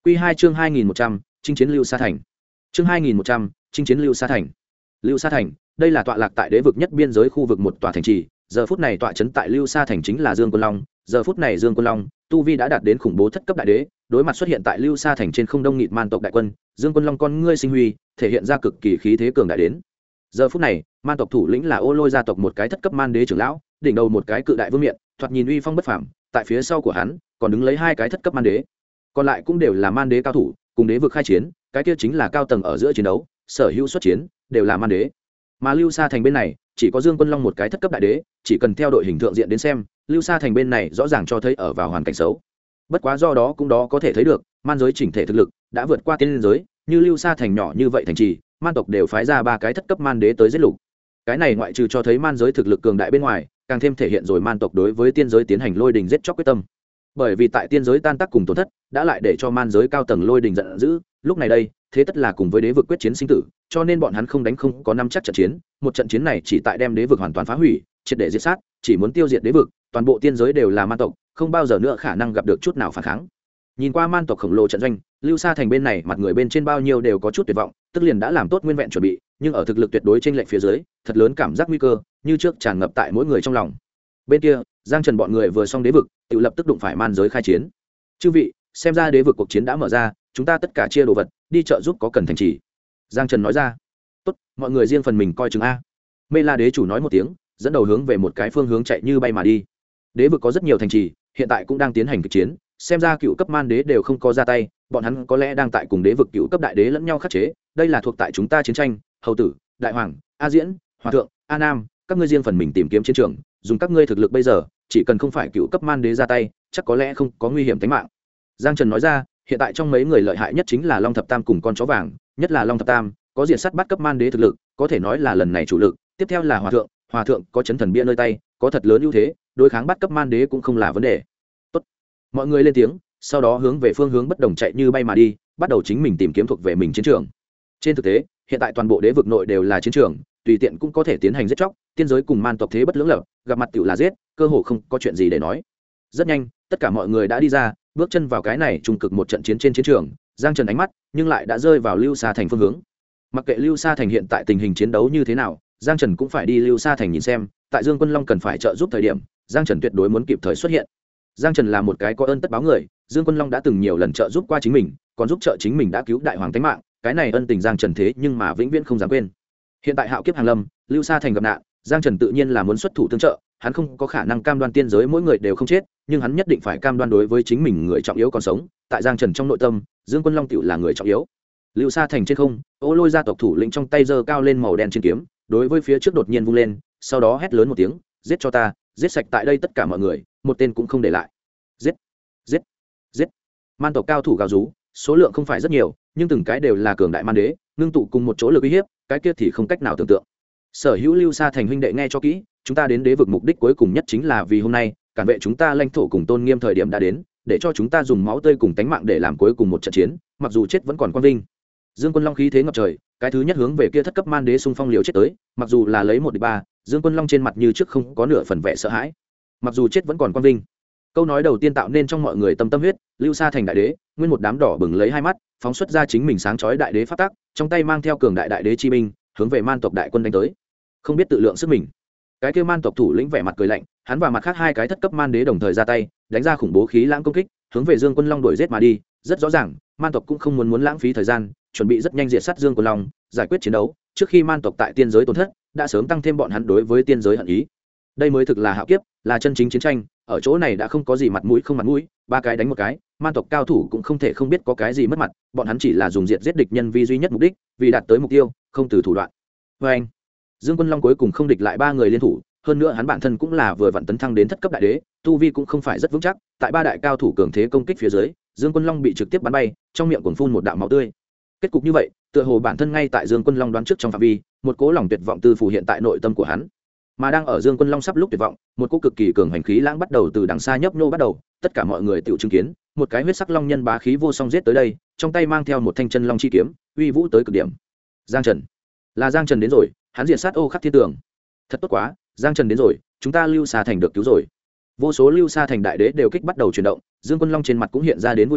Quy 2 chương 2100, chinh chiến Lưu Sa Thành. Chương 2100, chinh chiến Lưu Sa Thành. Lưu Sa Thành, đây là tọa lạc tại đế vực nhất biên giới khu vực một tòa thành trì, giờ phút này tọa trấn tại Lưu Sa Thành chính là Dương Quân Long, giờ phút này Dương Quân Long, tu vi đã đạt đến khủng bố thất cấp đại đế, đối mặt xuất hiện tại Lưu Sa Thành trên không đông nghịt man tộc đại quân, Dương Quân Long con ngươi sinh huy, thể hiện ra cực kỳ khí thế cường đại đến. Giờ phút này, man tộc thủ lĩnh là Ô Lôi gia tộc một cái thất cấp man đế trưởng lão, đỉnh đầu một cái cự đại vương miện, thoạt nhìn uy phong bất phàm, tại phía sau của hắn còn đứng lấy hai cái thất cấp man đế, còn lại cũng đều là man đế cao thủ, cùng đế vực khai chiến, cái kia chính là cao tầng ở giữa chiến đấu, sở hữu xuất chiến đều là man đế. Mà Lưu Sa Thành bên này chỉ có Dương Quân Long một cái thất cấp đại đế, chỉ cần theo đội hình thượng diện đến xem, Lưu Sa Thành bên này rõ ràng cho thấy ở vào hoàn cảnh xấu. Bất quá do đó cũng đó có thể thấy được, man giới chỉnh thể thực lực đã vượt qua tiên giới, như Lưu Sa Thành nhỏ như vậy thành trì, man tộc đều phái ra ba cái thất cấp man đế tới giết lục. Cái này ngoại trừ cho thấy man giới thực lực cường đại bên ngoài, càng thêm thể hiện rồi man tộc đối với tiên giới tiến hành lôi đình giết chóc quyết tâm. Bởi vì tại tiên giới tan tác cùng tổn thất, đã lại để cho man giới cao tầng lôi đình giận dữ, lúc này đây, thế tất là cùng với đế vực quyết chiến sinh tử, cho nên bọn hắn không đánh không có năm chắc trận chiến, một trận chiến này chỉ tại đem đế vực hoàn toàn phá hủy, triệt để diệt sát, chỉ muốn tiêu diệt đế vực, toàn bộ tiên giới đều là man tộc, không bao giờ nữa khả năng gặp được chút nào phản kháng. Nhìn qua man tộc khổng lồ trận doanh, Lưu Sa Thành bên này mặt người bên trên bao nhiêu đều có chút tuyệt vọng, tức liền đã làm tốt nguyên vẹn chuẩn bị, nhưng ở thực lực tuyệt đối trên lệnh phía dưới, thật lớn cảm giác nguy cơ, như trước tràn ngập tại mỗi người trong lòng. Bên kia, Giang Trần bọn người vừa xong đế vực, tự lập tức đụng phải man giới khai chiến. Chư vị, xem ra đế vực cuộc chiến đã mở ra, chúng ta tất cả chia đồ vật, đi chợ giúp có cần thành trì. Giang Trần nói ra. Tốt, mọi người riêng phần mình coi chừng a. Mê La đế chủ nói một tiếng, dẫn đầu hướng về một cái phương hướng chạy như bay mà đi. Đế vực có rất nhiều thành trì, hiện tại cũng đang tiến hành kịch chiến, xem ra cựu cấp man đế đều không có ra tay, bọn hắn có lẽ đang tại cùng đế vực cựu cấp đại đế lẫn nhau khắc chế, đây là thuộc tại chúng ta chiến tranh. Hầu tử, đại hoàng, A Diễn, Hòa thượng, A Nam, các ngươi riêng phần mình tìm kiếm chiến trường, dùng các ngươi thực lực bây giờ, chỉ cần không phải cựu cấp man đế ra tay, chắc có lẽ không có nguy hiểm tính mạng. Giang Trần nói ra, hiện tại trong mấy người lợi hại nhất chính là Long Thập Tam cùng con chó vàng, nhất là Long Thập Tam, có diệt sát bắt cấp man đế thực lực, có thể nói là lần này chủ lực, tiếp theo là Hòa thượng có chấn thần bia nơi tay, có thật lớn ưu thế, đối kháng bắt cấp man đế cũng không là vấn đề. Tốt. Mọi người lên tiếng, sau đó hướng về phương hướng bất đồng chạy như bay mà đi, bắt đầu chính mình tìm kiếm thuộc về mình chiến trường. Trên thực tế, hiện tại toàn bộ đế vực nội đều là chiến trường, tùy tiện cũng có thể tiến hành giết chóc, tiên giới cùng man tộc thế bất lưỡng lập, gặp mặt tiểu là giết, cơ hồ không có chuyện gì để nói. Rất nhanh, tất cả mọi người đã đi ra, bước chân vào cái này trung cực một trận chiến trên chiến trường. Giang Trần ánh mắt nhưng lại đã rơi vào Lưu Sa Thành phương hướng. Mặc kệ Lưu Sa Thành hiện tại tình hình chiến đấu như thế nào, Giang Trần cũng phải đi Lưu Sa Thành nhìn xem, tại Dương Quân Long cần phải trợ giúp thời điểm, Giang Trần tuyệt đối muốn kịp thời xuất hiện. Giang Trần là một cái có ơn tất báo người, Dương Quân Long đã từng nhiều lần trợ giúp qua chính mình, còn giúp trợ chính mình đã cứu đại hoàng tính mạng, cái này ân tình Giang Trần thế nhưng mà vĩnh viễn không dám quên. Hiện tại hạo kiếp hàng lâm, Lưu Sa Thành gặp nạn, Giang Trần tự nhiên là muốn xuất thủ tương trợ, hắn không có khả năng cam đoan tiên giới mỗi người đều không chết, nhưng hắn nhất định phải cam đoan đối với chính mình người trọng yếu còn sống. Tại Giang Trần trong nội tâm, Dương Quân Long tiểu là người trọng yếu. Lưu Sa Thành trên không, Ô Lôi gia tộc thủ lĩnh trong tay giơ cao lên màu đen trên kiếm, đối với phía trước đột nhiên vung lên, sau đó hét lớn một tiếng, giết cho ta, giết sạch tại đây tất cả mọi người, một tên cũng không để lại. Giết, giết, giết. Man tộc cao thủ gào rú, số lượng không phải rất nhiều, nhưng từng cái đều là cường đại man đế, ngưng tụ cùng một chỗ lực uy hiếp, cái kia thì không cách nào tưởng tượng. Sở hữu Lưu Sa Thành huynh đệ nghe cho kỹ, chúng ta đến đế vực mục đích cuối cùng nhất chính là vì hôm nay, cản vệ chúng ta lãnh thổ cùng tôn nghiêm thời điểm đã đến, để cho chúng ta dùng máu tươi cùng tánh mạng để làm cuối cùng một trận chiến, mặc dù chết vẫn còn quang vinh. Dương Quân Long khí thế ngập trời, cái thứ nhất hướng về kia thất cấp man đế xung phong liều chết tới, mặc dù là lấy 1-3, Dương Quân Long trên mặt như trước không có nửa phần vẻ sợ hãi. Mặc dù chết vẫn còn quang vinh. Câu nói đầu tiên tạo nên trong mọi người tâm tâm huyết, Lưu Sa Thành đại đế, nguyên một đám đỏ bừng lấy hai mắt, phóng xuất ra chính mình sáng chói đại đế pháp tắc, trong tay mang theo cường đại đại đế chi binh, hướng về man tộc đại quân đánh tới. Không biết tự lượng sức mình. Cái kia man tộc thủ lĩnh vẻ mặt cười lạnh, hắn và mặt khác hai cái thất cấp man đế đồng thời ra tay, đánh ra khủng bố khí lãng công kích, hướng về Dương Quân Long đuổi giết mà đi. Rất rõ ràng, man tộc cũng không muốn lãng phí thời gian, chuẩn bị rất nhanh diệt sát Dương Quân Long, giải quyết chiến đấu. Trước khi man tộc tại tiên giới tổn thất, đã sớm tăng thêm bọn hắn đối với tiên giới hận ý. Đây mới thực là hạo kiếp, là chân chính chiến tranh, ở chỗ này đã không có gì mặt mũi không mặt mũi, ba cái đánh một cái, man tộc cao thủ cũng không thể không biết có cái gì mất mặt, bọn hắn chỉ là dùng diệt giết địch nhân vì duy nhất mục đích, vì đạt tới mục tiêu, không từ thủ đoạn. Và anh, Dương Quân Long cuối cùng không địch lại ba người liên thủ, hơn nữa hắn bản thân cũng là vừa vặn tấn thăng đến thất cấp đại đế, tu vi cũng không phải rất vững chắc, tại ba đại cao thủ cường thế công kích phía dưới, Dương Quân Long bị trực tiếp bắn bay, trong miệng cuồn phun một đạo máu tươi. Kết cục như vậy, tựa hồ bản thân ngay tại Dương Quân Long đoán trước trong phạm vi, một cỗ lòng tuyệt vọng tư phủ hiện tại nội tâm của hắn. Mà đang ở Dương Quân Long sắp lúc tuyệt vọng, một cỗ cực kỳ cường hành khí lãng bắt đầu từ đằng xa nhấp nhô bắt đầu, tất cả mọi người tự chứng kiến, một cái huyết sắc long nhân bá khí vô song giết tới đây, trong tay mang theo một thanh chân long chi kiếm, uy vũ tới cực điểm. Giang Trần, là Giang Trần đến rồi, hắn diệt sát Ô Khắc Thiên Tường. Thật tốt quá, Giang Trần đến rồi, chúng ta Lưu Sa Thành được cứu rồi. Vô số Lưu Sa Thành đại đế đều kích bắt đầu chuyển động, Dương Quân Long trên mặt cũng hiện ra đến vui vẻ,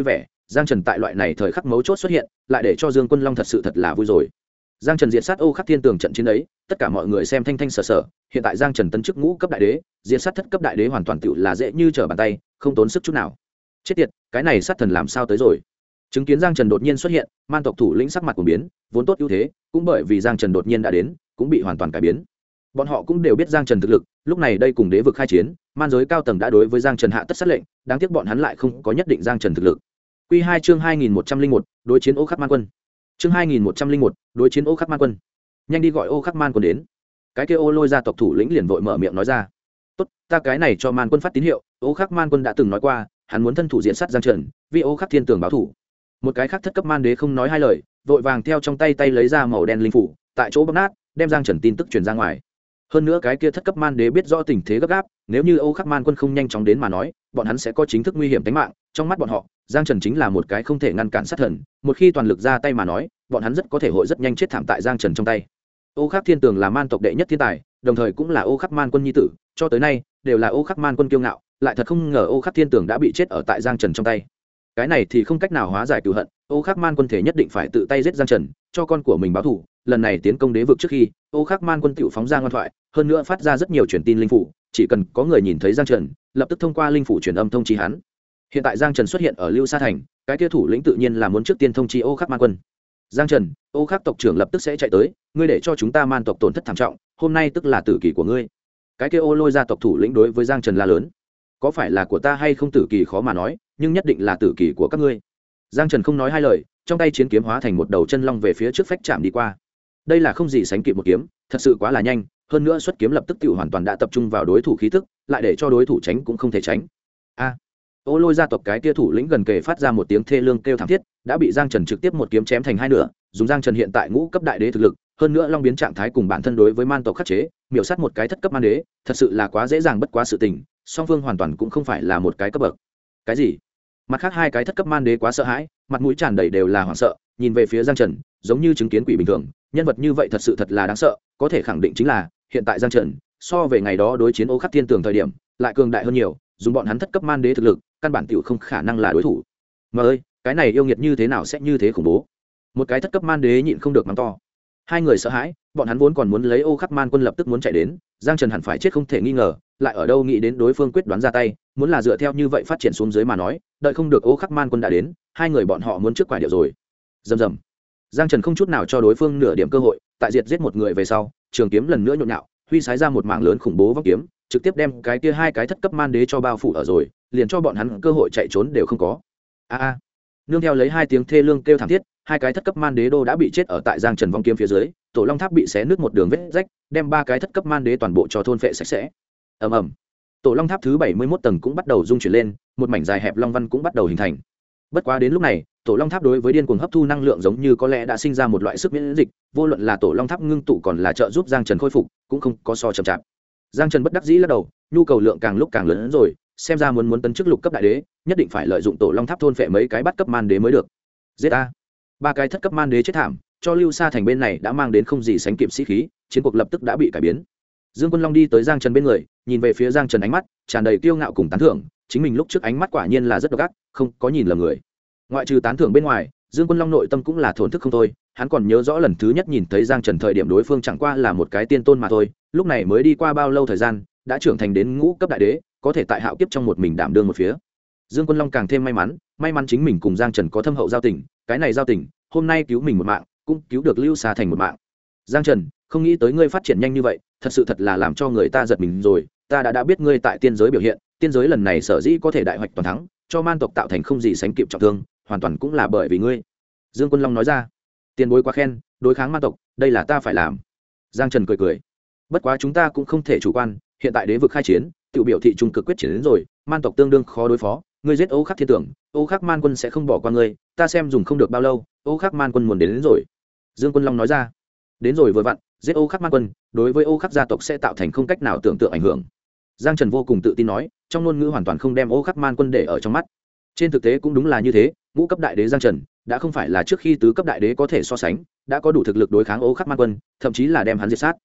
giang trần tại loại này thời khắc mấu chốt xuất hiện lại để cho Dương Quân Long thật sự thật là vui rồi. Giang Trần diệt sát Ô Khắc Thiên Tường trận chiến ấy, tất cả mọi người xem thanh thanh sở sở, hiện tại Giang Trần tấn chức ngũ cấp đại đế, diệt sát thất cấp đại đế hoàn toàn tựu là dễ như trở bàn tay, không tốn sức chút nào. Chết tiệt, cái này sát thần làm sao tới rồi? Chứng kiến Giang Trần đột nhiên xuất hiện, man tộc thủ lĩnh sắc mặt cuồng biến, vốn tốt ưu thế, cũng bởi vì Giang Trần đột nhiên đã đến, cũng bị hoàn toàn cải biến. Bọn họ cũng đều biết Giang Trần thực lực, lúc này đây cùng đế vực khai chiến, man giới cao tầng đã đối với Giang Trần hạ tất sát lệnh, đáng tiếc bọn hắn lại không có nhất định Giang Trần thực lực. Quy 2 chương 2101, đối chiến Ô Khắc Man Quân. Chương 2101, đối chiến Ô Khắc Man Quân. Nhanh đi gọi Ô Khắc Man Quân đến. Cái kia Ô Lôi gia tộc thủ lĩnh liền vội mở miệng nói ra. Tốt, ta cái này cho Man Quân phát tín hiệu, Ô Khắc Man Quân đã từng nói qua, hắn muốn thân thủ diện sát Giang Trần, vì Ô Khắc Thiên Tường báo thủ. Một cái khác thất cấp man đế không nói hai lời, vội vàng theo trong tay lấy ra màu đen linh phủ, tại chỗ bóc nát, đem Giang Trần tin tức truyền ra ngoài. Hơn nữa cái kia thất cấp man đế biết rõ tình thế gấp gáp, nếu như Ô Khắc Man Quân không nhanh chóng đến mà nói, bọn hắn sẽ có chính thức nguy hiểm tính mạng. Trong mắt bọn họ, Giang Trần chính là một cái không thể ngăn cản sát thần, một khi toàn lực ra tay mà nói, bọn hắn rất có thể hội rất nhanh chết thảm tại Giang Trần trong tay. Ô Khắc Thiên Tường là man tộc đệ nhất thiên tài, đồng thời cũng là Ô Khắc Man Quân nhi tử, cho tới nay đều là Ô Khắc Man Quân kiêu ngạo, lại thật không ngờ Ô Khắc Thiên Tường đã bị chết ở tại Giang Trần trong tay. Cái này thì không cách nào hóa giải cừu hận, Ô Khắc Man Quân thể nhất định phải tự tay giết Giang Trần, cho con của mình báo thù. Lần này tiến công đế vực trước khi, Ô Khắc Man Quân tiểu phóng ra ngoan thoại, hơn nữa phát ra rất nhiều truyền tin linh phủ, chỉ cần có người nhìn thấy Giang Trần, lập tức thông qua linh phủ truyền âm thông chi hắn. Hiện tại Giang Trần xuất hiện ở Lưu Sa Thành, cái kia thủ lĩnh tự nhiên là muốn trước tiên thông chi Ô Khắc Man Quân. Giang Trần, Ô Khắc tộc trưởng lập tức sẽ chạy tới, ngươi để cho chúng ta man tộc tổn thất thảm trọng, hôm nay tức là tử kỳ của ngươi. Cái kia Ô Lôi gia tộc thủ lĩnh đối với Giang Trần la lớn. Có phải là của ta hay không tử kỳ khó mà nói, nhưng nhất định là tử kỳ của các ngươi. Giang Trần không nói hai lời, trong tay chiến kiếm hóa thành một đầu chân long về phía trước phách chạm đi qua. Đây là không gì sánh kịp một kiếm, thật sự quá là nhanh, hơn nữa xuất kiếm lập tức tiểu hoàn toàn đã tập trung vào đối thủ khí tức, lại để cho đối thủ tránh cũng không thể tránh. Ô Lôi gia tộc cái kia thủ lĩnh gần kề phát ra một tiếng thê lương kêu thảm thiết, đã bị Giang Trần trực tiếp một kiếm chém thành hai nửa, dùng Giang Trần hiện tại ngũ cấp đại đế thực lực, hơn nữa long biến trạng thái cùng bản thân đối với man tộc khắc chế, miểu sát một cái thất cấp man đế, thật sự là quá dễ dàng bất quá sự tình, song phương hoàn toàn cũng không phải là một cái cấp bậc. Cái gì? Mặt khác hai cái thất cấp man đế quá sợ hãi, mặt mũi tràn đầy đều là hoảng sợ, nhìn về phía Giang Trần, giống như chứng kiến quỷ bình thường, nhân vật như vậy thật sự thật là đáng sợ, có thể khẳng định chính là hiện tại Giang Trần so về ngày đó đối chiến Ô Khắc Thiên Tường thời điểm, lại cường đại hơn nhiều, dùng bọn hắn thất cấp man đế thực lực, căn bản tiểu không khả năng là đối thủ. Mà ơi, cái này yêu nghiệt như thế nào sẽ như thế khủng bố? Một cái thất cấp man đế nhịn không được mắng to. Hai người sợ hãi, bọn hắn vốn còn muốn lấy Ô Khắc Man Quân lập tức muốn chạy đến, Giang Trần hẳn phải chết không thể nghi ngờ, lại ở đâu nghĩ đến đối phương quyết đoán ra tay, muốn là dựa theo như vậy phát triển xuống dưới mà nói, đợi không được Ô Khắc Man Quân đã đến, hai người bọn họ muốn trước quả điệu rồi. Rầm rầm. Giang Trần không chút nào cho đối phương nửa điểm cơ hội, tại diệt giết một người về sau, trường kiếm lần nữa nhộn nhạo, huy sái ra một mảng lớn khủng bố vóc kiếm, trực tiếp đem cái kia hai cái thất cấp man đế cho bao phủ ở rồi, liền cho bọn hắn cơ hội chạy trốn đều không có. Nương theo lấy hai tiếng thê lương kêu thảm thiết, hai cái thất cấp man đế đô đã bị chết ở tại Giang Trần vong kiếm phía dưới, tổ long tháp bị xé nứt một đường vết rách, đem ba cái thất cấp man đế toàn bộ cho thôn phệ sạch sẽ. Ầm ầm. Tổ long tháp thứ 71 tầng cũng bắt đầu rung chuyển lên, một mảnh dài hẹp long văn cũng bắt đầu hình thành. Bất quá đến lúc này, tổ long tháp đối với điên cuồng hấp thu năng lượng giống như có lẽ đã sinh ra một loại sức miễn dịch, vô luận là tổ long tháp ngưng tụ còn là trợ giúp Giang Trần khôi phục, cũng không có so chậm chạp. Giang Trần bất đắc dĩ lắc đầu, nhu cầu lượng càng lúc càng lớn hơn rồi, xem ra muốn tấn chức lục cấp đại đế, nhất định phải lợi dụng tổ long tháp thôn phệ mấy cái bắt cấp man đế mới được. Giết a! Ba cái thất cấp man đế chết thảm, cho Lưu Sa Thành bên này đã mang đến không gì sánh kịp sĩ khí, chiến cuộc lập tức đã bị cải biến. Dương Quân Long đi tới Giang Trần bên người, nhìn về phía Giang Trần ánh mắt tràn đầy kiêu ngạo cùng tán thưởng, chính mình lúc trước ánh mắt quả nhiên là rất độc ác, không có nhìn lầm người. Ngoại trừ tán thưởng bên ngoài, Dương Quân Long nội tâm cũng là thổn thức không thôi, hắn còn nhớ rõ lần thứ nhất nhìn thấy Giang Trần thời điểm đối phương chẳng qua là một cái tiên tôn mà thôi, lúc này mới đi qua bao lâu thời gian, đã trưởng thành đến ngũ cấp đại đế, có thể tại hạo kiếp trong một mình đảm đương một phía. Dương Quân Long càng thêm may mắn chính mình cùng Giang Trần có thâm hậu giao tình, cái này giao tình, hôm nay cứu mình một mạng, cũng cứu được Lưu Sa Thành một mạng. Giang Trần, không nghĩ tới ngươi phát triển nhanh như vậy, thật sự thật là làm cho người ta giật mình rồi, ta đã biết ngươi tại tiên giới biểu hiện, tiên giới lần này sở dĩ có thể đại hoạch toàn thắng, cho man tộc tạo thành không gì sánh kịp trọng thương, hoàn toàn cũng là bởi vì ngươi. Dương Quân Long nói ra. Tiền bối quá khen, đối kháng man tộc, đây là ta phải làm. Giang Trần cười cười. Bất quá chúng ta cũng không thể chủ quan, hiện tại đế vực khai chiến, tự biểu thị trung cực quyết chiến đến rồi, man tộc tương đương khó đối phó, ngươi giết Ô Khắc Thiên Tưởng, Ô Khắc Man Quân sẽ không bỏ qua ngươi, ta xem dùng không được bao lâu, Ô Khắc Man Quân muốn đến rồi. Dương Quân Long nói ra. Đến rồi vừa vặn, giết Ô Khắc Man Quân, đối với Ô Khắc gia tộc sẽ tạo thành không cách nào tưởng tượng ảnh hưởng. Giang Trần vô cùng tự tin nói, trong ngôn ngữ hoàn toàn không đem Ô Khắc Man Quân để ở trong mắt. Trên thực tế cũng đúng là như thế, ngũ cấp đại đế Giang Trần đã không phải là trước khi tứ cấp đại đế có thể so sánh, đã có đủ thực lực đối kháng Ô Khắc Man Quân, thậm chí là đem hắn diệt sát.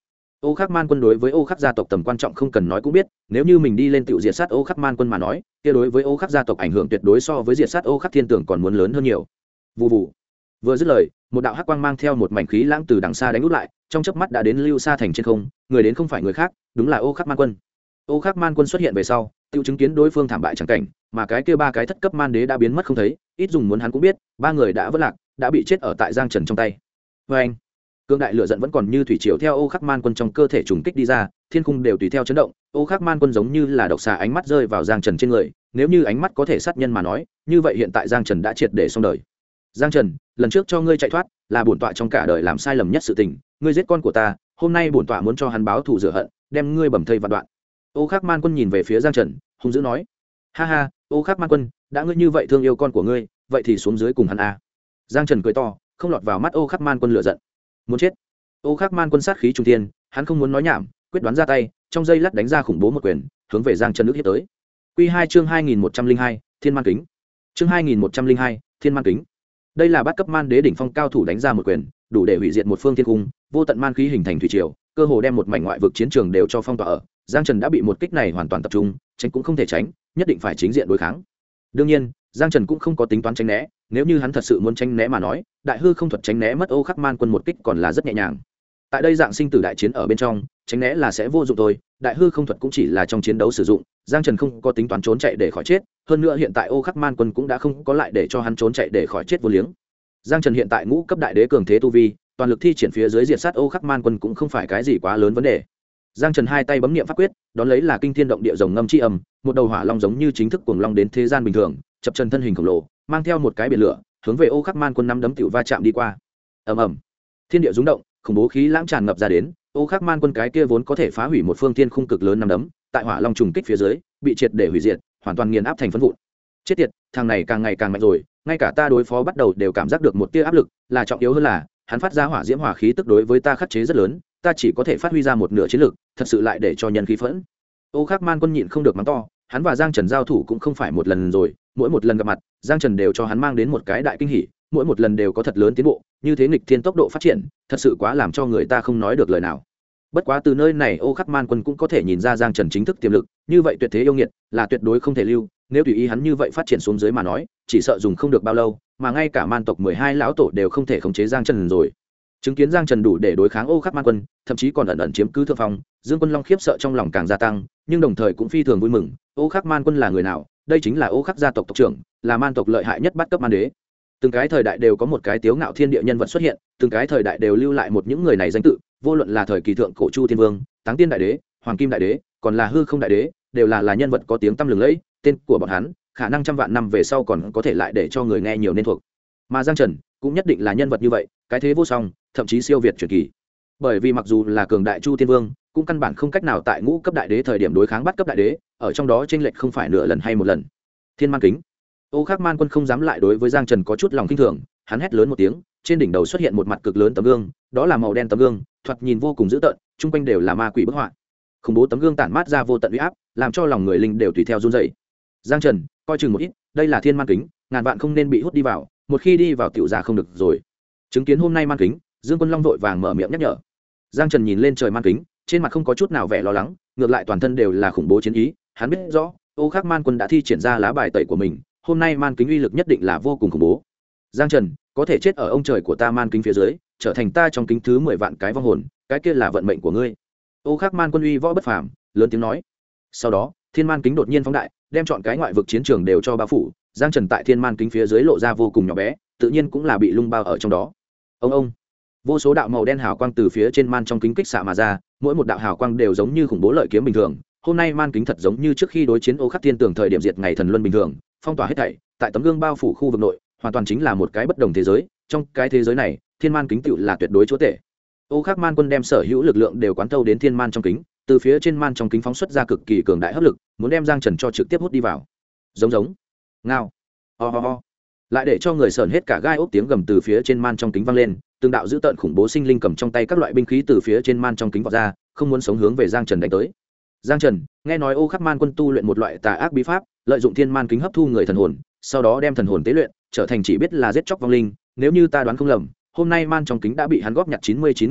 Ô Khắc Man Quân đối với Ô Khắc gia tộc tầm quan trọng không cần nói cũng biết, nếu như mình đi lên tiểu diệt sát Ô Khắc Man Quân mà nói, kia đối với Ô Khắc gia tộc ảnh hưởng tuyệt đối so với diệt sát Ô Khắc Thiên Tưởng còn muốn lớn hơn nhiều. Vù vù. Vừa dứt lời, một đạo hắc quang mang theo một mảnh khí lãng từ đằng xa đánh út lại, trong chớp mắt đã đến Lưu Sa thành trên không, người đến không phải người khác, đúng là Ô Khắc Man Quân. Ô Khắc Man Quân xuất hiện về sau, tiêu chứng kiến đối phương thảm bại chẳng cảnh, mà cái kia ba cái thất cấp man đế đã biến mất không thấy, ít dùng muốn hắn cũng biết, ba người đã vỡ lạc, đã bị chết ở tại Giang Trần trong tay. Và anh, cương đại lửa giận vẫn còn như thủy triều theo Ô Khắc Man Quân trong cơ thể trùng kích đi ra, thiên khung đều tùy theo chấn động. Ô Khắc Man Quân giống như là độc xà ánh mắt rơi vào Giang Trần trên người, nếu như ánh mắt có thể sát nhân mà nói, như vậy hiện tại Giang Trần đã triệt để xong đời. Giang Trần, lần trước cho ngươi chạy thoát, là bổn tọa trong cả đời làm sai lầm nhất sự tình, ngươi giết con của ta, hôm nay bổn tọa muốn cho hắn báo thù rửa hận, đem ngươi bầm thây vạn đoạn. Ô Khắc Man Quân nhìn về phía Giang Trần, hung dữ nói: ha ha, Ô Khắc Man Quân, đã ngươi như vậy thương yêu con của ngươi, vậy thì xuống dưới cùng hắn a. Giang Trần cười to, không lọt vào mắt Ô Khắc Man Quân lửa giận. Muốn chết. Ô Khắc Man Quân sát khí trung thiên, hắn không muốn nói nhảm, quyết đoán ra tay, trong giây lát đánh ra khủng bố một quyền, hướng về Giang Trần ức hiếp tới. Quy 2 chương 2102, Thiên Man Kính. Chương 2102, Thiên Man Kính. Đây là bát cấp man đế đỉnh phong cao thủ đánh ra một quyền, đủ để hủy diệt một phương thiên cung, vô tận man khí hình thành thủy triều, cơ hồ đem một mảnh ngoại vực chiến trường đều cho phong tỏa ở. Giang Trần đã bị một kích này hoàn toàn tập trung, tránh cũng không thể tránh, nhất định phải chính diện đối kháng. Đương nhiên, Giang Trần cũng không có tính toán tránh né, nếu như hắn thật sự muốn tránh né mà nói, đại hư không thuật tránh né mất Ô Khắc Man Quân một kích còn là rất nhẹ nhàng. Tại đây dạng sinh tử đại chiến ở bên trong, tránh né là sẽ vô dụng thôi, đại hư không thuật cũng chỉ là trong chiến đấu sử dụng, Giang Trần không có tính toán trốn chạy để khỏi chết, hơn nữa hiện tại Ô Khắc Man Quân cũng đã không có lại để cho hắn trốn chạy để khỏi chết vô liếng. Giang Trần hiện tại ngũ cấp đại đế cường thế tu vi, toàn lực thi triển phía dưới diệt sát Ô Khắc Man Quân cũng không phải cái gì quá lớn vấn đề. Giang Trần hai tay bấm niệm pháp quyết, đón lấy là kinh thiên động địa rồng ngâm chi âm, một đầu hỏa long giống như chính thức cuồng long đến thế gian bình thường, chập chân thân hình khổng lồ, mang theo một cái biển lửa, hướng về Ô Khắc Man Quân năm đấm tiểu va chạm đi qua. Ầm ầm. Thiên địa rung động, khủng bố khí lãng tràn ngập ra đến, Ô Khắc Man Quân cái kia vốn có thể phá hủy một phương thiên khung cực lớn năm đấm, tại hỏa long trùng kích phía dưới, bị triệt để hủy diệt, hoàn toàn nghiền áp thành phấn vụn. Chết tiệt, thằng này càng ngày càng mạnh rồi, ngay cả ta đối phó bắt đầu đều cảm giác được một tia áp lực, là trọng yếu hơn là, hắn phát ra hỏa diễm hỏa khí tức đối với ta khắc chế rất lớn, ta chỉ có thể phát huy ra một nửa chiến lực, thật sự lại để cho nhân khí phẫn. Ô Khắc Man Quân nhịn không được mắng to, hắn và Giang Trần giao thủ cũng không phải một lần rồi, mỗi một lần gặp mặt, Giang Trần đều cho hắn mang đến một cái đại kinh hỉ, mỗi một lần đều có thật lớn tiến bộ, như thế nghịch thiên tốc độ phát triển, thật sự quá làm cho người ta không nói được lời nào. Bất quá từ nơi này Ô Khắc Man Quân cũng có thể nhìn ra Giang Trần chính thức tiềm lực, như vậy tuyệt thế yêu nghiệt, là tuyệt đối không thể lưu, nếu tùy ý hắn như vậy phát triển xuống dưới mà nói, chỉ sợ dùng không được bao lâu, mà ngay cả man tộc 12 lão tổ đều không thể khống chế Giang Trần rồi. Chứng kiến Giang Trần đủ để đối kháng Ô Khắc Man Quân, thậm chí còn ẩn ẩn chiếm cứ thượng phong, Dương Quân Long khiếp sợ trong lòng càng gia tăng, nhưng đồng thời cũng phi thường vui mừng. Ô Khắc Man Quân là người nào? Đây chính là Ô Khắc gia tộc tộc trưởng, là man tộc lợi hại nhất bát cấp man đế. Từng cái thời đại đều có một cái tiếu ngạo thiên địa nhân vật xuất hiện, từng cái thời đại đều lưu lại một những người này danh tự, vô luận là thời kỳ thượng cổ Chu Thiên Vương, Táng Tiên đại đế, Hoàng Kim đại đế, còn là Hư Không đại đế, đều là nhân vật có tiếng tăm lừng lẫy, tên của bọn hắn, khả năng trăm vạn năm về sau còn có thể lại để cho người nghe nhiều nên thuộc. Mà Giang Trần cũng nhất định là nhân vật như vậy, cái thế vô song, thậm chí siêu việt truyền kỳ. Bởi vì mặc dù là cường đại Chu Thiên Vương, cũng căn bản không cách nào tại ngũ cấp đại đế thời điểm đối kháng bắt cấp đại đế, ở trong đó chênh lệch không phải nửa lần hay một lần. Thiên Man Kính. Ô Khắc Man Quân không dám lại đối với Giang Trần có chút lòng khinh thường, hắn hét lớn một tiếng, trên đỉnh đầu xuất hiện một mặt cực lớn tấm gương, đó là màu đen tấm gương, thoạt nhìn vô cùng dữ tợn, trung quanh đều là ma quỷ bức họa. Khủng bố tấm gương tản mát ra vô tận uy áp, làm cho lòng người linh đều tùy theo run rẩy. Giang Trần, coi chừng một ít, đây là Thiên Man Kính, ngàn vạn không nên bị hút đi vào, một khi đi vào tiểu giả không được rồi. Chứng kiến hôm nay Man Kính, Dương Quân Long vội vàng mở miệng nhắc nhở. Giang Trần nhìn lên trời Man Kính, trên mặt không có chút nào vẻ lo lắng, ngược lại toàn thân đều là khủng bố chiến ý, hắn biết rõ, Ô Khắc Man Quân đã thi triển ra lá bài tẩy của mình, hôm nay Man Kính uy lực nhất định là vô cùng khủng bố. Giang Trần, có thể chết ở ông trời của ta Man Kính phía dưới, trở thành ta trong kính thứ 10 vạn cái vong hồn, cái kia là vận mệnh của ngươi. Ô Khắc Man Quân uy võ bất phàm, lớn tiếng nói. Sau đó, Thiên Man Kính đột nhiên phóng đại, đem chọn cái ngoại vực chiến trường đều cho bao phủ. Giang Trần tại Thiên Man Kính phía dưới lộ ra vô cùng nhỏ bé, tự nhiên cũng là bị lung bao ở trong đó. Ông, vô số đạo màu đen hào quang từ phía trên man trong kính kích xạ mà ra, mỗi một đạo hào quang đều giống như khủng bố lợi kiếm bình thường. Hôm nay Man Kính thật giống như trước khi đối chiến Ô Khắc Thiên Tường thời điểm diệt ngày thần luân bình thường, phong tỏa hết thảy, tại tấm gương bao phủ khu vực nội, hoàn toàn chính là một cái bất đồng thế giới. Trong cái thế giới này, Thiên Man Kính tựu là tuyệt đối chúa tể. Ô Khắc Man Quân đem sở hữu lực lượng đều quán thâu đến Thiên Man trong kính, từ phía trên man trong kính phóng xuất ra cực kỳ cường đại hấp lực, muốn đem Giang Trần cho trực tiếp hút đi vào. Giống ngao, ho, lại để cho người sởn hết cả gai ốc tiếng gầm từ phía trên man trong kính vang lên, từng đạo dữ tợn khủng bố sinh linh cầm trong tay các loại binh khí từ phía trên man trong kính vọt ra, không muốn sống hướng về Giang Trần đánh tới. Giang Trần nghe nói Ô Khắc Man Quân tu luyện một loại tà ác bí pháp, lợi dụng Thiên Man Kính hấp thu người thần hồn, sau đó đem thần hồn tế luyện, trở thành chỉ biết là giết chóc vong linh, nếu như ta đoán không lầm, hôm nay man trong kính đã bị hắn góp nhặt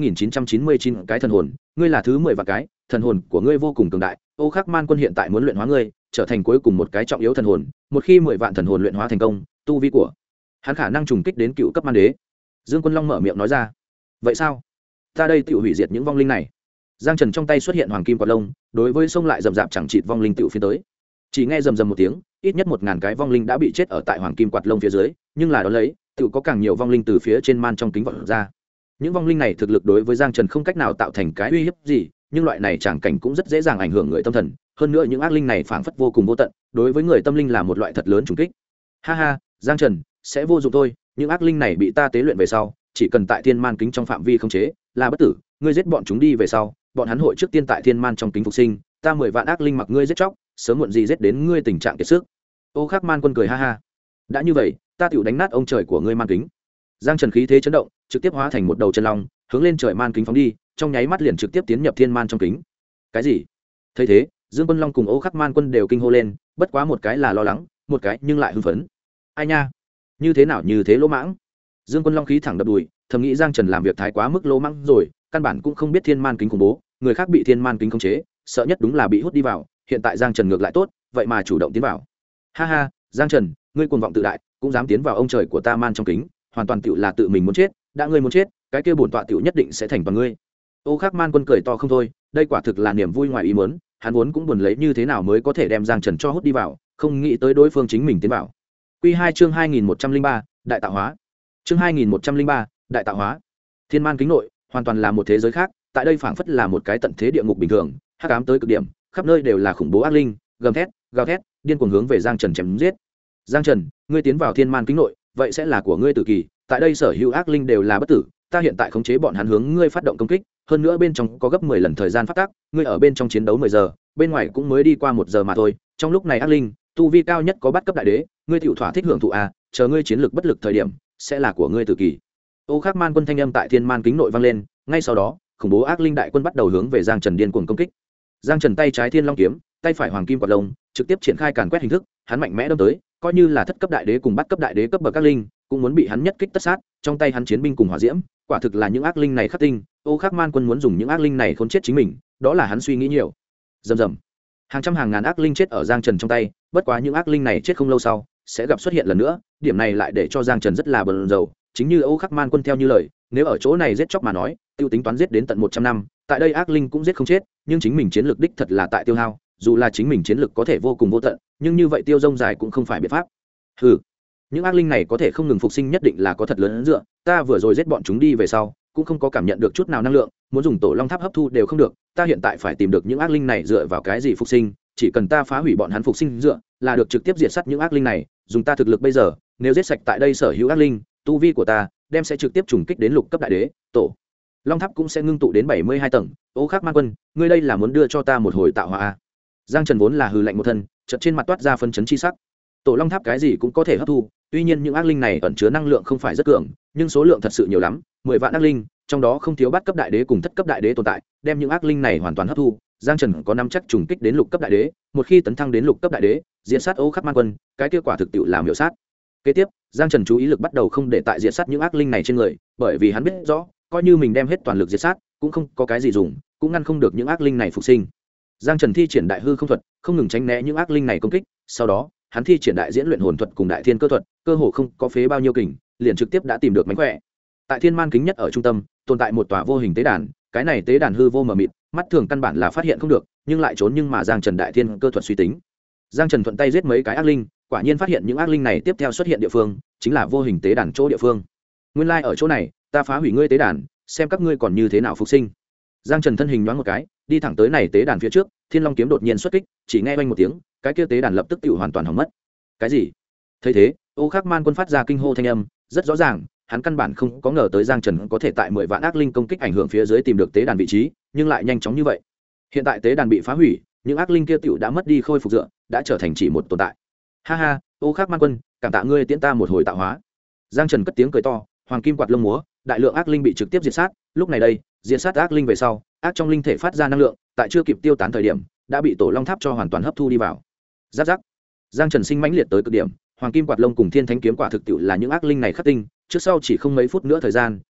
99.999 cái thần hồn, ngươi là thứ 10 vạn cái, thần hồn của ngươi vô cùng cường đại. Ô Khắc Man Quân hiện tại muốn luyện hóa ngươi, trở thành cuối cùng một cái trọng yếu thần hồn, một khi 10 vạn thần hồn luyện hóa thành công, tu vi của hắn khả năng trùng kích đến cựu cấp man đế. Dương Quân Long mở miệng nói ra. Vậy sao? Ta đây tự hủy diệt những vong linh này. Giang Trần trong tay xuất hiện hoàng kim quạt lông, đối với sông lại rầm rạp chẳng chịt vong linh tự phiến tới. Chỉ nghe rầm rầm một tiếng, ít nhất 1000 cái vong linh đã bị chết ở tại hoàng kim quạt lông phía dưới, nhưng là đó lấy, tự có càng nhiều vong linh từ phía trên man trong kính vọt ra. Những vong linh này thực lực đối với Giang Trần không cách nào tạo thành cái uy hiếp gì, nhưng loại này chẳng cảnh cũng rất dễ dàng ảnh hưởng người tâm thần, hơn nữa những ác linh này phảng phất vô cùng vô tận, đối với người tâm linh là một loại thật lớn trùng kích. Ha ha, Giang Trần, sẽ vô dụng thôi, những ác linh này bị ta tế luyện về sau, chỉ cần tại thiên man kính trong phạm vi khống chế, là bất tử, ngươi giết bọn chúng đi về sau, bọn hắn hội trước tiên tại thiên man trong kính phục sinh, ta 10 vạn ác linh mặc ngươi giết chóc, sớm muộn gì giết đến ngươi tình trạng kiệt sức. Ô Khắc Man Quân cười ha ha. Đã như vậy, ta tựu đánh nát ông trời của ngươi man kính. Giang Trần khí thế chấn động, trực tiếp hóa thành một đầu chân long, hướng lên trời man kính phóng đi, trong nháy mắt liền trực tiếp tiến nhập thiên man trong kính. Cái gì? Thấy thế, Dương Quân Long cùng Ô Khắc Man Quân đều kinh hô lên, bất quá một cái là lo lắng, một cái nhưng lại hưng phấn. Ai nha, như thế nào như thế lỗ mãng. Dương Quân Long khí thẳng đập đùi, thầm nghĩ Giang Trần làm việc thái quá mức lỗ mãng rồi, căn bản cũng không biết thiên man kính khủng bố, người khác bị thiên man kính khống chế, sợ nhất đúng là bị hút đi vào, hiện tại Giang Trần ngược lại tốt, vậy mà chủ động tiến vào. Ha ha, Giang Trần, ngươi cuồng vọng tự đại, cũng dám tiến vào ông trời của ta man trong kính, hoàn toàn tựu là tự mình muốn chết, đã ngươi muốn chết, cái kia bổn tọa tựu nhất định sẽ thành toàn ngươi. Ô Khắc Man Quân cười to không thôi, đây quả thực là niềm vui ngoài ý muốn, hắn vốn cũng buồn lấy như thế nào mới có thể đem Giang Trần cho hút đi vào, không nghĩ tới đối phương chính mình tiến vào. Quy 2 chương 2103, đại tạo hóa. Chương 2103, đại tạo hóa. Thiên man kính nội, hoàn toàn là một thế giới khác, tại đây phảng phất là một cái tận thế địa ngục bình thường, hắc ám tới cực điểm, khắp nơi đều là khủng bố ác linh, gầm thét, gào thét, điên cuồng hướng về Giang Trần chém giết. Giang Trần, ngươi tiến vào thiên man kính nội, vậy sẽ là của ngươi tử kỳ, tại đây sở hữu ác linh đều là bất tử, ta hiện tại khống chế bọn hắn hướng ngươi phát động công kích, hơn nữa bên trong có gấp 10 lần thời gian phát tác, ngươi ở bên trong chiến đấu 10 giờ, bên ngoài cũng mới đi qua 1 giờ mà thôi, trong lúc này ác linh, tu vi cao nhất có bắt cấp đại đế, ngươi tiểu thỏa thích hưởng thụ a, chờ ngươi chiến lược bất lực thời điểm, sẽ là của ngươi tử kỳ. Ô Khắc Man Quân thanh âm tại thiên man kính nội vang lên, ngay sau đó, khủng bố ác linh đại quân bắt đầu hướng về Giang Trần điên cuồng công kích. Giang Trần tay trái thiên long kiếm, tay phải hoàng kim quạt lông, trực tiếp triển khai càn quét hình thức, hắn mạnh mẽ đâm tới, coi như là thất cấp đại đế cùng bắt cấp đại đế cấp bậc ác linh, cũng muốn bị hắn nhất kích tất sát, trong tay hắn chiến binh cùng hỏa diễm, quả thực là những ác linh này khắc tinh, Ô Khắc Man Quân muốn dùng những ác linh này khốn chết chính mình, đó là hắn suy nghĩ nhiều. Rầm rầm. Hàng trăm hàng ngàn ác linh chết ở Giang Trần trong tay, bất quá những ác linh này chết không lâu sau, sẽ gặp xuất hiện lần nữa, điểm này lại để cho Giang Trần rất là bần dầu, chính như Ô Khắc Man Quân theo như lời, nếu ở chỗ này giết chóc mà nói, tiêu tính toán giết đến tận 100 năm, tại đây ác linh cũng giết không chết, nhưng chính mình chiến lược đích thật là tại tiêu hao, dù là chính mình chiến lược có thể vô cùng vô tận, nhưng như vậy tiêu rông dài cũng không phải biện pháp. Hừ, những ác linh này có thể không ngừng phục sinh nhất định là có thật lớn dựa, ta vừa rồi giết bọn chúng đi về sau, cũng không có cảm nhận được chút nào năng lượng, muốn dùng tổ long tháp hấp thu đều không được, ta hiện tại phải tìm được những ác linh này dựa vào cái gì phục sinh, chỉ cần ta phá hủy bọn hắn phục sinh dựa, là được trực tiếp diệt sát những ác linh này, dùng ta thực lực bây giờ, nếu giết sạch tại đây sở hữu ác linh, tu vi của ta đem sẽ trực tiếp trùng kích đến lục cấp đại đế, tổ long tháp cũng sẽ ngưng tụ đến 72 tầng. Ô Khắc Man Quân, ngươi đây là muốn đưa cho ta một hồi tạo hóa a? Giang Trần vốn là hừ lạnh một thân, chợt trên mặt toát ra phân chấn chi sắc. Tổ long tháp cái gì cũng có thể hấp thu, tuy nhiên những ác linh này ẩn chứa năng lượng không phải rất cường, nhưng số lượng thật sự nhiều lắm, 10 vạn ác linh, trong đó không thiếu bắt cấp đại đế cùng thất cấp đại đế tồn tại, đem những ác linh này hoàn toàn hấp thu, Giang Trần có nắm chắc trùng kích đến lục cấp đại đế, một khi tấn thăng đến lục cấp đại đế, diễn sát Ô Khắc Man Quân, cái kết quả thực tiệu làm hiệu sát. Kế tiếp, Giang Trần chú ý lực bắt đầu không để tại diệt sát những ác linh này trên người, bởi vì hắn biết rõ, coi như mình đem hết toàn lực diệt sát, cũng không có cái gì dùng, cũng ngăn không được những ác linh này phục sinh. Giang Trần thi triển đại hư không thuật, không ngừng tránh né những ác linh này công kích, sau đó, hắn thi triển đại diễn luyện hồn thuật cùng đại thiên cơ thuật, cơ hồ không có phế bao nhiêu kình, liền trực tiếp đã tìm được mánh khỏe. Tại thiên man kính nhất ở trung tâm, tồn tại một tòa vô hình tế đàn, cái này tế đàn hư vô mờ mịt, mắt thường căn bản là phát hiện không được, nhưng lại trốn nhưng mà Giang Trần đại thiên cơ thuật suy tính. Giang Trần thuận tay giết mấy cái ác linh, quả nhiên phát hiện những ác linh này tiếp theo xuất hiện địa phương, chính là vô hình tế đàn chỗ địa phương. Nguyên lai ở chỗ này, ta phá hủy ngươi tế đàn, xem các ngươi còn như thế nào phục sinh. Giang Trần thân hình nhoáng một cái, đi thẳng tới này tế đàn phía trước, Thiên Long kiếm đột nhiên xuất kích, chỉ nghe oanh một tiếng, cái kia tế đàn lập tức tự hoàn toàn hỏng mất. Cái gì? Thấy thế, Ô Khắc Man Quân phát ra kinh hô thanh âm, rất rõ ràng, hắn căn bản không có ngờ tới Giang Trần có thể tại 10 vạn ác linh công kích ảnh hưởng phía dưới tìm được tế đàn vị trí, nhưng lại nhanh chóng như vậy. Hiện tại tế đàn bị phá hủy, những ác linh kia tiểu đã mất đi khôi phục dựa, đã trở thành chỉ một tồn tại. Ha ha, Ô Khắc Man Quân, cảm tạ ngươi tiễn ta một hồi tạo hóa. Giang Trần cất tiếng cười to, hoàng kim quạt lông múa, đại lượng ác linh bị trực tiếp diệt sát, lúc này đây, diệt sát ác linh về sau, ác trong linh thể phát ra năng lượng, tại chưa kịp tiêu tán thời điểm, đã bị tổ long tháp cho hoàn toàn hấp thu đi vào. Giáp giáp. Giang Trần sinh mãnh liệt tới cực điểm, hoàng kim quạt lông cùng thiên thánh kiếm quả thực tiệu là những ác linh này khắc tinh, trước sau chỉ không mấy phút nữa thời gian,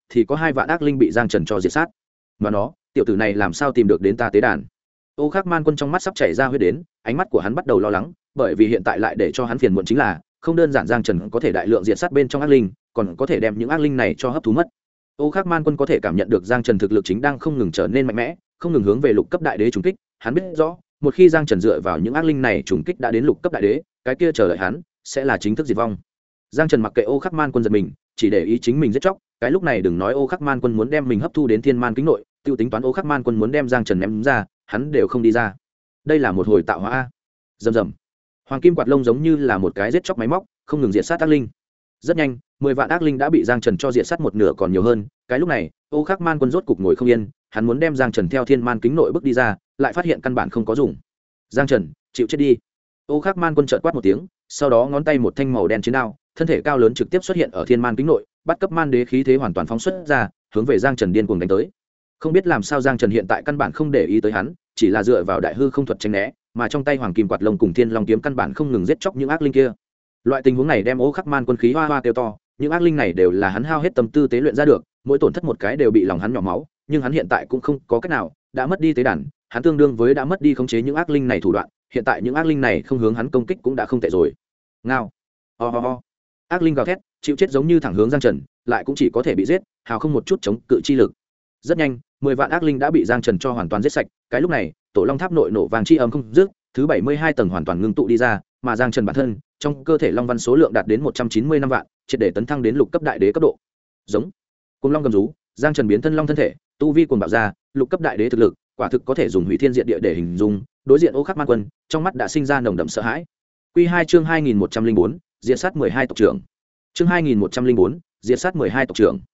thì có 2 vạn ác linh bị Giang Trần cho diệt sát. Mà nó, tiểu tử này làm sao tìm được đến ta tế đàn? Ô Khắc Man Quân trong mắt sắp chảy ra huyết đến, ánh mắt của hắn bắt đầu lo lắng, bởi vì hiện tại lại để cho hắn phiền muộn chính là, không đơn giản Giang Trần có thể đại lượng diệt sát bên trong ác linh, còn có thể đem những ác linh này cho hấp thu mất. Ô Khắc Man Quân có thể cảm nhận được Giang Trần thực lực chính đang không ngừng trở nên mạnh mẽ, không ngừng hướng về lục cấp đại đế trùng kích, hắn biết rõ, một khi Giang Trần dựa vào những ác linh này trùng kích đã đến lục cấp đại đế, cái kia chờ đợi hắn sẽ là chính thức diệt vong. Giang Trần mặc kệ Ô Khắc Man Quân giật mình, chỉ để ý chính mình giết chóc, cái lúc này đừng nói Ô Khắc Man Quân muốn đem mình hấp thu đến Thiên Man Kính nội, tiêu tính toán Ô Khắc Man Quân muốn đem Giang Trần ném ra, hắn đều không đi ra. Đây là một hồi tạo hóa a. Rầm rầm. Hoàng kim quạt lông giống như là một cái giết chóc máy móc, không ngừng diệt sát ác linh. Rất nhanh, 10 vạn ác linh đã bị Giang Trần cho diệt sát một nửa còn nhiều hơn, cái lúc này, Ô Khắc Man Quân rốt cục ngồi không yên, hắn muốn đem Giang Trần theo Thiên Man Kính nội bước đi ra, lại phát hiện căn bản không có dùng. Giang Trần, chịu chết đi. Ô Khắc Man Quân chợt quát một tiếng, sau đó ngón tay một thanh màu đen chiến đao, thân thể cao lớn trực tiếp xuất hiện ở Thiên Man Kính nội, bắt cấp man đế khí thế hoàn toàn phóng xuất ra, hướng về Giang Trần điên cuồng đánh tới. Không biết làm sao Giang Trần hiện tại căn bản không để ý tới hắn, chỉ là dựa vào đại hư không thuật tránh né, mà trong tay hoàng kim quạt lông cùng Thiên Long kiếm căn bản không ngừng giết chóc những ác linh kia. Loại tình huống này đem Ô Khắc Man Quân khí hoa hoa kêu to, những ác linh này đều là hắn hao hết tâm tư tế luyện ra được, mỗi tổn thất một cái đều bị lòng hắn nhỏ máu, nhưng hắn hiện tại cũng không có cách nào, đã mất đi tế đàn, hắn tương đương với đã mất đi khống chế những ác linh này thủ đoạn, hiện tại những ác linh này không hướng hắn công kích cũng đã không tệ rồi. Ngao. Ho. Ác linh gào thét, chịu chết giống như thẳng hướng Giang Trần, lại cũng chỉ có thể bị giết, hào không một chút chống cự chi lực. Rất nhanh, 10 vạn ác linh đã bị Giang Trần cho hoàn toàn giết sạch, cái lúc này, Tổ Long Tháp nội nổ vang chi âm không dứt, thứ 72 tầng hoàn toàn ngưng tụ đi ra, mà Giang Trần bản thân, trong cơ thể long văn số lượng đạt đến 195 vạn, triệt để tấn thăng đến lục cấp đại đế cấp độ. Giống. Cùng long gầm rú, Giang Trần biến thân long thân thể, tu vi cuồng bạo ra, lục cấp đại đế thực lực, quả thực có thể dùng hủy thiên diệt địa để hình dung, đối diện Ô Khắc Man Quân, trong mắt đã sinh ra nồng đậm sợ hãi. Quy 2 chương 2104, diệt sát 12 tộc trưởng. Chương 2104, diệt sát 12 tộc trưởng.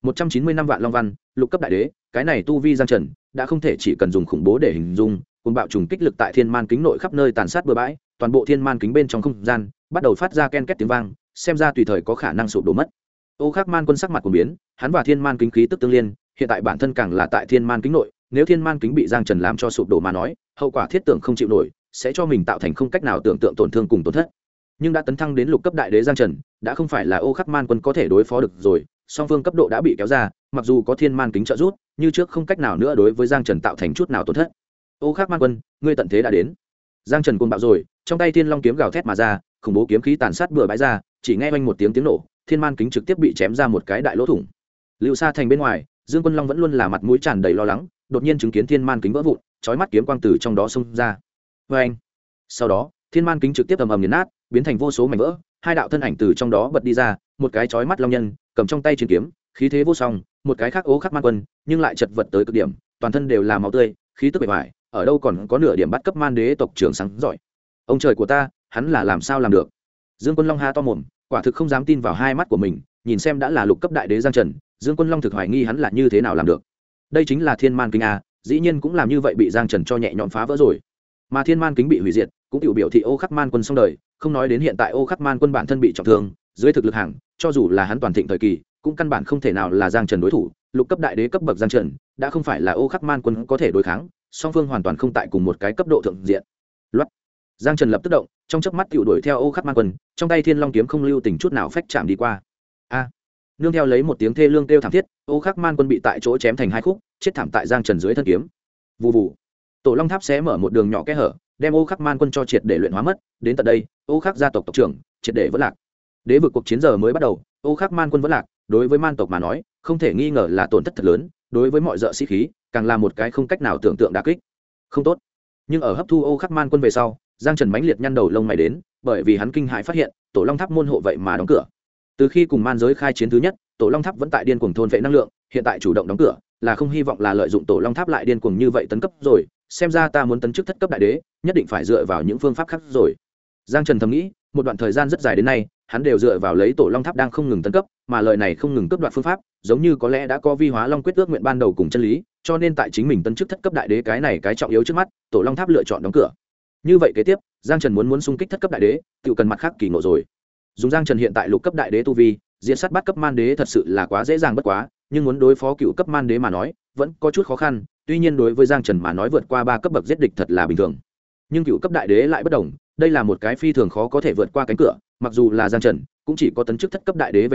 195 vạn long văn, lục cấp đại đế, cái này tu vi Giang Trần, đã không thể chỉ cần dùng khủng bố để hình dung, cuồng bạo trùng kích lực tại Thiên Man Kính nội khắp nơi tàn sát bừa bãi, toàn bộ Thiên Man Kính bên trong không gian bắt đầu phát ra ken két tiếng vang, xem ra tùy thời có khả năng sụp đổ mất. Ô Khắc Man Quân sắc mặt cuồng biến, hắn và Thiên Man Kính khí tức tương liên, hiện tại bản thân càng là tại Thiên Man Kính nội, nếu Thiên Man Kính bị Giang Trần làm cho sụp đổ mà nói, hậu quả thiết tưởng không chịu nổi, sẽ cho mình tạo thành không cách nào tưởng tượng tổn thương cùng tổn thất. Nhưng đã tấn thăng đến lục cấp đại đế Giang Trần, đã không phải là Ô Khắc Man Quân có thể đối phó được rồi, song phương cấp độ đã bị kéo ra, mặc dù có Thiên Man Kính trợ giúp, như trước không cách nào nữa đối với Giang Trần tạo thành chút nào tổn thất. Ô Khắc Man Quân, ngươi tận thế đã đến. Giang Trần cuồng bạo rồi, trong tay Thiên Long kiếm gào thét mà ra, khủng bố kiếm khí tàn sát bừa bãi ra, chỉ nghe oanh một tiếng nổ, Thiên Man Kính trực tiếp bị chém ra một cái đại lỗ thủng. Lưu Sa Thành bên ngoài, Dương Quân Long vẫn luôn là mặt mũi tràn đầy lo lắng, đột nhiên chứng kiến Thiên Man Kính vỡ vụn, chói mắt kiếm quang từ trong đó xông ra. Oanh! Sau đó, Thiên Man Kính trực tiếp ầm ầm nghiền nát, biến thành vô số mảnh vỡ, hai đạo thân ảnh từ trong đó bật đi ra, một cái chói mắt long nhân, cầm trong tay chiến kiếm, khí thế vô song, một cái khác Ô Khắc Man Quân, nhưng lại chật vật tới cực điểm, toàn thân đều là máu tươi, khí tức bề ngoài, ở đâu còn có nửa điểm bắt cấp man đế tộc trưởng sáng giỏi. Ông trời của ta, hắn là làm sao làm được? Dương Quân Long ha to mồm, quả thực không dám tin vào hai mắt của mình, nhìn xem đã là lục cấp đại đế Giang Trần, Dương Quân Long thực hoài nghi hắn là như thế nào làm được. Đây chính là Thiên Man Kính a, dĩ nhiên cũng làm như vậy bị Giang Trần cho nhẹ nhõm phá vỡ rồi. Mà Thiên Man Kính bị hủy diệt, cũng tiểu biểu thị Ô Khắc Man Quân xong đời, không nói đến hiện tại Ô Khắc Man Quân bản thân bị trọng thương, dưới thực lực hàng, cho dù là hắn toàn thịnh thời kỳ, cũng căn bản không thể nào là Giang Trần đối thủ, lục cấp đại đế cấp bậc Giang Trần, đã không phải là Ô Khắc Man Quân có thể đối kháng, song phương hoàn toàn không tại cùng một cái cấp độ thượng diện. Loát. Giang Trần lập tức động, trong chớp mắt tiểu đuổi theo Ô Khắc Man Quân, trong tay Thiên Long kiếm không lưu tình chút nào phách chạm đi qua. A! Nương theo lấy một tiếng thê lương kêu thảm thiết, Ô Khắc Man Quân bị tại chỗ chém thành hai khúc, chết thảm tại Giang Trần dưới thân kiếm. Vù vù. Tổ Long Tháp xé mở một đường nhỏ kẽ hở, đem Ô Khắc Man Quân cho triệt để luyện hóa mất, đến tận đây, Ô Khắc gia tộc tộc trưởng triệt để vỡ lạc. Đế vực cuộc chiến giờ mới bắt đầu, Ô Khắc Man Quân vỡ lạc, đối với man tộc mà nói, không thể nghi ngờ là tổn thất thật lớn, đối với mọi dợ sĩ khí, càng là một cái không cách nào tưởng tượng đả kích. Không tốt. Nhưng ở hấp thu Ô Khắc Man Quân về sau, Giang Trần mãnh liệt nhăn đầu lông mày đến, bởi vì hắn kinh hãi phát hiện, Tổ Long Tháp môn hộ vậy mà đóng cửa. Từ khi cùng man giới khai chiến thứ nhất, Tổ Long Tháp vẫn tại điên cuồng thôn vệ năng lượng, hiện tại chủ động đóng cửa, là không hy vọng là lợi dụng Tổ Long Tháp lại điên cuồng như vậy tấn cấp rồi, xem ra ta muốn tấn chức thất cấp đại đế, nhất định phải dựa vào những phương pháp khác rồi. Giang Trần thầm nghĩ, một đoạn thời gian rất dài đến nay, hắn đều dựa vào lấy Tổ Long Tháp đang không ngừng tấn cấp, mà lời này không ngừng cấp đoạn phương pháp, giống như có lẽ đã có vi hóa long quyết ước nguyện ban đầu cùng chân lý, cho nên tại chính mình tấn chức thất cấp đại đế cái này cái trọng yếu trước mắt, Tổ Long Tháp lựa chọn đóng cửa. Như vậy kế tiếp, Giang Trần muốn xung kích thất cấp đại đế, tự cần mặt khác kỳ ngộ rồi. Dùng Giang Trần hiện tại lục cấp đại đế tu vi, diễn sát bắt cấp man đế thật sự là quá dễ dàng bất quá, nhưng muốn đối phó cựu cấp man đế mà nói, vẫn có chút khó khăn, tuy nhiên đối với Giang Trần mà nói vượt qua 3 cấp bậc giết địch thật là bình thường. Nhưng cựu cấp đại đế lại bất đồng, đây là một cái phi thường khó có thể vượt qua cánh cửa, mặc dù là Giang Trần, cũng chỉ có tấn chức thất cấp đại đế về sau,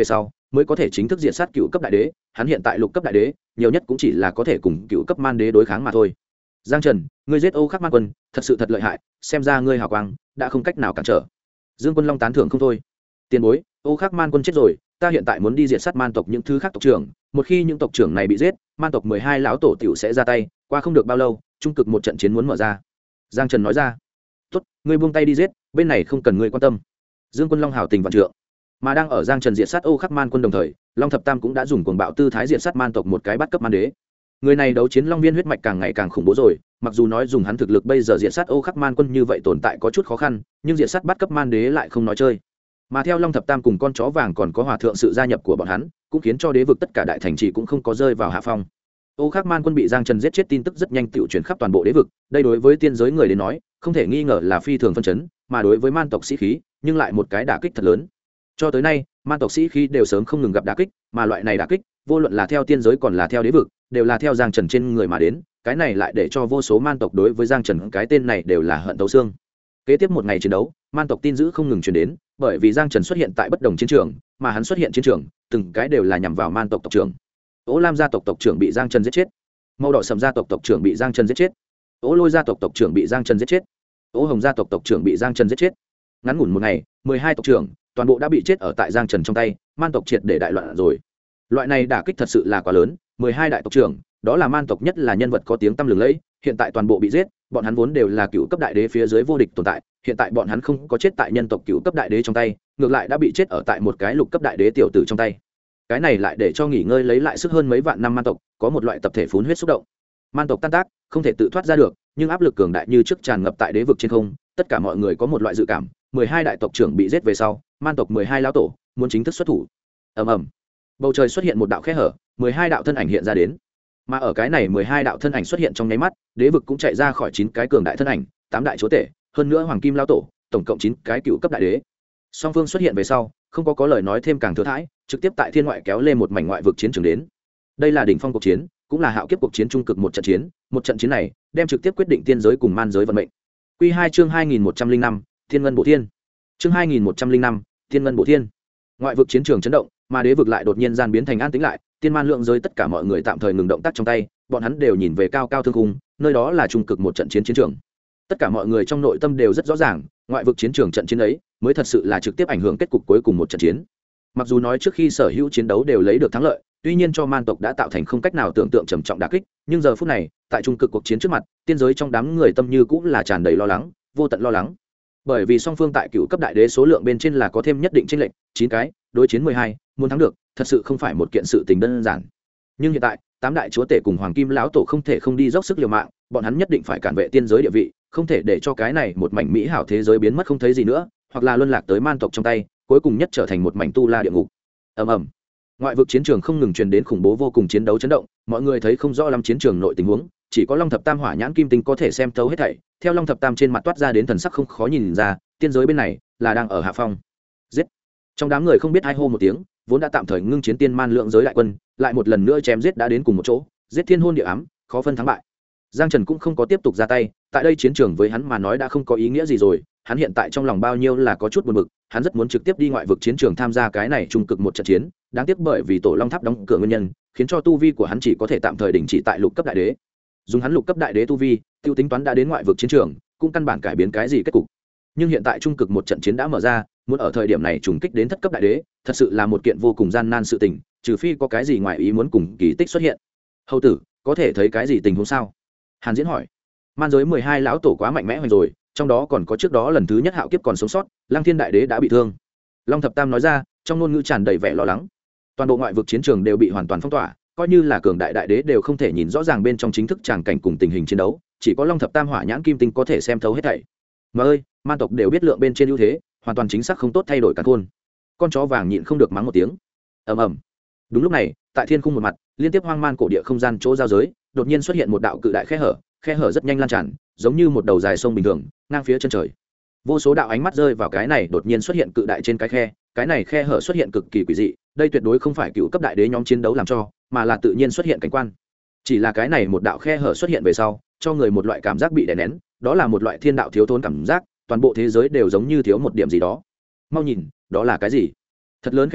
mới có thể chính thức diệt sát cựu cấp đại đế. Hắn hiện tại lục cấp đại đế, nhiều nhất cũng chỉ là có thể cùng cựu cấp man đế đối kháng mà thôi. Giang Trần, ngươi giết Ô Khắc Man Quân, thật sự thật lợi hại, xem ra ngươi hào quang đã không cách nào cản trở. Dương Quân Long tán thưởng không thôi. Tiền bối, Ô Khắc Man Quân chết rồi, ta hiện tại muốn đi diệt sát man tộc những thứ khác tộc trưởng, một khi những tộc trưởng này bị giết, man tộc 12 lão tổ tiểu sẽ ra tay, qua không được bao lâu, trung cực một trận chiến muốn mở ra. Giang Trần nói ra. Tốt, ngươi buông tay đi giết, bên này không cần ngươi quan tâm. Dương Quân Long hào tình vạn trượng. Mà đang ở Giang Trần diệt sát Ô Khắc Man Quân đồng thời, Long Thập Tam cũng đã dùng cuồng bạo tư thái diệt sát man tộc một cái bắt cấp man đế. Người này đấu chiến long viên huyết mạch càng ngày càng khủng bố rồi, mặc dù nói dùng hắn thực lực bây giờ diệt sát Ô Khắc Man Quân như vậy tồn tại có chút khó khăn, nhưng diệt sát bắt cấp man đế lại không nói chơi. Mà theo Long Thập Tam cùng con chó vàng còn có hòa thượng sự gia nhập của bọn hắn, cũng khiến cho đế vực tất cả đại thành trì cũng không có rơi vào hạ phong. Ô Khắc Man Quân bị Giang Trần giết chết tin tức rất nhanh tựu truyền khắp toàn bộ đế vực, đây đối với tiên giới người đến nói, không thể nghi ngờ là phi thường phân chấn, mà đối với man tộc sĩ khí, nhưng lại một cái đả kích thật lớn. Cho tới nay, man tộc sĩ khí đều sớm không ngừng gặp đả kích, mà loại này đả kích, vô luận là theo tiên giới còn là theo đế vực, đều là theo Giang Trần trên người mà đến, cái này lại để cho vô số man tộc đối với Giang Trần cái tên này đều là hận thấu xương. Kế tiếp một ngày chiến đấu, man tộc tin dữ không ngừng truyền đến, bởi vì Giang Trần xuất hiện tại bất đồng chiến trường, mà hắn xuất hiện chiến trường, từng cái đều là nhằm vào man tộc tộc trưởng. Ô Lam gia tộc tộc trưởng bị Giang Trần giết chết, Màu Đỏ Sầm gia tộc tộc trưởng bị Giang Trần giết chết, Ô Lôi gia tộc tộc trưởng bị Giang Trần giết chết, Ô Hồng gia tộc tộc trưởng bị Giang Trần giết chết. Ngắn ngủn một ngày, 12 tộc trưởng toàn bộ đã bị chết ở tại Giang Trần trong tay, man tộc triệt để đại loạn rồi. Loại này đả kích thật sự là quá lớn, 12 đại tộc trưởng, đó là man tộc nhất là nhân vật có tiếng tăm lừng lẫy, hiện tại toàn bộ bị giết, bọn hắn vốn đều là cựu cấp đại đế phía dưới vô địch tồn tại, hiện tại bọn hắn không có chết tại nhân tộc cựu cấp đại đế trong tay, ngược lại đã bị chết ở tại một cái lục cấp đại đế tiểu tử trong tay. Cái này lại để cho nghỉ ngơi lấy lại sức hơn mấy vạn năm man tộc, có một loại tập thể phun huyết xúc động. Man tộc tan tác, không thể tự thoát ra được, nhưng áp lực cường đại như trước tràn ngập tại đế vực trên không, tất cả mọi người có một loại dự cảm, 12 đại tộc trưởng bị giết về sau, man tộc 12 lão tổ muốn chính thức xuất thủ. Ầm ầm. Bầu trời xuất hiện một đạo khe hở, 12 đạo thân ảnh hiện ra đến. Mà ở cái này 12 đạo thân ảnh xuất hiện trong nháy mắt, đế vực cũng chạy ra khỏi 9 cái cường đại thân ảnh, 8 đại chúa tể, hơn nữa hoàng kim lão tổ, tổng cộng 9 cái cựu cấp đại đế. Song phương xuất hiện về sau, không có lời nói thêm càng thừa thãi, trực tiếp tại thiên ngoại kéo lên một mảnh ngoại vực chiến trường đến. Đây là đỉnh phong cuộc chiến, cũng là hạo kiếp cuộc chiến trung cực một trận chiến này đem trực tiếp quyết định tiên giới cùng man giới vận mệnh. Quy 2 chương 2105, Thiên Ngân Bổ Thiên. Chương 2105, Thiên Ngân Bổ Thiên. Ngoại vực chiến trường chấn động, mà đế vực lại đột nhiên gian biến thành an tĩnh lại, tiên man lượng giới tất cả mọi người tạm thời ngừng động tác trong tay, bọn hắn đều nhìn về cao cao thương khung, nơi đó là trung cực một trận chiến trường. Tất cả mọi người trong nội tâm đều rất rõ ràng, ngoại vực chiến trường trận chiến ấy mới thật sự là trực tiếp ảnh hưởng kết cục cuối cùng một trận chiến. Mặc dù nói trước khi sở hữu chiến đấu đều lấy được thắng lợi, tuy nhiên cho man tộc đã tạo thành không cách nào tưởng tượng trầm trọng đả kích, nhưng giờ phút này, tại trung cực cuộc chiến trước mặt, tiên giới trong đám người tâm như cũng là tràn đầy lo lắng, vô tận lo lắng. Bởi vì song phương tại cựu cấp đại đế số lượng bên trên là có thêm nhất định chênh lệch, 9 cái đối chiến 12, muốn thắng được, thật sự không phải một kiện sự tình đơn giản. Nhưng hiện tại, 8 đại chúa tể cùng hoàng kim lão tổ không thể không đi dốc sức liều mạng, bọn hắn nhất định phải cản vệ tiên giới địa vị, không thể để cho cái này một mảnh mỹ hảo thế giới biến mất không thấy gì nữa, hoặc là luân lạc tới man tộc trong tay, cuối cùng nhất trở thành một mảnh tu la địa ngục. Ầm ầm. Ngoại vực chiến trường không ngừng truyền đến khủng bố vô cùng chiến đấu chấn động, mọi người thấy không rõ lắm chiến trường nội tình huống, chỉ có Long Thập Tam hỏa nhãn kim tinh có thể xem thấu hết thảy. Theo Long Thập Tam trên mặt toát ra đến thần sắc không khó nhìn ra, tiên giới bên này là đang ở hạ phong. Giết! Trong đám người không biết ai hô một tiếng, vốn đã tạm thời ngưng chiến tiên man lượng giới đại quân, lại một lần nữa chém giết đã đến cùng một chỗ, giết thiên hôn địa ám, khó phân thắng bại. Giang Trần cũng không có tiếp tục ra tay, tại đây chiến trường với hắn mà nói đã không có ý nghĩa gì rồi, hắn hiện tại trong lòng bao nhiêu là có chút buồn bực, hắn rất muốn trực tiếp đi ngoại vực chiến trường tham gia cái này trung cực một trận chiến, đáng tiếc bởi vì Tổ Long Tháp đóng cửa nguyên nhân, khiến cho tu vi của hắn chỉ có thể tạm thời đình chỉ tại lục cấp đại đế. Dùng hắn lục cấp đại đế tu vi, tiêu tính toán đã đến ngoại vực chiến trường, cũng căn bản cải biến cái gì kết cục. Nhưng hiện tại trung cực một trận chiến đã mở ra, muốn ở thời điểm này trùng kích đến thất cấp đại đế, thật sự là một kiện vô cùng gian nan sự tình, trừ phi có cái gì ngoài ý muốn cùng kỳ tích xuất hiện. Hầu tử, có thể thấy cái gì tình huống sao? Hàn Diễn hỏi. Man giới 12 lão tổ quá mạnh mẽ rồi, trong đó còn có trước đó lần thứ nhất hạo kiếp còn sống sót, Lăng Thiên đại đế đã bị thương. Long Thập Tam nói ra, trong ngôn ngữ tràn đầy vẻ lo lắng. Toàn bộ ngoại vực chiến trường đều bị hoàn toàn phong tỏa, coi như là cường đại đại đế đều không thể nhìn rõ ràng bên trong chính thức tràng cảnh cùng tình hình chiến đấu, chỉ có Long Thập Tam hỏa nhãn kim tinh có thể xem thấu hết thảy. Mà ơi, man tộc đều biết lượng bên trên ưu thế, hoàn toàn chính xác không tốt thay đổi cả khôn. Con chó vàng nhịn không được mắng một tiếng. Ầm ầm. Đúng lúc này, tại thiên khung một mặt, liên tiếp hoang man cổ địa không gian chỗ giao giới, đột nhiên xuất hiện một đạo cự đại khe hở rất nhanh lan tràn, giống như một đầu dài sông bình thường, ngang phía chân trời. Vô số đạo ánh mắt rơi vào cái này đột nhiên xuất hiện cự đại trên cái này khe hở xuất hiện cực kỳ quỷ dị, đây tuyệt đối không phải cựu cấp đại đế nhóm chiến đấu làm cho, mà là tự nhiên xuất hiện cảnh quan. Chỉ là cái này một đạo khe hở xuất hiện về sau, cho người một loại cảm giác bị đè nén, đó là một loại thiên đạo thiếu thốn cảm giác, toàn bộ thế giới đều giống như thiếu một điểm gì đó. Mau nhìn, đó là cái gì? Thật lớn khe hở,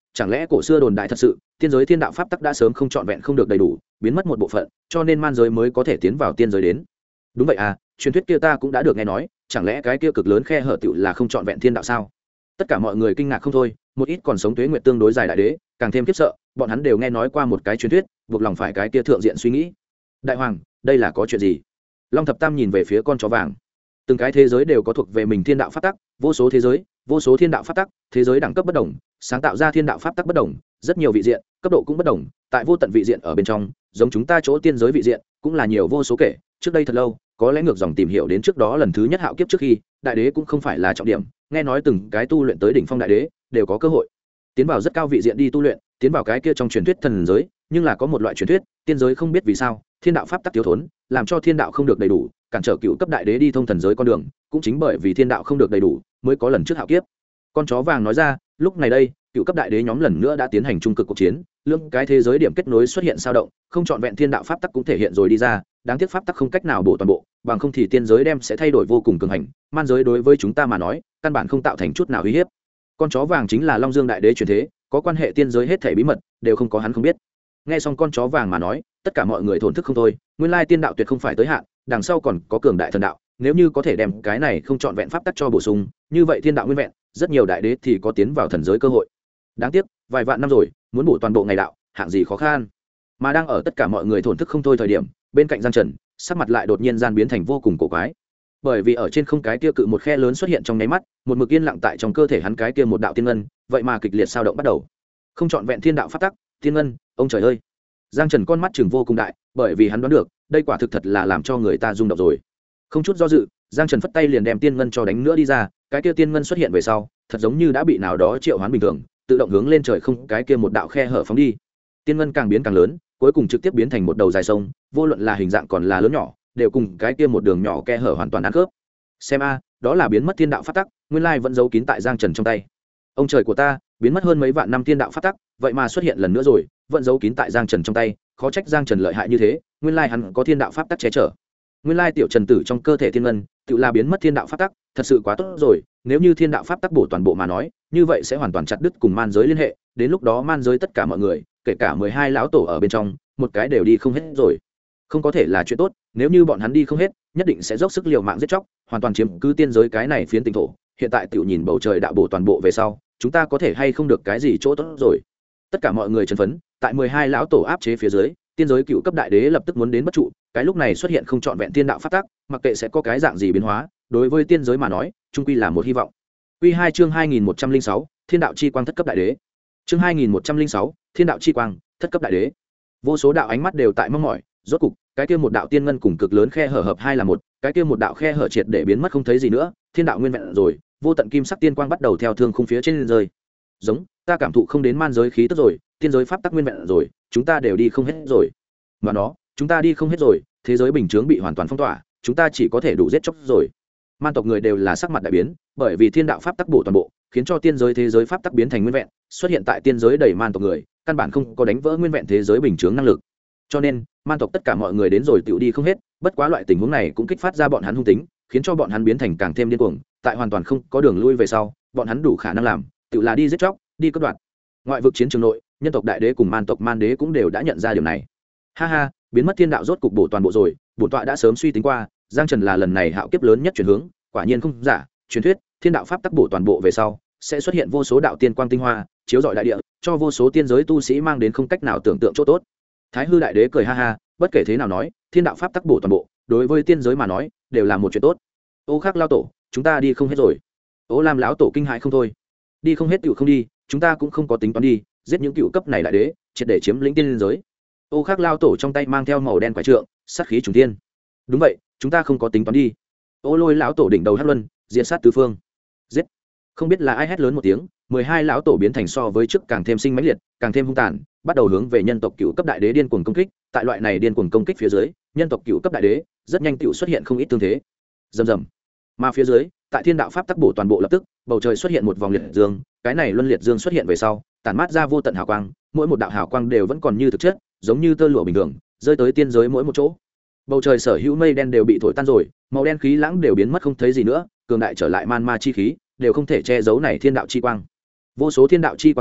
chẳng lẽ cổ xưa đồn đại thật sự tiên giới thiên đạo pháp tắc đã sớm không trọn vẹn không được đầy đủ biến mất một bộ phận cho nên man giới mới có thể tiến vào tiên giới đến? Đúng vậy à, truyền thuyết kia ta cũng đã được nghe nói, chẳng lẽ cái kia cực lớn khe hở tựu là không trọn vẹn thiên đạo sao? Tất cả mọi người kinh ngạc không thôi, một ít còn sống tuế nguyệt tương đối dài đại đế càng thêm khiếp sợ, bọn hắn đều nghe nói qua một cái truyền thuyết, buộc lòng phải cái kia thượng diện suy nghĩ. Đại hoàng, đây là có chuyện gì? Long thập tam nhìn về phía con chó vàng. Từng cái thế giới đều có thuộc về mình thiên đạo pháp tắc, vô số thế giới, vô số thiên đạo pháp tắc, thế giới đẳng cấp bất đồng, sáng tạo ra thiên đạo pháp tắc bất đồng, rất nhiều vị diện, cấp độ cũng bất đồng, tại vô tận vị diện ở bên trong, giống chúng ta chỗ tiên giới vị diện, cũng là nhiều vô số kể, trước đây thật lâu, có lẽ ngược dòng tìm hiểu đến trước đó lần thứ nhất hạo kiếp trước khi, đại đế cũng không phải là trọng điểm, nghe nói từng cái tu luyện tới đỉnh phong đại đế, đều có cơ hội tiến vào rất cao vị diện đi tu luyện, tiến vào cái kia trong truyền thuyết thần giới, nhưng là có một loại truyền thuyết, tiên giới không biết vì sao, thiên đạo pháp tắc thiếu thốn, làm cho thiên đạo không được đầy đủ, cản trở cựu cấp đại đế đi thông thần giới con đường, cũng chính bởi vì thiên đạo không được đầy đủ, mới có lần trước hạo kiếp. Con chó vàng nói ra, lúc này đây, cựu cấp đại đế nhóm lần nữa đã tiến hành trung cực cuộc chiến, lưỡng cái thế giới điểm kết nối xuất hiện sao động, không trọn vẹn thiên đạo pháp tắc cũng thể hiện rồi đi ra, đáng tiếc pháp tắc không cách nào bổ toàn bộ, bằng không thì tiên giới đem sẽ thay đổi vô cùng cường hành, man giới đối với chúng ta mà nói, căn bản không tạo thành chút nào uy hiếp. Con chó vàng chính là Long Dương đại đế truyền thế, có quan hệ tiên giới hết thảy bí mật, đều không có hắn không biết. Nghe xong con chó vàng mà nói, tất cả mọi người thổn thức không thôi, nguyên lai tiên đạo tuyệt không phải tới hạn, đằng sau còn có cường đại thần đạo, nếu như có thể đem cái này không trọn vẹn pháp tắc cho bổ sung, như vậy thiên đạo nguyên vẹn, rất nhiều đại đế thì có tiến vào thần giới cơ hội. Đáng tiếc, vài vạn năm rồi, muốn bổ toàn bộ ngày đạo, hạng gì khó khăn. Mà đang ở tất cả mọi người thổn thức không thôi thời điểm, bên cạnh Giang Trần, sắc mặt lại đột nhiên gian biến thành vô cùng cổ quái. Bởi vì ở trên không cái kia cự một khe lớn xuất hiện trong nháy mắt, một mực yên lặng tại trong cơ thể hắn cái kia một đạo tiên ngân, vậy mà kịch liệt sao động bắt đầu. Không trọn vẹn thiên đạo pháp tắc, tiên ngân, ông trời ơi. Giang Trần con mắt trừng vô cùng đại, bởi vì hắn đoán được, đây quả thực thật là làm cho người ta rung động rồi. Không chút do dự, Giang Trần phất tay liền đem tiên ngân cho đánh nữa đi ra, cái kia tiên ngân xuất hiện về sau, thật giống như đã bị nào đó triệu hoán bình thường, tự động hướng lên trời không cái kia một đạo khe hở phóng đi. Tiên ngân càng biến càng lớn, cuối cùng trực tiếp biến thành một đầu dài sông, vô luận là hình dạng còn là lớn nhỏ, đều cùng cái kia một đường nhỏ khe hở hoàn toàn ăn khớp. Xem a, đó là biến mất thiên đạo pháp tắc, nguyên lai vẫn giấu kín tại Giang Trần trong tay. Ông trời của ta, biến mất hơn mấy vạn năm thiên đạo pháp tắc, vậy mà xuất hiện lần nữa rồi, vẫn giấu kín tại Giang Trần trong tay, khó trách Giang Trần lợi hại như thế, nguyên lai hắn có thiên đạo pháp tắc che chở. Nguyên lai tiểu Trần tử trong cơ thể thiên ngân, tự là biến mất thiên đạo pháp tắc, thật sự quá tốt rồi, nếu như thiên đạo pháp tắc bổ toàn bộ mà nói, như vậy sẽ hoàn toàn chặt đứt cùng man giới liên hệ, đến lúc đó man giới tất cả mọi người, kể cả 12 lão tổ ở bên trong, một cái đều đi không hết rồi. Không có thể là chuyện tốt, nếu như bọn hắn đi không hết, nhất định sẽ dốc sức liều mạng giết chóc, hoàn toàn chiếm cứ tiên giới cái này phiến tinh thổ. Hiện tại tiểu nhìn bầu trời đạo bổ toàn bộ về sau, chúng ta có thể hay không được cái gì chỗ tốt rồi. Tất cả mọi người chấn phấn, tại 12 lão tổ áp chế phía dưới, tiên giới cựu cấp đại đế lập tức muốn đến bất trụ, cái lúc này xuất hiện không trọn vẹn tiên đạo pháp tắc, mặc kệ sẽ có cái dạng gì biến hóa, đối với tiên giới mà nói, chung quy là một hy vọng. Quy 2 chương 2106, Thiên đạo chi quang thất cấp đại đế. Chương 2106, Thiên đạo chi quang, thất cấp đại đế. Vô số đạo ánh mắt đều tại mong mỏi, rốt cục, cái kia một đạo tiên ngân cùng cực lớn khe hở hợp hai là một, cái kia một đạo khe hở triệt để biến mất không thấy gì nữa, thiên đạo nguyên vẹn rồi, vô tận kim sắc tiên quang bắt đầu theo thương khung phía trên rơi. Giống, ta cảm thụ không đến man giới khí tức rồi, tiên giới pháp tắc nguyên vẹn rồi, chúng ta đều đi không hết rồi. Mà nó, chúng ta đi không hết rồi, thế giới bình chướng bị hoàn toàn phong tỏa, chúng ta chỉ có thể đủ giết chóc rồi. Man tộc người đều là sắc mặt đại biến, bởi vì thiên đạo pháp tắc bổ toàn bộ, khiến cho tiên giới thế giới pháp tắc biến thành nguyên vẹn, xuất hiện tại tiên giới đầy man tộc người, căn bản không có đánh vỡ nguyên vẹn thế giới bình chướng năng lực. Cho nên, man tộc tất cả mọi người đến rồi tiểu đi không hết, bất quá loại tình huống này cũng kích phát ra bọn hắn hung tính, khiến cho bọn hắn biến thành càng thêm điên cuồng, tại hoàn toàn không có đường lui về sau, bọn hắn đủ khả năng làm, tiểu là đi giết chóc, đi cướp đoạt. Ngoại vực chiến trường nội, nhân tộc đại đế cùng man tộc man đế cũng đều đã nhận ra điều này. Ha ha, biến mất thiên đạo rốt cục bổ toàn bộ rồi, bổn tọa đã sớm suy tính qua, Giang Trần là lần này hạo kiếp lớn nhất chuyển hướng, quả nhiên không giả, truyền thuyết, thiên đạo pháp tắc bổ toàn bộ về sau, sẽ xuất hiện vô số đạo tiên quang tinh hoa, chiếu rọi đại địa, cho vô số tiên giới tu sĩ mang đến không cách nào tưởng tượng chỗ tốt. Thái Hư đại đế cười ha ha, bất kể thế nào nói, thiên đạo pháp tắc bổ toàn bộ, đối với tiên giới mà nói, đều là một chuyện tốt. Ô Khắc lão tổ, chúng ta đi không hết rồi. Ô Lam lão tổ kinh hãi không thôi. Đi không hết tiểu không đi, chúng ta cũng không có tính toán đi, giết những cựu cấp này đại đế, triệt để chiếm lĩnh tiên giới. Ô Khắc lão tổ trong tay mang theo màu đen quái trượng, sát khí trùng thiên. Đúng vậy, chúng ta không có tính toán đi. Ô Lôi lão tổ đỉnh đầu hắc luân, diệt sát tứ phương. Giết. Không biết là ai hét lớn một tiếng, 12 lão tổ biến thành so với trước càng thêm sinh mãnh liệt, càng thêm hung tàn, bắt đầu hướng về nhân tộc cựu cấp đại đế điên cuồng công kích. Tại loại này điên cuồng công kích phía dưới, nhân tộc cựu cấp đại đế rất nhanh tựu xuất hiện không ít tương thế. Rầm rầm. Mà phía dưới, tại thiên đạo pháp tắc bổ toàn bộ lập tức, bầu trời xuất hiện một vòng liệt dương, cái này luân liệt dương xuất hiện về sau, tản mát ra vô tận hào quang, mỗi một đạo hào quang đều vẫn còn như thực chất, giống như tơ lụa bình thường, rơi tới tiên giới mỗi một chỗ. Bầu trời sở hữu mây đen đều bị thổi tan rồi, màu đen khí lãng đều biến mất không thấy gì nữa, cường đại trở lại man ma chi khí, đều không thể che giấu này thiên đạo chi quang. Vô số thiên đạo chi quang rơi,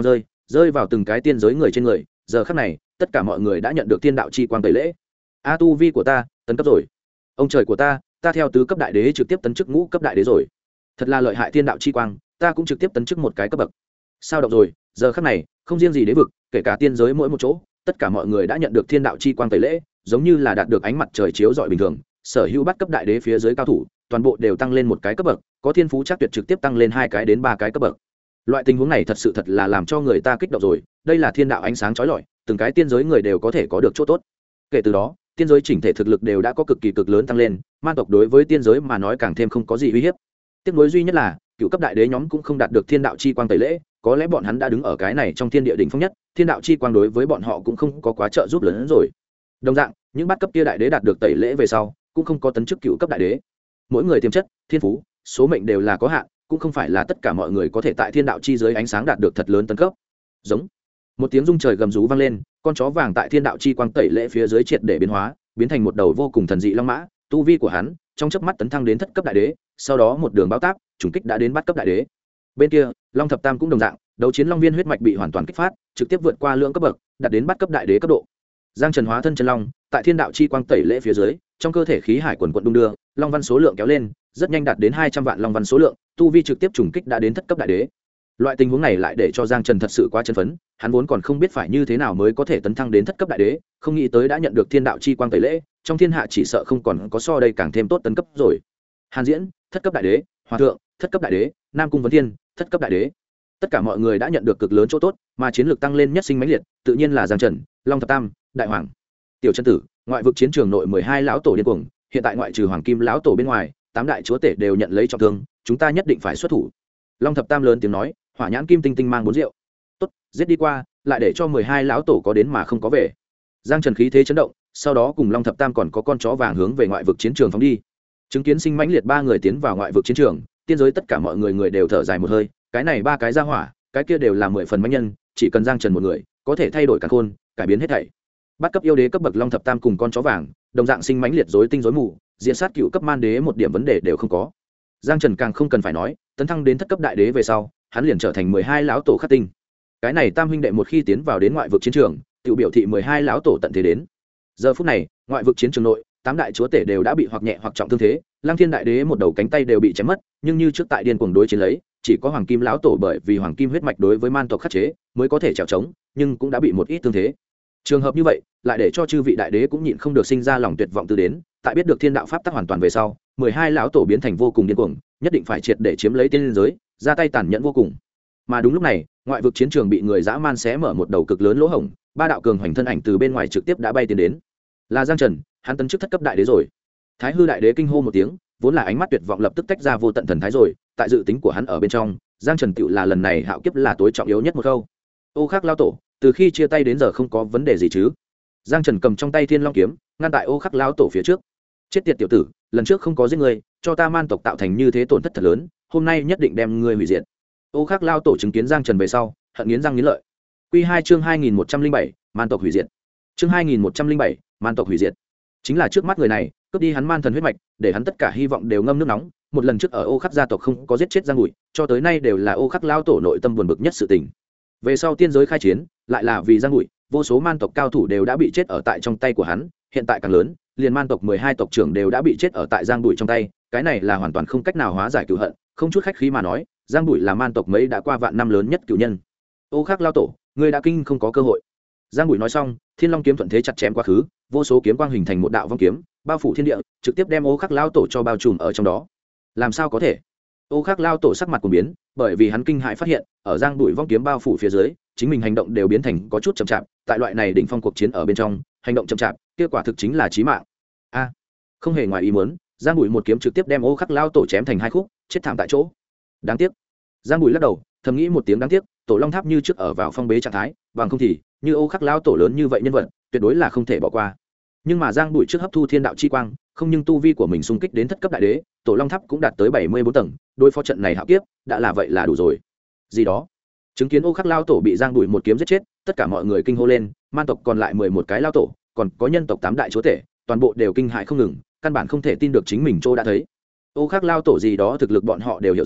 rơi vào từng cái tiên giới người trên người. Giờ khắc này tất cả mọi người đã nhận được thiên đạo chi quang tẩy lễ. A tu vi của ta tấn cấp rồi. Ông trời của ta theo tứ cấp đại đế trực tiếp tấn chức ngũ cấp đại đế rồi. Thật là lợi hại thiên đạo chi quang, ta cũng trực tiếp tấn chức một cái cấp bậc. Sao động rồi? Giờ khắc này không riêng gì đế vực, kể cả tiên giới mỗi một chỗ, tất cả mọi người đã nhận được thiên đạo chi quang tẩy lễ, giống như là đạt được ánh mặt trời chiếu rọi bình thường. Sở hữu bắt cấp đại đế phía dưới cao thủ toàn bộ đều tăng lên một cái cấp bậc, có thiên phú chắc tuyệt trực tiếp tăng lên 2 cái đến 3 cái cấp bậc. Loại tình huống này thật sự thật là làm cho người ta kích động rồi. Đây là thiên đạo ánh sáng chói lọi, từng cái tiên giới người đều có thể có được chỗ tốt. Kể từ đó tiên giới chỉnh thể thực lực đều đã có cực kỳ cực lớn tăng lên, man tộc đối với tiên giới mà nói càng thêm không có gì uy hiếp. Tiếc nối duy nhất là cựu cấp đại đế nhóm cũng không đạt được thiên đạo chi quang tẩy lễ, có lẽ bọn hắn đã đứng ở cái này trong thiên địa đỉnh phong nhất, thiên đạo chi quang đối với bọn họ cũng không có quá trợ giúp lớn hơn rồi. Đồng dạng những bát cấp kia đại đế đạt được tẩy lễ về sau cũng không có tấn chức cựu cấp đại đế. Mỗi người tiềm chất, thiên phú, số mệnh đều là có hạn, cũng không phải là tất cả mọi người có thể tại thiên đạo chi dưới ánh sáng đạt được thật lớn tấn cấp. Giống một tiếng rung trời gầm rú vang lên, con chó vàng tại thiên đạo chi quang tẩy lễ phía dưới triệt để biến hóa, biến thành một đầu vô cùng thần dị long mã. Tu vi của hắn trong chớp mắt tấn thăng đến thất cấp đại đế, sau đó một đường báo táp trùng kích đã đến bát cấp đại đế. Bên kia long thập tam cũng đồng dạng, đấu chiến long viên huyết mạch bị hoàn toàn kích phát, trực tiếp vượt qua lượng cấp bậc, đạt đến bát cấp đại đế cấp độ. Giang Trần hóa thân chân long, tại thiên đạo chi quang tẩy lễ phía dưới, trong cơ thể khí hải quần quận đung đưa, long văn số lượng kéo lên, rất nhanh đạt đến 200 vạn long văn số lượng, tu vi trực tiếp trùng kích đã đến thất cấp đại đế. Loại tình huống này lại để cho Giang Trần thật sự quá chấn phấn, hắn vốn còn không biết phải như thế nào mới có thể tấn thăng đến thất cấp đại đế, không nghĩ tới đã nhận được thiên đạo chi quang tẩy lễ, trong thiên hạ chỉ sợ không còn có so đây càng thêm tốt tấn cấp rồi. Hàn Diễn, thất cấp đại đế, Hòa thượng, thất cấp đại đế, Nam Cung Vấn Thiên, thất cấp đại đế. Tất cả mọi người đã nhận được cực lớn chỗ tốt, mà chiến lược tăng lên nhất sinh mãnh liệt, tự nhiên là Giang Trần, Long Thập Tam, Đại Hoàng, Tiểu Chân Tử, ngoại vực chiến trường nội 12 lão tổ điên cuồng, hiện tại ngoại trừ Hoàng Kim lão tổ bên ngoài, 8 đại chúa tể đều nhận lấy trọng thương, chúng ta nhất định phải xuất thủ. Long Thập Tam lớn tiếng nói, Hỏa Nhãn Kim Tinh Tinh mang 4 rượu. Tốt, giết đi qua, lại để cho 12 lão tổ có đến mà không có về. Giang Trần khí thế chấn động, sau đó cùng Long Thập Tam còn có con chó vàng hướng về ngoại vực chiến trường phóng đi. Chứng kiến sinh mãnh liệt 3 người tiến vào ngoại vực chiến trường, tiên giới tất cả mọi người đều thở dài một hơi, cái này 3 cái ra hỏa, cái kia đều là 10 phần mãnh nhân, chỉ cần Giang Trần một người, có thể thay đổi càn khôn, cải biến hết thảy. Bắt cấp yêu đế cấp bậc Long Thập Tam cùng con chó vàng, đồng dạng sinh mãnh liệt rối tinh rối mù, diện sát cựu cấp man đế một điểm vấn đề đều không có. Giang Trần càng không cần phải nói, tấn thăng đến thất cấp đại đế về sau, hắn liền trở thành 12 lão tổ khắc tinh. Cái này tam huynh đệ một khi tiến vào đến ngoại vực chiến trường, tự biểu thị 12 lão tổ tận thế đến. Giờ phút này, ngoại vực chiến trường nội, 8 đại chúa tể đều đã bị hoặc nhẹ hoặc trọng thương thế, Lăng Thiên đại đế một đầu cánh tay đều bị chém mất, nhưng như trước tại điên cuồng đối chiến lấy, chỉ có Hoàng Kim lão tổ bởi vì Hoàng Kim huyết mạch đối với man tộc khắc chế, mới có thể trèo trống, nhưng cũng đã bị một ít thương thế. Trường hợp như vậy, lại để cho chư vị đại đế cũng nhịn không được sinh ra lòng tuyệt vọng từ đến, tại biết được thiên đạo pháp tắc hoàn toàn về sau, 12 lão tổ biến thành vô cùng điên cuồng, nhất định phải triệt để chiếm lấy tiên giới, ra tay tàn nhẫn vô cùng. Mà đúng lúc này, ngoại vực chiến trường bị người dã man xé mở một đầu cực lớn lỗ hổng, 3 đạo cường hoành thân ảnh từ bên ngoài trực tiếp đã bay tiến đến. Là Giang Trần, hắn tấn chức thất cấp đại đế rồi. Thái Hư đại đế kinh hô một tiếng, vốn là ánh mắt tuyệt vọng lập tức tách ra vô tận thần thái rồi, tại dự tính của hắn ở bên trong, Giang Trần tựu là lần này hạo kiếp là tối trọng yếu nhất một câu. Ô Khắc lão tổ, từ khi chia tay đến giờ không có vấn đề gì chứ? Giang Trần cầm trong tay Thiên Long kiếm, ngăn tại Ô Khắc lão tổ phía trước. Chết tiệt tiểu tử, lần trước không có giết ngươi, cho ta man tộc tạo thành như thế tổn thất thật lớn, hôm nay nhất định đem ngươi hủy diệt. Ô Khắc lão tổ chứng kiến Giang Trần về sau, hận nghiến răng nghiến lợi. Quy 2 chương 2107, man tộc hủy diệt. Chương 2107, man tộc hủy diệt. Chính là trước mắt người này, cướp đi hắn man thần huyết mạch, để hắn tất cả hy vọng đều ngâm nước nóng. Một lần trước ở Ô Khắc gia tộc không có giết chết Giang Bụi, cho tới nay đều là Ô Khắc lão tổ nội tâm buồn bực nhất sự tình. Về sau tiên giới khai chiến, lại là vì Giang Bụi, vô số man tộc cao thủ đều đã bị chết ở tại trong tay của hắn, hiện tại càng lớn, liền man tộc 12 tộc trưởng đều đã bị chết ở tại Giang Bụi trong tay, cái này là hoàn toàn không cách nào hóa giải cừu hận, không chút khách khí mà nói, Giang Bụi là man tộc mấy đã qua vạn năm lớn nhất cửu nhân. Ô Khắc lão tổ, ngươi đã kinh không có cơ hội. Giang Bụi nói xong, Thiên Long kiếm thuận thế chặt chém quá khứ, vô số kiếm quang hình thành một đạo vong kiếm, bao phủ thiên địa, trực tiếp đem Ô Khắc lão tổ cho bao trùm ở trong đó. Làm sao có thể? Ô Khắc lão tổ sắc mặt cuồng biến, bởi vì hắn kinh hãi phát hiện, ở Giang Bụi vong kiếm bao phủ phía dưới, chính mình hành động đều biến thành có chút chậm chạp, tại loại này đỉnh phong cuộc chiến ở bên trong, hành động chậm chạp, kết quả thực chính là chí mạng. A, không hề ngoài ý muốn, Giang Bụi một kiếm trực tiếp đem Ô Khắc lão tổ chém thành 2 khúc, chết thảm tại chỗ. Đáng tiếc. Giang Bụi lắc đầu, thầm nghĩ một tiếng đáng tiếc, Tổ Long Tháp như trước ở vào phong bế trạng thái, bằng không thì, như Ô Khắc lão tổ lớn như vậy nhân vật, tuyệt đối là không thể bỏ qua. Nhưng mà Giang Bụi trước hấp thu thiên đạo chi quang, không nhưng tu vi của mình xung kích đến thất cấp đại đế, Tổ Long Tháp cũng đạt tới 74 tầng, đối phó trận này hạo kiếp, đã là vậy là đủ rồi. Gì đó? Chứng kiến Ô Khắc lão tổ bị Giang Bụi một kiếm giết chết, tất cả mọi người kinh hô lên, man tộc còn lại 11 cái lão tổ, còn có nhân tộc 8 đại chúa tể, toàn bộ đều kinh hãi không ngừng, căn bản không thể tin được chính mình chỗ đã thấy. Ô Khắc lão tổ gì đó thực lực bọn họ đều hiểu rõ,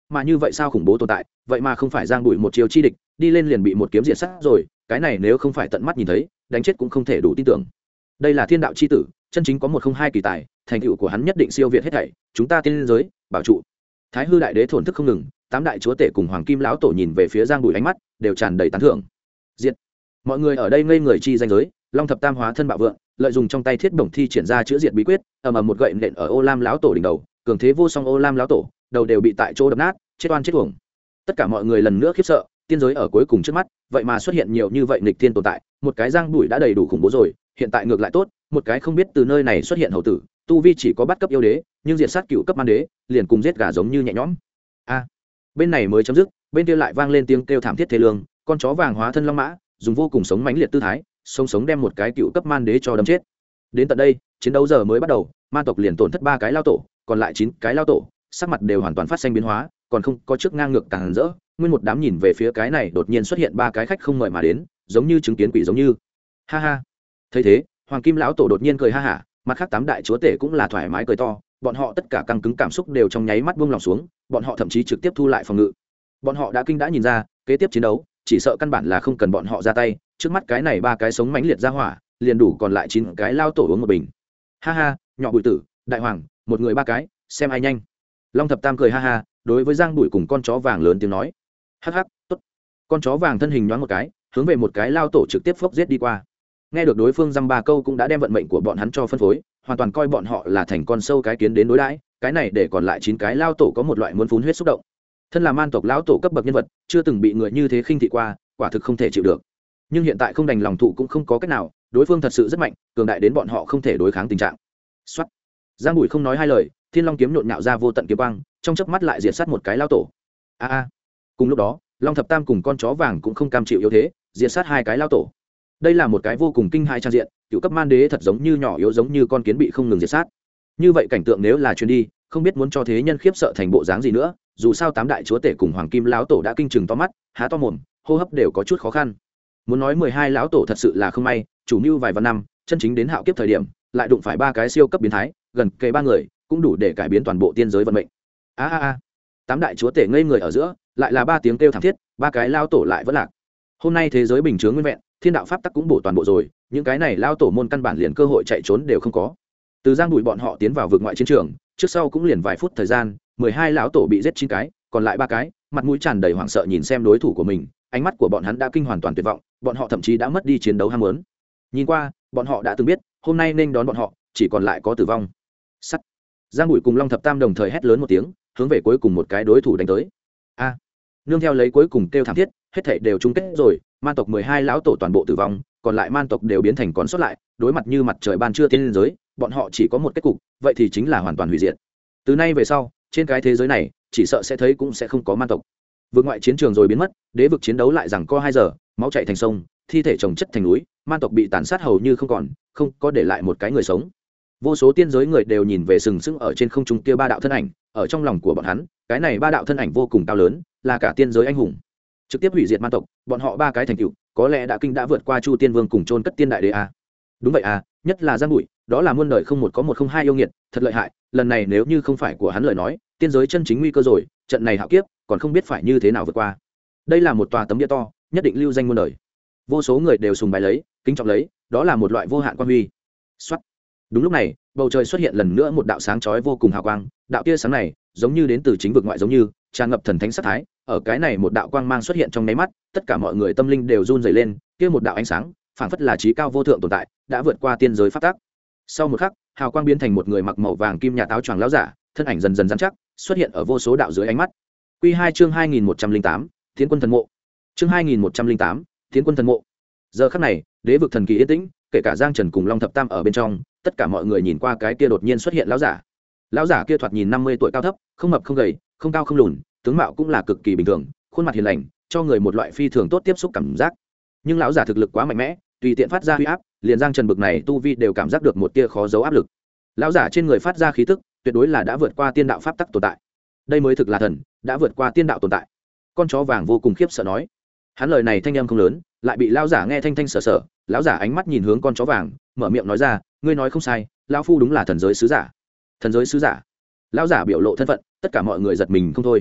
mà như vậy sao khủng bố tồn tại vậy mà không phải Giang Bụi một chiều chi địch, đi lên liền bị một kiếm diệt sát rồi, cái này nếu không phải tận mắt nhìn thấy đánh chết cũng không thể đủ tin tưởng. Đây là thiên đạo chi tử, chân chính có một không hai kỳ tài, thành tựu của hắn nhất định siêu việt hết thảy, chúng ta tiên giới bảo trụ. Thái hư đại đế thổn thức không ngừng, tám đại chúa tể cùng hoàng kim lão tổ nhìn về phía Giang Bụi, ánh mắt đều tràn đầy tán thưởng. Diệt. Mọi người ở đây ngây người chi danh giới, Long thập tam hóa thân bạo vượng, lợi dụng trong tay thiết bổng thi triển ra chữa diệt bí quyết, ầm ầm một gậy nện ở Ô Lam lão tổ đỉnh đầu, cường thế vô song Ô Lam lão tổ, đầu đều bị tại chỗ đập nát, chết oan chết uổng. Tất cả mọi người lần nữa khiếp sợ, tiên giới ở cuối cùng trước mắt, vậy mà xuất hiện nhiều như vậy nghịch thiên tồn tại, một cái Giang Bụi đã đầy đủ khủng bố rồi, hiện tại ngược lại tốt, một cái không biết từ nơi này xuất hiện hầu tử, tu vi chỉ có bắt cấp yêu đế, nhưng diệt sát cựu cấp man đế, liền cùng giết gà giống như nhẹ nhõm. A, bên này mới chấm dứt, bên kia lại vang lên tiếng kêu thảm thiết thê lương, con chó vàng hóa thân long mã, dùng vô cùng sống mãnh liệt tư thái, sống đem một cái cựu cấp man đế cho đâm chết. Đến tận đây, chiến đấu giờ mới bắt đầu, man tộc liền tổn thất 3 cái lao tổ, còn lại 9 cái lao tổ, sắc mặt đều hoàn toàn phát sinh biến hóa, còn không có trước ngang ngược càng rỡ, nguyên một đám nhìn về phía cái này đột nhiên xuất hiện 3 cái khách không mời mà đến, giống như chứng kiến quỷ giống như. Ha ha. Thấy thế, hoàng kim lão tổ đột nhiên cười ha hả, mặt khác 8 đại chúa tể cũng là thoải mái cười to, bọn họ tất cả căng cứng cảm xúc đều trong nháy mắt buông lòng xuống, bọn họ thậm chí trực tiếp thu lại phòng ngự. Bọn họ đã kinh đã nhìn ra, kế tiếp chiến đấu, chỉ sợ căn bản là không cần bọn họ ra tay, trước mắt cái này 3 cái sống mãnh liệt ra hỏa, liền đủ còn lại 9 cái lao tổ uống một bình. Ha ha, nhỏ Bụi tử, đại hoàng, một người 3 cái, xem ai nhanh. Long thập tam cười ha ha, đối với Giang Bụi cùng con chó vàng lớn tiếng nói. Hắc hắc, tốt. Con chó vàng thân hình nhoáng một cái, hướng về một cái lao tổ trực tiếp phốc giết đi qua. Nghe được đối phương dăm ba câu cũng đã đem vận mệnh của bọn hắn cho phân phối, hoàn toàn coi bọn họ là thành con sâu cái kiến đến đối đãi, cái này để còn lại 9 cái lao tổ có một loại muốn phun huyết xúc động. Thân là man tộc lão tổ cấp bậc nhân vật, chưa từng bị người như thế khinh thị qua, quả thực không thể chịu được. Nhưng hiện tại không đành lòng thụ cũng không có cách nào, đối phương thật sự rất mạnh, cường đại đến bọn họ không thể đối kháng tình trạng. Soát. Giang Bụi không nói hai lời, Thiên Long kiếm nhộn nhạo ra vô tận kiếm quang, trong chớp mắt lại diệt sát một cái lao tổ. A. Cùng lúc đó, Long thập tam cùng con chó vàng cũng không cam chịu yếu thế, diệt sát 2 cái lao tổ. Đây là một cái vô cùng kinh hãi trang diện, cựu cấp man đế thật giống như nhỏ yếu giống như con kiến bị không ngừng diệt sát. Như vậy cảnh tượng nếu là truyền đi, không biết muốn cho thế nhân khiếp sợ thành bộ dáng gì nữa, dù sao 8 đại chúa tể cùng hoàng kim lão tổ đã kinh chừng to mắt, há to mồm, hô hấp đều có chút khó khăn. Muốn nói 12 lão tổ thật sự là không may, chủ mưu vài vạn năm, chân chính đến hạo kiếp thời điểm, lại đụng phải 3 cái siêu cấp biến thái, gần kề 3 người, cũng đủ để cải biến toàn bộ tiên giới vận mệnh. A. 8 đại chúa tể ngây người ở giữa, lại là 3 tiếng kêu thảm thiết, 3 cái lão tổ lại vẫn lạc. Hôm nay thế giới bình thường nguyên vẹn, thiên đạo pháp tắc cũng bổ toàn bộ rồi, những cái này lão tổ môn căn bản liền cơ hội chạy trốn đều không có. Từ Giang Bụi bọn họ tiến vào vực ngoại chiến trường, trước sau cũng liền vài phút thời gian, 12 lão tổ bị giết 9 cái, còn lại 3 cái, mặt mũi tràn đầy hoảng sợ nhìn xem đối thủ của mình, ánh mắt của bọn hắn đã kinh hoàn toàn tuyệt vọng, bọn họ thậm chí đã mất đi chiến đấu ham muốn. Nhìn qua, bọn họ đã từng biết, hôm nay nên đón bọn họ, chỉ còn lại có tử vong. Sắt. Giang Bụi cùng Long thập tam đồng thời hét lớn một tiếng, hướng về cuối cùng một cái đối thủ đánh tới. A. Nương theo lấy cuối cùng kêu thảm thiết, hết thảy đều chung kết rồi, man tộc 12 lão tổ toàn bộ tử vong, còn lại man tộc đều biến thành con sót lại, đối mặt như mặt trời ban trưa tiên giới, bọn họ chỉ có một kết cục, vậy thì chính là hoàn toàn hủy diệt. Từ nay về sau, trên cái thế giới này, chỉ sợ sẽ thấy cũng sẽ không có man tộc. Vượt ngoại chiến trường rồi biến mất, đế vực chiến đấu lại rằng co 2 giờ, máu chảy thành sông, thi thể chồng chất thành núi, man tộc bị tàn sát hầu như không còn, không có để lại một cái người sống. Vô số tiên giới người đều nhìn về sừng sững ở trên không trung kia 3 đạo thân ảnh, ở trong lòng của bọn hắn, cái này 3 đạo thân ảnh vô cùng cao lớn, là cả tiên giới anh hùng. Trực tiếp hủy diệt man tộc, bọn họ 3 cái thành tựu, có lẽ đã kinh đã vượt qua Chu Tiên Vương cùng chôn cất tiên đại đế a. Đúng vậy à, nhất là Giang Bụi, đó là muôn đời không một có một không hai yêu nghiệt, thật lợi hại, lần này nếu như không phải của hắn lời nói, tiên giới chân chính nguy cơ rồi, trận này hạo kiếp, còn không biết phải như thế nào vượt qua. Đây là một tòa tấm địa to, nhất định lưu danh muôn đời. Vô số người đều sùng bái lấy, kính trọng lấy, đó là một loại vô hạn quan huy. Soát. Đúng lúc này, bầu trời xuất hiện lần nữa một đạo sáng chói vô cùng hào quang, đạo tia sáng này, giống như đến từ chính vực ngoại giống như, tràn ngập thần thánh sát thái, ở cái này một đạo quang mang xuất hiện trong nháy mắt, tất cả mọi người tâm linh đều run rẩy lên, kia một đạo ánh sáng, phảng phất là trí cao vô thượng tồn tại, đã vượt qua tiên giới pháp tắc. Sau một khắc, hào quang biến thành một người mặc màu vàng kim nhà táo choàng lão giả, thân ảnh dần dần rắn chắc, xuất hiện ở vô số đạo dưới ánh mắt. Quy 2 chương 2108, Tiến quân thần mộ. Chương 2108, Tiến quân thần mộ. Giờ khắc này, đế vực thần kỳ yên tĩnh, kể cả Giang Trần cùng Long Thập Tam ở bên trong, tất cả mọi người nhìn qua cái kia đột nhiên xuất hiện lão giả. Lão giả kia thoạt nhìn 50 tuổi cao thấp, không mập không gầy, không cao không lùn, tướng mạo cũng là cực kỳ bình thường, khuôn mặt hiền lành, cho người một loại phi thường tốt tiếp xúc cảm giác. Nhưng lão giả thực lực quá mạnh mẽ, tùy tiện phát ra uy áp, liền Giang Trần bực này tu vi đều cảm giác được một tia khó giấu áp lực. Lão giả trên người phát ra khí tức, tuyệt đối là đã vượt qua tiên đạo pháp tắc tồn tại. Đây mới thực là thần, đã vượt qua tiên đạo tồn tại. Con chó vàng vô cùng khiếp sợ nói. Hắn lời này thanh âm không lớn, lại bị lão giả nghe thanh thanh sở sở. Lão giả ánh mắt nhìn hướng con chó vàng, mở miệng nói ra, ngươi nói không sai, lão phu đúng là thần giới sứ giả. Thần giới sứ giả. Lão giả biểu lộ thân phận, tất cả mọi người giật mình không thôi.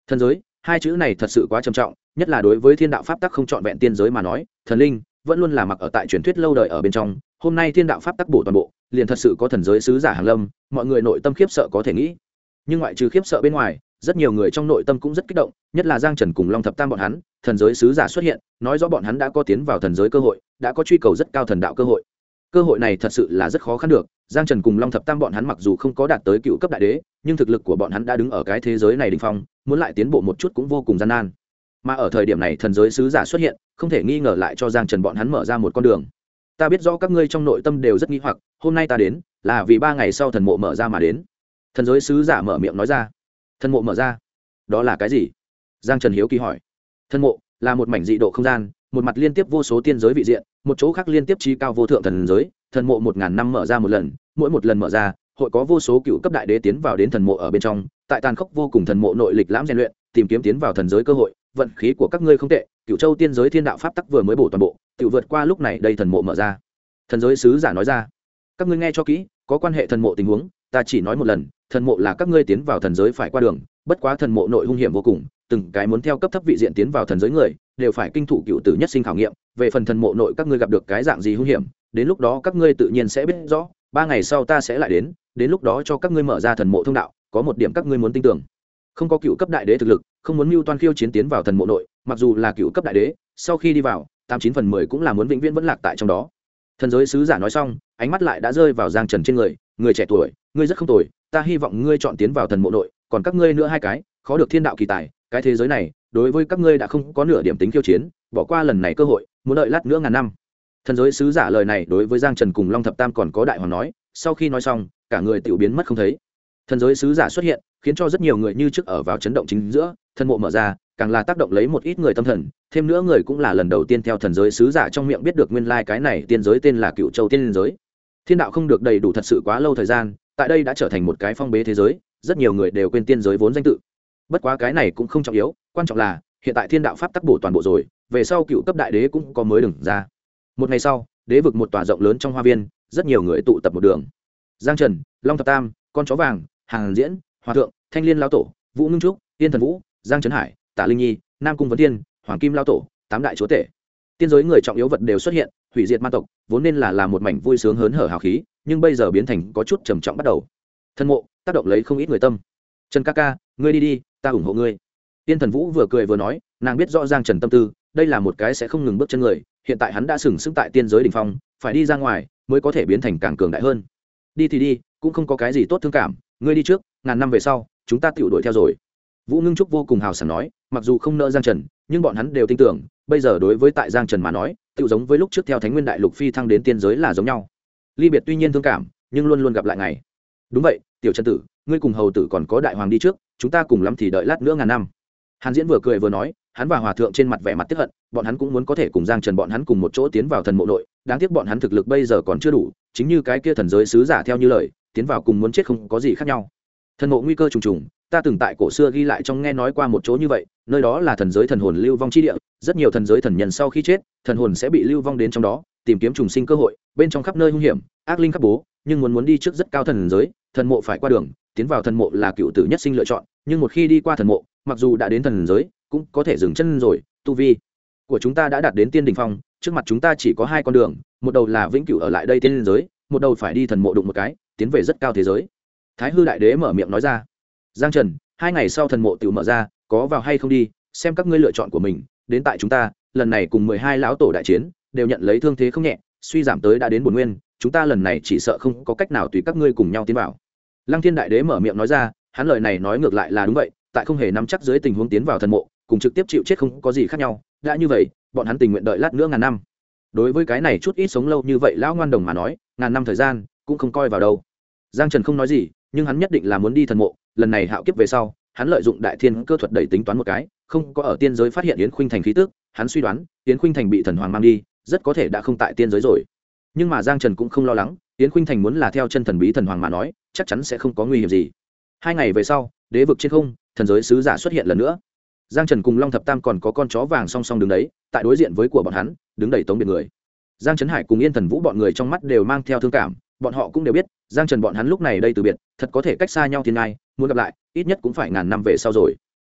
Thần giới, hai chữ này thật sự quá trầm trọng, nhất là đối với thiên đạo pháp tắc không trọn vẹn tiên giới mà nói, thần linh vẫn luôn là mặc ở tại truyền thuyết lâu đời ở bên trong. Hôm nay thiên đạo pháp tắc bổ toàn bộ, liền thật sự có thần giới sứ giả hàng lâm, mọi người nội tâm khiếp sợ có thể nghĩ. Nhưng ngoại trừ khiếp sợ bên ngoài, rất nhiều người trong nội tâm cũng rất kích động, nhất là Giang Trần cùng Long Thập Tam bọn hắn, thần giới sứ giả xuất hiện, nói rõ bọn hắn đã có tiến vào thần giới cơ hội, đã có truy cầu rất cao thần đạo cơ hội. Cơ hội này thật sự là rất khó khăn được. Giang Trần cùng Long Thập Tam bọn hắn mặc dù không có đạt tới cựu cấp đại đế, nhưng thực lực của bọn hắn đã đứng ở cái thế giới này đỉnh phong, muốn lại tiến bộ một chút cũng vô cùng gian nan. Mà ở thời điểm này thần giới sứ giả xuất hiện, không thể nghi ngờ lại cho Giang Trần bọn hắn mở ra một con đường. Ta biết rõ các ngươi trong nội tâm đều rất nghi hoặc, hôm nay ta đến là vì 3 ngày sau thần mộ mở ra mà đến. Thần giới sứ giả mở miệng nói ra. Thần mộ mở ra? Đó là cái gì? Giang Trần hiếu kỳ hỏi. Thần mộ là một mảnh dị độ không gian, một mặt liên tiếp vô số tiên giới vị diện, một chỗ khác liên tiếp trí cao vô thượng thần giới. Thần mộ 1000 năm mở ra một lần, mỗi một lần mở ra, hội có vô số cựu cấp đại đế tiến vào đến thần mộ ở bên trong, tại tàn khốc vô cùng thần mộ nội lịch lãm rèn luyện, tìm kiếm tiến vào thần giới cơ hội. Vận khí của các ngươi không tệ, Cửu Châu tiên giới thiên đạo pháp tắc vừa mới bổ toàn bộ, tự vượt qua lúc này đây thần mộ mở ra. Thần giới sứ giả nói ra. Các ngươi nghe cho kỹ, có quan hệ thần mộ tình huống, ta chỉ nói một lần, thần mộ là các ngươi tiến vào thần giới phải qua đường, bất quá thần mộ nội hung hiểm vô cùng, từng cái muốn theo cấp thấp vị diện tiến vào thần giới người, đều phải kinh thủ cựu tử nhất sinh khảo nghiệm, về phần thần mộ nội các ngươi gặp được cái dạng gì hung hiểm, đến lúc đó các ngươi tự nhiên sẽ biết rõ, 3 ngày sau ta sẽ lại đến lúc đó cho các ngươi mở ra thần mộ thông đạo, có một điểm các ngươi muốn tin tưởng. Không có cựu cấp đại đế thực lực, không muốn mưu toan khiêu chiến tiến vào thần mộ nội, mặc dù là cựu cấp đại đế, sau khi đi vào, 89/10 cũng là muốn vĩnh viễn vẫn lạc tại trong đó. Thần giới sứ giả nói xong, ánh mắt lại đã rơi vào Giang Trần trên người, người trẻ tuổi, ngươi rất không tồi, ta hy vọng ngươi chọn tiến vào thần mộ nội, còn các ngươi nữa 2 cái, khó được thiên đạo kỳ tài, cái thế giới này, đối với các ngươi đã không có nửa điểm tính khiêu chiến, bỏ qua lần này cơ hội, muốn đợi lát nữa ngàn năm. Thần giới sứ giả lời này đối với Giang Trần cùng Long Thập Tam còn có đại hoàng nói, sau khi nói xong, cả người tiểu biến mất không thấy. Thần giới sứ giả xuất hiện, khiến cho rất nhiều người như trước ở vào chấn động chính giữa, thần mộ mở ra, càng là tác động lấy một ít người tâm thần, thêm nữa người cũng là lần đầu tiên theo thần giới sứ giả trong miệng biết được nguyên lai cái này tiên giới tên là Cựu Châu tiên giới. Thiên đạo không được đầy đủ thật sự quá lâu thời gian, tại đây đã trở thành một cái phong bế thế giới, rất nhiều người đều quên tiên giới vốn danh tự. Bất quá cái này cũng không trọng yếu, quan trọng là hiện tại thiên đạo pháp tắc bổ toàn bộ rồi, về sau cựu cấp đại đế cũng có mới đừng ra. Một ngày sau, đế vực một tòa rộng lớn trong hoa viên, rất nhiều người tụ tập một đường. Giang Trần, Long Thập Tam, con chó vàng, Hàng Diễn, Hòa thượng, Thanh Liên lão tổ, Vũ Ngưng Trúc, Tiên Thần Vũ, Giang Trấn Hải, Tạ Linh Nhi, Nam Cung Vấn Tiên, Hoàng Kim lão tổ, 8 đại chúa tể. Tiên giới người trọng yếu vật đều xuất hiện, hủy diệt ma tộc, vốn nên là một mảnh vui sướng hớn hở hào khí, nhưng bây giờ biến thành có chút trầm trọng bắt đầu. Thần mộ tác động lấy không ít người tâm. Trần ca ca, ngươi đi đi, ta ủng hộ ngươi. Tiên Thần Vũ vừa cười vừa nói, nàng biết rõ Giang Trần tâm tư, đây là một cái sẽ không ngừng bước chân người, hiện tại hắn đã sừng sững tại tiên giới đỉnh phong, phải đi ra ngoài mới có thể biến thành càng cường đại hơn. Đi thì đi, cũng không có cái gì tốt thương cảm, ngươi đi trước, ngàn năm về sau, chúng ta tiểu đuổi theo rồi. Vũ Ngưng Trúc vô cùng hào sảng nói, mặc dù không nỡ Giang Trần, nhưng bọn hắn đều tin tưởng, bây giờ đối với tại Giang Trần mà nói, tiểu giống với lúc trước theo Thánh Nguyên Đại Lục phi thăng đến tiên giới là giống nhau. Ly biệt tuy nhiên thương cảm, nhưng luôn luôn gặp lại ngày. Đúng vậy, tiểu Trần tử, ngươi cùng hầu tử còn có đại hoàng đi trước, chúng ta cùng lắm thì đợi lát nữa ngàn năm. Hàn Diễn vừa cười vừa nói, hắn và Hòa thượng trên mặt vẻ mặt tiếc hận, bọn hắn cũng muốn có thể cùng Giang Trần bọn hắn cùng một chỗ tiến vào thần mộ nội, đáng tiếc bọn hắn thực lực bây giờ còn chưa đủ, chính như cái kia thần giới sứ giả theo như lời, tiến vào cùng muốn chết không có gì khác nhau. Thần mộ nguy cơ trùng trùng, ta từng tại cổ xưa ghi lại trong nghe nói qua một chỗ như vậy, nơi đó là thần giới thần hồn lưu vong chi địa, rất nhiều thần giới thần nhân sau khi chết, thần hồn sẽ bị lưu vong đến trong đó, tìm kiếm trùng sinh cơ hội, bên trong khắp nơi hung hiểm, ác linh khắp bố, nhưng muốn đi trước rất cao thần giới, thần mộ phải qua đường, tiến vào thần mộ là cựu tử nhất sinh lựa chọn, nhưng một khi đi qua thần mộ, mặc dù đã đến thần giới, cũng có thể dừng chân rồi, tu vi của chúng ta đã đạt đến tiên đỉnh phong, trước mặt chúng ta chỉ có 2 con đường, một đầu là vĩnh cửu ở lại đây tiên giới, một đầu phải đi thần mộ đụng một cái, tiến về rất cao thế giới. Thái Hư đại đế mở miệng nói ra. Giang Trần, 2 ngày sau thần mộ tiểu mở ra, có vào hay không đi, xem các ngươi lựa chọn của mình, đến tại chúng ta, lần này cùng 12 lão tổ đại chiến, đều nhận lấy thương thế không nhẹ, suy giảm tới đã đến bổn nguyên, chúng ta lần này chỉ sợ không có cách nào tùy các ngươi cùng nhau tiến vào. Lăng Thiên đại đế mở miệng nói ra, hắn lời này nói ngược lại là đúng vậy, tại không hề nắm chắc dưới tình huống tiến vào thần mộ, cùng trực tiếp chịu chết không có gì khác nhau, đã như vậy, bọn hắn tình nguyện đợi lát nữa ngàn năm. Đối với cái này chút ít sống lâu như vậy lão ngoan đồng mà nói, ngàn năm thời gian cũng không coi vào đâu. Giang Trần không nói gì, nhưng hắn nhất định là muốn đi thần mộ, lần này hạo kiếp về sau, hắn lợi dụng đại thiên cơ thuật đẩy tính toán một cái, không có ở tiên giới phát hiện Yến Khuynh Thành khí tức, hắn suy đoán, Yến Khuynh Thành bị thần hoàng mang đi, rất có thể đã không tại tiên giới rồi. Nhưng mà Giang Trần cũng không lo lắng, Yến Khuynh Thành muốn là theo chân thần bí thần hoàng mà nói, chắc chắn sẽ không có nguy hiểm gì. 2 ngày về sau, đế vực trên không, thần giới sứ giả xuất hiện lần nữa. Giang Trần cùng Long Thập Tam còn có con chó vàng song song đứng đấy, tại đối diện với của bọn hắn, đứng đầy tống biệt người. Giang Trấn Hải cùng Yên Thần Vũ bọn người trong mắt đều mang theo thương cảm, bọn họ cũng đều biết, Giang Trần bọn hắn lúc này đây từ biệt, thật có thể cách xa nhau thiên ai, muốn gặp lại, ít nhất cũng phải ngàn năm về sau rồi.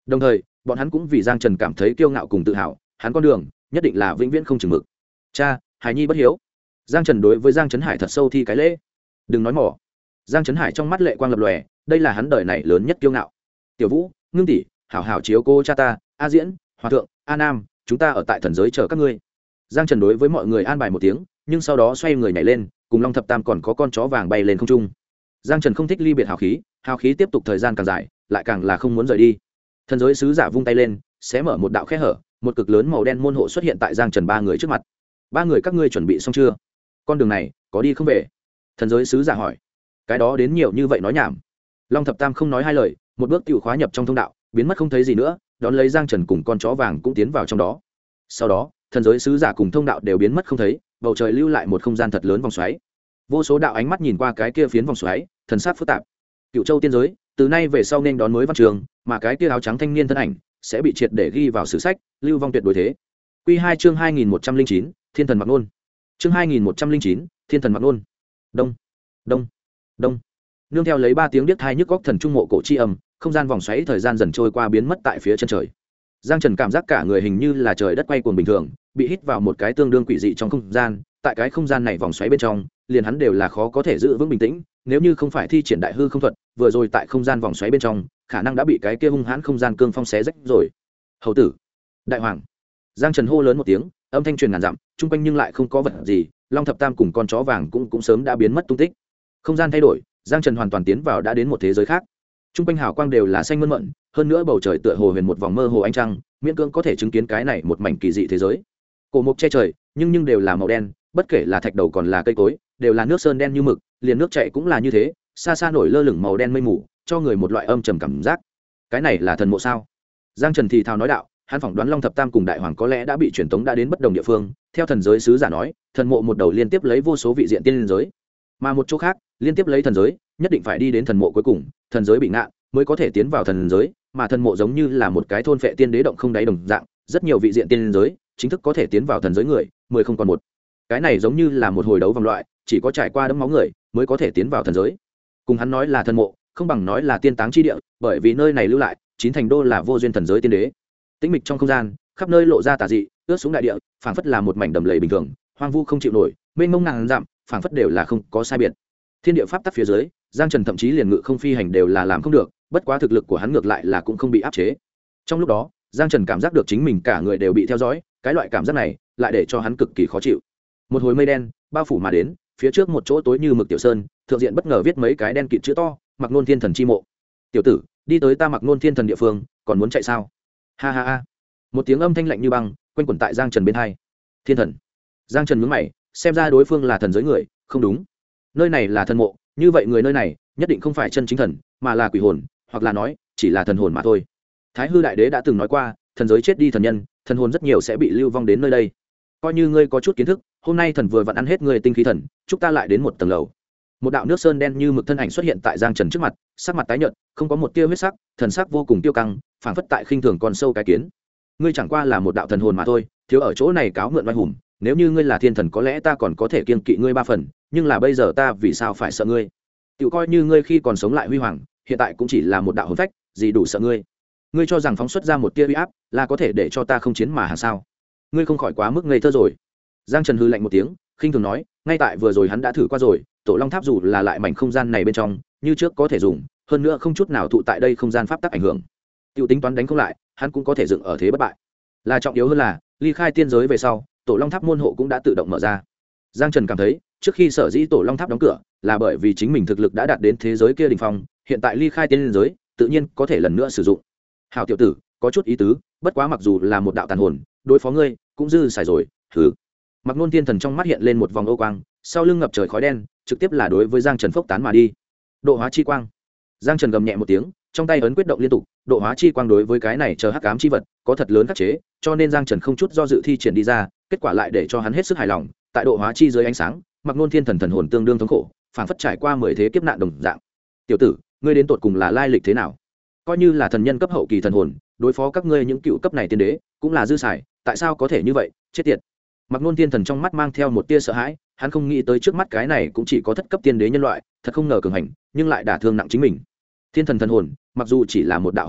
Đồng thời bọn hắn cũng vì Giang Trần cảm thấy kiêu ngạo cùng tự hào, hắn con đường nhất định là vĩnh viễn không chừng mực. Cha, Hải Nhi bất hiếu. Giang Trần đối với Giang Trấn Hải thật sâu thi cái lễ. Đừng nói mỏ. Giang Trấn Hải trong mắt lệ quang lập lòe, đây là hắn đời này lớn nhất kiêu ngạo. Tiểu Vũ, Ngưng tỷ, hảo hảo chiếu cô cha ta, A Diễn, Hòa thượng, A Nam, chúng ta ở tại thần giới chờ các ngươi. Giang Trần đối với mọi người an bài một tiếng, nhưng sau đó xoay người nhảy lên, cùng Long Thập Tam còn có con chó vàng bay lên không trung. Giang Trần không thích ly biệt hào khí tiếp tục thời gian càng dài, lại càng là không muốn rời đi. Thần giới sứ giả vung tay lên, xé mở một đạo khe hở, một cực lớn màu đen môn hộ xuất hiện tại Giang Trần ba người trước mặt. Ba người các ngươi chuẩn bị xong chưa? Con đường này có đi không về? Thần giới sứ giả hỏi. Cái đó đến nhiều như vậy nói nhảm. Long Thập Tam không nói hai lời, một bước tiểu khóa nhập trong thông đạo, biến mất không thấy gì nữa, đón lấy Giang Trần cùng con chó vàng cũng tiến vào trong đó. Sau đó thần giới sứ giả cùng thông đạo đều biến mất không thấy, bầu trời lưu lại một không gian thật lớn vòng xoáy. Vô số đạo ánh mắt nhìn qua cái kia phiến vòng xoáy, thần sắc phức tạp. Cựu Châu tiên giới từ nay về sau nên đón mới văn trường, mà cái kia áo trắng thanh niên thân ảnh sẽ bị triệt để ghi vào sử sách, lưu vong tuyệt đối thế. Quy 2 chương 2109, Thiên thần mặc nôn. Chương 2109, Thiên thần mặc nôn. Đông, đông, đông. Nương theo lấy 3 tiếng điếc tai nhức óc thần trung mộ cổ chi âm, không gian vòng xoáy thời gian dần trôi qua biến mất tại phía chân trời. Giang Trần cảm giác cả người hình như là trời đất quay cuồng bình thường, bị hít vào một cái tương đương quỷ dị trong không gian, tại cái không gian này vòng xoáy bên trong, liền hắn đều là khó có thể giữ vững bình tĩnh, nếu như không phải thi triển đại hư không thuật, vừa rồi tại không gian vòng xoáy bên trong, khả năng đã bị cái kia hung hãn không gian cương phong xé rách rồi. Hầu tử, đại hoàng. Giang Trần hô lớn một tiếng, âm thanh truyền ngàn dặm, chung quanh nhưng lại không có vật gì, Long Thập Tam cùng con chó vàng cũng sớm đã biến mất tung tích. Không gian thay đổi, Giang Trần hoàn toàn tiến vào đã đến một thế giới khác. Chung quanh hào quang đều là xanh mơn mận, hơn nữa bầu trời tựa hồ huyền một vòng mơ hồ ánh trăng, miễn cưỡng có thể chứng kiến cái này một mảnh kỳ dị thế giới. Cổ mục che trời, nhưng đều là màu đen, bất kể là thạch đầu còn là cây cối, đều là nước sơn đen như mực, liền nước chảy cũng là như thế, xa xa nổi lơ lửng màu đen mây mù, cho người một loại âm trầm cảm giác. Cái này là thần mộ sao? Giang Trần thì thào nói đạo, hắn phỏng đoán Long Thập Tam cùng Đại Hoàng có lẽ đã bị truyền tống đã đến bất đồng địa phương. Theo thần giới sứ giả nói, thần mộ một đầu liên tiếp lấy vô số vị diện tiên giới, mà một chỗ khác liên tiếp lấy thần giới, nhất định phải đi đến thần mộ cuối cùng, thần giới bị ngạn mới có thể tiến vào thần giới, mà thần mộ giống như là một cái thôn phệ tiên đế động không đáy đồng dạng, rất nhiều vị diện tiên giới chính thức có thể tiến vào thần giới người, 10 không còn một. Cái này giống như là một hồi đấu vòng loại, chỉ có trải qua đẫm máu người mới có thể tiến vào thần giới. Cùng hắn nói là thần mộ, không bằng nói là tiên táng chi địa, bởi vì nơi này lưu lại 9 thành đô là vô duyên thần giới tiên đế. Tĩnh mịch trong không gian, khắp nơi lộ ra tà dị, ướt xuống đại địa, phảng phất là một mảnh đầm lầy bình thường, hoang vu không chịu nổi, mênh mông ngàn dặm, phảng phất đều là không có sai biệt. Thiên địa pháp tắc phía dưới, Giang Trần thậm chí liền ngự không phi hành đều là làm không được, bất quá thực lực của hắn ngược lại là cũng không bị áp chế. Trong lúc đó, Giang Trần cảm giác được chính mình cả người đều bị theo dõi, cái loại cảm giác này lại để cho hắn cực kỳ khó chịu. Một hồi mây đen bao phủ mà đến, phía trước một chỗ tối như mực tiểu sơn, thượng diện bất ngờ viết mấy cái đen kịt chữ to, Mặc Nôn Thiên Thần chi mộ. Tiểu tử, đi tới ta Mặc Nôn Thiên Thần địa phương, còn muốn chạy sao? Ha ha ha. Một tiếng âm thanh lạnh như băng quanh quẩn tại Giang Trần bên hai. Thiên thần. Giang Trần nhướng mày, xem ra đối phương là thần giới người, không đúng. Nơi này là thần mộ, như vậy người nơi này nhất định không phải chân chính thần, mà là quỷ hồn, hoặc là nói chỉ là thần hồn mà thôi. Thái Hư Đại Đế đã từng nói qua, thần giới chết đi thần nhân, thần hồn rất nhiều sẽ bị lưu vong đến nơi đây. Coi như ngươi có chút kiến thức, hôm nay thần vừa vặn ăn hết ngươi tinh khí thần, chúc ta lại đến một tầng lầu. Một đạo nước sơn đen như mực thân ảnh xuất hiện tại Giang Trần trước mặt, sắc mặt tái nhợt, không có một tia huyết sắc, thần sắc vô cùng tiêu căng, phảng phất tại khinh thường con sâu cái kiến. Ngươi chẳng qua là một đạo thần hồn mà thôi, thiếu ở chỗ này cáo mượn oai hùng, nếu như ngươi là thiên thần có lẽ ta còn có thể kiêng kỵ ngươi 3 phần, nhưng là bây giờ ta vì sao phải sợ ngươi? Tiểu coi như ngươi khi còn sống lại huy hoàng, hiện tại cũng chỉ là một đạo hồn phách, gì đủ sợ ngươi? Ngươi cho rằng phóng xuất ra một tia uy áp là có thể để cho ta không chiến mà hàng sao? Ngươi không khỏi quá mức ngây thơ rồi. Giang Trần hừ lạnh một tiếng, khinh thường nói, ngay tại vừa rồi hắn đã thử qua rồi, Tổ Long Tháp dù là lại mảnh không gian này bên trong, như trước có thể dùng, hơn nữa không chút nào thụ tại đây không gian pháp tắc ảnh hưởng. Tiểu tính toán đánh không lại, hắn cũng có thể dựng ở thế bất bại. Là trọng yếu hơn là, ly khai tiên giới về sau, Tổ Long Tháp môn hộ cũng đã tự động mở ra. Giang Trần cảm thấy, trước khi sở dĩ Tổ Long Tháp đóng cửa, là bởi vì chính mình thực lực đã đạt đến thế giới kia đỉnh phong, hiện tại ly khai tiên giới, tự nhiên có thể lần nữa sử dụng. Hảo tiểu tử, có chút ý tứ, bất quá mặc dù là một đạo tàn hồn, đối phó ngươi cũng dư xài rồi. Thử. Mặc Nôn Thiên Thần trong mắt hiện lên một vòng ô quang, sau lưng ngập trời khói đen, trực tiếp là đối với Giang Trần phốc tán mà đi. Độ hóa chi quang. Giang Trần gầm nhẹ một tiếng, trong tay ấn quyết động liên tục, độ hóa chi quang đối với cái này chờ hắc ám chi vật có thật lớn khắc chế, cho nên Giang Trần không chút do dự thi triển đi ra, kết quả lại để cho hắn hết sức hài lòng. Tại độ hóa chi dưới ánh sáng, Mặc Nôn Thiên Thần thần hồn tương đương thống khổ, phảng phất trải qua 10 thế kiếp nạn đồng dạng. Tiểu tử, ngươi đến tột cùng là lai lịch thế nào? Coi như là thần nhân cấp hậu kỳ thần hồn, đối phó các ngươi những cựu cấp này tiên đế, cũng là dư xài, tại sao có thể như vậy? Chết tiệt. Mặc Nôn Thiên Thần trong mắt mang theo một tia sợ hãi, hắn không nghĩ tới trước mắt cái này cũng chỉ có thất cấp tiên đế nhân loại, thật không ngờ cường hành, nhưng lại đả thương nặng chính mình. Thiên thần thần hồn, mặc dù chỉ là một đạo hồn phách,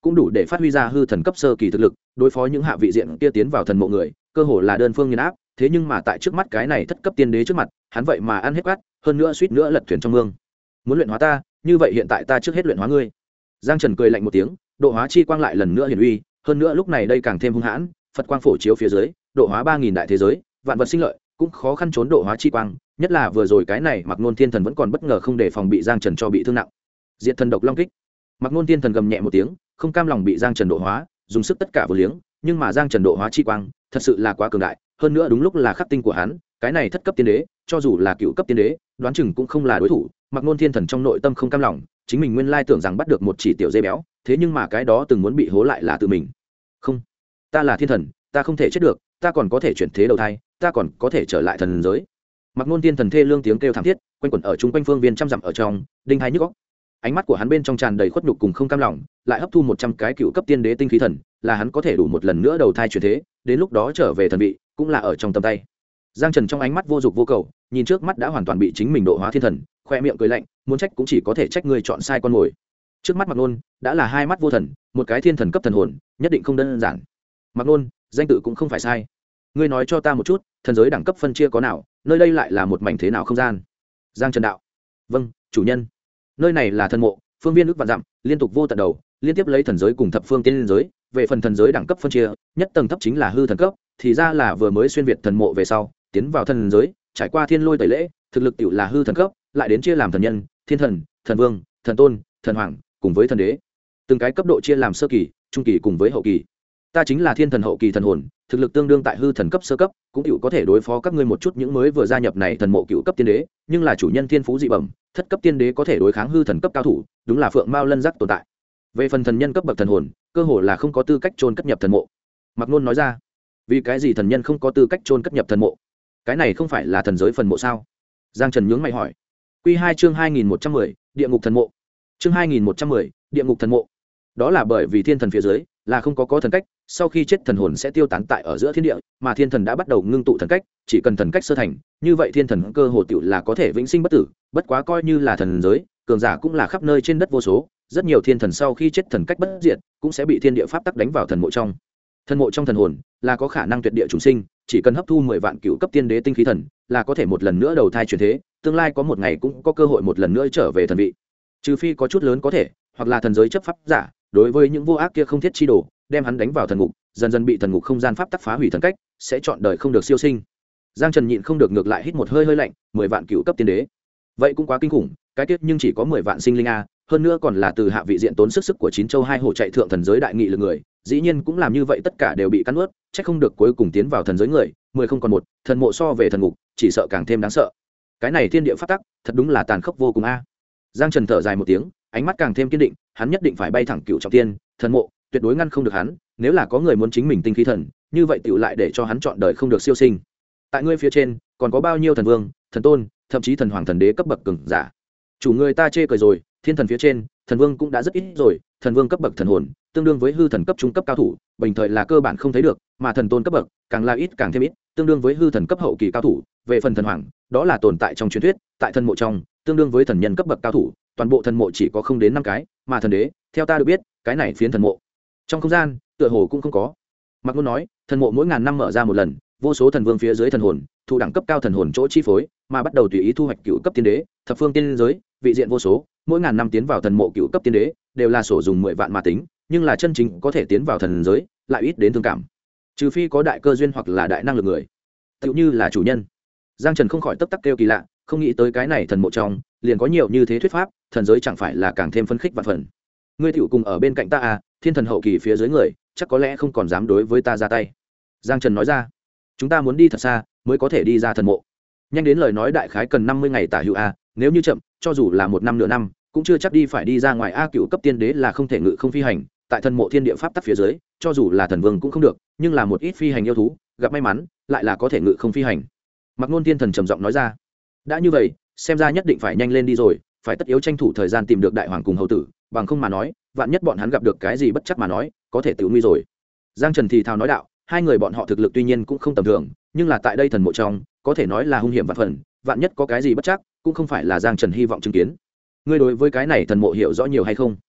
cũng đủ để phát huy ra hư thần cấp sơ kỳ thực lực đối phó những hạ vị diện kia tiến vào thần mộ người, cơ hồ là đơn phương nghiền áp. Thế nhưng mà tại trước mắt cái này thất cấp tiên đế trước mặt, hắn vậy mà ăn hết cát, hơn nữa suýt nữa lật thuyền trong mương. Muốn luyện hóa ta, như vậy hiện tại ta trước hết luyện hóa ngươi. Giang Trần cười lạnh một tiếng, độ hóa chi quang lại lần nữa hiển uy, hơn nữa lúc này đây càng thêm hung hãn, Phật quang phổ chiếu phía dưới, độ hóa 3000 đại thế giới, vạn vật sinh lợi, cũng khó khăn trốn độ hóa chi quang, nhất là vừa rồi cái này Mặc Nôn Thiên Thần vẫn còn bất ngờ không để phòng bị Giang Trần cho bị thương nặng. Diệt thần độc long kích. Mặc Nôn Thiên Thần gầm nhẹ một tiếng, không cam lòng bị Giang Trần độ hóa, dùng sức tất cả vừa liếng, nhưng mà Giang Trần độ hóa chi quang, thật sự là quá cường đại, hơn nữa đúng lúc là khắc tinh của hắn, cái này thất cấp tiên đế, cho dù là cựu cấp tiên đế, đoán chừng cũng không là đối thủ. Mặc Nôn Thiên Thần trong nội tâm không cam lòng, chính mình nguyên lai tưởng rằng bắt được một chỉ tiểu dê béo, thế nhưng mà cái đó từng muốn bị hố lại là tự mình. Không, ta là thiên thần, ta không thể chết được, ta còn có thể chuyển thế đầu thai, ta còn có thể trở lại thần giới. Mặc Nôn Thiên Thần thê lương tiếng kêu thảm thiết, quanh quẩn ở trung quanh phương viên trăm dặm ở trong, đinh hai nhức óc. Ánh mắt của hắn bên trong tràn đầy khuất nhục cùng không cam lòng, lại hấp thu 100 cái cựu cấp tiên đế tinh khí thần, là hắn có thể đủ một lần nữa đầu thai chuyển thế, đến lúc đó trở về thần vị, cũng là ở trong tầm tay. Giang Trần trong ánh mắt vô dục vô cầu, nhìn trước mắt đã hoàn toàn bị chính mình độ hóa thiên thần, khoe miệng cười lạnh, muốn trách cũng chỉ có thể trách ngươi chọn sai con mồi. Trước mắt Mặc Nôn đã là hai mắt vô thần, một cái thiên thần cấp thần hồn, nhất định không đơn giản. Mặc Nôn, danh tự cũng không phải sai. Ngươi nói cho ta một chút, thần giới đẳng cấp phân chia có nào, nơi đây lại là một mảnh thế nào không gian? Giang Trần đạo. Vâng, chủ nhân. Nơi này là thần mộ, phương viên ước vạn dặm, liên tục vô tận đầu, liên tiếp lấy thần giới cùng thập phương tiên giới. Về phần thần giới đẳng cấp phân chia, nhất tầng thấp chính là hư thần cấp, thì ra là vừa mới xuyên việt thần mộ về sau, tiến vào thần giới, trải qua thiên lôi tẩy lễ, thực lực tiểu là hư thần cấp, lại đến chia làm thần nhân, thiên thần, thần vương, thần tôn, thần hoàng, cùng với thần đế. Từng cái cấp độ chia làm sơ kỳ, trung kỳ cùng với hậu kỳ. Ta chính là thiên thần hậu kỳ thần hồn, thực lực tương đương tại hư thần cấp sơ cấp, cũng tiểu có thể đối phó các ngươi một chút những mới vừa gia nhập này thần mộ cựu cấp tiên đế, nhưng là chủ nhân thiên phú dị bẩm, thất cấp tiên đế có thể đối kháng hư thần cấp cao thủ, đúng là phượng mao lân giác tồn tại. Về phần thần nhân cấp bậc thần hồn, cơ hồ là không có tư cách chôn cất nhập thần mộ. Mặc Nôn nói ra. Vì cái gì thần nhân không có tư cách chôn cất nhập thần mộ? Cái này không phải là thần giới phần mộ sao? Giang Trần nhướng mày hỏi. Quy 2 chương 2110, địa ngục thần mộ. Chương 2110, địa ngục thần mộ. Đó là bởi vì thiên thần phía dưới là không có thần cách, sau khi chết thần hồn sẽ tiêu tán tại ở giữa thiên địa, mà thiên thần đã bắt đầu ngưng tụ thần cách, chỉ cần thần cách sơ thành, như vậy thiên thần cơ hồ tiểu là có thể vĩnh sinh bất tử, bất quá coi như là thần giới, cường giả cũng là khắp nơi trên đất vô số, rất nhiều thiên thần sau khi chết thần cách bất diệt, cũng sẽ bị thiên địa pháp tắc đánh vào thần mộ trong. Thần mộ trong thần hồn là có khả năng tuyệt địa chúng sinh, chỉ cần hấp thu 10 vạn cựu cấp tiên đế tinh khí thần, là có thể một lần nữa đầu thai chuyển thế, tương lai có một ngày cũng có cơ hội một lần nữa trở về thần vị. Trừ phi có chút lớn có thể, hoặc là thần giới chấp pháp giả, đối với những vô ác kia không thiết chi đồ, đem hắn đánh vào thần ngục, dần dần bị thần ngục không gian pháp tắc phá hủy thần cách, sẽ chọn đời không được siêu sinh. Giang Trần nhịn không được ngược lại hít một hơi hơi lạnh, 10 vạn cựu cấp tiên đế, vậy cũng quá kinh khủng, cái tiết nhưng chỉ có 10 vạn sinh linh a, hơn nữa còn là từ hạ vị diện tốn sức của 9 châu 2 hổ chạy thượng thần giới đại nghị lực người, dĩ nhiên cũng làm như vậy, tất cả đều bị cắn nuốt, chắc không được cuối cùng tiến vào thần giới người 10 không còn một, thần mộ so về thần ngục, chỉ sợ càng thêm đáng sợ. Cái này thiên địa pháp tắc, thật đúng là tàn khốc vô cùng a. Giang Trần thở dài một tiếng, ánh mắt càng thêm kiên định, hắn nhất định phải bay thẳng cựu trọng thiên, thần mộ tuyệt đối ngăn không được hắn, nếu là có người muốn chính mình tinh khí thần, như vậy tiểu lại để cho hắn chọn đời không được siêu sinh. Tại ngươi phía trên, còn có bao nhiêu thần vương, thần tôn, thậm chí thần hoàng thần đế cấp bậc cường giả. Chủ người ta chê cười rồi, thiên thần phía trên, thần vương cũng đã rất ít rồi, thần vương cấp bậc thần hồn, tương đương với hư thần cấp trung cấp cao thủ, bình thời là cơ bản không thấy được, mà thần tôn cấp bậc, càng là ít càng thêm ít, tương đương với hư thần cấp hậu kỳ cao thủ. Về phần thần hoàng, đó là tồn tại trong truyền thuyết, tại thần mộ trong, tương đương với thần nhân cấp bậc cao thủ, toàn bộ thần mộ chỉ có không đến 5 cái, mà thần đế, theo ta được biết, cái này phiến thần mộ trong không gian, tựa hồ cũng không có. Mặc Nôn nói, thần mộ mỗi ngàn năm mở ra một lần, vô số thần vương phía dưới thần hồn, thu đẳng cấp cao thần hồn chỗ chi phối, mà bắt đầu tùy ý thu hoạch cựu cấp tiên đế, thập phương tiên giới, vị diện vô số, mỗi ngàn năm tiến vào thần mộ cựu cấp tiên đế, đều là sổ dùng 10 vạn mà tính, nhưng là chân chính có thể tiến vào thần giới, lại ít đến thương cảm. Trừ phi có đại cơ duyên hoặc là đại năng lực người, tựu như là chủ nhân. Giang Trần không khỏi tấp tắc kêu kỳ lạ, không nghĩ tới cái này thần mộ trong liền có nhiều như thế thuyết pháp, thần giới chẳng phải là càng thêm phân khích vạn phần. Ngươi tiểu cùng ở bên cạnh ta à, thiên thần hậu kỳ phía dưới người, chắc có lẽ không còn dám đối với ta ra tay. Giang Trần nói ra, chúng ta muốn đi thật xa mới có thể đi ra thần mộ, nhanh đến lời nói đại khái cần 50 ngày tả hữu a, nếu như chậm, cho dù là 1 năm nửa năm, cũng chưa chắc đi phải đi ra ngoài a. Cựu cấp tiên đế là không thể ngự không phi hành, tại thần mộ thiên địa pháp tắc phía dưới, cho dù là thần vương cũng không được, nhưng là một ít phi hành yêu thú gặp may mắn lại là có thể ngự không phi hành. Mặc Nôn Tiên Thần trầm giọng nói ra, đã như vậy, xem ra nhất định phải nhanh lên đi rồi, phải tất yếu tranh thủ thời gian tìm được đại hoàng cùng hầu tử, bằng không mà nói, vạn nhất bọn hắn gặp được cái gì bất chắc mà nói, có thể tự nguy rồi. Giang Trần thì thào nói đạo, hai người bọn họ thực lực tuy nhiên cũng không tầm thường, nhưng là tại đây thần mộ trong, có thể nói là hung hiểm vạn phần, vạn nhất có cái gì bất chắc, cũng không phải là Giang Trần hy vọng chứng kiến. Ngươi đối với cái này thần mộ hiểu rõ nhiều hay không?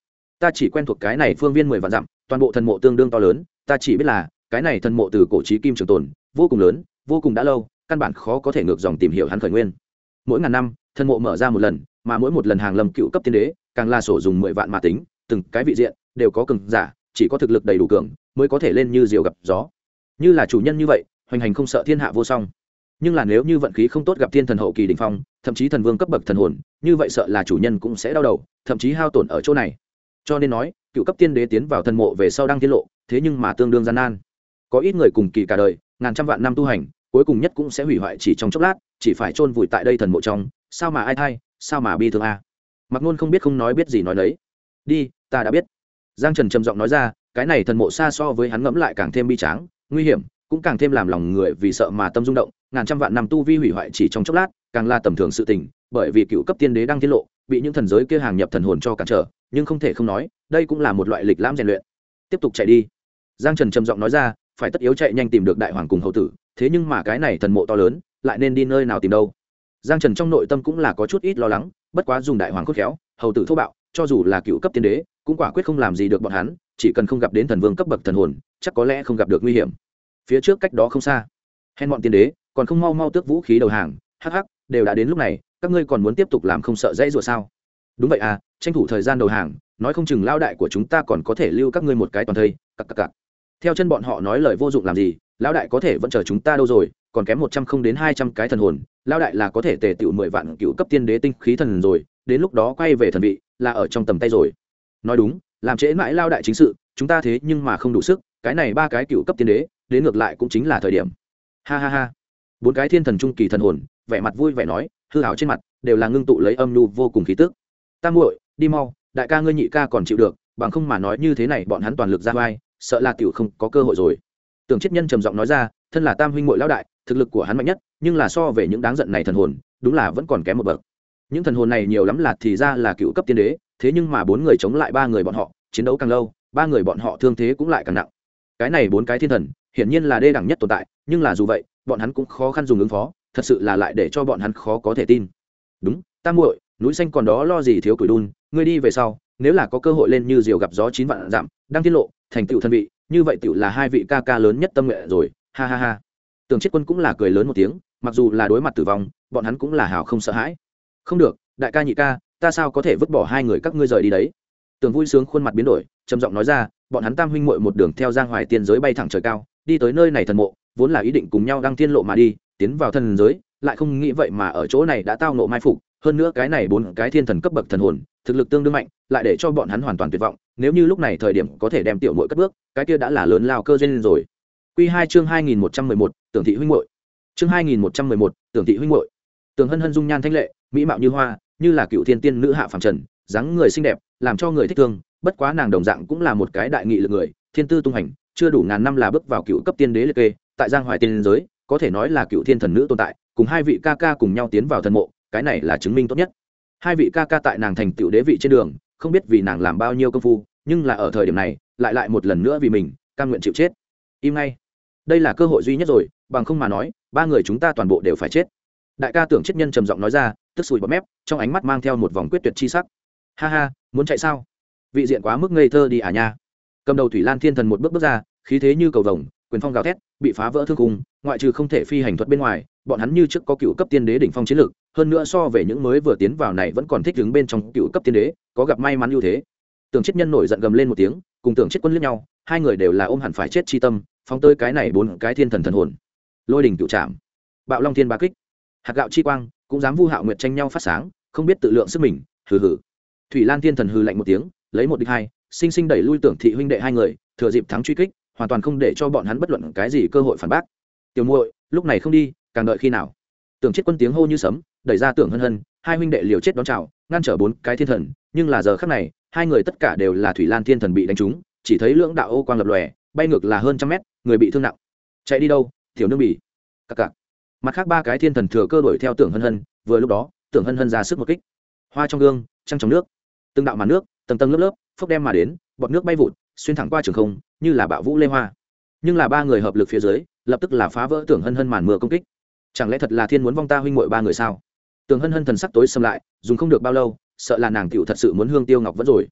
ta chỉ quen thuộc cái này phương viên 10 vạn dặm, toàn bộ thần mộ tương đương to lớn, ta chỉ biết là cái này thần mộ từ cổ chí kim trường tồn, vô cùng lớn, vô cùng đã lâu, căn bản khó có thể ngược dòng tìm hiểu hắn khởi nguyên. Mỗi ngàn năm, thần mộ mở ra một lần, mà mỗi một lần hàng lâm cựu cấp tiên đế, càng là sổ dùng 10 vạn mà tính, từng cái vị diện đều có cường giả, chỉ có thực lực đầy đủ cường mới có thể lên như diều gặp gió. Như là chủ nhân như vậy, hoành hành không sợ thiên hạ vô song. Nhưng là nếu như vận khí không tốt gặp thiên thần hậu kỳ đỉnh phong, thậm chí thần vương cấp bậc thần hồn, như vậy sợ là chủ nhân cũng sẽ đau đầu, thậm chí hao tổn ở chỗ này. Cho nên nói, cựu cấp tiên đế tiến vào thần mộ về sau đang tiết lộ, thế nhưng mà tương đương gian nan. Có ít người cùng kỳ cả đời, ngàn trăm vạn năm tu hành, cuối cùng nhất cũng sẽ hủy hoại chỉ trong chốc lát, chỉ phải chôn vùi tại đây thần mộ trong, sao mà ai thay, sao mà bi thương a. Mặc Nôn không biết không nói biết gì nói đấy. Đi, ta đã biết. Giang Trần trầm giọng nói ra, cái này thần mộ xa so với hắn ngẫm lại càng thêm bi tráng, nguy hiểm, cũng càng thêm làm lòng người vì sợ mà tâm rung động, ngàn trăm vạn năm tu vi hủy hoại chỉ trong chốc lát, càng là tầm thường sự tình, bởi vì cựu cấp tiên đế đang tiết lộ, bị những thần giới kia hàng nhập thần hồn cho cản trở, nhưng không thể không nói, đây cũng là một loại lịch lãm rèn luyện. Tiếp tục chạy đi. Giang Trần trầm giọng nói ra, phải tất yếu chạy nhanh tìm được đại hoàng cùng hầu tử, thế nhưng mà cái này thần mộ to lớn, lại nên đi nơi nào tìm đâu? Giang Trần trong nội tâm cũng là có chút ít lo lắng, bất quá dùng đại hoàng khôn khéo, hầu tử thô bạo, cho dù là cựu cấp tiên đế, cũng quả quyết không làm gì được bọn hắn, chỉ cần không gặp đến thần vương cấp bậc thần hồn, chắc có lẽ không gặp được nguy hiểm. Phía trước cách đó không xa, hèn bọn tiên đế, còn không mau mau tước vũ khí đầu hàng, hắc hắc, đều đã đến lúc này, các ngươi còn muốn tiếp tục làm không sợ dãy rủa sao? Đúng vậy à, tranh thủ thời gian đầu hàng, nói không chừng lao đại của chúng ta còn có thể lưu các ngươi một cái toàn thây, cặc cặc cặc. Theo chân bọn họ nói lời vô dụng làm gì, lão đại có thể vẫn chờ chúng ta đâu rồi, còn kém 100 không đến 200 cái thần hồn, lão đại là có thể tề tựu 10 vạn cựu cấp tiên đế tinh khí thần rồi, đến lúc đó quay về thần vị, là ở trong tầm tay rồi. Nói đúng, làm trễ mãi lao đại chính sự, chúng ta thế nhưng mà không đủ sức, cái này 3 cái cựu cấp tiên đế, đến ngược lại cũng chính là thời điểm. Ha ha ha. 4 cái thiên thần trung kỳ thần hồn, vẻ mặt vui vẻ nói, hư ảo trên mặt đều là ngưng tụ lấy âm nhu vô cùng khí tức. Tam muội, đi mau, đại ca ngươi nhị ca còn chịu được, bằng không mà nói như thế này bọn hắn toàn lực ra vai, sợ là tiểu không có cơ hội rồi. Tưởng Chiết Nhân trầm giọng nói ra, thân là tam huynh muội lão đại, thực lực của hắn mạnh nhất, nhưng là so về những đáng giận này thần hồn, đúng là vẫn còn kém một bậc. Những thần hồn này nhiều lắm là thì ra là cựu cấp tiên đế, thế nhưng mà 4 người chống lại 3 người bọn họ, chiến đấu càng lâu, 3 người bọn họ thương thế cũng lại càng nặng. Cái này 4 cái thiên thần, hiển nhiên là đê đẳng nhất tồn tại, nhưng là dù vậy, bọn hắn cũng khó khăn dùng ứng phó, thật sự là lại để cho bọn hắn khó có thể tin. Đúng, tam muội, núi xanh còn đó lo gì thiếu củi đun, ngươi đi về sau, nếu là có cơ hội lên như diều gặp gió 9 vạn dặm, đang tiết lộ, thành tựu thân vị, như vậy tựu là 2 vị ca ca lớn nhất tâm nguyện rồi, ha ha ha. Tưởng Chiết Quân cũng là cười lớn một tiếng, mặc dù là đối mặt tử vong, bọn hắn cũng là hào không sợ hãi. Không được, đại ca nhị ca, ta sao có thể vứt bỏ 2 người các ngươi rời đi đấy? Tưởng Vui Sướng khuôn mặt biến đổi, trầm giọng nói ra, bọn hắn tam huynh muội một đường theo Giang Hoài tiên giới bay thẳng trời cao, đi tới nơi này thần mộ, vốn là ý định cùng nhau đăng tiên lộ mà đi, tiến vào thần giới, lại không nghĩ vậy mà ở chỗ này đã tao ngộ mai phục, hơn nữa cái này 4 cái thiên thần cấp bậc thần hồn, thực lực tương đương mạnh, lại để cho bọn hắn hoàn toàn tuyệt vọng, nếu như lúc này thời điểm có thể đem tiểu muội cất bước, cái kia đã là lớn lao cơ duyên rồi. Quy 2 chương 2111, Tưởng thị huynh muội. Chương 2111, Tưởng thị huynh muội. Tưởng Hân Hân dung nhan thanh lệ, mỹ mạo như hoa, như là cựu thiên tiên nữ hạ phàm trần, dáng người xinh đẹp, làm cho người thích thương, bất quá nàng đồng dạng cũng là một cái đại nghị lực người, thiên tư tung hành, chưa đủ ngàn năm là bước vào cựu cấp tiên đế liệt kê, tại Giang Hoài tiên giới, có thể nói là cựu thiên thần nữ tồn tại, cùng 2 vị ca ca cùng nhau tiến vào thần mộ, cái này là chứng minh tốt nhất. 2 vị ca ca tại nàng thành tựu đế vị trên đường, không biết vì nàng làm bao nhiêu công phu, nhưng là ở thời điểm này, lại một lần nữa vì mình, cam nguyện chịu chết. Im ngay, đây là cơ hội duy nhất rồi, bằng không mà nói, 3 người chúng ta toàn bộ đều phải chết. Đại ca Tưởng Chiết Nhân trầm giọng nói ra, tức sùi bọt mép, trong ánh mắt mang theo một vòng quyết tuyệt chi sắc. Ha ha, muốn chạy sao? Vị diện quá mức ngây thơ đi à nha. Cầm đầu Thủy Lan Thiên Thần một bước bước ra, khí thế như cầu vồng, quyền phong gào thét, bị phá vỡ thương khung, ngoại trừ không thể phi hành thuật bên ngoài, bọn hắn như trước có cựu cấp tiên đế đỉnh phong chiến lực, hơn nữa so về những mới vừa tiến vào này vẫn còn thích ứng bên trong cựu cấp tiên đế, có gặp may mắn ưu thế. Tưởng Chiết Nhân nổi giận gầm lên một tiếng, cùng Tưởng Chiết Quân liếc nhau, 2 người đều là ôm hẳn phải chết chi tâm, phóng tới cái này 4 cái thiên thần thần hồn. Lôi đỉnh cựu trảm, Bạo Long Thiên Ba Kích, hạt gạo chi quang, cũng dám Vu Hạo Nguyệt tranh nhau phát sáng, không biết tự lượng sức mình, hừ hừ. Thủy Lan Thiên Thần hừ lạnh một tiếng, lấy 1 địch 2, sinh sinh đẩy lui Tưởng thị huynh đệ 2 người, thừa dịp thắng truy kích, hoàn toàn không để cho bọn hắn bất luận cái gì cơ hội phản bác. Tiểu muội, lúc này không đi, càng đợi khi nào? Tưởng Chiết Quân tiếng hô như sấm, đẩy ra Tưởng Hân Hân, 2 huynh đệ liều chết đón chào, ngăn trở 4 cái thiên thần, nhưng là giờ khắc này, 2 người tất cả đều là Thủy Lan Thiên Thần bị đánh trúng, chỉ thấy lưỡng đạo ô quang lập lòe, bay ngược là hơn trăm mét, người bị thương nặng. Chạy đi đâu, tiểu nương bỉ? Cặc cặc. Mặt khác 3 cái thiên thần thừa cơ đuổi theo Tưởng Hân Hân, vừa lúc đó, Tưởng Hân Hân ra sức một kích. Hoa trong gương, trăng trong nước, từng đạo màn nước, tầng tầng lớp lớp, phốc đem mà đến, bọt nước bay vụt, xuyên thẳng qua trường không, như là bạo vũ lê hoa. Nhưng là 3 người hợp lực phía dưới, lập tức là phá vỡ Tưởng Hân Hân màn mưa công kích. Chẳng lẽ thật là thiên muốn vong ta huynh muội 3 người sao? Tưởng Hân Hân thần sắc tối sầm lại, dùng không được bao lâu, sợ là nàng tiểu thật sự muốn hương tiêu ngọc vẫn rồi.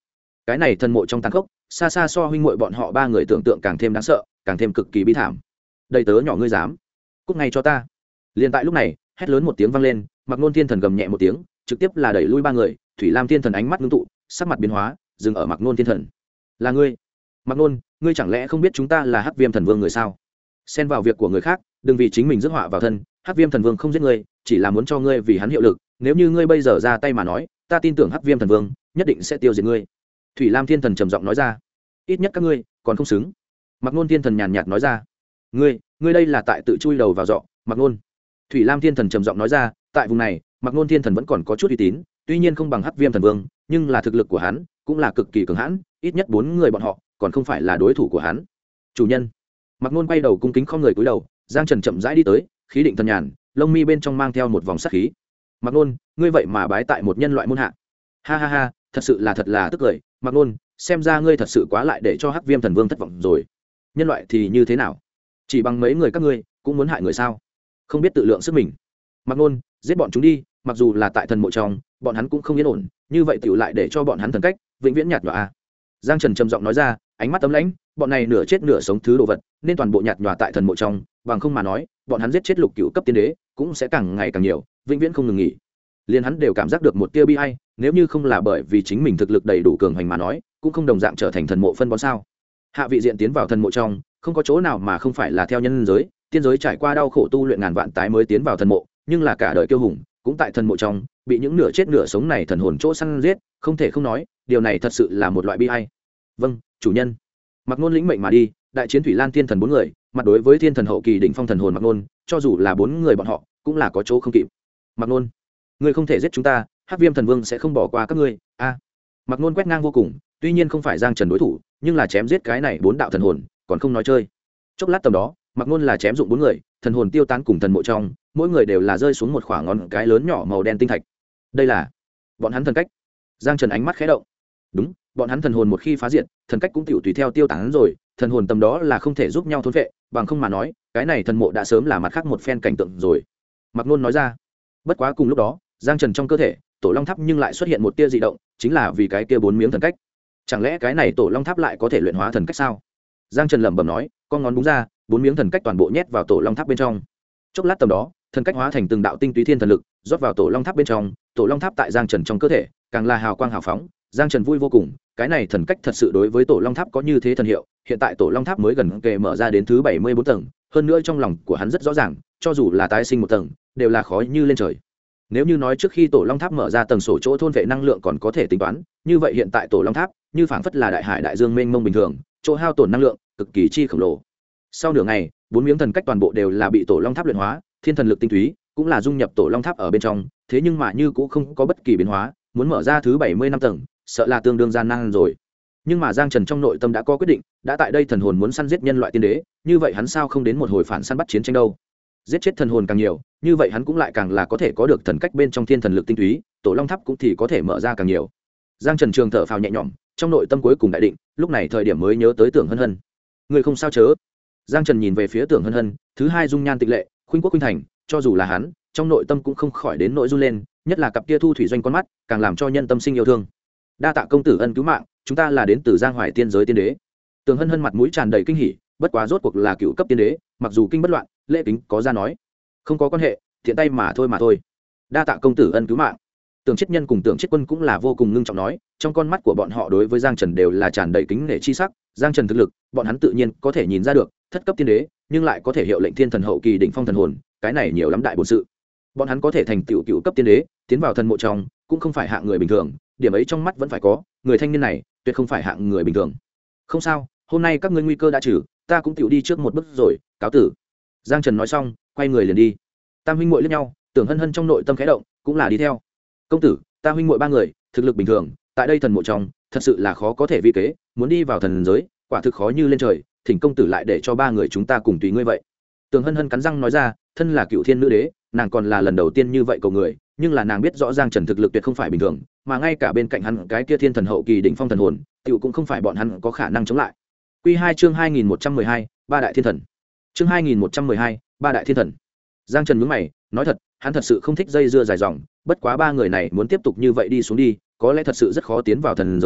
cái này thần mộ trong tàn khốc xa xa so huynh muội bọn họ ba người tưởng tượng càng thêm đáng sợ, càng thêm cực kỳ bi thảm. Đầy tớ nhỏ ngươi dám cút ngay cho ta. Liên tại lúc này hét lớn một tiếng vang lên, Mặc Nôn Thiên Thần gầm nhẹ một tiếng, trực tiếp là đẩy lui ba người. Thủy Lam Thiên Thần ánh mắt ngưng tụ, sắc mặt biến hóa, dừng ở Mặc Nôn Thiên Thần. Là ngươi? Mặc Nôn, ngươi chẳng lẽ không biết chúng ta là Hắc Viêm Thần Vương người sao? Xen vào việc của người khác, đừng vì chính mình rước họa vào thân. Hắc Viêm Thần Vương không giết ngươi, chỉ là muốn cho ngươi vì hắn hiệu lực. Nếu như ngươi bây giờ ra tay mà nói, ta tin tưởng Hắc Viêm Thần Vương nhất định sẽ tiêu diệt ngươi. Thủy Lam Thiên Thần trầm giọng nói ra. Ít nhất các ngươi còn không xứng. Mặc Nôn Thiên Thần nhàn nhạt nói ra. Ngươi đây là tại tự chui đầu vào giọ. Mặc Nôn. Thủy Lam Thiên Thần trầm giọng nói ra, tại vùng này, Mặc Nôn Thiên Thần vẫn còn có chút uy tín, tuy nhiên không bằng Hắc Viêm Thần Vương, nhưng là thực lực của hắn cũng là cực kỳ cường hãn, ít nhất 4 người bọn họ còn không phải là đối thủ của hắn. Chủ nhân. Mặc Nôn quay đầu cung kính không người cúi đầu, Giang Trần chậm rãi đi tới, khí định thần nhàn, lông mi bên trong mang theo một vòng sát khí. Mặc Nôn, ngươi vậy mà bái tại một nhân loại môn hạ. Ha ha ha, thật là tức cười. Mặc Nôn, xem ra ngươi thật sự quá lại để cho Hắc Viêm Thần Vương thất vọng rồi. Nhân loại thì như thế nào? Chỉ bằng mấy người các ngươi cũng muốn hại người sao? Không biết tự lượng sức mình. Mặc Nôn, giết bọn chúng đi, mặc dù là tại thần mộ trong, bọn hắn cũng không yên ổn, như vậy tiểu lại để cho bọn hắn thần cách vĩnh viễn nhạt nhòa a. Giang Trần trầm giọng nói ra, ánh mắt ấm lãnh, bọn này nửa chết nửa sống thứ đồ vật, nên toàn bộ nhạt nhòa tại thần mộ trong, bằng không mà nói, bọn hắn giết chết lục cửu cấp tiên đế, cũng sẽ càng ngày càng nhiều, vĩnh viễn không ngừng nghỉ. Liên hắn đều cảm giác được một tia bi ai, nếu như không là bởi vì chính mình thực lực đầy đủ cường hành mà nói, cũng không đồng dạng trở thành thần mộ phân bón sao? Hạ vị diện tiến vào thần mộ trong, không có chỗ nào mà không phải là theo nhân giới, tiên giới trải qua đau khổ tu luyện ngàn vạn tái mới tiến vào thần mộ, nhưng là cả đời kiêu hùng cũng tại thần mộ trong bị những nửa chết nửa sống này thần hồn chỗ săn giết, không thể không nói, điều này thật sự là một loại bi ai. Vâng, chủ nhân. Mặc Nôn lĩnh mệnh mà đi, đại chiến Thủy Lan Thiên Thần 4 người, mặt đối với Thiên Thần hậu kỳ đỉnh phong thần hồn Mặc Nôn, cho dù là 4 người bọn họ, cũng là có chỗ không kịp. Mặc Nôn, ngươi không thể giết chúng ta, Hắc Viêm Thần Vương sẽ không bỏ qua các ngươi. A. Mặc Nôn quét ngang vô cùng, tuy nhiên không phải Giang Trần đối thủ, nhưng là chém giết cái này 4 đạo thần hồn, còn không nói chơi. Chốc lát tầm đó, Mặc Nôn là chém dụng 4 người, thần hồn tiêu tán cùng thần mộ trong, mỗi người đều là rơi xuống một khoảng ngón cái lớn nhỏ màu đen tinh thạch. Đây là bọn hắn thần cách. Giang Trần ánh mắt khẽ động. Đúng, bọn hắn thần hồn một khi phá diệt, thần cách cũng tiểu tùy theo tiêu tán rồi, thần hồn tầm đó là không thể giúp nhau thôn phệ, bằng không mà nói, cái này thần mộ đã sớm là mặt khác một phen cảnh tượng rồi. Mặc Nôn nói ra. Bất quá cùng lúc đó, Giang Trần trong cơ thể, Tổ Long Tháp nhưng lại xuất hiện một tia dị động, chính là vì cái kia 4 miếng thần cách. Chẳng lẽ cái này Tổ Long Tháp lại có thể luyện hóa thần cách sao? Giang Trần lẩm bẩm nói, con ngón búng ra, 4 miếng thần cách toàn bộ nhét vào Tổ Long Tháp bên trong. Chốc lát tầm đó, thần cách hóa thành từng đạo tinh túy thiên thần lực, rót vào Tổ Long Tháp bên trong. Tổ Long Tháp tại Giang Trần trong cơ thể, càng là hào quang hào phóng. Giang Trần vui vô cùng, cái này thần cách thật sự đối với Tổ Long Tháp có như thế thần hiệu. Hiện tại Tổ Long Tháp mới gần kề mở ra đến thứ 74 tầng, hơn nữa trong lòng của hắn rất rõ ràng, cho dù là tái sinh một tầng, đều là khó như lên trời. Nếu như nói trước khi Tổ Long Tháp mở ra tầng sổ chỗ thôn vệ năng lượng còn có thể tính toán, như vậy hiện tại Tổ Long Tháp như phảng phất là đại hải đại dương mênh mông bình thường, chỗ hao tổn năng lượng cực kỳ chi khổng lồ. Sau nửa ngày, 4 miếng thần cách toàn bộ đều là bị Tổ Long Tháp luyện hóa, thiên thần lực tinh túy cũng là dung nhập Tổ Long Tháp ở bên trong, thế nhưng mà như cũng không có bất kỳ biến hóa, muốn mở ra thứ 75 tầng, sợ là tương đương gian nan rồi. Nhưng mà Giang Trần trong nội tâm đã có quyết định, đã tại đây thần hồn muốn săn giết nhân loại tiên đế, như vậy hắn sao không đến một hồi phản săn bắt chiến tranh đâu? Giết chết thần hồn càng nhiều, như vậy hắn cũng lại càng là có thể có được thần cách bên trong thiên thần lực tinh túy, Tổ Long Tháp cũng thì có thể mở ra càng nhiều. Giang Trần trường thở phào nhẹ nhõm, trong nội tâm cuối cùng đại định, lúc này thời điểm mới nhớ tới Tưởng Hân Hân. Người không sao chớ? Giang Trần nhìn về phía Tưởng Hân Hân, thứ hai dung nhan tịch lệ, khuynh quốc khuynh thành, cho dù là hắn, trong nội tâm cũng không khỏi đến nỗi run lên, nhất là cặp kia thu thủy doanh con mắt, càng làm cho nhân tâm sinh yêu thương. Đa tạ công tử ân cứu mạng, chúng ta là đến từ Giang Hoài tiên giới tiên đế. Tưởng Hân Hân mặt mũi tràn đầy kinh hỉ, bất quá rốt cuộc là cựu cấp tiên đế, mặc dù kinh bất loạn, lễ kính có ra nói, không có quan hệ, thiện tay mà thôi. Đa tạ công tử ân cứu mạng. Tưởng Chiết Nhân cùng Tưởng Chiết Quân cũng là vô cùng ngưng trọng nói, trong con mắt của bọn họ đối với Giang Trần đều là tràn đầy kính nể chi sắc. Giang Trần thực lực, bọn hắn tự nhiên có thể nhìn ra được, thất cấp tiên đế, nhưng lại có thể hiệu lệnh thiên thần hậu kỳ đỉnh phong thần hồn, cái này nhiều lắm đại bổn sự. Bọn hắn có thể thành tựu cựu cấp tiên đế, tiến vào thần mộ trong, cũng không phải hạng người bình thường, điểm ấy trong mắt vẫn phải có, người thanh niên này, tuyệt không phải hạng người bình thường. Không sao, hôm nay các ngươi nguy cơ đã trừ, ta cũng tựu đi trước một bước rồi, cáo tử. Giang Trần nói xong, quay người liền đi. Tam huynh muội liếc nhau, Tưởng Hân Hân trong nội tâm khẽ động, cũng là đi theo. Công tử, ta huynh muội 3 người, thực lực bình thường, tại đây thần mộ trong, thật sự là khó có thể vi kế, muốn đi vào thần giới, quả thực khó như lên trời, thỉnh công tử lại để cho 3 người chúng ta cùng tùy ngươi vậy. Tưởng Hân Hân cắn răng nói ra, thân là cựu thiên nữ đế, nàng còn là lần đầu tiên như vậy cầu người, nhưng là nàng biết rõ Giang Trần thực lực tuyệt không phải bình thường, mà ngay cả bên cạnh hắn cái kia thiên thần hậu kỳ đỉnh phong thần hồn, tiểu cũng không phải bọn hắn có khả năng chống lại. Quy 2 chương 2112, ba đại thiên thần. Chương 2112, ba đại thiên thần. Giang Trần nhướng mày, nói thật, hắn thật sự không thích dây dưa dài dòng, bất quá 3 người này muốn tiếp tục như vậy đi xuống đi, có lẽ thật sự rất khó tiến vào thần giới,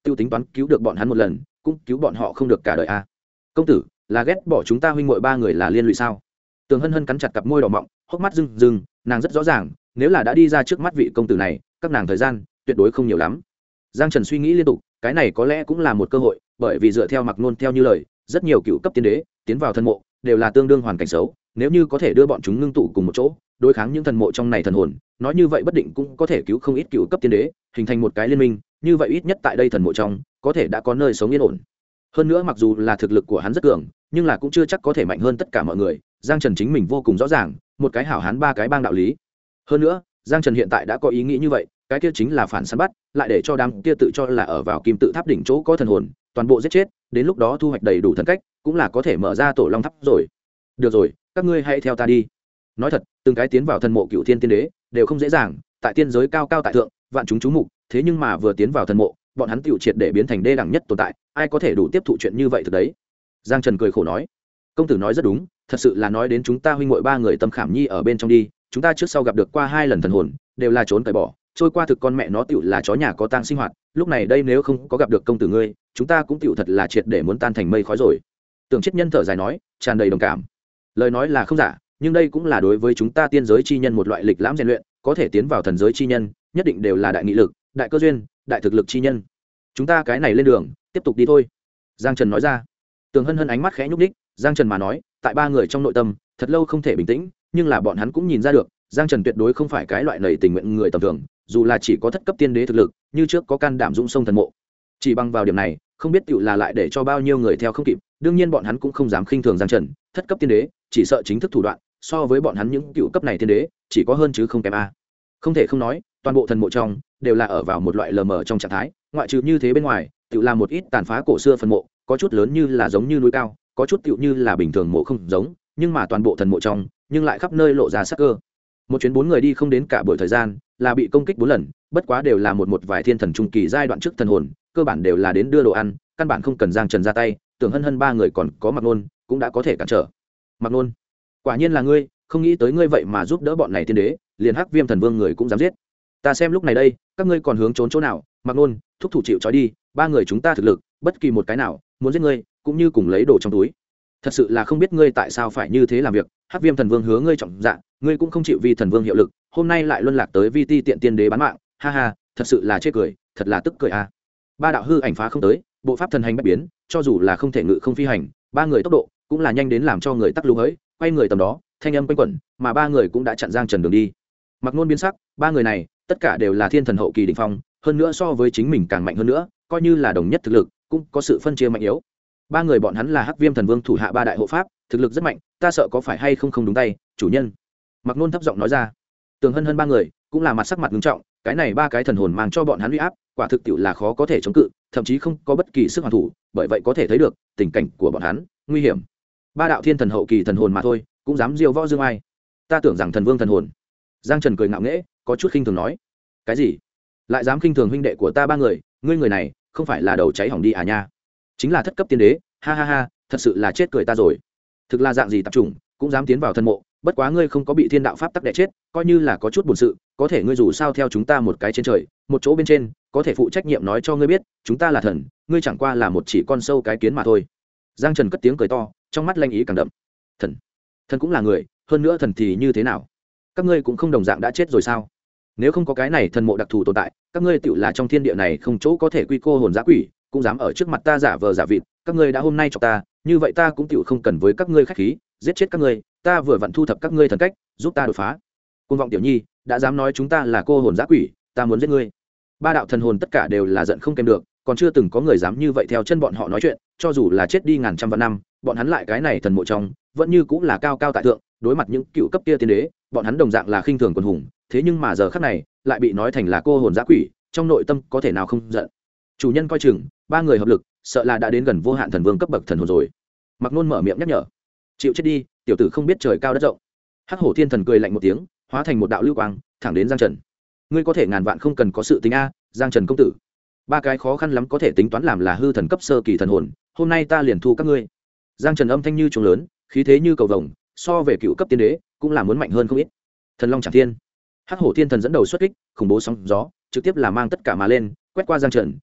tiêu tính toán cứu được bọn hắn một lần cũng cứu bọn họ không được cả đời a. Công tử là ghét bỏ chúng ta huynh muội ba người là liên lụy sao? Tường Hân Hân cắn chặt cặp môi đỏ mọng, hốc mắt rưng rưng, nàng rất rõ ràng nếu là đã đi ra trước mắt vị công tử này các nàng thời gian tuyệt đối không nhiều lắm. Giang Trần suy nghĩ liên tục, cái này có lẽ cũng là một cơ hội, bởi vì dựa theo Mặc Nôn theo như lời, rất nhiều cựu cấp tiên đế tiến vào thần mộ đều là tương đương hoàn cảnh xấu, nếu như có thể đưa bọn chúng ngưng tụ cùng một chỗ, đối kháng những thần mộ trong này thần hồn, nói như vậy bất định cũng có thể cứu không ít cựu cấp tiên đế, hình thành một cái liên minh, như vậy ít nhất tại đây thần mộ trong, có thể đã có nơi sống yên ổn. Hơn nữa mặc dù là thực lực của hắn rất cường, nhưng là cũng chưa chắc có thể mạnh hơn tất cả mọi người, Giang Trần chính mình vô cùng rõ ràng, một cái hảo hán ba cái bang đạo lý. Hơn nữa, Giang Trần hiện tại đã có ý nghĩ như vậy, cái kia chính là phản săn bắt, lại để cho đám kia tự cho là ở vào kim tự tháp đỉnh chỗ có thần hồn, toàn bộ giết chết, đến lúc đó thu hoạch đầy đủ thần cách, cũng là có thể mở ra tổ long tháp rồi. Được rồi, các ngươi hãy theo ta đi. Nói thật, từng cái tiến vào thần mộ cựu thiên tiên đế đều không dễ dàng, tại tiên giới cao cao tại thượng, vạn chúng chú mục, thế nhưng mà vừa tiến vào thần mộ, bọn hắn tiểu triệt để biến thành đê đẳng nhất tồn tại, ai có thể đủ tiếp thụ chuyện như vậy thực đấy. Giang Trần cười khổ nói, công tử nói rất đúng, thật sự là nói đến chúng ta huynh muội ba người tâm khảm nhi ở bên trong đi, chúng ta trước sau gặp được qua 2 lần thần hồn, đều là trốn cởi bỏ, trôi qua thực con mẹ nó tiểu là chó nhà có tang sinh hoạt, lúc này đây nếu không có gặp được công tử ngươi, chúng ta cũng tiểu thật là triệt để muốn tan thành mây khói rồi. Tưởng Chiết Nhân thở dài nói, tràn đầy đồng cảm. Lời nói là không giả, nhưng đây cũng là đối với chúng ta tiên giới chi nhân một loại lịch lãm rèn luyện, có thể tiến vào thần giới chi nhân, nhất định đều là đại nghị lực, đại cơ duyên, đại thực lực chi nhân. Chúng ta cái này lên đường, tiếp tục đi thôi. Giang Trần nói ra. Tường Hân Hân ánh mắt khẽ nhúc nhích, Giang Trần mà nói, tại ba người trong nội tâm, thật lâu không thể bình tĩnh, nhưng là bọn hắn cũng nhìn ra được, Giang Trần tuyệt đối không phải cái loại nảy tình nguyện người tầm thường, dù là chỉ có thất cấp tiên đế thực lực, như trước có can đảm dũng sông thần mộ. Chỉ bằng vào điểm này, không biết tựu là lại để cho bao nhiêu người theo không kịp, đương nhiên bọn hắn cũng không dám khinh thường Giang Trần, thất cấp tiên đế, chỉ sợ chính thức thủ đoạn, so với bọn hắn những cựu cấp này tiên đế, chỉ có hơn chứ không kém a. Không thể không nói, toàn bộ thần mộ trong đều là ở vào một loại lờ mờ trong trạng thái, ngoại trừ như thế bên ngoài, tựu là một ít tàn phá cổ xưa phần mộ, có chút lớn như là giống như núi cao, có chút tựu như là bình thường mộ không giống, nhưng mà toàn bộ thần mộ trong, nhưng lại khắp nơi lộ ra sắc cơ. Một chuyến 4 người đi không đến cả buổi thời gian, là bị công kích 4 lần, bất quá đều là một vài thiên thần trung kỳ giai đoạn trước thần hồn, cơ bản đều là đến đưa đồ ăn, căn bản không cần Giang Trần ra tay, Tưởng Hân Hân ba người còn có Mặc Nôn, cũng đã có thể cản trở. Mặc Nôn, quả nhiên là ngươi, không nghĩ tới ngươi vậy mà giúp đỡ bọn này tiên đế, liền Hắc Viêm thần vương người cũng dám giết. Ta xem lúc này đây, các ngươi còn hướng trốn chỗ nào? Mặc Nôn, thúc thủ chịu trói đi, ba người chúng ta thực lực, bất kỳ một cái nào muốn giết ngươi, cũng như cùng lấy đồ trong túi. Thật sự là không biết ngươi tại sao phải như thế làm việc. Hắc Viêm thần vương hứa ngươi trọng dạ, ngươi cũng không chịu vì thần vương hiệu lực, hôm nay lại luân lạc tới vi ti tiện tiên đế bán mạng, ha ha, thật sự là chê cười, thật là tức cười a. Ba đạo hư ảnh phá không tới, bộ pháp thần hành bất biến, cho dù là không thể ngự không phi hành, ba người tốc độ cũng là nhanh đến làm cho người tắc lú hỡi, quay người tầm đó, thanh âm quanh quẩn, mà ba người cũng đã chặn Giang Trần đường đi. Mặc Nôn biến sắc, ba người này, tất cả đều là thiên thần hậu kỳ đỉnh phong, hơn nữa so với chính mình càng mạnh hơn nữa, coi như là đồng nhất thực lực, cũng có sự phân chia mạnh yếu. Ba người bọn hắn là Hắc Viêm thần vương thủ hạ ba đại hộ pháp, thực lực rất mạnh, ta sợ có phải hay không không đúng tay, chủ nhân. Mặc Nôn thấp giọng nói ra. Tường Hân Hân ba người cũng là mặt sắc mặt nghiêm trọng, cái này ba cái thần hồn mang cho bọn hắn uy áp, quả thực tiệu là khó có thể chống cự, thậm chí không có bất kỳ sức hoàn thủ, bởi vậy có thể thấy được tình cảnh của bọn hắn nguy hiểm. Ba đạo thiên thần hậu kỳ thần hồn mà thôi, cũng dám diêu võ dương ai. Ta tưởng rằng thần vương thần hồn. Giang Trần cười ngạo nghễ, có chút khinh thường nói. Cái gì? Lại dám khinh thường huynh đệ của ta ba người, ngươi người này, không phải là đầu cháy hỏng đi à nha? Chính là thất cấp tiên đế, ha ha ha, thật sự là chết cười ta rồi. Thực là dạng gì tạp chủng, cũng dám tiến vào thần mộ, bất quá ngươi không có bị thiên đạo pháp tắc đè chết, coi như là có chút buồn sự, có thể ngươi dù sao theo chúng ta một cái trên trời, một chỗ bên trên, có thể phụ trách nhiệm nói cho ngươi biết, chúng ta là thần, ngươi chẳng qua là một chỉ con sâu cái kiến mà thôi. Giang Trần cất tiếng cười to, trong mắt lanh ý càng đậm. Thần, thần cũng là người, hơn nữa thần thì như thế nào? Các ngươi cũng không đồng dạng đã chết rồi sao? Nếu không có cái này thần mộ đặc thù tồn tại, các ngươi tựu là trong thiên địa này không chỗ có thể quy cô hồn dã quỷ, cũng dám ở trước mặt ta giả vờ giả vịt, các ngươi đã hôm nay chọc ta, như vậy ta cũng tựu không cần với các ngươi khách khí, giết chết các ngươi, ta vừa vặn thu thập các ngươi thần cách, giúp ta đột phá. Côn vọng tiểu nhi, đã dám nói chúng ta là cô hồn dã quỷ, ta muốn giết ngươi. Ba đạo thần hồn tất cả đều là giận không kèm được, còn chưa từng có người dám như vậy theo chân bọn họ nói chuyện, cho dù là chết đi ngàn trăm vạn năm, bọn hắn lại cái này thần mộ trong, vẫn như cũng là cao cao tại thượng, đối mặt những cựu cấp kia tiên đế, bọn hắn đồng dạng là khinh thường quần hùng, thế nhưng mà giờ khắc này, lại bị nói thành là cô hồn dã quỷ, trong nội tâm có thể nào không giận. Chủ nhân coi chừng, ba người hợp lực, sợ là đã đến gần vô hạn thần vương cấp bậc thần hồn rồi. Mặc Nôn mở miệng nhắc nhở. Chịu chết đi, tiểu tử không biết trời cao đất rộng. Hắc Hổ Thiên Thần cười lạnh một tiếng, hóa thành một đạo lưu quang, thẳng đến Giang Trần. Ngươi có thể ngàn vạn không cần có sự tính a, Giang Trần công tử. Ba cái khó khăn lắm có thể tính toán làm là hư thần cấp sơ kỳ thần hồn, hôm nay ta liền thu các ngươi. Giang Trần âm thanh như trống lớn, khí thế như cầu vồng, so về cựu cấp tiên đế, cũng là muốn mạnh hơn không ít. Thần Long Chảm Thiên. Hắc Hổ Thiên Thần dẫn đầu xuất kích, khủng bố sóng gió, trực tiếp là mang tất cả mà lên, quét qua Giang Trần,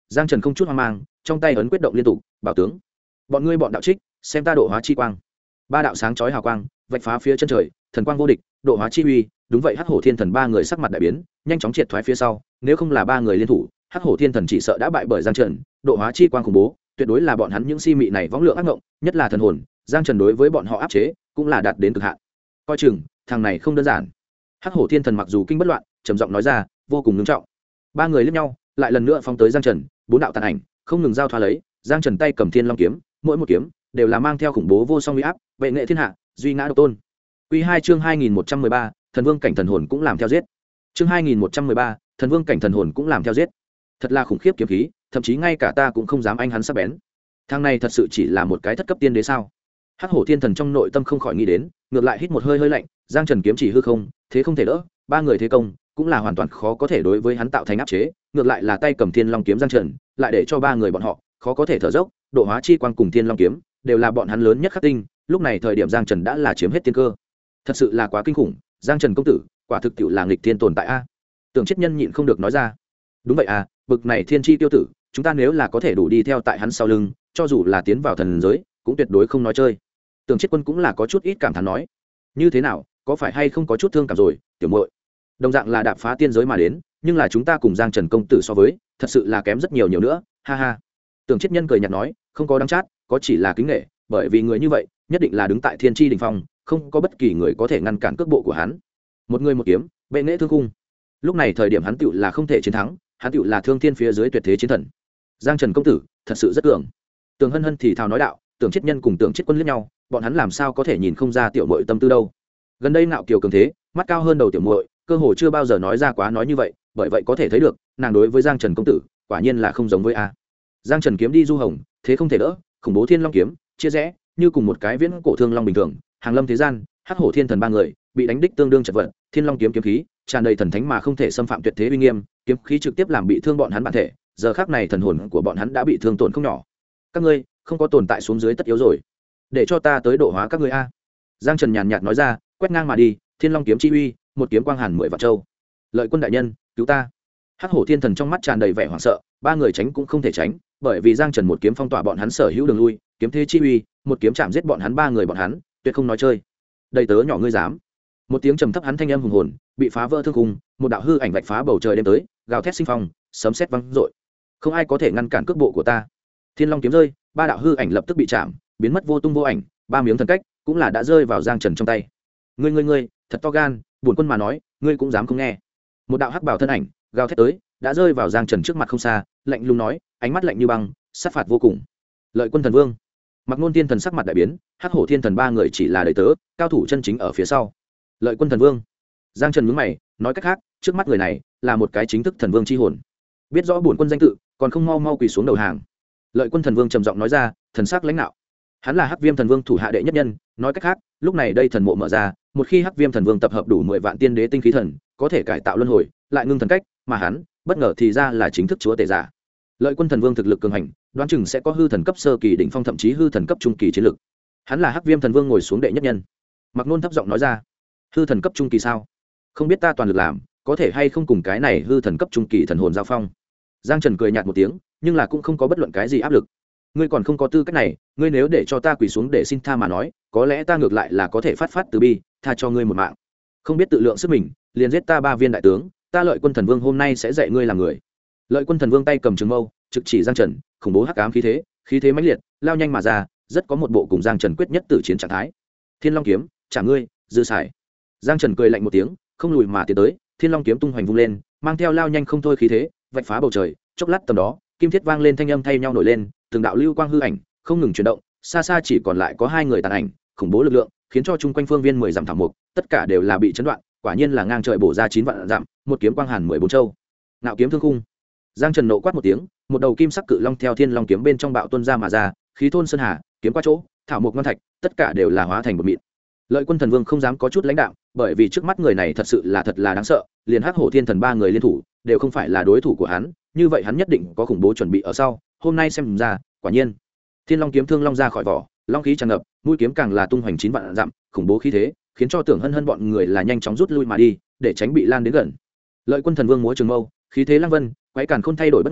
Giang Trần không chút hoang mang, trong tay ấn quyết động liên tục, bảo tướng bọn ngươi bọn đạo trích, xem ta độ hóa chi quang. Ba đạo sáng chói hào quang vạch phá phía chân trời, thần quang vô địch, độ hóa chi uy. Đúng vậy, hắc hổ thiên thần ba người sắc mặt đại biến, nhanh chóng triệt thoái phía sau. Nếu không là ba người liên thủ, hắc hổ thiên thần chỉ sợ đã bại bởi Giang Trần. Độ hóa chi quang khủng bố, tuyệt đối là bọn hắn những si mị này võng lượng ác ngộng, nhất là thần hồn. Giang Trần đối với bọn họ áp chế cũng là đạt đến cực hạn. Coi chừng thằng này không đơn giản. Hắc hổ thiên thần mặc dù kinh bất loạn, trầm giọng nói ra, vô cùng nghiêm trọng. Ba người liếc nhau, lại lần nữa phóng tới Giang Trần. Bốn đạo tàn ảnh không ngừng giao thoa lấy. Giang Trần tay cầm Thiên Long kiếm, mỗi một kiếm đều là mang theo khủng bố vô song uy áp, vệ nghệ thiên hạ, duy ngã độc tôn. Quy 2 chương 2113, thần vương cảnh thần hồn cũng làm theo giết. Chương 2113, thần vương cảnh thần hồn cũng làm theo giết. Thật là khủng khiếp kiếm khí, thậm chí ngay cả ta cũng không dám anh hắn sắc bén. Thằng này thật sự chỉ là một cái thất cấp tiên đế sao? Hắc hổ thiên thần trong nội tâm không khỏi nghĩ đến, ngược lại hít một hơi hơi lạnh. Giang Trần kiếm chỉ hư không, thế không thể đỡ, ba người thế công cũng là hoàn toàn khó có thể đối với hắn tạo thành áp chế. Ngược lại là tay cầm Thiên Long kiếm Giang Trần, lại để cho ba người bọn họ khó có thể thở dốc. Độ hóa chi quang cùng Thiên Long kiếm đều là bọn hắn lớn nhất khắc tinh. Lúc này thời điểm Giang Trần đã là chiếm hết tiên cơ, thật sự là quá kinh khủng. Giang Trần công tử quả thực tiệu là nghịch thiên tồn tại a. Tưởng Chiết Nhân nhịn không được nói ra. Đúng vậy à, bực này thiên chi tiêu tử, chúng ta nếu là có thể đủ đi theo tại hắn sau lưng, cho dù là tiến vào thần giới cũng tuyệt đối không nói chơi. Tưởng Chiết Quân cũng là có chút ít cảm thán nói, như thế nào, có phải hay không có chút thương cảm rồi tiểu muội? Đồng dạng là đạp phá tiên giới mà đến, nhưng là chúng ta cùng Giang Trần công tử so với, thật sự là kém rất nhiều nhiều nữa, ha ha. Tưởng Chiết Nhân cười nhạt nói, không có đắng chát, có chỉ là kính nể, bởi vì người như vậy nhất định là đứng tại thiên chi đỉnh phong, không có bất kỳ người có thể ngăn cản cước bộ của hắn. Một người một kiếm, bệ nghệ thương cung. Lúc này thời điểm hắn tựu là không thể chiến thắng, hắn tựu là thương thiên phía dưới tuyệt thế chiến thần. Giang Trần công tử thật sự rất cường. Tưởng Hân Hân thì thào nói đạo. Tưởng Chiết Nhân cùng Tưởng Chiết Quân liếc nhau, bọn hắn làm sao có thể nhìn không ra tiểu muội tâm tư đâu. Gần đây ngạo kiều cường thế, mắt cao hơn đầu tiểu muội, cơ hồ chưa bao giờ nói ra quá nói như vậy, bởi vậy có thể thấy được, nàng đối với Giang Trần công tử, quả nhiên là không giống với a. Giang Trần kiếm đi du hồng, thế không thể đỡ, khủng bố Thiên Long kiếm, chia rẽ, như cùng một cái viễn cổ thương long bình thường, hàng lâm thế gian. Hắc hổ thiên thần ba người bị đánh đích tương đương chật vật. Thiên Long kiếm kiếm khí tràn đầy thần thánh mà không thể xâm phạm tuyệt thế uy nghiêm, kiếm khí trực tiếp làm bị thương bọn hắn bản thể. Giờ khắc này thần hồn của bọn hắn đã bị thương tổn không nhỏ. Các ngươi không có tồn tại xuống dưới tất yếu rồi, để cho ta tới độ hóa các ngươi a. Giang Trần nhàn nhạt nói ra, quét ngang mà đi. Thiên Long kiếm chi uy, một kiếm quang hàn 10 vạn châu. Lợi Quân đại nhân, cứu ta. Hắc hổ thiên thần trong mắt tràn đầy vẻ hoảng sợ, ba người tránh cũng không thể tránh, bởi vì Giang Trần một kiếm phong tỏa bọn hắn sở hữu đường lui, kiếm thế chi uy, một kiếm chạm giết bọn hắn ba người bọn hắn, tuyệt không nói chơi. Đầy tớ nhỏ ngươi dám. Một tiếng trầm thấp hắn thanh âm hùng hồn, bị phá vỡ thương khung, một đạo hư ảnh vạch phá bầu trời đêm tới, gào thét sinh phong, sấm sét vang dội. Không ai có thể ngăn cản cước bộ của ta. Thiên Long kiếm rơi, ba đạo hư ảnh lập tức bị chạm, biến mất vô tung vô ảnh, ba miếng thần cách cũng là đã rơi vào Giang Trần trong tay. Ngươi, thật to gan, bổn quân mà nói, ngươi cũng dám không nghe. Một đạo hắc bảo thân ảnh, gào thét tới, đã rơi vào Giang Trần trước mặt không xa, lạnh lùng nói, ánh mắt lạnh như băng, sát phạt vô cùng. Lợi Quân thần vương. Mặc Nôn Thiên thần sắc mặt đại biến, Hắc hổ thiên thần ba người chỉ là đầy tớ, cao thủ chân chính ở phía sau. Lợi Quân thần vương. Giang Trần nhướng mày, nói cách khác, trước mắt người này là một cái chính thức thần vương chi hồn. Biết rõ bổn quân danh tự, còn không mau mau quỳ xuống đầu hàng. Lợi Quân thần vương trầm giọng nói ra, thần sắc lãnh đạo. Hắn là Hắc Viêm thần vương thủ hạ đệ nhất nhân, nói cách khác, lúc này đây thần mộ mở ra, một khi Hắc Viêm thần vương tập hợp đủ 10 vạn tiên đế tinh khí thần, có thể cải tạo luân hồi, lại ngưng thần cách, mà hắn, bất ngờ thì ra là chính thức chúa tể giả. Lợi Quân thần vương thực lực cường hành, đoán chừng sẽ có hư thần cấp sơ kỳ đỉnh phong, thậm chí hư thần cấp trung kỳ chiến lực. Hắn là Hắc Viêm thần vương ngồi xuống đệ nhất nhân. Mặc Nôn thấp giọng nói ra, hư thần cấp trung kỳ sao? Không biết ta toàn lực làm, có thể hay không cùng cái này hư thần cấp trung kỳ thần hồn giao phong. Giang Trần cười nhạt một tiếng, nhưng là cũng không có bất luận cái gì áp lực. Ngươi còn không có tư cách này, ngươi nếu để cho ta quỳ xuống để xin tha mà nói, có lẽ ta ngược lại là có thể phát từ bi, tha cho ngươi một mạng. Không biết tự lượng sức mình, liền giết ta 3 viên đại tướng, ta Lợi Quân thần vương hôm nay sẽ dạy ngươi làm người. Lợi Quân thần vương tay cầm trường mâu, trực chỉ Giang Trần, khủng bố hắc ám khí thế mãnh liệt, lao nhanh mà ra, rất có một bộ cùng Giang Trần quyết nhất tử chiến trạng thái. Thiên Long kiếm, trả ngươi, dư xài. Giang Trần cười lạnh một tiếng, không lùi mà tiến tới, Thiên Long kiếm tung hoành vung lên, mang theo lao nhanh không thôi khí thế, vạch phá bầu trời. Chốc lát tầm đó, kim thiết vang lên, thanh âm thay nhau nổi lên, từng đạo lưu quang hư ảnh không ngừng chuyển động, xa xa chỉ còn lại có 2 người tàn ảnh, khủng bố lực lượng khiến cho chung quanh phương viên 10 dặm thảo mục tất cả đều là bị chấn đoạn. Quả nhiên là ngang trời bổ ra 9 vạn dặm, một kiếm quang hàn 14 châu. Ngạo kiếm thương khung. Giang Trần nộ quát một tiếng, một đầu kim sắc cự long theo Thiên Long kiếm bên trong bạo tuôn ra mà ra, khí thôn sơn hà, kiếm qua chỗ, thảo mục ngon thạch, tất cả đều là hóa thành một mịn. Lợi Quân thần vương không dám có chút lãnh đạm, bởi vì trước mắt người này thật là đáng sợ, liền Hắc hổ thiên thần ba người liên thủ đều không phải là đối thủ của hắn, như vậy hắn nhất định có khủng bố chuẩn bị ở sau. Hôm nay xem ra, quả nhiên, Thiên Long kiếm thương long ra khỏi vỏ, long khí tràn ngập, mũi kiếm càng là tung hoành 9 vạn dặm, khủng bố khí thế, khiến cho Tưởng Hân Hân bọn người là nhanh chóng rút lui mà đi, để tránh bị lan đến gần. Lợi Quân thần vương múa trường mâu, khí thế lăng vân, quái càn khôn thay đổi bất ngờ,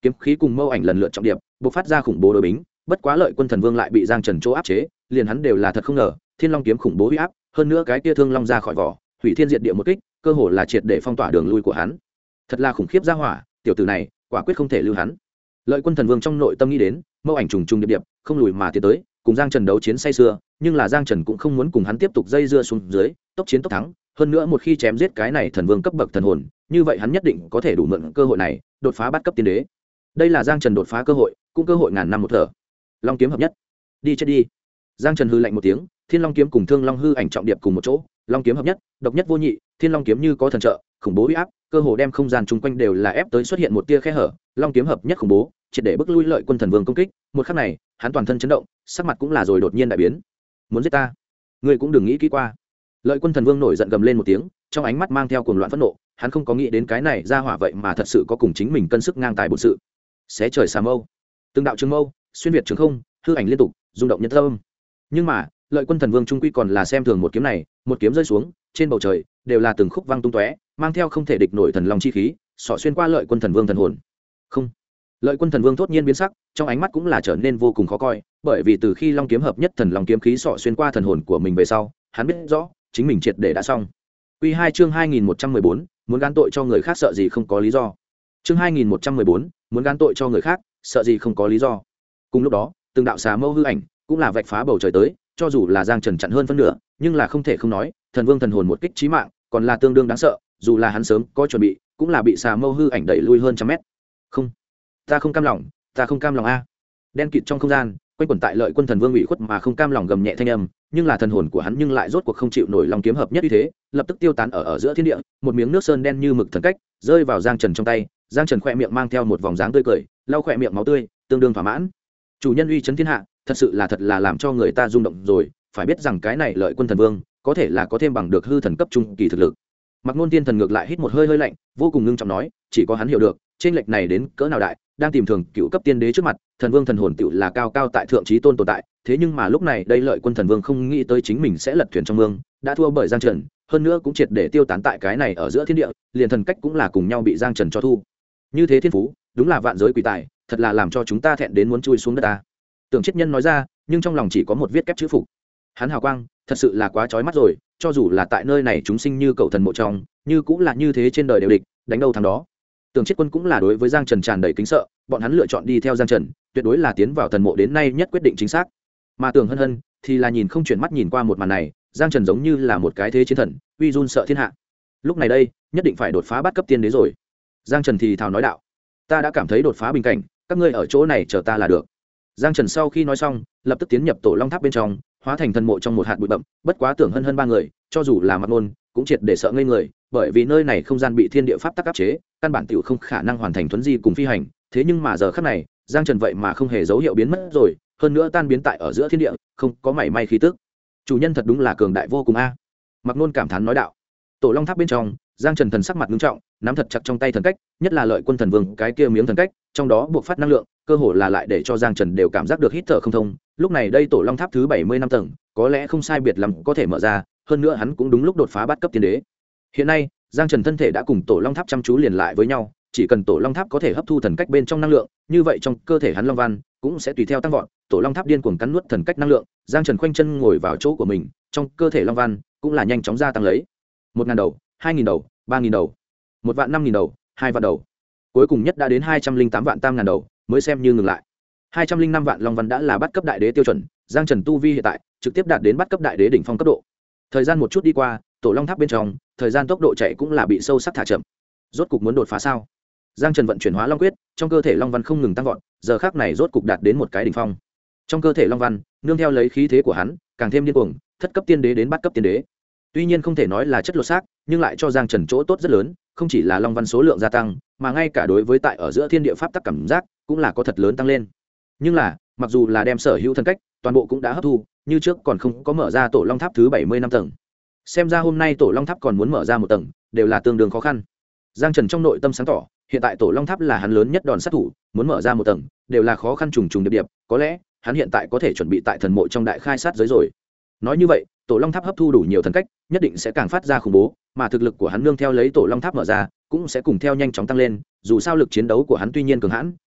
kiếm khí cùng mâu ảnh lần lượt trọng điệp buộc phát ra khủng bố đối bính. Bất quá Lợi Quân Thần Vương lại bị Giang Trần chỗ áp chế, liền hắn đều là thật không ngờ, Thiên Long kiếm khủng bố uy áp, hơn nữa cái kia thương long ra khỏi vỏ, hủy thiên diệt địa một kích, cơ hồ là triệt để phong tỏa đường lui của hắn. Thật là khủng khiếp ra hỏa, tiểu tử này, quả quyết không thể lưu hắn. Lợi Quân Thần Vương trong nội tâm nghĩ đến, mâu ảnh trùng trùng điệp điệp, không lùi mà tiến tới, cùng Giang Trần đấu chiến say sưa, nhưng là Giang Trần cũng không muốn cùng hắn tiếp tục dây dưa xuống dưới, tốc chiến tốc thắng, hơn nữa một khi chém giết cái này thần vương cấp bậc thần hồn, như vậy hắn nhất định có thể đủ mượn cơ hội này, đột phá bắt cấp tiên đế. Đây là Giang Trần đột phá cơ hội, cũng cơ hội ngàn năm một thở. Long kiếm hợp nhất, đi chết đi. Giang Trần hư lạnh một tiếng, Thiên Long kiếm cùng Thương Long hư ảnh trọng điệp cùng một chỗ, Long kiếm hợp nhất, độc nhất vô nhị, Thiên Long kiếm như có thần trợ, khủng bố uy áp, cơ hồ đem không gian chung quanh đều là ép tới xuất hiện một tia khe hở, Long kiếm hợp nhất khủng bố, triệt để bức lui Lợi Quân Thần Vương công kích, một khắc này, hắn toàn thân chấn động, sắc mặt cũng là rồi đột nhiên đại biến. Muốn giết ta, ngươi cũng đừng nghĩ kỹ qua. Lợi Quân Thần Vương nổi giận gầm lên một tiếng, trong ánh mắt mang theo cuồng loạn phẫn nộ, hắn không có nghĩ đến cái này ra hỏa vậy mà thật sự có cùng chính mình cân sức ngang tài bổn sự. Xé trời xà mâu, từng đạo trường mâu, xuyên việt trường không, hư ảnh liên tục, rung động nhân tâm. Nhưng mà, Lợi Quân Thần Vương trung quy còn là xem thường một kiếm này, một kiếm rơi xuống, trên bầu trời đều là từng khúc vang tung tóe, mang theo không thể địch nổi thần long chi khí, xỏ xuyên qua Lợi Quân Thần Vương thần hồn. Không. Lợi Quân Thần Vương thốt nhiên biến sắc, trong ánh mắt cũng là trở nên vô cùng khó coi, bởi vì từ khi Long kiếm hợp nhất thần long kiếm khí xỏ xuyên qua thần hồn của mình về sau, hắn biết rõ, chính mình triệt để đã xong. Quy 2 chương 2114, muốn gán tội cho người khác sợ gì không có lý do. Chương 2114, muốn gán tội cho người khác, sợ gì không có lý do. Cùng lúc đó, từng đạo xà mâu hư ảnh cũng là vạch phá bầu trời tới, cho dù là Giang Trần chặn hơn phân nửa, nhưng là không thể không nói, thần vương thần hồn một kích chí mạng, còn là tương đương đáng sợ, dù là hắn sớm có chuẩn bị, cũng là bị xà mâu hư ảnh đẩy lui hơn trăm mét. Không, ta không cam lòng, ta không cam lòng a. Đen kịt trong không gian, quanh quẩn tại Lợi Quân Thần Vương ủy khuất mà không cam lòng gầm nhẹ thanh âm, nhưng là thần hồn của hắn nhưng lại rốt cuộc không chịu nổi Long kiếm hợp nhất như thế, lập tức tiêu tán ở giữa thiên địa, một miếng nước sơn đen như mực thần cách, rơi vào Giang Trần trong tay. Giang Trần khỏe miệng mang theo một vòng dáng tươi cười, lau khỏe miệng máu tươi, tương đương thỏa mãn. Chủ nhân uy chấn thiên hạ, thật là làm cho người ta rung động rồi, phải biết rằng cái này Lợi Quân Thần Vương có thể là có thêm bằng được hư thần cấp trung kỳ thực lực. Mặc Nôn Tiên Thần ngược lại hít một hơi lạnh, vô cùng ngưng trọng nói, chỉ có hắn hiểu được, trên lệch này đến cỡ nào đại, đang tìm thường cựu cấp tiên đế trước mặt, thần vương thần hồn tựu là cao cao tại thượng trí tôn tồn tại, thế nhưng mà lúc này đây Lợi Quân Thần Vương không nghĩ tới chính mình sẽ lật thuyền trong mương, đã thua bởi Giang Trần, hơn nữa cũng triệt để tiêu tán tại cái này ở giữa thiên địa, liền thần cách cũng là cùng nhau bị Giang Trần cho thu. Như thế thiên phú, đúng là vạn giới quỷ tài, thật là làm cho chúng ta thẹn đến muốn chui xuống đất ta. Tưởng Chiết Nhân nói ra, nhưng trong lòng chỉ có một viết kép chữ phục. Hắn hào quang, thật sự là quá chói mắt rồi, cho dù là tại nơi này chúng sinh như cậu thần mộ trong, như cũng là như thế trên đời đều địch, đánh đâu thắng đó. Tưởng Chiết Quân cũng là đối với Giang Trần tràn đầy kính sợ, bọn hắn lựa chọn đi theo Giang Trần, tuyệt đối là tiến vào thần mộ đến nay nhất quyết định chính xác. Mà Tưởng Hân Hân thì là nhìn không chuyển mắt nhìn qua một màn này, Giang Trần giống như là một cái thế chiến thần, uy run sợ thiên hạ. Lúc này đây, nhất định phải đột phá bắt cấp tiên đế rồi. Giang Trần thì thào nói đạo, ta đã cảm thấy đột phá bình cảnh, các ngươi ở chỗ này chờ ta là được. Giang Trần sau khi nói xong, lập tức tiến nhập tổ long tháp bên trong, hóa thành thần mộ trong một hạt bụi bặm. Bất quá Tưởng Hân Hân ba người, cho dù là Mặc Nôn, cũng triệt để sợ ngây người, bởi vì nơi này không gian bị thiên địa pháp tắc áp chế, căn bản tiểu không khả năng hoàn thành thuấn di cùng phi hành. Thế nhưng mà giờ khắc này, Giang Trần vậy mà không hề dấu hiệu biến mất rồi, hơn nữa tan biến tại ở giữa thiên địa, không có mảy may khí tức. Chủ nhân thật đúng là cường đại vô cùng a. Mặc Nôn cảm thán nói đạo. Tổ long tháp bên trong, Giang Trần thần sắc mặt nghiêm trọng, nắm thật chặt trong tay thần cách, nhất là Lợi Quân Thần Vương cái kia miếng thần cách, trong đó buộc phát năng lượng, cơ hồ là lại để cho Giang Trần đều cảm giác được hít thở không thông. Lúc này đây tổ long tháp thứ 75 tầng, có lẽ không sai biệt lắm có thể mở ra, hơn nữa hắn cũng đúng lúc đột phá bắt cấp tiên đế. Hiện nay, Giang Trần thân thể đã cùng tổ long tháp chăm chú liền lại với nhau, chỉ cần tổ long tháp có thể hấp thu thần cách bên trong năng lượng, như vậy trong cơ thể hắn long văn cũng sẽ tùy theo tăng vọt. Tổ long tháp điên cuồng cắn nuốt thần cách năng lượng, Giang Trần khoanh chân ngồi vào chỗ của mình, trong cơ thể long văn cũng là nhanh chóng gia tăng lấy 1.000 đầu, 2.000 đầu, 3.000 đầu, 1.005.000 đầu, 2 vạn đầu, cuối cùng nhất đã đến 208 vạn tam ngàn đầu, mới xem như ngừng lại. 205 vạn long văn đã là bắt cấp đại đế tiêu chuẩn, Giang Trần tu vi hiện tại trực tiếp đạt đến bắt cấp đại đế đỉnh phong cấp độ. Thời gian một chút đi qua, tổ long tháp bên trong, thời gian tốc độ chạy cũng là bị sâu sắc thả chậm. Rốt cục muốn đột phá sao? Giang Trần vận chuyển hóa long quyết, trong cơ thể long văn không ngừng tăng vọt, giờ khắc này rốt cục đạt đến một cái đỉnh phong. Trong cơ thể long văn, nương theo lấy khí thế của hắn, càng thêm điên cuồng, thất cấp tiên đế đến bắt cấp tiên đế. Tuy nhiên không thể nói là chất lột xác, nhưng lại cho Giang Trần chỗ tốt rất lớn, không chỉ là long văn số lượng gia tăng, mà ngay cả đối với tại ở giữa thiên địa pháp tắc cảm giác cũng là có thật lớn tăng lên. Nhưng là, mặc dù là đem sở hữu thần cách, toàn bộ cũng đã hấp thu, như trước còn không có mở ra tổ long tháp thứ 75 tầng. Xem ra hôm nay tổ long tháp còn muốn mở ra một tầng, đều là tương đương khó khăn. Giang Trần trong nội tâm sáng tỏ, hiện tại tổ long tháp là hắn lớn nhất đòn sát thủ, muốn mở ra một tầng, đều là khó khăn trùng trùng điệp điệp, có lẽ hắn hiện tại có thể chuẩn bị tại thần mộ trong đại khai sát giới rồi. Nói như vậy, tổ long tháp hấp thu đủ nhiều thần cách, nhất định sẽ càng phát ra khủng bố, mà thực lực của hắn nương theo lấy tổ long tháp mở ra, cũng sẽ cùng theo nhanh chóng tăng lên. Dù sao lực chiến đấu của hắn tuy nhiên cường hãn,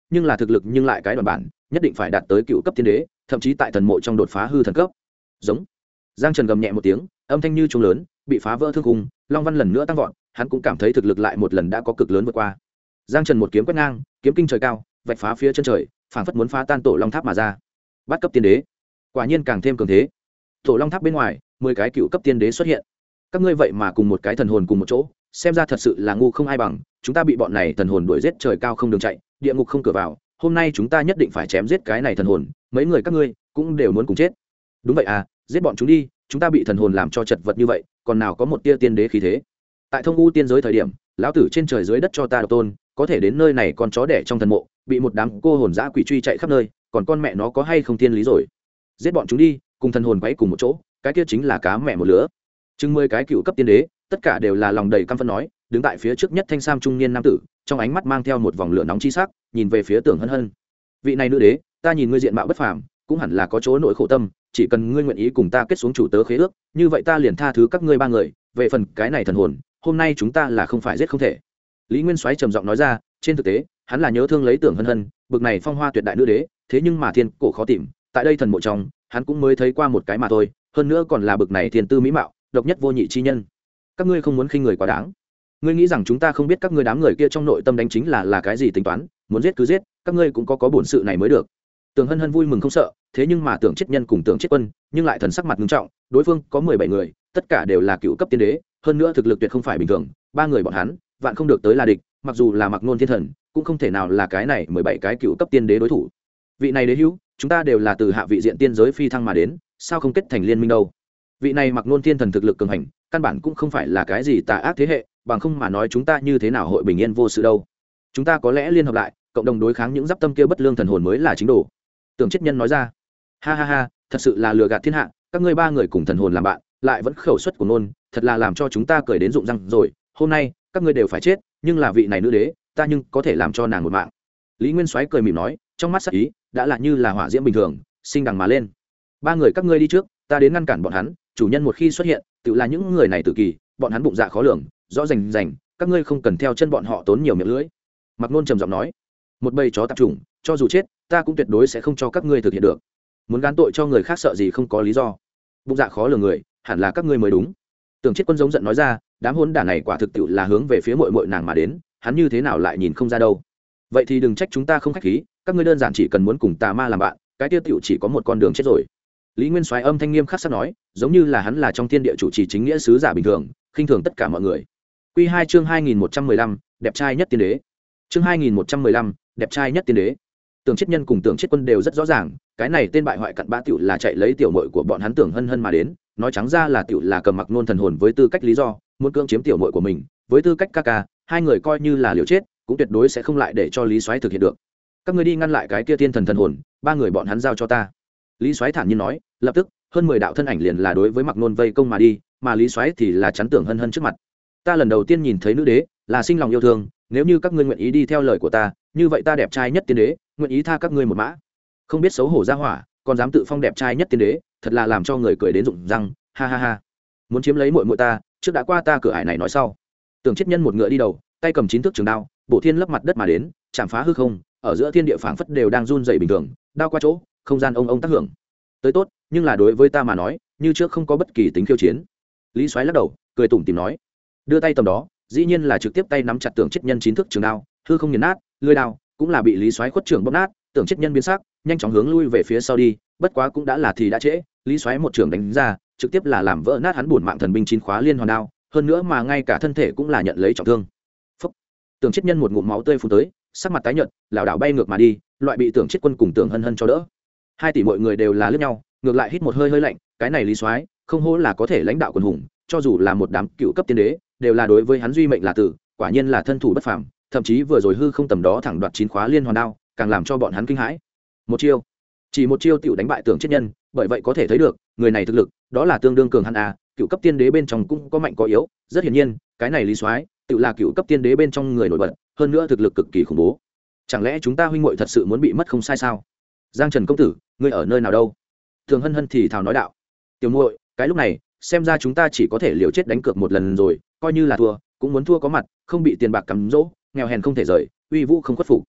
nhưng là thực lực nhưng lại cái đoạn bản nhất định phải đạt tới cựu cấp tiên đế, thậm chí tại thần mộ trong đột phá hư thần cấp. Giống. Giang Trần gầm nhẹ một tiếng, âm thanh như trống lớn, bị phá vỡ thương khung, long văn lần nữa tăng vọt, hắn cũng cảm thấy thực lực lại một lần đã có cực lớn vượt qua. Giang Trần một kiếm quét ngang, kiếm kinh trời cao, vạch phá phía chân trời, phảng phất muốn phá tan tổ long tháp mà ra. Bát cấp tiên đế, quả nhiên càng thêm cường thế. Tổ long tháp bên ngoài, 10 cái cựu cấp tiên đế xuất hiện. Các ngươi vậy mà cùng một cái thần hồn cùng một chỗ, xem ra thật sự là ngu không ai bằng, chúng ta bị bọn này thần hồn đuổi giết trời cao không đường chạy, địa ngục không cửa vào, hôm nay chúng ta nhất định phải chém giết cái này thần hồn, mấy người các ngươi cũng đều muốn cùng chết. Đúng vậy à, giết bọn chúng đi, chúng ta bị thần hồn làm cho chật vật như vậy, còn nào có một tia tiên đế khí thế. Tại thông u tiên giới thời điểm, lão tử trên trời dưới đất cho ta độc tôn, có thể đến nơi này con chó đẻ trong thần mộ, bị một đám cô hồn dã quỷ truy chạy khắp nơi, còn con mẹ nó có hay không tiên lý rồi. Giết bọn chúng đi, cùng thần hồn quấy cùng một chỗ, cái kia chính là cá mẹ một lứa. Chừng 10 cái cựu cấp tiên đế, tất cả đều là lòng đầy căm phẫn nói, đứng tại phía trước nhất thanh sam trung niên nam tử, trong ánh mắt mang theo một vòng lửa nóng chi sắc, nhìn về phía Tưởng Hân Hân. Vị này nữ đế, ta nhìn ngươi diện mạo bất phàm, cũng hẳn là có chỗ nỗi khổ tâm, chỉ cần ngươi nguyện ý cùng ta kết xuống chủ tớ khế ước, như vậy ta liền tha thứ các ngươi ba người, về phần cái này thần hồn, hôm nay chúng ta là không phải giết không thể. Lý Nguyên Soái trầm giọng nói ra, trên thực tế, hắn là nhớ thương lấy Tưởng Hân Hân, bực này phong hoa tuyệt đại nữ đế, thế nhưng mà thiên cổ khó tìm, tại đây thần mộ trong, hắn cũng mới thấy qua một cái mà thôi, hơn nữa còn là bực này thiên tư mỹ mạo, độc nhất vô nhị chi nhân. Các ngươi không muốn khinh người quá đáng. Ngươi nghĩ rằng chúng ta không biết các ngươi đám người kia trong nội tâm đánh chính là cái gì tính toán, muốn giết cứ giết, các ngươi cũng có bổn sự này mới được. Tưởng Hân Hân vui mừng không sợ, thế nhưng mà Tưởng Chiết Nhân cùng Tưởng Chiết Quân, nhưng lại thần sắc mặt nghiêm trọng, đối phương có 17 người, tất cả đều là cựu cấp tiên đế, hơn nữa thực lực tuyệt không phải bình thường, ba người bọn hắn, vạn không được tới là địch, mặc dù là Mặc Nôn Thiên Thần, cũng không thể nào là cái này 17 cái cựu cấp tiên đế đối thủ. Vị này đế hữu, chúng ta đều là từ hạ vị diện tiên giới phi thăng mà đến, sao không kết thành liên minh đâu? Vị này Mặc Nôn Thiên Thần thực lực cường hành, căn bản cũng không phải là cái gì tà ác thế hệ, bằng không mà nói chúng ta như thế nào hội bình yên vô sự đâu. Chúng ta có lẽ liên hợp lại, cộng đồng đối kháng những giáp tâm kia bất lương thần hồn mới là chính đồ. Tưởng Chiết Nhân nói ra. Ha ha ha, thật sự là lừa gạt thiên hạ, các ngươi ba người cùng thần hồn làm bạn, lại vẫn khẩu suất của nôn, thật là làm cho chúng ta cười đến rụng răng rồi. Hôm nay, các ngươi đều phải chết, nhưng là vị này nữ đế, ta nhưng có thể làm cho nàng một mạng. Lý Nguyên Soái cười mỉm nói, trong mắt sắc ý đã là như là hỏa diễm bình thường, sinh đằng mà lên. Ba người các ngươi đi trước, ta đến ngăn cản bọn hắn, chủ nhân một khi xuất hiện, tự là những người này tự kỳ, bọn hắn bụng dạ khó lường, rõ rành rành, các ngươi không cần theo chân bọn họ tốn nhiều miệng lưỡi. Mặc Nôn trầm giọng nói, một bầy chó tạp chủng, cho dù chết, ta cũng tuyệt đối sẽ không cho các ngươi thực hiện được. Muốn gán tội cho người khác sợ gì không có lý do. Bụng dạ khó lường người, hẳn là các ngươi mới đúng. Tưởng Chiết Quân giống giận nói ra, đám hỗn đản này quả thực tiệu là hướng về phía muội muội nàng mà đến, hắn như thế nào lại nhìn không ra đâu. Vậy thì đừng trách chúng ta không khách khí, các ngươi đơn giản chỉ cần muốn cùng tà ma làm bạn, cái tiêu tiểu chỉ có một con đường chết rồi. Lý Nguyên Soái âm thanh nghiêm khắc sắc nói, giống như là hắn là trong thiên địa chủ trì chính nghĩa sứ giả bình thường, khinh thường tất cả mọi người. Quy 2 chương 2115, đẹp trai nhất tiên đế. Chương 2115, đẹp trai nhất tiên đế. Tưởng Chiết Nhân cùng Tưởng Chiết Quân đều rất rõ ràng, cái này tên bại hoại cặn bã tiểu là chạy lấy tiểu muội của bọn hắn Tưởng Hân Hân mà đến, nói trắng ra là tiểu là cầm Mặc Nôn thần hồn với tư cách lý do, muốn cưỡng chiếm tiểu muội của mình, với tư cách ca ca, hai người coi như là liều chết, cũng tuyệt đối sẽ không lại để cho Lý Soái thực hiện được. Các ngươi đi ngăn lại cái kia thiên thần thần hồn, ba người bọn hắn giao cho ta. Lý Soái thản nhiên nói, lập tức, hơn 10 đạo thân ảnh liền là đối với Mặc Nôn vây công mà đi, mà Lý Soái thì là chắn Tưởng Hân Hân trước mặt. Ta lần đầu tiên nhìn thấy nữ đế, là sinh lòng yêu thương, nếu như các ngươi nguyện ý đi theo lời của ta, như vậy ta đẹp trai nhất tiên đế, nguyện ý tha các ngươi một mã. Không biết xấu hổ ra hỏa, còn dám tự phong đẹp trai nhất tiên đế, thật là làm cho người cười đến rụng răng, ha ha ha. Muốn chiếm lấy muội muội ta, trước đã qua ta cửa ải này nói sau. Tưởng Chiết Nhân một ngựa đi đầu, tay cầm 9 thước trường đao, bổ thiên lấp mặt đất mà đến, chạm phá hư không, ở giữa thiên địa phảng phất đều đang run rẩy bình thường, đao qua chỗ, không gian ông tác hưởng. Tới tốt, nhưng là đối với ta mà nói, như trước không có bất kỳ tính khiêu chiến. Lý Soái lắc đầu, cười tủm tỉm nói, đưa tay tầm đó, dĩ nhiên là trực tiếp tay nắm chặt Tưởng Chiết Nhân 9 thước trường đao, hư không nghiền nát, lưỡi đao cũng là bị Lý Soái khuất trưởng bóp nát, Tưởng Chiết Nhân biến sắc, nhanh chóng hướng lui về phía sau đi, bất quá cũng đã là thì đã trễ, Lý Soái một trường đánh ra, trực tiếp là làm vỡ nát hắn bổn mạng thần binh 9 khóa liên hoàn đao, hơn nữa mà ngay cả thân thể cũng là nhận lấy trọng thương. Phốc. Tưởng Chiết Nhân một ngụm máu tươi phun tới, sắc mặt tái nhợt, lảo đảo bay ngược mà đi, loại bị Tưởng Chiết Quân cùng Tưởng Hân Hân cho đỡ. Hai tỷ mọi người đều là liếc nhau, ngược lại hít một hơi hơi lạnh, cái này Lý Soái, không hổ là có thể lãnh đạo quần hùng, cho dù là một đám cựu cấp tiên đế, đều là đối với hắn duy mệnh là tử, quả nhiên là thân thủ bất phàm, thậm chí vừa rồi hư không tầm đó thẳng đoạt 9 khóa liên hoàn đao, càng làm cho bọn hắn kinh hãi. Một chiêu, chỉ một chiêu tiểu đánh bại Tưởng Chiết Nhân, bởi vậy có thể thấy được, người này thực lực, đó là tương đương cường hắn a, cựu cấp tiên đế bên trong cũng có mạnh có yếu, rất hiển nhiên, cái này Lý Soái, tự là cựu cấp tiên đế bên trong người nổi bật, hơn nữa thực lực cực kỳ khủng bố. Chẳng lẽ chúng ta huynh muội thật sự muốn bị mất không sai sao? Giang Trần công tử, ngươi ở nơi nào đâu? Thường Hân Hân thì thào nói đạo. Tiểu muội, cái lúc này, xem ra chúng ta chỉ có thể liều chết đánh cược một lần rồi, coi như là thua, cũng muốn thua có mặt, không bị tiền bạc cắm dỗ, nghèo hèn không thể rời, uy vũ không khuất phục.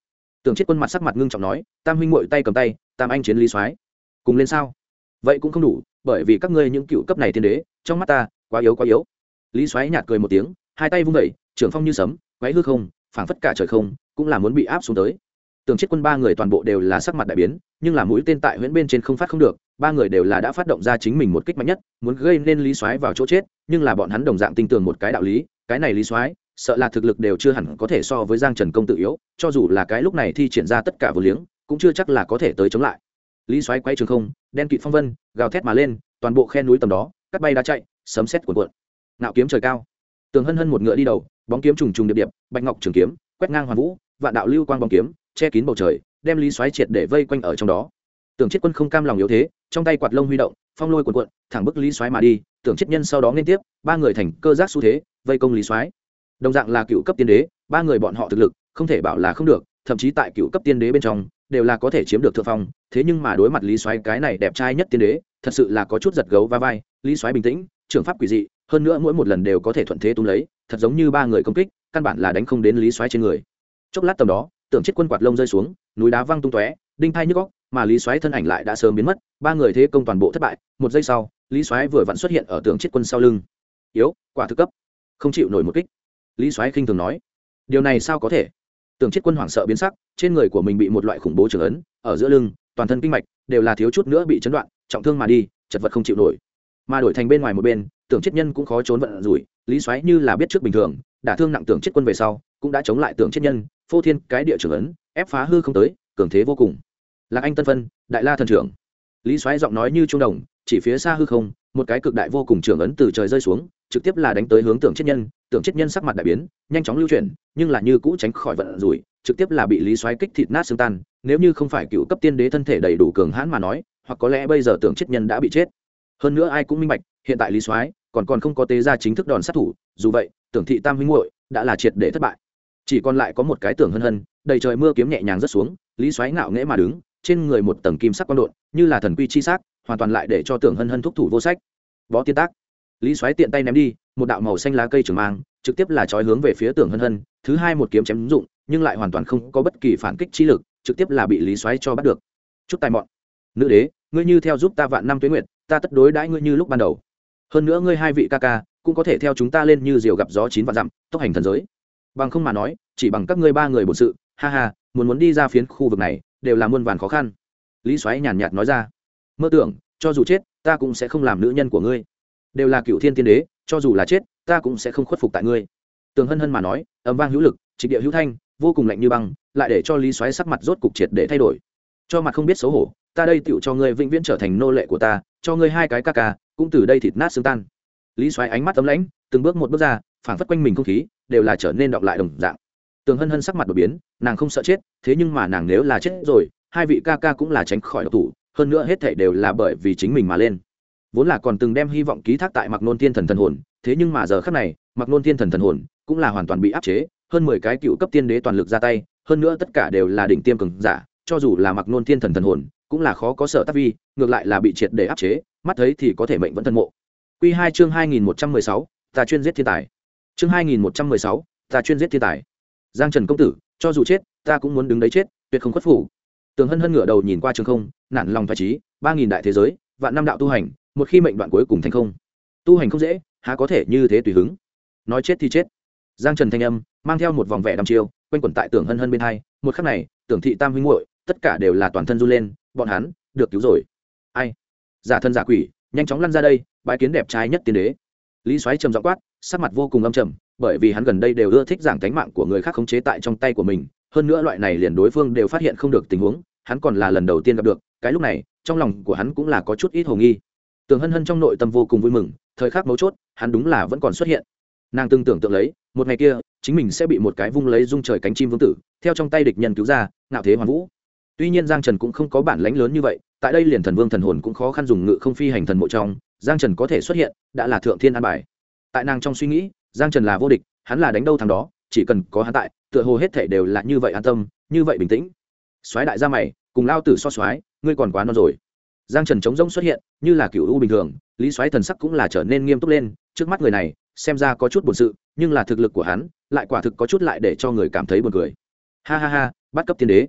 Tưởng Chiết Quân mặt sắc mặt ngưng trọng nói, tam huynh muội tay cầm tay, tam anh chiến lý soái cùng lên sao? Vậy cũng không đủ, bởi vì các ngươi những cựu cấp này tiên đế trong mắt ta quá yếu quá yếu. Lý soái nhạt cười một tiếng, hai tay vung vẩy, trưởng phong như sấm, quấy hư không, phảng phất cả trời không cũng là muốn bị áp xuống tới. Tưởng Chiết Quân ba người toàn bộ đều là sắc mặt đại biến, nhưng là mũi tên tại huyễn bên trên không phát không được, ba người đều là đã phát động ra chính mình một kích mạnh nhất, muốn gây nên lý soái vào chỗ chết, nhưng là bọn hắn đồng dạng tin tưởng một cái đạo lý, cái này lý soái sợ là thực lực đều chưa hẳn có thể so với Giang Trần công tự yếu, cho dù là cái lúc này thi triển ra tất cả vô liếng, cũng chưa chắc là có thể tới chống lại. Lý soái quay trường không, đen kịt phong vân, gào thét mà lên, toàn bộ khe núi tầm đó, cắt bay đá chạy, sấm sét cuộn cuộn. Ngạo kiếm trời cao. Tường Hân Hân một ngựa đi đầu, bóng kiếm trùng trùng điệp điệp, bạch ngọc trường kiếm, quét ngang hoàn vũ, vạn đạo lưu quang bóng kiếm, che kín bầu trời, đem lý soái triệt để vây quanh ở trong đó. Tưởng Chiết Quân không cam lòng yếu thế, trong tay quạt lông huy động, phong lôi cuộn cuộn, thẳng bức lý soái mà đi. Tưởng Chiết Nhân sau đó liên tiếp, ba người thành cơ giác xu thế, vây công lý soái. Đồng dạng là cựu cấp tiên đế, ba người bọn họ thực lực không thể bảo là không được, thậm chí tại cựu cấp tiên đế bên trong đều là có thể chiếm được thượng phong. Thế nhưng mà đối mặt lý soái cái này đẹp trai nhất tiên đế, thật sự là có chút giật gấu va vai. Lý soái bình tĩnh, trường pháp quỷ dị, hơn nữa mỗi một lần đều có thể thuận thế tung lấy, thật giống như ba người công kích, căn bản là đánh không đến lý soái trên người. Chốc lát tầm đó, Tưởng Chiết Quân quạt lông rơi xuống, núi đá văng tung tóe, đinh thai nhức óc, mà lý soái thân ảnh lại đã sớm biến mất, ba người thế công toàn bộ thất bại. Một giây sau, lý soái vừa vặn xuất hiện ở Tưởng Chiết Quân sau lưng. Yếu, quả thực cấp, không chịu nổi một kích. Lý soái khinh thường nói, điều này sao có thể? Tưởng Chiết Quân hoảng sợ biến sắc, trên người của mình bị một loại khủng bố trường ấn, ở giữa lưng, toàn thân kinh mạch đều là thiếu chút nữa bị chấn đoạn, trọng thương mà đi, chật vật không chịu nổi. Mà đổi thành bên ngoài một bên, Tưởng Chiết Nhân cũng khó trốn vận rủi, lý soái như là biết trước bình thường, đả thương nặng Tưởng Chiết Quân về sau, cũng đã chống lại Tưởng Chiết Nhân, phô thiên cái địa trường ấn, ép phá hư không tới, cường thế vô cùng. Lạc Anh Tân Phân, Đại La thần trưởng. Lý soái giọng nói như trung đồng, chỉ phía xa hư không, một cái cực đại vô cùng trường ấn từ trời rơi xuống, trực tiếp là đánh tới hướng Tưởng Chiết Nhân. Tưởng Chiết Nhân sắc mặt đại biến, nhanh chóng lưu chuyển, nhưng là như cũ tránh khỏi vận rủi, trực tiếp là bị lý soái kích thịt nát xương tan. Nếu như không phải cựu cấp tiên đế thân thể đầy đủ cường hãn mà nói, hoặc có lẽ bây giờ Tưởng Chiết Nhân đã bị chết. Hơn nữa ai cũng minh bạch, hiện tại lý soái còn không có tế ra chính thức đòn sát thủ, dù vậy, Tưởng thị tam huynh muội đã là triệt để thất bại. Chỉ còn lại có một cái Tưởng Hân Hân, đầy trời mưa kiếm nhẹ nhàng rớt xuống, lý soái ngạo nghễ mà đứng, trên người một tầng kim sắc quang độn, như là thần quy chi sắc, hoàn toàn lại để cho Tưởng Hân Hân thúc thủ vô sách. Bó tiên tác. Lý soái tiện tay ném đi, một đạo màu xanh lá cây trường mang, trực tiếp là chói hướng về phía Tưởng Hân Hân, thứ hai một kiếm chém dụng, nhưng lại hoàn toàn không có bất kỳ phản kích chi lực, trực tiếp là bị lý soái cho bắt được. Chút tài mọn. Nữ đế, ngươi như theo giúp ta vạn năm tuế nguyệt, ta tất đối đãi ngươi như lúc ban đầu. Hơn nữa ngươi hai vị ca ca cũng có thể theo chúng ta lên như diều gặp gió 9 vạn dặm, tốc hành thần giới. Bằng không mà nói, chỉ bằng các ngươi ba người bổn sự, ha ha, muốn đi ra phiến khu vực này, đều là muôn vàn khó khăn. Lý soái nhàn nhạt nói ra. Mơ tưởng, cho dù chết, ta cũng sẽ không làm nữ nhân của ngươi. Đều là cựu thiên tiên đế, cho dù là chết, ta cũng sẽ không khuất phục tại ngươi. Tưởng Hân Hân mà nói, âm vang hữu lực, trịch địa hữu thanh, vô cùng lạnh như băng, lại để cho lý soái sắc mặt rốt cục triệt để thay đổi. Cho mặt không biết xấu hổ, ta đây tựu cho ngươi vĩnh viễn trở thành nô lệ của ta, cho ngươi hai cái ca ca cũng từ đây thịt nát xương tan. Lý soái ánh mắt ấm lãnh, từng bước một bước ra, phảng phất quanh mình không khí đều là trở nên đọng lại đồng dạng. Tưởng Hân Hân sắc mặt đổi biến, nàng không sợ chết, thế nhưng mà nàng nếu là chết rồi, hai vị ca ca cũng là tránh khỏi độc thủ, hơn nữa hết thảy đều là bởi vì chính mình mà lên. Vốn là còn từng đem hy vọng ký thác tại Mặc Nôn Thiên Thần thần hồn, thế nhưng mà giờ khắc này, Mặc Nôn Thiên Thần thần hồn cũng là hoàn toàn bị áp chế, hơn 10 cái cựu cấp tiên đế toàn lực ra tay, hơn nữa tất cả đều là đỉnh tiêm cường giả, cho dù là Mặc Nôn Thiên Thần thần hồn, cũng là khó có sở tác vi, ngược lại là bị triệt để áp chế, mắt thấy thì có thể mệnh vẫn thân mộ. Quy 2 chương 2116, ta chuyên giết thiên tài. Chương 2116, ta chuyên giết thiên tài. Giang Trần công tử, cho dù chết, ta cũng muốn đứng đấy chết, tuyệt không khuất phục. Tưởng Hân Hân ngửa đầu nhìn qua trường không, nản lòng phải trí, 3000 đại thế giới, vạn năm đạo tu hành, một khi mệnh đoạn cuối cùng thành không. Tu hành không dễ, há có thể như thế tùy hứng. Nói chết thì chết. Giang Trần thanh âm mang theo một vòng vẻ đăm chiêu, quanh quẩn tại Tưởng Hân Hân bên hai, một khắc này, Tưởng thị tam huynh muội, tất cả đều là toàn thân run lên, bọn hắn được cứu rồi. Ai? Giả thân giả quỷ, nhanh chóng lăn ra đây, bái kiến đẹp trai nhất tiên đế. Lý soái trầm giọng quát, sắc mặt vô cùng âm trầm, bởi vì hắn gần đây đều ưa thích giảng tánh mạng của người khác khống chế tại trong tay của mình, hơn nữa loại này liền đối phương đều phát hiện không được tình huống, hắn còn là lần đầu tiên gặp được, cái lúc này, trong lòng của hắn cũng là có chút ít hồ nghi. Tưởng Hân Hân trong nội tâm vô cùng vui mừng, thời khắc mấu chốt, hắn đúng là vẫn còn xuất hiện. Nàng từng tưởng tượng lấy, một ngày kia, chính mình sẽ bị một cái vung lấy dung trời cánh chim vương tử, theo trong tay địch nhân cứu ra, ngạo thế hoàn vũ. Tuy nhiên Giang Trần cũng không có bản lãnh lớn như vậy, tại đây liền thần vương thần hồn cũng khó khăn dùng ngự không phi hành thần mộ trong, Giang Trần có thể xuất hiện, đã là thượng thiên an bài. Tại nàng trong suy nghĩ, Giang Trần là vô địch, hắn là đánh đâu thằng đó, chỉ cần có hắn tại, tựa hồ hết thể đều là như vậy an tâm, như vậy bình tĩnh. Soái đại gia mày, cùng lao tử so soái, ngươi còn quá non rồi. Giang Trần trống rỗng xuất hiện, như là cựu u bình thường, Lý Soái thần sắc cũng là trở nên nghiêm túc lên, trước mắt người này, xem ra có chút buồn sự, nhưng là thực lực của hắn, lại quả thực có chút lại để cho người cảm thấy buồn cười. Ha ha ha, bắt cấp tiên đế,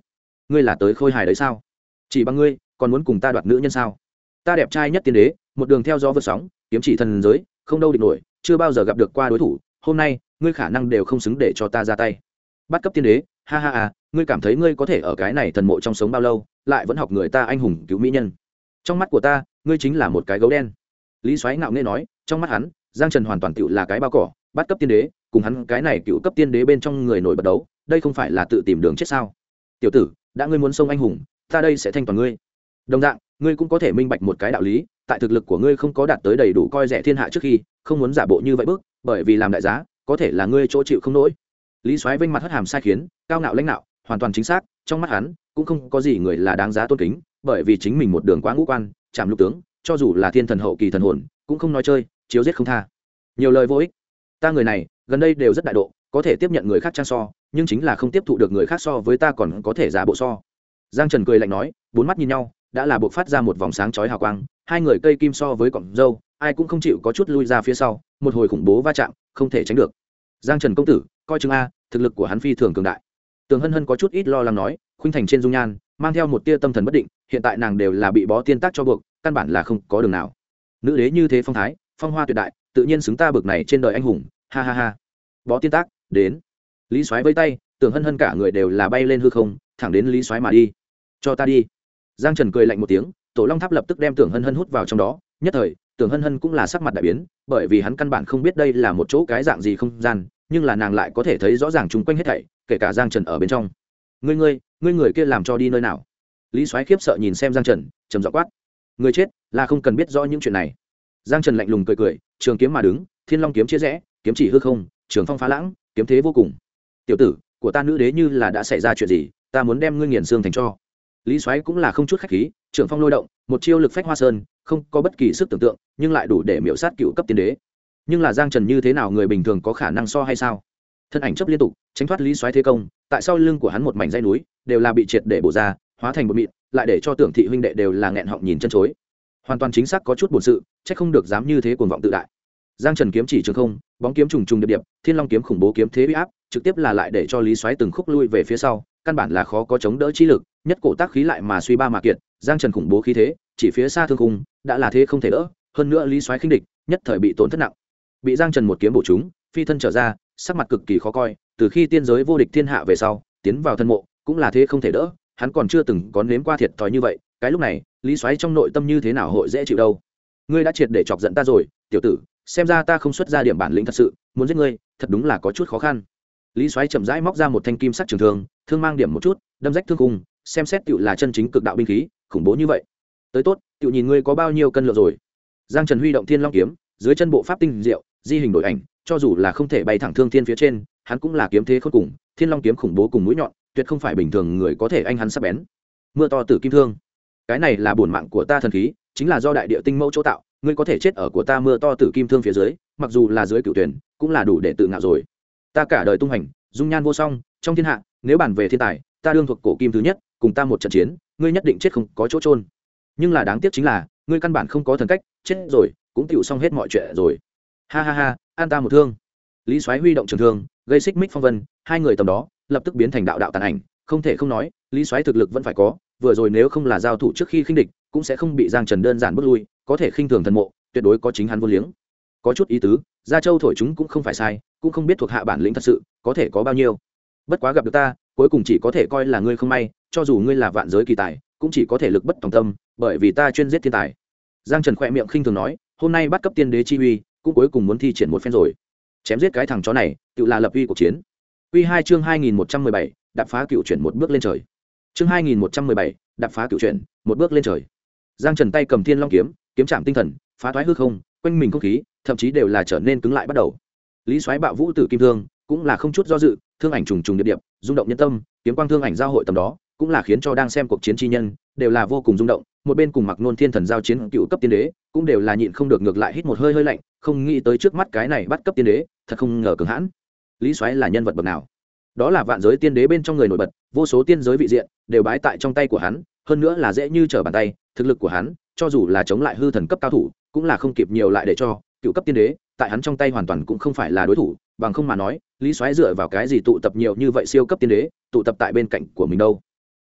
ngươi là tới khôi hài đấy sao? Chỉ bằng ngươi còn muốn cùng ta đoạt nữ nhân sao? Ta đẹp trai nhất tiên đế, một đường theo gió vượt sóng, kiếm chỉ thần giới, không đâu địch nổi, chưa bao giờ gặp được qua đối thủ, hôm nay ngươi khả năng đều không xứng để cho ta ra tay. Bắt cấp tiên đế, ha ha ha, ngươi cảm thấy ngươi có thể ở cái này thần mộ trong sống bao lâu, lại vẫn học người ta anh hùng cứu mỹ nhân? Trong mắt của ta, ngươi chính là một cái gấu đen. Lý Soái ngạo nghễ nói, trong mắt hắn, Giang Trần hoàn toàn tựu là cái bao cỏ, bắt cấp tiên đế, cùng hắn cái này cựu cấp tiên đế bên trong người nổi bật đấu, đây không phải là tự tìm đường chết sao? Tiểu tử, đã ngươi muốn xông anh hùng, ta đây sẽ thanh toàn ngươi. Đồng dạng, ngươi cũng có thể minh bạch một cái đạo lý, tại thực lực của ngươi không có đạt tới đầy đủ coi rẻ thiên hạ trước khi, không muốn giả bộ như vậy bước, bởi vì làm đại giá, có thể là ngươi chỗ chịu không nổi. Lý Soái vênh mặt hất hàm sai khiến, cao ngạo lãnh nạo, hoàn toàn chính xác, trong mắt hắn cũng không có gì người là đáng giá tôn kính, bởi vì chính mình một đường quá ngũ quan, chạm lục tướng, cho dù là thiên thần hậu kỳ thần hồn, cũng không nói chơi, chiếu giết không tha. Nhiều lời vô ích. Ta người này, gần đây đều rất đại độ, có thể tiếp nhận người khác trang so, nhưng chính là không tiếp thụ được người khác so với ta còn có thể giả bộ so. Giang Trần cười lạnh nói, bốn mắt nhìn nhau, đã là buộc phát ra một vòng sáng chói hào quang, hai người cây kim so với cọng râu, ai cũng không chịu có chút lui ra phía sau, một hồi khủng bố va chạm, không thể tránh được. Giang Trần công tử, coi chừng a, thực lực của hắn phi thường cường đại. Tường Hân Hân có chút ít lo lắng nói, khuynh thành trên dung nhan, mang theo một tia tâm thần bất định, hiện tại nàng đều là bị bó tiên tác cho buộc, căn bản là không có đường nào. Nữ đế như thế phong thái, phong hoa tuyệt đại, tự nhiên xứng ta bực này trên đời anh hùng, ha ha ha. Bó tiên tác, đến. Lý Soái vẫy tay, Tường Hân Hân cả người đều là bay lên hư không, thẳng đến Lý Soái mà đi. Cho ta đi. Giang Trần cười lạnh một tiếng, Tổ Long Tháp lập tức đem Tưởng Hân Hân hút vào trong đó, nhất thời, Tưởng Hân Hân cũng là sắc mặt đại biến, bởi vì hắn căn bản không biết đây là một chỗ cái dạng gì không gian, nhưng là nàng lại có thể thấy rõ ràng chung quanh hết thảy, kể cả Giang Trần ở bên trong. Ngươi người kia làm cho đi nơi nào? Lý Soái khiếp sợ nhìn xem Giang Trần, trầm giọng quát. Người chết là không cần biết rõ những chuyện này. Giang Trần lạnh lùng cười cười, trường kiếm mà đứng, Thiên Long kiếm chia rẽ, kiếm chỉ hư không, trường phong phá lãng, kiếm thế vô cùng. Tiểu tử, của ta nữ đế như là đã xảy ra chuyện gì, ta muốn đem ngươi nghiền xương thành tro. Lý Soái cũng là không chút khách khí, trường phong lôi động, một chiêu lực phách hoa sơn, không có bất kỳ sức tưởng tượng, nhưng lại đủ để miểu sát cựu cấp tiên đế. Nhưng là Giang Trần như thế nào người bình thường có khả năng so hay sao? Thân ảnh chấp liên tục, tránh thoát Lý Soái thế công, tại sau lưng của hắn một mảnh dãy núi, đều là bị triệt để bổ ra, hóa thành một mịn, lại để cho Tưởng thị huynh đệ đều là nghẹn họng nhìn chân chối. Hoàn toàn chính xác có chút buồn sự, chắc không được dám như thế cuồng vọng tự đại. Giang Trần kiếm chỉ trường không, bóng kiếm trùng trùng điệp điệp, Thiên Long kiếm khủng bố kiếm thế uy áp, trực tiếp là lại để cho Lý Soái từng khúc lui về phía sau, căn bản là khó có chống đỡ chi lực, nhất cổ tác khí lại mà suy ba mà kiệt, Giang Trần khủng bố khí thế, chỉ phía xa thương khung, đã là thế không thể đỡ, hơn nữa Lý Soái khinh địch, nhất thời bị tổn thất nặng. Bị Giang Trần một kiếm bổ trúng, phi thân trở ra, sắc mặt cực kỳ khó coi, từ khi tiên giới vô địch thiên hạ về sau, tiến vào thân mộ, cũng là thế không thể đỡ, hắn còn chưa từng có nếm qua thiệt thòi như vậy, cái lúc này, Lý Soái trong nội tâm như thế nào hội dễ chịu đâu. Ngươi đã triệt để chọc giận ta rồi, tiểu tử, xem ra ta không xuất ra điểm bản lĩnh thật sự, muốn giết ngươi, thật đúng là có chút khó khăn. Lý Soái chậm rãi móc ra một thanh kim sắc trường thương, thương mang điểm một chút, đâm rách thương khung, xem xét tựu là chân chính cực đạo binh khí, khủng bố như vậy. Tới tốt, tựu nhìn ngươi có bao nhiêu cân lượng rồi. Giang Trần huy động Thiên Long kiếm, dưới chân bộ pháp tinh diệu, di hình đổi ảnh, cho dù là không thể bay thẳng thương thiên phía trên, hắn cũng là kiếm thế khôn cùng, Thiên Long kiếm khủng bố cùng mũi nhọn, tuyệt không phải bình thường người có thể anh hắn sắc bén. Mưa to tử kim thương, cái này là bổn mạng của ta thần khí, chính là do đại địa tinh mẫu chỗ tạo, ngươi có thể chết ở của ta mưa to tử kim thương phía dưới, mặc dù là dưới cửu tuyển, cũng là đủ để tự ngạo rồi. Ta cả đời tung hành, dung nhan vô song, trong thiên hạ, nếu bàn về thiên tài, ta đương thuộc cổ kim thứ nhất, cùng ta một trận chiến, ngươi nhất định chết không có chỗ trôn. Nhưng là đáng tiếc chính là, ngươi căn bản không có thần cách, chết rồi, cũng chịu xong hết mọi chuyện rồi. Ha ha ha, an ta một thương. Lý Soái huy động trường thương, gây xích mích phong vân, hai người tầm đó, lập tức biến thành đạo đạo tàn ảnh, không thể không nói, Lý Soái thực lực vẫn phải có, vừa rồi nếu không là giao thủ trước khi khinh địch, cũng sẽ không bị Giang Trần đơn giản bước lui, có thể khinh thường thần mộ, tuyệt đối có chính hắn vô liếng. Có chút ý tứ, Gia Châu thổi chúng cũng không phải sai, cũng không biết thuộc hạ bản lĩnh thật sự, có thể có bao nhiêu. Bất quá gặp được ta, cuối cùng chỉ có thể coi là ngươi không may, cho dù ngươi là vạn giới kỳ tài, cũng chỉ có thể lực bất tòng tâm, bởi vì ta chuyên giết thiên tài. Giang Trần khẽ miệng khinh thường nói, hôm nay bắt cấp tiên đế chi uy, cũng cuối cùng muốn thi triển một phen rồi. Chém giết cái thằng chó này, tự là lập uy cuộc chiến. Uy 2 chương 2117, đạp phá cựu chuyển một bước lên trời. Chương 2117, đạp phá cựu chuyển, một bước lên trời. Giang Trần tay cầm Thiên Long kiếm, kiếm chạm tinh thần, phá toái hư không, quanh mình không khí, thậm chí đều là trở nên cứng lại bắt đầu. Lý Soái bạo vũ tử kim thương, cũng là không chút do dự, thương ảnh trùng trùng điệp điệp, rung động nhân tâm, kiếm quang thương ảnh giao hội tầm đó, cũng là khiến cho đang xem cuộc chiến chi nhân đều là vô cùng rung động. Một bên cùng Mặc Nôn Thiên Thần giao chiến cựu cấp tiên đế, cũng đều là nhịn không được ngược lại hít một hơi hơi lạnh, không nghĩ tới trước mắt cái này bắt cấp tiên đế, thật không ngờ cường hãn. Lý Soái là nhân vật bậc nào? Đó là vạn giới tiên đế bên trong người nổi bật, vô số tiên giới vị diện đều bái tại trong tay của hắn, hơn nữa là dễ như trở bàn tay, thực lực của hắn, cho dù là chống lại hư thần cấp cao thủ, cũng là không kịp nhiều lại để cho cựu cấp tiên đế, tại hắn trong tay hoàn toàn cũng không phải là đối thủ, bằng không mà nói, Lý Soái dựa vào cái gì tụ tập nhiều như vậy siêu cấp tiên đế, tụ tập tại bên cạnh của mình đâu?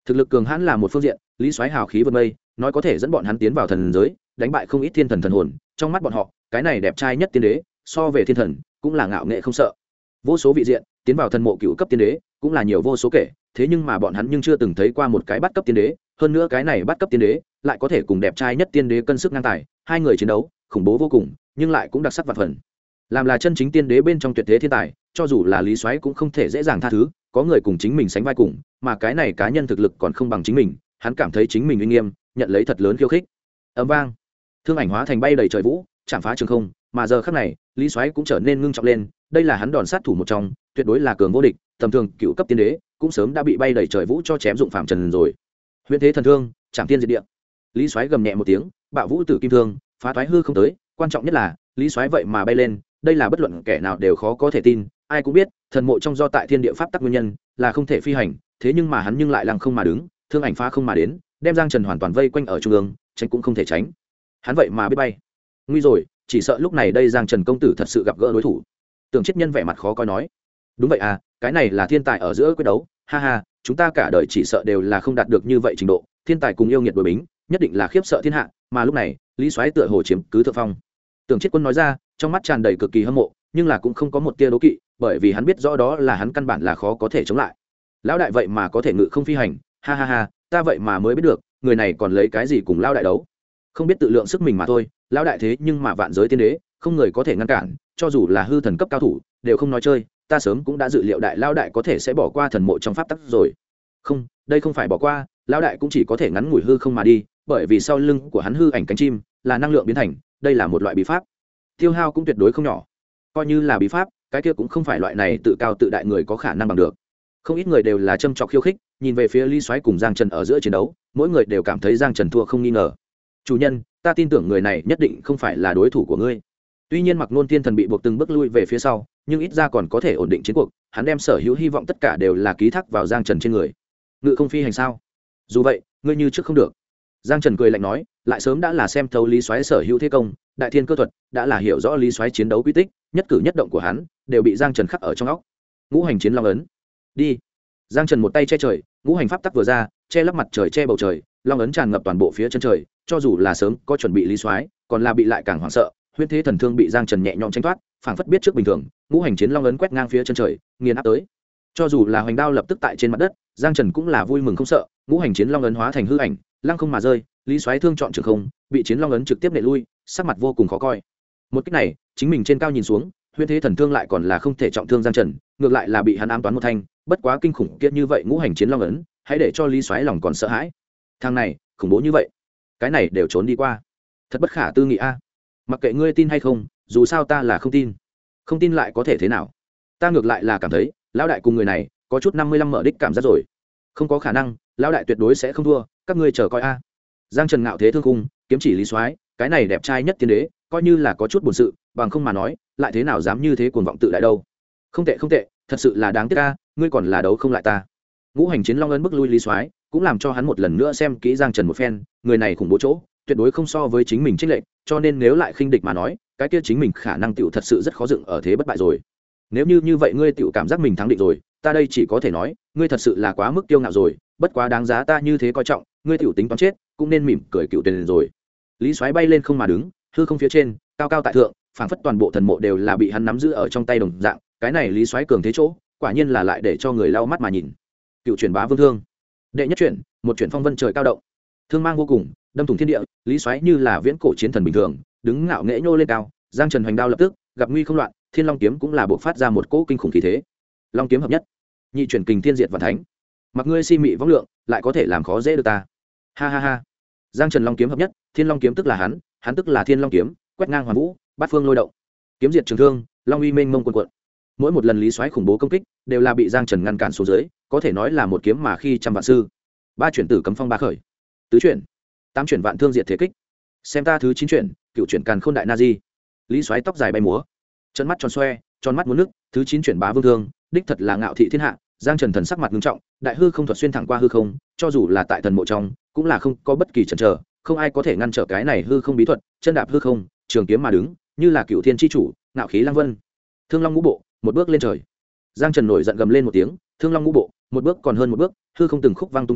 thực lực cường hãn là một phương diện, lý soái hào khí vượt mây, nói có thể dẫn bọn hắn tiến vào thần giới, đánh bại không ít thiên thần thần hồn. Trong mắt bọn họ, cái này đẹp trai nhất tiên đế, so về thiên thần cũng là ngạo nghệ không sợ. Vô số vị diện tiến vào thần mộ cựu cấp tiên đế cũng là nhiều vô số kể, thế nhưng mà bọn hắn nhưng chưa từng thấy qua một cái bắt cấp tiên đế, hơn nữa cái này bắt cấp tiên đế lại có thể cùng đẹp trai nhất tiên đế cân sức ngang tài, hai người chiến đấu khủng bố vô cùng, nhưng lại cũng đặc sắc vạn phần. Làm là chân chính tiên đế bên trong tuyệt thế thiên tài, cho dù là lý soái cũng không thể dễ dàng tha thứ, có người cùng chính mình sánh vai cùng, mà cái này cá nhân thực lực còn không bằng chính mình, hắn cảm thấy chính mình uy nghiêm, nhận lấy thật lớn khiêu khích. Ầm vang, thương ảnh hóa thành bay đầy trời vũ, chạm phá trường không, mà giờ khắc này, lý soái cũng trở nên ngưng trọng lên, đây là hắn đòn sát thủ một trong, tuyệt đối là cường vô địch, tầm thường cựu cấp tiên đế cũng sớm đã bị bay đầy trời vũ cho chém dụng phạm trần rồi. Huyễn thế thần thương, chạm tiên diệt địa. Lý soái gầm nhẹ một tiếng, bạo vũ tử kim thương, phá thoái hư không tới, quan trọng nhất là, lý soái vậy mà bay lên, đây là bất luận kẻ nào đều khó có thể tin, ai cũng biết, thần mộ trong do tại thiên địa pháp tắc nguyên nhân, là không thể phi hành, thế nhưng mà hắn nhưng lại lăng không mà đứng, thương ảnh phá không mà đến, đem Giang Trần hoàn toàn vây quanh ở trung ương, tránh cũng không thể tránh. Hắn vậy mà biết bay. Nguy rồi, chỉ sợ lúc này đây Giang Trần công tử thật sự gặp gỡ đối thủ. Tưởng Chiết Nhân vẻ mặt khó coi nói, đúng vậy à, cái này là thiên tài ở giữa quyết đấu, ha ha, chúng ta cả đời chỉ sợ đều là không đạt được như vậy trình độ, thiên tài cùng yêu nghiệt đối bính, nhất định là khiếp sợ thiên hạ, mà lúc này, Lý Soái tựa hồ chiếm cứ thượng phong. Tưởng Chiết Quân nói ra, trong mắt tràn đầy cực kỳ hâm mộ, nhưng là cũng không có một tia đố kỵ, bởi vì hắn biết rõ đó là hắn căn bản là khó có thể chống lại. Lão đại vậy mà có thể ngự không phi hành, ha ha ha, ta vậy mà mới biết được, người này còn lấy cái gì cùng lão đại đấu? Không biết tự lượng sức mình mà thôi, lão đại thế nhưng mà vạn giới tiên đế, không người có thể ngăn cản, cho dù là hư thần cấp cao thủ, đều không nói chơi, ta sớm cũng đã dự liệu đại lão đại có thể sẽ bỏ qua thần mộ trong pháp tắc rồi. Không, đây không phải bỏ qua, lão đại cũng chỉ có thể ngắn ngủi hư không mà đi, bởi vì sau lưng của hắn hư ảnh cánh chim là năng lượng biến thành, đây là một loại bí pháp. Tiêu hao cũng tuyệt đối không nhỏ. Coi như là bí pháp, cái kia cũng không phải loại này tự cao tự đại người có khả năng bằng được. Không ít người đều là châm chọc khiêu khích, nhìn về phía Lý Soái cùng Giang Trần ở giữa chiến đấu, mỗi người đều cảm thấy Giang Trần thua không nghi ngờ. Chủ nhân, ta tin tưởng người này nhất định không phải là đối thủ của ngươi. Tuy nhiên Mặc Nôn Thiên Thần bị buộc từng bước lui về phía sau, nhưng ít ra còn có thể ổn định chiến cuộc, hắn đem sở hữu hy vọng tất cả đều là ký thác vào Giang Trần trên người. Ngự không phi hành sao? Dù vậy, ngươi như trước không được. Giang Trần cười lạnh nói, lại sớm đã là xem thấu Lý Soái sở hữu thế công, đại thiên cơ thuật, đã là hiểu rõ Lý Soái chiến đấu quy tích, nhất cử nhất động của hắn đều bị Giang Trần khắc ở trong óc. Ngũ hành chiến long ấn, đi. Giang Trần một tay che trời, ngũ hành pháp tắc vừa ra, che lấp mặt trời che bầu trời, long ấn tràn ngập toàn bộ phía chân trời, cho dù là sớm có chuẩn bị Lý Soái, còn là bị lại càng hoảng sợ, huyễn thế thần thương bị Giang Trần nhẹ nhõm tránh thoát, phảng phất biết trước bình thường, ngũ hành chiến long ấn quét ngang phía chân trời, nghiền áp tới. Cho dù là hoành đao lập tức tại trên mặt đất, Giang Trần cũng là vui mừng không sợ, ngũ hành chiến long ấn hóa thành hư ảnh, lăng không mà rơi, Lý Soái thương chọn trường không, bị chiến long ấn trực tiếp nệ lui, sắc mặt vô cùng khó coi. Một cách này, chính mình trên cao nhìn xuống, huyễn thế thần thương lại còn là không thể trọng thương Giang Trần, ngược lại là bị hắn ám toán một thanh, bất quá kinh khủng kia như vậy ngũ hành chiến long ấn, hãy để cho Lý Soái lòng còn sợ hãi. Thằng này, khủng bố như vậy, cái này đều trốn đi qua, thật bất khả tư nghị a. Mặc kệ ngươi tin hay không, dù sao ta là không tin. Không tin lại có thể thế nào? Ta ngược lại là cảm thấy, lão đại cùng người này có chút 55 mở đích cảm giác rồi. Không có khả năng, lão đại tuyệt đối sẽ không thua, các ngươi chờ coi a. Giang Trần ngạo thế thương khung, kiếm chỉ Lý Soái, cái này đẹp trai nhất tiên đế, coi như là có chút buồn sự, bằng không mà nói, lại thế nào dám như thế cuồng vọng tự đại đâu. Không tệ không tệ, thật sự là đáng tiếc a, ngươi còn là đấu không lại ta. Ngũ hành chiến long ấn bức lui Lý Soái, cũng làm cho hắn một lần nữa xem kỹ Giang Trần một phen, người này khủng bố chỗ, tuyệt đối không so với chính mình chênh lệch, cho nên nếu lại khinh địch mà nói, cái kia chính mình khả năng tiểu thật sự rất khó dựng ở thế bất bại rồi. Nếu như vậy ngươi tiểu cảm giác mình thắng định rồi, ta đây chỉ có thể nói, ngươi thật sự là quá mức kiêu ngạo rồi, bất quá đáng giá ta như thế coi trọng, ngươi tiểu tính toán chết, cũng nên mỉm cười cựu tiền rồi. Lý Soái bay lên không mà đứng, hư không phía trên, cao cao tại thượng, phảng phất toàn bộ thần mộ đều là bị hắn nắm giữ ở trong tay đồng dạng, cái này Lý Soái cường thế chỗ, quả nhiên là lại để cho người lau mắt mà nhìn. Cựu truyền bá vương thương, đệ nhất chuyển, một chuyển phong vân trời cao động, thương mang vô cùng, đâm thủng thiên địa, Lý Soái như là viễn cổ chiến thần bình thường, đứng ngạo nghễ nhô lên cao, Giang Trần hoành đao lập tức gặp nguy không loạn, Thiên Long kiếm cũng là buộc phát ra một cỗ kinh khủng khí thế. Long kiếm hợp nhất, nhị chuyển kình thiên diệt vạn thánh. Mặc ngươi si mị võng lượng, lại có thể làm khó dễ được ta. Ha ha ha. Giang Trần Long kiếm hợp nhất, Thiên Long kiếm tức là hắn tức là Thiên Long kiếm, quét ngang hoàn vũ, bát phương lôi động. Kiếm diệt trường thương, long uy mênh mông cuồn cuộn. Mỗi một lần Lý Soái khủng bố công kích, đều là bị Giang Trần ngăn cản xuống dưới, có thể nói là một kiếm mà khi trăm vạn sư. Ba chuyển tử cấm phong ba khởi. Tứ chuyển, tám chuyển vạn thương diệt thế kích. Xem ta thứ 9 chuyển, cựu chuyển càn khôn đại na di. Lý Soái tóc dài bay múa, chân mắt tròn xoe, tròn mắt muốn nước, thứ 9 chuyển bá vương thương, đích thật là ngạo thị thiên hạ. Giang Trần thần sắc mặt nghiêm trọng, đại hư không thuật xuyên thẳng qua hư không, cho dù là tại thần mộ trong, cũng là không có bất kỳ chần chờ, không ai có thể ngăn trở cái này hư không bí thuật, chân đạp hư không, trường kiếm mà đứng, như là cựu thiên chi chủ, ngạo khí lang vân. Thương Long ngũ bộ, một bước lên trời. Giang Trần nổi giận gầm lên một tiếng, Thương Long ngũ bộ, một bước còn hơn một bước, hư không từng khúc vang tung tóe,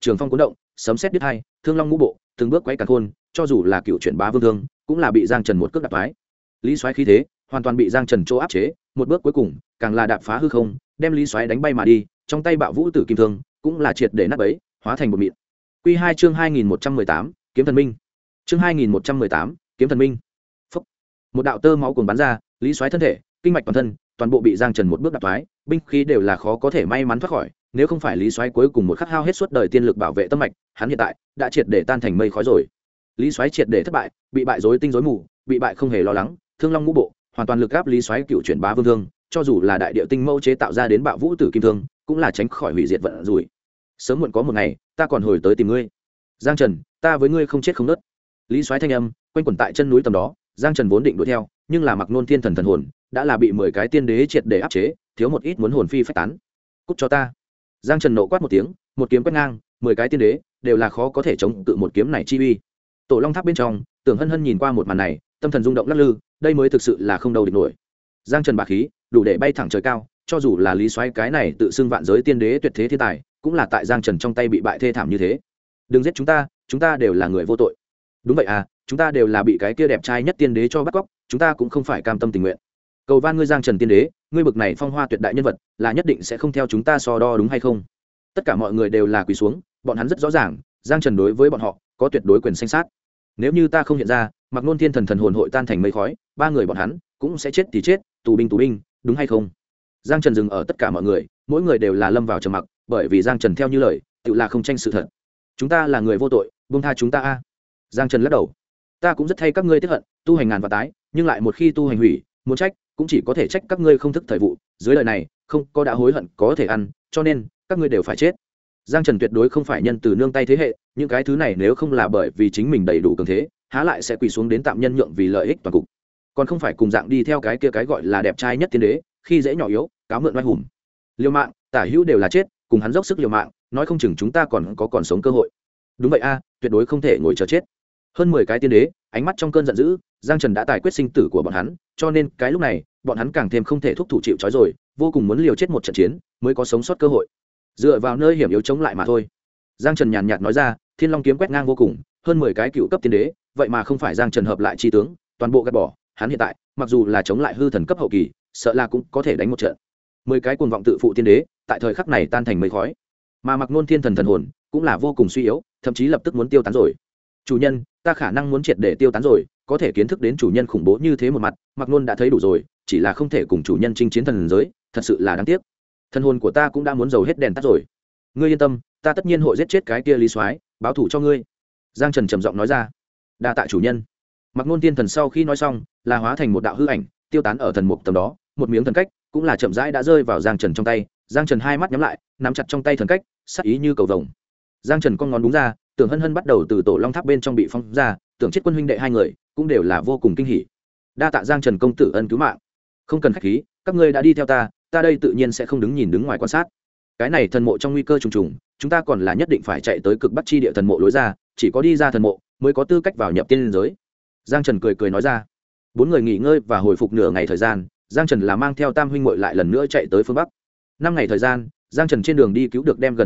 trường phong cuốn động, sấm sét đứt hai, thương long ngũ bộ từng bước quấy cả khôn, cho dù là cựu chuyển bá vương thương cũng là bị giang trần một cước đạp phái. Lý Soái khí thế hoàn toàn bị giang trần chỗ áp chế, một bước cuối cùng càng là đạp phá hư không, đem Lý Soái đánh bay mà đi, trong tay bạo vũ tử kim thương cũng là triệt để nát bấy, hóa thành một mịn. Quy 2 chương 2118, kiếm thần minh. Chương 2118, kiếm thần minh. Phốc. Một đạo tơ máu cuồn bắn ra, Lý Soái thân thể, kinh mạch toàn thân, toàn bộ bị giang trần một bước đạp phái, binh khí đều là khó có thể may mắn thoát khỏi, nếu không phải Lý Soái cuối cùng một khắc hao hết suốt đời tiên lực bảo vệ tâm mạch, hắn hiện tại đã triệt để tan thành mây khói rồi. Lý Soái triệt để thất bại, bị bại rối tinh rối mù, bị bại không hề lo lắng, thương long ngũ bộ hoàn toàn lực áp Lý Soái cựu chuyển bá vương thương, cho dù là đại địa tinh mâu chế tạo ra đến bạo vũ tử kim thương cũng là tránh khỏi hủy diệt vận rủi. Sớm muộn có một ngày ta còn hồi tới tìm ngươi, Giang Trần, ta với ngươi không chết không nứt. Lý Soái thanh âm quanh quẩn tại chân núi tầm đó, Giang Trần vốn định đuổi theo, nhưng là Mặc Nôn Thiên Thần thần hồn đã là bị 10 cái tiên đế triệt để áp chế, thiếu một ít muốn hồn phi phách tán. Cút cho ta. Giang Trần nộ quát một tiếng, một kiếm quét ngang, 10 cái tiên đế đều là khó có thể chống cự một kiếm này chi uy. Tổ Long Tháp bên trong, Tưởng Hân Hân nhìn qua một màn này, tâm thần rung động lắc lư, đây mới thực sự là không đâu địch nổi. Giang Trần bá khí đủ để bay thẳng trời cao, cho dù là Lý Soái cái này tự xưng vạn giới tiên đế tuyệt thế thiên tài cũng là tại Giang Trần trong tay bị bại thê thảm như thế. Đừng giết chúng ta đều là người vô tội. Đúng vậy à, chúng ta đều là bị cái kia đẹp trai nhất tiên đế cho bắt cóc, chúng ta cũng không phải cam tâm tình nguyện. Cầu van ngươi Giang Trần tiên đế, ngươi bực này phong hoa tuyệt đại nhân vật là nhất định sẽ không theo chúng ta so đo, đúng hay không? Tất cả mọi người đều là quỳ xuống, bọn hắn rất rõ ràng Giang Trần đối với bọn họ có tuyệt đối quyền sinh sát. Nếu như ta không hiện ra, Mặc Nôn Thiên Thần thần hồn hội tan thành mây khói, ba người bọn hắn cũng sẽ chết thì chết, tù binh, đúng hay không? Giang Trần dừng ở tất cả mọi người, mỗi người đều là lâm vào trầm mặc, bởi vì Giang Trần theo như lời tự là không tranh sự thật. Chúng ta là người vô tội, buông tha chúng ta a. Giang Trần lắc đầu. Ta cũng rất thay các ngươi tiếc hận, tu hành ngàn và tái, nhưng lại một khi tu hành hủy, muốn trách cũng chỉ có thể trách các ngươi không thức thời vụ, dưới lời này không có đã hối hận có thể ăn, cho nên các ngươi đều phải chết. Giang Trần tuyệt đối không phải nhân từ nương tay thế hệ, những cái thứ này nếu không là bởi vì chính mình đầy đủ cường thế, há lại sẽ quỳ xuống đến tạm nhân nhượng vì lợi ích toàn cục. Còn không phải cùng dạng đi theo cái kia cái gọi là đẹp trai nhất tiên đế, khi dễ nhỏ yếu, cáo mượn oai hùng. Liều mạng, tả hữu đều là chết, cùng hắn dốc sức liều mạng, nói không chừng chúng ta còn sống cơ hội. Đúng vậy a, tuyệt đối không thể ngồi chờ chết. Hơn 10 cái tiên đế, ánh mắt trong cơn giận dữ, Giang Trần đã tài quyết sinh tử của bọn hắn, cho nên cái lúc này, bọn hắn càng thêm không thể thúc thủ chịu trói rồi, vô cùng muốn liều chết một trận chiến, mới có sống sót cơ hội. Dựa vào nơi hiểm yếu chống lại mà thôi. Giang Trần nhàn nhạt nói ra, Thiên Long kiếm quét ngang vô cùng, hơn 10 cái cựu cấp tiên đế, vậy mà không phải Giang Trần hợp lại chi tướng, toàn bộ gạt bỏ, hắn hiện tại, mặc dù là chống lại hư thần cấp hậu kỳ, sợ là cũng có thể đánh một trận. 10 cái cuồng vọng tự phụ tiên đế, tại thời khắc này tan thành mây khói. Mà Mặc Nôn Thiên Thần thần hồn cũng là vô cùng suy yếu, thậm chí lập tức muốn tiêu tán rồi. Chủ nhân, ta khả năng muốn triệt để tiêu tán rồi, có thể kiến thức đến chủ nhân khủng bố như thế một mặt, Mặc Nôn đã thấy đủ rồi, chỉ là không thể cùng chủ nhân chinh chiến thần giới, thật sự là đáng tiếc. Thần hồn của ta cũng đã muốn dầu hết đèn tắt rồi. Ngươi yên tâm, ta tất nhiên hội giết chết cái kia Lý Soái, báo thù cho ngươi. Giang Trần trầm giọng nói ra. Đa tạ chủ nhân. Mặc Nôn Tiên Thần sau khi nói xong, là hóa thành một đạo hư ảnh, tiêu tán ở thần mục tầm đó, một miếng thần cách cũng là chậm rãi đã rơi vào Giang Trần trong tay. Giang Trần hai mắt nhắm lại, nắm chặt trong tay thần cách, sắc ý như cầu vồng. Giang Trần con ngón đúng ra, Tưởng Hân Hân bắt đầu từ tổ Long Tháp bên trong bị phong ra, Tưởng Chết Quân huynh đệ hai người cũng đều là vô cùng kinh hỉ. Đa tạ Giang Trần công tử ân cứu mạng. Không cần khách khí, các ngươi đã đi theo ta, ta đây tự nhiên sẽ không đứng ngoài quan sát. Cái này thần mộ trong nguy cơ trùng trùng, chúng ta còn là nhất định phải chạy tới cực bắc chi địa thần mộ lối ra, chỉ có đi ra thần mộ mới có tư cách vào nhập tiên giới. Giang Trần cười nói ra. Bốn người nghỉ ngơi và hồi phục nửa ngày thời gian, Giang Trần là mang theo Tam huynh muội lại lần nữa chạy tới phương bắc. 5 ngày thời gian, Giang Trần trên đường đi cứu được đem gần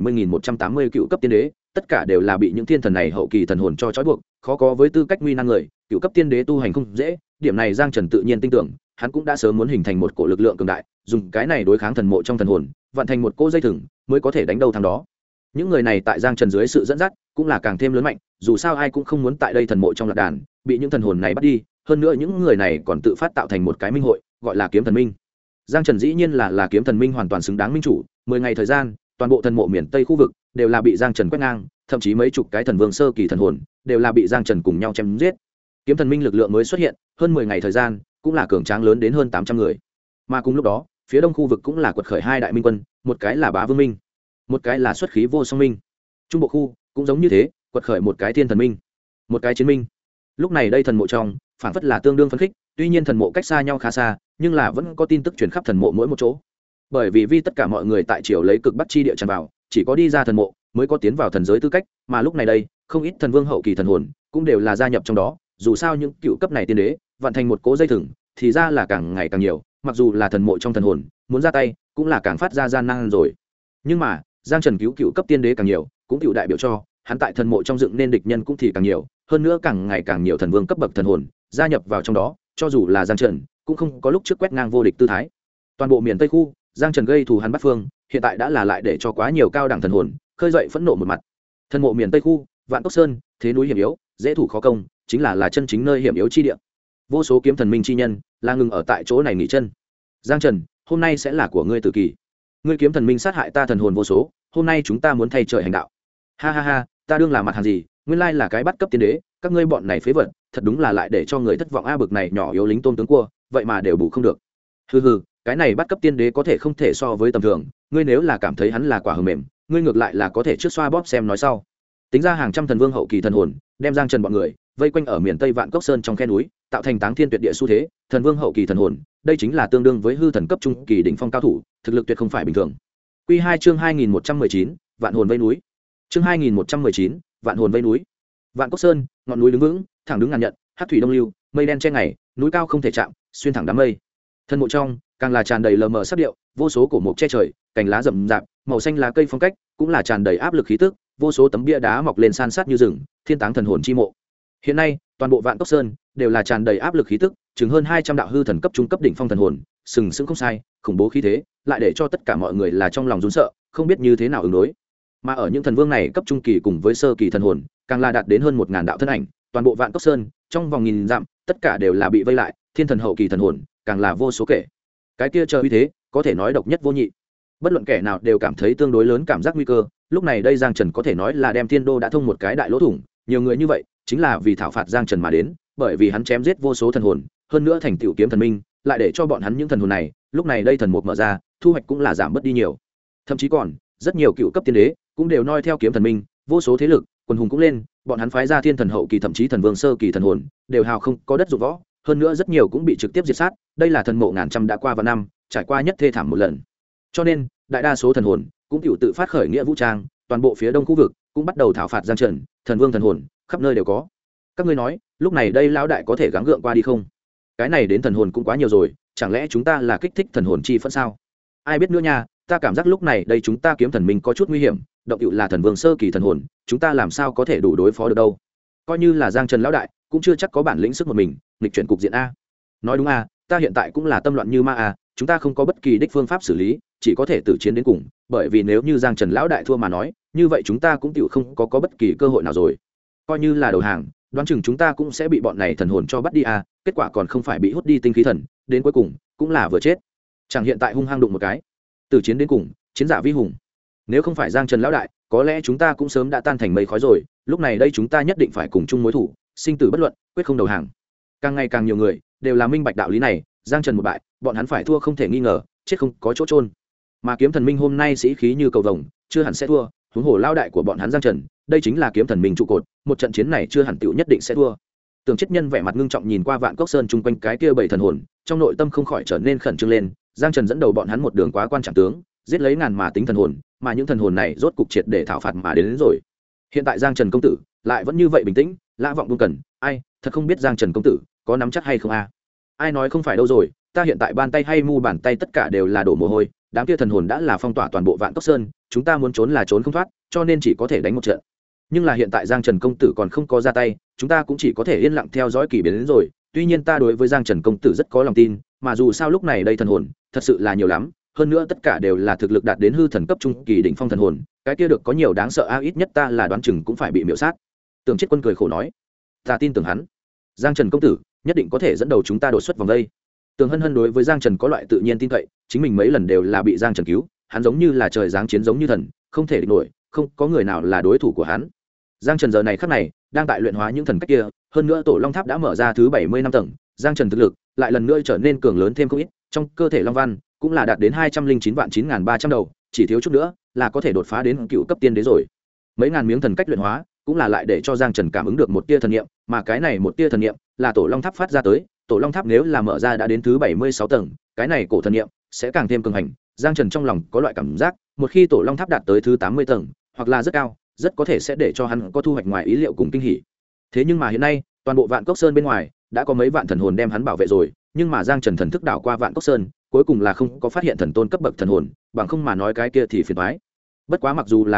170.180 cựu cấp tiên đế, tất cả đều là bị những thiên thần này hậu kỳ thần hồn cho trói buộc, khó có với tư cách nguy nan người, cựu cấp tiên đế tu hành không dễ, điểm này Giang Trần tự nhiên tin tưởng, hắn cũng đã sớm muốn hình thành một cổ lực lượng cường đại, dùng cái này đối kháng thần mộ trong thần hồn, vận thành một cỗ dây thừng, mới có thể đánh đâu thắng đó. Những người này tại Giang Trần dưới sự dẫn dắt, cũng là càng thêm lớn mạnh, dù sao ai cũng không muốn tại đây thần mộ trong lạc đàn, bị những thần hồn này bắt đi, hơn nữa những người này còn tự phát tạo thành một cái minh hội, gọi là Kiếm Thần Minh. Giang Trần dĩ nhiên là Kiếm Thần Minh hoàn toàn xứng đáng minh chủ, 10 ngày thời gian, toàn bộ thần mộ miền Tây khu vực đều là bị Giang Trần quét ngang, thậm chí mấy chục cái thần vương sơ kỳ thần hồn đều là bị Giang Trần cùng nhau chém giết. Kiếm Thần Minh lực lượng mới xuất hiện, hơn 10 ngày thời gian, cũng là cường tráng lớn đến hơn 800 người. Mà cùng lúc đó, phía đông khu vực cũng là quật khởi hai đại minh quân, một cái là Bá Vương Minh, một cái là Xuất Khí Vô Song Minh. Trung bộ khu cũng giống như thế, quật khởi một cái Thiên Thần Minh, một cái Chiến Minh. Lúc này đây thần mộ trong, phản phất là tương đương phấn khích, tuy nhiên thần mộ cách xa nhau khá xa, nhưng là vẫn có tin tức truyền khắp thần mộ mỗi một chỗ. Bởi vì tất cả mọi người tại triều lấy cực bắc chi địa tràn vào, chỉ có đi ra thần mộ mới có tiến vào thần giới tư cách, mà lúc này đây, không ít thần vương hậu kỳ thần hồn cũng đều là gia nhập trong đó, dù sao những cựu cấp này tiên đế, vận thành một cỗ dây thừng, thì ra là càng ngày càng nhiều, mặc dù là thần mộ trong thần hồn, muốn ra tay cũng là càng phát ra gian nan rồi. Nhưng mà, Giang Trần cứu cựu cấp tiên đế càng nhiều, cũng tiểu đại biểu cho hắn tại thần mộ trong dựng nên địch nhân cũng thì càng nhiều, hơn nữa càng ngày càng nhiều thần vương cấp bậc thần hồn gia nhập vào trong đó, cho dù là Giang Trần cũng không có lúc trước quét ngang vô địch tư thái. Toàn bộ miền Tây khu, Giang Trần gây thù hắn bắt phương, hiện tại đã là lại để cho quá nhiều cao đẳng thần hồn khơi dậy phẫn nộ một mặt. Thần mộ miền Tây khu, Vạn Cốc Sơn, thế núi hiểm yếu, dễ thủ khó công, chính là chân chính nơi hiểm yếu chi địa. Vô số kiếm thần minh chi nhân là ngừng ở tại chỗ này nghỉ chân. Giang Trần, hôm nay sẽ là của ngươi tử kỳ. Ngươi kiếm thần minh sát hại ta thần hồn vô số, hôm nay chúng ta muốn thay trời hành đạo. Ha ha ha, ta đương là mặt hàng gì, nguyên lai là cái bắt cấp tiên đế, các ngươi bọn này phế vật, thật đúng là lại để cho người thất vọng a, bực này nhỏ yếu lính tôm tướng cua, vậy mà đều bù không được. Hừ hừ, cái này bắt cấp tiên đế có thể không thể so với tầm thường, ngươi nếu là cảm thấy hắn là quả hờ mềm, ngươi ngược lại là có thể trước xoa bóp xem nói sau. Tính ra hàng trăm thần vương hậu kỳ thần hồn, đem Giang Trần bọn người vây quanh ở miền Tây Vạn Cốc Sơn trong khe núi, tạo thành táng thiên tuyệt địa xu thế, thần vương hậu kỳ thần hồn, đây chính là tương đương với hư thần cấp trung kỳ đỉnh phong cao thủ, thực lực tuyệt không phải bình thường. Quy 2 chương 2119, Vạn hồn vây núi. Chương 2119, Vạn hồn vây núi. Vạn Cốc Sơn, ngọn núi đứng vững, thẳng đứng ngàn nhận, hắc thủy đông lưu, mây đen che ngày, núi cao không thể chạm, xuyên thẳng đám mây. Thân mộ trong, càng là tràn đầy lờ mờ sắc điệu, vô số cổ mục che trời, cành lá rậm rạp, màu xanh lá cây phong cách, cũng là tràn đầy áp lực khí tức, vô số tấm bia đá mọc lên san sát như rừng, thiên táng thần hồn chi mộ. Hiện nay, toàn bộ Vạn Cốc Sơn đều là tràn đầy áp lực khí tức, chừng hơn 200 đạo hư thần cấp trung cấp đỉnh phong thần hồn, sừng sững không sai, khủng bố khí thế, lại để cho tất cả mọi người là trong lòng run sợ, không biết như thế nào ứng đối. Mà ở những thần vương này cấp trung kỳ cùng với sơ kỳ thần hồn, càng là đạt đến hơn 1000 đạo thân ảnh, toàn bộ Vạn Cốc Sơn, trong vòng nghìn dặm, tất cả đều là bị vây lại, thiên thần hậu kỳ thần hồn, càng là vô số kể. Cái kia chờ uy thế, có thể nói độc nhất vô nhị. Bất luận kẻ nào đều cảm thấy tương đối lớn cảm giác nguy cơ, lúc này đây Giang Trần có thể nói là đem thiên đô đã thông một cái đại lỗ thủng, nhiều người như vậy, chính là vì thảo phạt Giang Trần mà đến, bởi vì hắn chém giết vô số thần hồn, hơn nữa thành tựu kiếm thần minh, lại để cho bọn hắn những thần hồn này, lúc này đây thần mục mở ra, thu hoạch cũng là giảm bớt đi nhiều. Thậm chí còn, rất nhiều cựu cấp tiên đế cũng đều noi theo kiếm thần minh, vô số thế lực, quần hùng cũng lên, bọn hắn phái ra thiên thần hậu kỳ thậm chí thần vương sơ kỳ thần hồn, đều hào không có đất dụng võ, hơn nữa rất nhiều cũng bị trực tiếp diệt sát, đây là thần mộ ngàn trăm đã qua và năm, trải qua nhất thê thảm một lần. Cho nên, đại đa số thần hồn cũng cựu tự phát khởi nghĩa vũ trang, toàn bộ phía đông khu vực cũng bắt đầu thảo phạt Giang Trần, thần vương thần hồn khắp nơi đều có. Các ngươi nói, lúc này đây lão đại có thể gắng gượng qua đi không? Cái này đến thần hồn cũng quá nhiều rồi, chẳng lẽ chúng ta là kích thích thần hồn chi phẫn sao? Ai biết nữa nha, ta cảm giác lúc này đây chúng ta kiếm thần minh có chút nguy hiểm, động cựu là thần vương sơ kỳ thần hồn, chúng ta làm sao có thể đủ đối phó được đâu? Coi như là Giang Trần lão đại, cũng chưa chắc có bản lĩnh sức một mình nghịch chuyển cục diện a. Nói đúng a, ta hiện tại cũng là tâm loạn như ma a, chúng ta không có bất kỳ đích phương pháp xử lý, chỉ có thể tử chiến đến cùng, bởi vì nếu như Giang Trần lão đại thua mà nói, như vậy chúng ta cũng tiểu không có bất kỳ cơ hội nào rồi. Coi như là đầu hàng, đoán chừng chúng ta cũng sẽ bị bọn này thần hồn cho bắt đi a, kết quả còn không phải bị hút đi tinh khí thần, đến cuối cùng cũng là vừa chết. Chẳng hiện tại hung hăng đụng một cái, tử chiến đến cùng, chiến giả vi hùng. Nếu không phải Giang Trần lão đại, có lẽ chúng ta cũng sớm đã tan thành mây khói rồi, lúc này đây chúng ta nhất định phải cùng chung mối thủ, sinh tử bất luận, quyết không đầu hàng. Càng ngày càng nhiều người đều là minh bạch đạo lý này, Giang Trần một bại, bọn hắn phải thua không thể nghi ngờ, chết không có chỗ trôn. Mà kiếm thần minh hôm nay sĩ khí như cầu vồng, chưa hẳn sẽ thua, huống hồ lao đại của bọn hắn Giang Trần, đây chính là kiếm thần minh trụ cột, một trận chiến này chưa hẳn tiểu nhất định sẽ thua. Tưởng Chết Nhân vẻ mặt ngưng trọng nhìn qua Vạn Cốc Sơn chung quanh cái kia bảy thần hồn, trong nội tâm không khỏi trở nên khẩn trương lên. Giang Trần dẫn đầu bọn hắn một đường quá quan trọng tướng, giết lấy ngàn mà tính thần hồn, mà những thần hồn này rốt cục triệt để thảo phạt mà đến rồi. Hiện tại Giang Trần công tử lại vẫn như vậy bình tĩnh, lã vọng buông cần, ai, thật không biết Giang Trần công tử có nắm chắc hay không a? Ai nói không phải đâu rồi, ta hiện tại bàn tay hay mu bàn tay tất cả đều là đổ mồ hôi, đám kia thần hồn đã là phong tỏa toàn bộ Vạn Cốc Sơn, chúng ta muốn trốn là trốn không thoát, cho nên chỉ có thể đánh một trận. Nhưng là hiện tại Giang Trần công tử còn không có ra tay, chúng ta cũng chỉ có thể yên lặng theo dõi kỳ biến đến rồi. Tuy nhiên ta đối với Giang Trần công tử rất có lòng tin, mà dù sao lúc này đây thần hồn thật sự là nhiều lắm, hơn nữa tất cả đều là thực lực đạt đến hư thần cấp trung kỳ đỉnh phong thần hồn, cái kia được có nhiều đáng sợ a, ít nhất ta là đoán chừng cũng phải bị miểu sát. Tưởng Chết Quân cười khổ nói, ta tin tưởng hắn, Giang Trần công tử nhất định có thể dẫn đầu chúng ta đột xuất vòng đây. Tường Hân Hân đối với Giang Trần có loại tự nhiên tin cậy, chính mình mấy lần đều là bị Giang Trần cứu, hắn giống như là trời giáng chiến giống như thần, không thể địch nổi, không có người nào là đối thủ của hắn. Giang Trần giờ này khắc này đang tại luyện hóa những thần cách kia, hơn nữa Tổ Long Tháp đã mở ra thứ 70 năm tầng, Giang Trần thực lực lại lần nữa trở nên cường lớn thêm không ít, trong cơ thể Long Văn cũng là đạt đến 209.9300 đầu, chỉ thiếu chút nữa là có thể đột phá đến cựu cấp tiên đế rồi. Mấy ngàn miếng thần cách luyện hóa cũng là lại để cho Giang Trần cảm ứng được một tia thần niệm, mà cái này một tia thần niệm là Tổ Long Tháp phát ra tới, Tổ Long Tháp nếu là mở ra đã đến thứ 76 tầng, cái này cổ thần niệm sẽ càng thêm cường hành. Giang Trần trong lòng có loại cảm giác, một khi Tổ Long Tháp đạt tới thứ 80 tầng, hoặc là rất cao, rất có thể sẽ để cho hắn có thu hoạch ngoài ý liệu cùng kinh hỉ. Thế nhưng mà hiện nay, toàn bộ Vạn Cốc Sơn bên ngoài đã có mấy vạn thần hồn đem hắn bảo vệ rồi, nhưng mà Giang Trần thần thức đảo qua Vạn Cốc Sơn, cuối cùng là không có phát hiện thần tôn cấp bậc thần hồn, bằng không mà nói cái kia thì phiền toái. Bất quá mặc dù là hiện tại,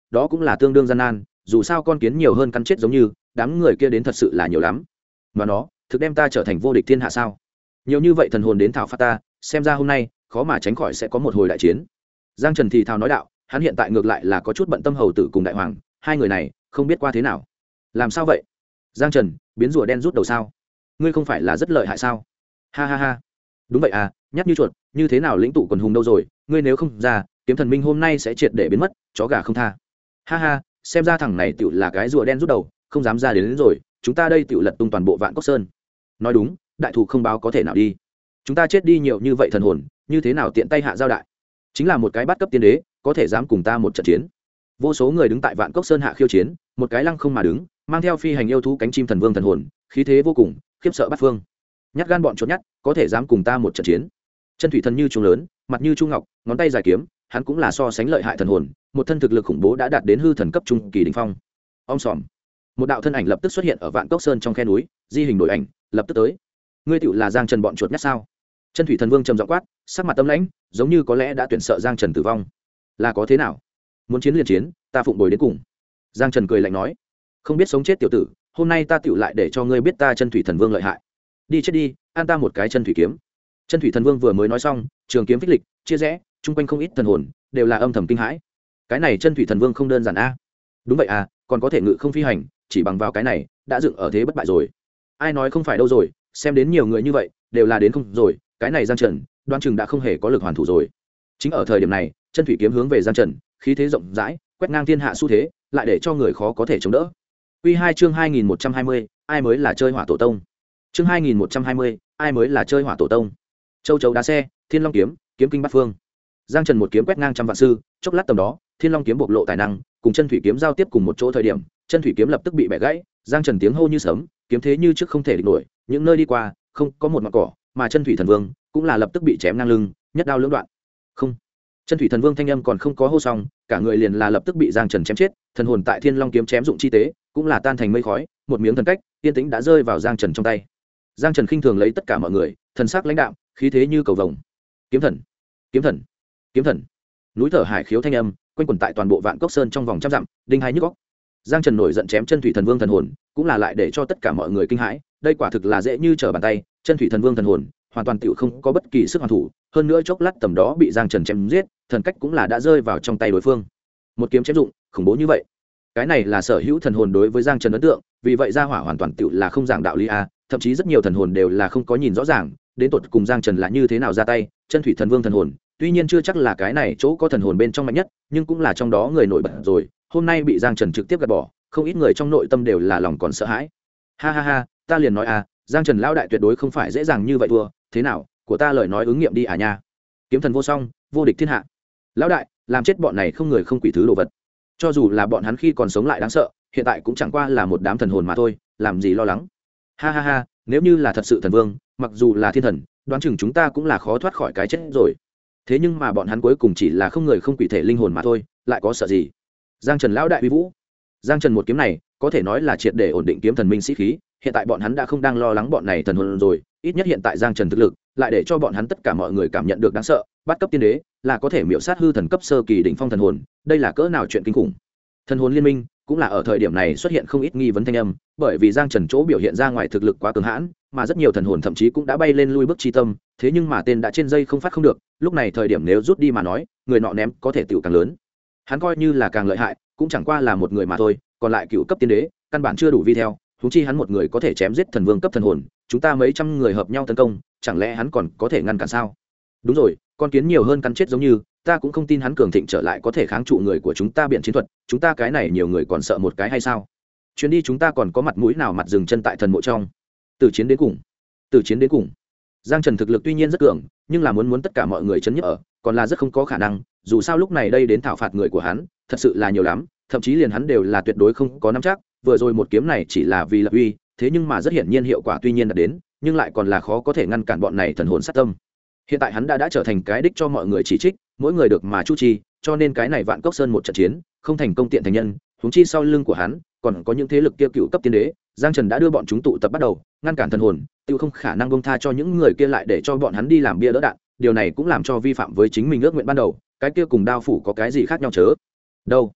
đó cũng là tương đương gian nan, dù sao con kiến nhiều hơn cắn chết giống như đám người kia đến thật sự là nhiều lắm mà nó thực đem ta trở thành vô địch thiên hạ sao? Nhiều như vậy thần hồn đến thảo phạt ta, xem ra hôm nay khó mà tránh khỏi sẽ có một hồi đại chiến. Giang Trần thì thào nói đạo, hắn hiện tại ngược lại là có chút bận tâm hầu tử cùng đại hoàng, hai người này không biết qua thế nào. Làm sao vậy? Giang Trần, biến rùa đen rút đầu sao? Ngươi không phải là rất lợi hại sao? Ha ha ha. Đúng vậy à, nhắc như chuột, như thế nào lĩnh tụ quần hùng đâu rồi, ngươi nếu không ra, kiếm thần minh hôm nay sẽ triệt để biến mất, chó gà không tha. Ha ha, xem ra thằng này tựu là cái rùa đen rút đầu, không dám ra đến rồi, chúng ta đây tựu lật tung toàn bộ Vạn Cốc Sơn. Nói đúng, đại thủ không báo có thể nào đi. Chúng ta chết đi nhiều như vậy thần hồn, như thế nào tiện tay hạ giao đại? Chính là một cái bát cấp tiên đế, có thể dám cùng ta một trận chiến. Vô số người đứng tại Vạn Cốc Sơn hạ khiêu chiến, một cái lăng không mà đứng, mang theo phi hành yêu thú cánh chim thần vương thần hồn, khí thế vô cùng, khiếp sợ bát phương. Nhát gan bọn chốt nhát, có thể dám cùng ta một trận chiến. Chân thủy thần như trung lớn, mặt như chu ngọc, ngón tay dài kiếm, hắn cũng là so sánh lợi hại thần hồn, một thân thực lực khủng bố đã đạt đến hư thần cấp trung kỳ đỉnh phong. Om sòm, một đạo thân ảnh lập tức xuất hiện ở Vạn Cốc Sơn trong khe núi, di hình đổi ảnh, lập tức tới. Ngươi tựu là Giang Trần bọn chuột nhát sao? Chân thủy thần vương trầm giọng quát, sắc mặt tâm lãnh, giống như có lẽ đã tuyển sợ Giang Trần tử vong. Là có thế nào? Muốn chiến liền chiến, ta phụng bồi đến cùng. Giang Trần cười lạnh nói, không biết sống chết tiểu tử, hôm nay ta tựu lại để cho ngươi biết ta chân thủy thần vương lợi hại. Đi chết đi, an ta một cái chân thủy kiếm. Chân thủy thần vương vừa mới nói xong, trường kiếm phích lịch, chia rẽ, chung quanh không ít thần hồn đều là âm thầm kinh hãi. Cái này chân thủy thần vương không đơn giản a. Đúng vậy à, còn có thể ngự không phi hành, chỉ bằng vào cái này đã dựng ở thế bất bại rồi. Ai nói không phải đâu rồi, xem đến nhiều người như vậy đều là đến không rồi, cái này Giang Trần đoán chừng đã không hề có lực hoàn thủ rồi. Chính ở thời điểm này, chân thủy kiếm hướng về Giang Trần, khí thế rộng rãi, quét ngang thiên hạ xu thế, lại để cho người khó có thể chống đỡ. Quy 2 chương 2120, ai mới là chơi hỏa tổ tông. Chương 2120, ai mới là chơi hỏa tổ tông. Châu chấu đá xe, Thiên Long kiếm, kiếm kinh bát phương. Giang Trần một kiếm quét ngang trăm vạn sư, chốc lát tầm đó, Thiên Long kiếm bộc lộ tài năng, cùng chân thủy kiếm giao tiếp cùng một chỗ thời điểm, chân thủy kiếm lập tức bị bẻ gãy, Giang Trần tiếng hô như sấm, kiếm thế như trước không thể địch nổi, những nơi đi qua, không có một ngọn cỏ, mà chân thủy thần vương cũng là lập tức bị chém ngang lưng, nhất đao lưỡng đoạn. Không. Chân thủy thần vương thanh âm còn không có hô xong, cả người liền là lập tức bị Giang Trần chém chết, thần hồn tại Thiên Long kiếm chém dụng chi tế, cũng là tan thành mây khói, một miếng thần cách, yên tĩnh đã rơi vào Giang Trần trong tay. Giang Trần khinh thường lấy tất cả mọi người, thần sắc lãnh đạm, khí thế như cầu vồng. Kiếm thần, kiếm thần, kiếm thần. Núi thở hải khiếu thanh âm quanh quẩn tại toàn bộ Vạn Cốc Sơn trong vòng trăm dặm, đinh hai nhức óc. Giang Trần nổi giận chém chân thủy thần vương thần hồn, cũng là lại để cho tất cả mọi người kinh hãi, đây quả thực là dễ như trở bàn tay, chân thủy thần vương thần hồn hoàn toàn tựu không có bất kỳ sức hoàn thủ, hơn nữa chốc lát tầm đó bị Giang Trần chém giết, thần cách cũng là đã rơi vào trong tay đối phương. Một kiếm chém dụng, khủng bố như vậy. Cái này là sở hữu thần hồn đối với Giang Trần ấn tượng, vì vậy gia hỏa hoàn toàn tựu là không giảng đạo lý a, thậm chí rất nhiều thần hồn đều là không có nhìn rõ ràng, đến tột cùng Giang Trần là như thế nào ra tay, chân thủy thần vương thần hồn, tuy nhiên chưa chắc là cái này chỗ có thần hồn bên trong mạnh nhất, nhưng cũng là trong đó người nổi bật rồi, hôm nay bị Giang Trần trực tiếp gạt bỏ, không ít người trong nội tâm đều là lòng còn sợ hãi. Ha ha ha, ta liền nói à, Giang Trần lão đại tuyệt đối không phải dễ dàng như vậy thua, thế nào, của ta lời nói ứng nghiệm đi à nha. Kiếm thần vô song, vô địch thiên hạ. Lão đại, làm chết bọn này không người không quỷ thứ đồ vật. Cho dù là bọn hắn khi còn sống lại đáng sợ, hiện tại cũng chẳng qua là một đám thần hồn mà thôi, làm gì lo lắng. Ha ha ha, nếu như là thật sự thần vương, mặc dù là thiên thần, đoán chừng chúng ta cũng là khó thoát khỏi cái chết rồi. Thế nhưng mà bọn hắn cuối cùng chỉ là không người không quỷ thể linh hồn mà thôi, lại có sợ gì. Giang Trần lão đại uy vũ. Giang Trần một kiếm này có thể nói là triệt để ổn định kiếm thần minh sĩ khí, hiện tại bọn hắn đã không đang lo lắng bọn này thần hồn rồi, ít nhất hiện tại Giang Trần thực lực lại để cho bọn hắn tất cả mọi người cảm nhận được đáng sợ, bắt cấp tiên đế là có thể miểu sát hư thần cấp sơ kỳ đỉnh phong thần hồn, đây là cỡ nào chuyện kinh khủng. Thần hồn liên minh cũng là ở thời điểm này xuất hiện không ít nghi vấn thanh âm, bởi vì Giang Trần chỗ biểu hiện ra ngoài thực lực quá cường hãn, mà rất nhiều thần hồn thậm chí cũng đã bay lên lui bước chi tâm, thế nhưng mà tên đã trên dây không phát không được, lúc này thời điểm nếu rút đi mà nói, người nọ ném có thể tiểu càng lớn. Hắn coi như là càng lợi hại, cũng chẳng qua là một người mà thôi, còn lại cựu cấp tiên đế, căn bản chưa đủ vi theo, huống chi hắn một người có thể chém giết thần vương cấp thần hồn, chúng ta mấy trăm người hợp nhau tấn công, chẳng lẽ hắn còn có thể ngăn cản sao? Đúng rồi, con kiến nhiều hơn cắn chết giống như, ta cũng không tin hắn cường thịnh trở lại có thể kháng trụ người của chúng ta biện chiến thuật, chúng ta cái này nhiều người còn sợ một cái hay sao? Chuyến đi chúng ta còn có mặt mũi nào mặt dừng chân tại thần mộ trong? Từ chiến đến cùng, từ chiến đến cùng. Giang Trần thực lực tuy nhiên rất cường, nhưng là muốn tất cả mọi người chấn nhấp ở, còn là rất không có khả năng, dù sao lúc này đây đến thảo phạt người của hắn, thật sự là nhiều lắm, thậm chí liền hắn đều là tuyệt đối không có nắm chắc, vừa rồi một kiếm này chỉ là vì lập uy, thế nhưng mà rất hiển nhiên hiệu quả tuy nhiên đã đến, nhưng lại còn là khó có thể ngăn cản bọn này thần hồn sát tâm. Hiện tại hắn đã trở thành cái đích cho mọi người chỉ trích, mỗi người được mà chu chi, cho nên cái này Vạn Cốc Sơn một trận chiến, không thành công tiện thành nhân, huống chi sau lưng của hắn còn có những thế lực kia cựu cấp tiên đế, Giang Trần đã đưa bọn chúng tụ tập bắt đầu, ngăn cản thần hồn, tiêu không khả năng buông tha cho những người kia lại để cho bọn hắn đi làm bia đỡ đạn, điều này cũng làm cho vi phạm với chính mình ước nguyện ban đầu, cái kia cùng đao phủ có cái gì khác nhau chớ? Đâu?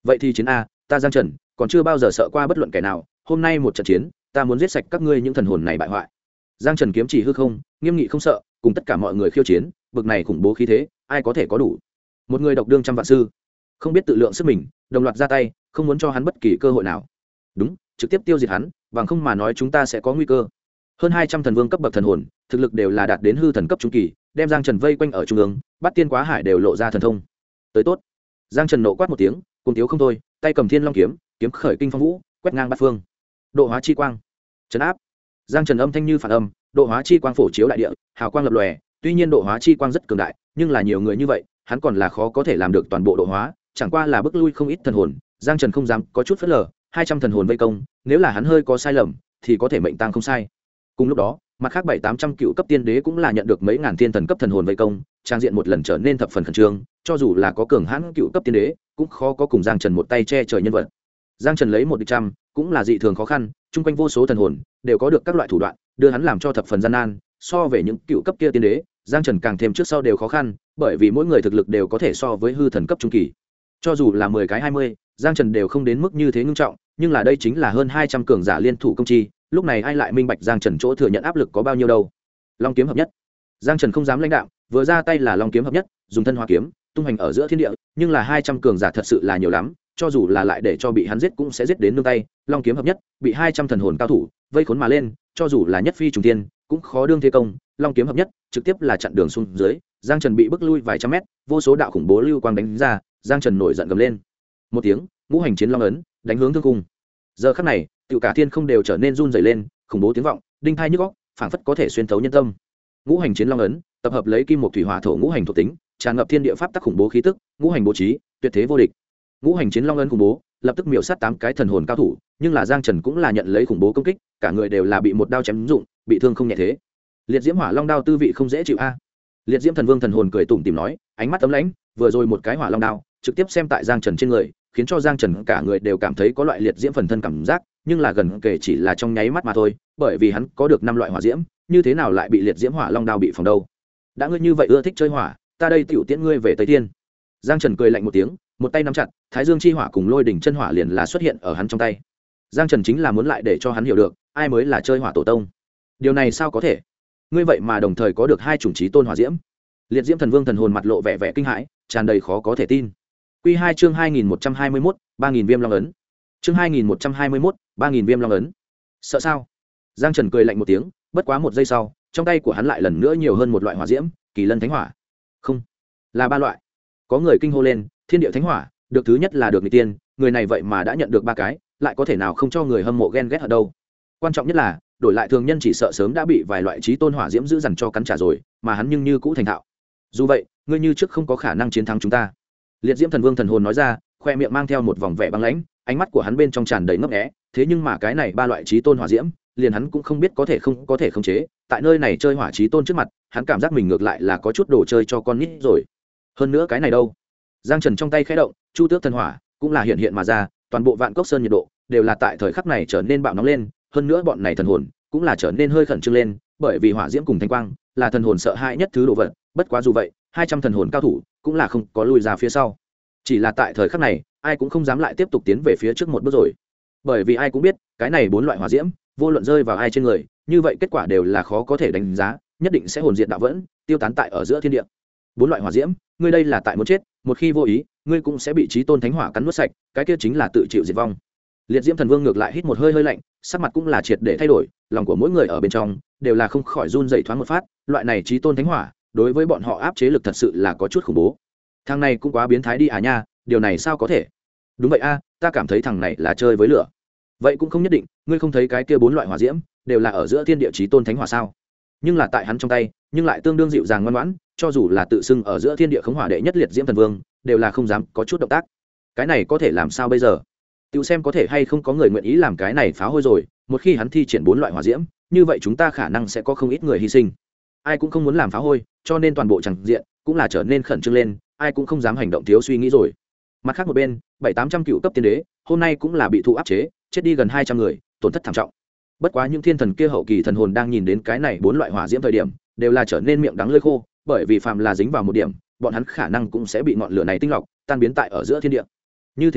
vậy thì chiến a, ta Giang Trần còn chưa bao giờ sợ qua bất luận kẻ nào, hôm nay một trận chiến ta muốn giết sạch các ngươi những thần hồn này bại hoại. Giang Trần kiếm chỉ hư không, nghiêm nghị không sợ, cùng tất cả mọi người khiêu chiến, bực này khủng bố khí thế ai có thể có đủ. Một người độc đương trăm vạn sư, không biết tự lượng sức mình, đồng loạt ra tay, không muốn cho hắn bất kỳ cơ hội nào. Đúng, trực tiếp tiêu diệt hắn, bằng không mà nói chúng ta sẽ có nguy cơ. Hơn 200 thần vương cấp bậc thần hồn, thực lực đều là đạt đến hư thần cấp trung kỳ, đem Giang Trần vây quanh ở trung ương, Bát Tiên Quá Hải đều lộ ra thần thông. Tới tốt. Giang Trần nộ quát một tiếng, cùng thiếu không thôi, tay cầm Thiên Long kiếm, kiếm khởi kinh phong vũ, quét ngang bát phương. Độ hóa chi quang, trấn áp. Giang Trần âm thanh như phản âm, độ hóa chi quang phổ chiếu đại địa, hào quang lập lòe, tuy nhiên độ hóa chi quang rất cường đại, nhưng là nhiều người như vậy, hắn còn là khó có thể làm được toàn bộ độ hóa, chẳng qua là bức lui không ít thần hồn. Giang Trần không dám có chút phớt lờ, 200 thần hồn vây công, nếu là hắn hơi có sai lầm thì có thể mệnh tang không sai. Cùng lúc đó, mặt khác 700-800 cựu cấp tiên đế cũng là nhận được mấy ngàn thiên thần cấp thần hồn vây công, trang diện một lần trở nên thập phần khẩn trương, cho dù là có cường hãn cựu cấp tiên đế, cũng khó có cùng Giang Trần một tay che trời nhân vật. Giang Trần lấy 1-100, cũng là dị thường khó khăn, chung quanh vô số thần hồn đều có được các loại thủ đoạn, đưa hắn làm cho thập phần gian nan, so về những cựu cấp kia tiên đế, Giang Trần càng thêm trước sau đều khó khăn, bởi vì mỗi người thực lực đều có thể so với hư thần cấp trung kỳ. Cho dù là 10 cái 20, Giang Trần đều không đến mức như thế nghiêm trọng, nhưng là đây chính là hơn 200 cường giả liên thủ công chi, lúc này ai lại minh bạch Giang Trần chỗ thừa nhận áp lực có bao nhiêu đâu. Long kiếm hợp nhất. Giang Trần không dám lãnh đạo, vừa ra tay là long kiếm hợp nhất, dùng thân hóa kiếm, tung hành ở giữa thiên địa, nhưng là 200 cường giả thật sự là nhiều lắm, cho dù là lại để cho bị hắn giết cũng sẽ giết đến nương tay, long kiếm hợp nhất, bị 200 thần hồn cao thủ vây khốn mà lên, cho dù là nhất phi trùng thiên, cũng khó đương thế công, long kiếm hợp nhất, trực tiếp là chặn đường xuống dưới, Giang Trần bị bức lui vài trăm mét, vô số đạo khủng bố lưu quang đánh ra, Giang Trần nổi giận gầm lên. Một tiếng, ngũ hành chiến long ấn, đánh hướng thương cung. Giờ khắc này, tiểu cả thiên không đều trở nên run rẩy lên, khủng bố tiếng vọng, đinh tai nhức óc, phảng phất có thể xuyên thấu nhân tâm. Ngũ hành chiến long ấn, tập hợp lấy kim một thủy hỏa thổ ngũ hành thuộc tính, tràn ngập thiên địa pháp tắc khủng bố khí tức, ngũ hành bố trí, tuyệt thế vô địch. Ngũ hành chiến long ấn khủng bố, lập tức miểu sát 8 cái thần hồn cao thủ, nhưng là Giang Trần cũng là nhận lấy khủng bố công kích, cả người đều là bị một đao chém dụng, bị thương không nhẹ thế. Liệt diễm hỏa long đao tư vị không dễ chịu a. Liệt diễm thần vương thần hồn cười tủm tỉm nói, ánh mắt ấm lãnh, vừa rồi một cái hỏa long đao, trực tiếp xem tại Giang Trần trên người, khiến cho Giang Trần cả người đều cảm thấy có loại liệt diễm phần thân cảm giác, nhưng là gần kể chỉ là trong nháy mắt mà thôi, bởi vì hắn có được 5 loại hỏa diễm, như thế nào lại bị liệt diễm hỏa long đao bị phòng đâu. Đã ngươi như vậy ưa thích chơi hỏa, ta đây tiểu tiễn ngươi về Tây Thiên. Giang Trần cười lạnh một tiếng, một tay nắm chặt, Thái Dương chi hỏa cùng Lôi đỉnh chân hỏa liền là xuất hiện ở hắn trong tay. Giang Trần chính là muốn lại để cho hắn hiểu được, ai mới là chơi hỏa tổ tông. Điều này sao có thể? Ngươi vậy mà đồng thời có được 2 chủng chí tôn hỏa diễm. Liệt diễm thần vương thần hồn mặt lộ vẻ vẻ kinh hãi, tràn đầy khó có thể tin. Quy 2 chương 2121, 3000 viêm long ấn. Chương 2121, 3000 viêm long ấn. Sợ sao? Giang Trần cười lạnh một tiếng, bất quá một giây sau, trong tay của hắn lại lần nữa nhiều hơn một loại hỏa diễm, Kỳ Lân Thánh Hỏa. Không, là 3 loại. Có người kinh hô lên, Thiên Địa Thánh Hỏa, được thứ nhất là được người tiên, người này vậy mà đã nhận được 3 cái, lại có thể nào không cho người hâm mộ ghen ghét ở đâu. Quan trọng nhất là, đổi lại thường nhân chỉ sợ sớm đã bị vài loại chí tôn hỏa diễm giữ dằn cho cắn trả rồi, mà hắn nhưng như cũ thành thạo. Dù vậy, ngươi như trước không có khả năng chiến thắng chúng ta. Liệt diễm thần vương thần hồn nói ra, khoe miệng mang theo một vòng vẻ băng lãnh, ánh mắt của hắn bên trong tràn đầy ngấp nghé, thế nhưng mà cái này 3 loại chí tôn hỏa diễm, liền hắn cũng không biết có thể không có thể khống chế, tại nơi này chơi hỏa chí tôn trước mặt, hắn cảm giác mình ngược lại là có chút đồ chơi cho con nít rồi. Hơn nữa cái này đâu? Giang Trần trong tay khẽ động, Chu Tước thần hỏa cũng là hiện hiện mà ra, toàn bộ Vạn Cốc Sơn nhiệt độ đều là tại thời khắc này trở nên bạo nóng lên, hơn nữa bọn này thần hồn cũng là trở nên hơi khẩn trương lên, bởi vì hỏa diễm cùng thanh quang là thần hồn sợ hãi nhất thứ đồ vật, bất quá dù vậy, 200 thần hồn cao thủ cũng là không có lùi ra phía sau. Chỉ là tại thời khắc này, ai cũng không dám lại tiếp tục tiến về phía trước một bước rồi. Bởi vì ai cũng biết, cái này 4 loại hỏa diễm, vô luận rơi vào ai trên người, như vậy kết quả đều là khó có thể đánh giá, nhất định sẽ hồn diệt đạo vẫn, tiêu tán tại ở giữa thiên địa. 4 loại hỏa diễm, ngươi đây là tại muốn chết, một khi vô ý, ngươi cũng sẽ bị chí tôn thánh hỏa cắn nuốt sạch, cái kia chính là tự chịu diệt vong. Liệt diễm thần vương ngược lại hít một hơi hơi lạnh, sắc mặt cũng là triệt để thay đổi, lòng của mỗi người ở bên trong đều là không khỏi run rẩy thoáng một phát, loại này chí tôn thánh hỏa, đối với bọn họ áp chế lực thật sự là có chút khủng bố. Thằng này cũng quá biến thái đi à nha, điều này sao có thể? Đúng vậy a, ta cảm thấy thằng này là chơi với lửa. Vậy cũng không nhất định, ngươi không thấy cái kia 4 loại hỏa diễm đều là ở giữa thiên địa chí tôn thánh hỏa sao? Nhưng là tại hắn trong tay, nhưng lại tương đương dịu dàng ngoan ngoãn, cho dù là tự xưng ở giữa thiên địa khống hỏa đệ nhất liệt diễm thần vương, đều là không dám có chút động tác. Cái này có thể làm sao bây giờ? Tiểu xem có thể hay không có người nguyện ý làm cái này phá hôi rồi, một khi hắn thi triển 4 loại hỏa diễm, như vậy chúng ta khả năng sẽ có không ít người hy sinh. Ai cũng không muốn làm phá hôi, cho nên toàn bộ chẳng diện cũng là trở nên khẩn trương lên, ai cũng không dám hành động thiếu suy nghĩ rồi. Mặt khác một bên, 700-800 cựu cấp tiên đế, hôm nay cũng là bị thụ áp chế, chết đi gần 200 người, tổn thất thảm trọng. Bất quá những thiên thần kia hậu kỳ thần hồn đang nhìn đến cái này 4 loại hỏa diễm thời điểm, đều là trở nên miệng đắng lưỡi khô, bởi vì phàm là dính vào một điểm, bọn hắn khả năng cũng sẽ bị ngọn lửa này tinh lọc, tan biến tại ở giữa thiên địa. Như thế nào,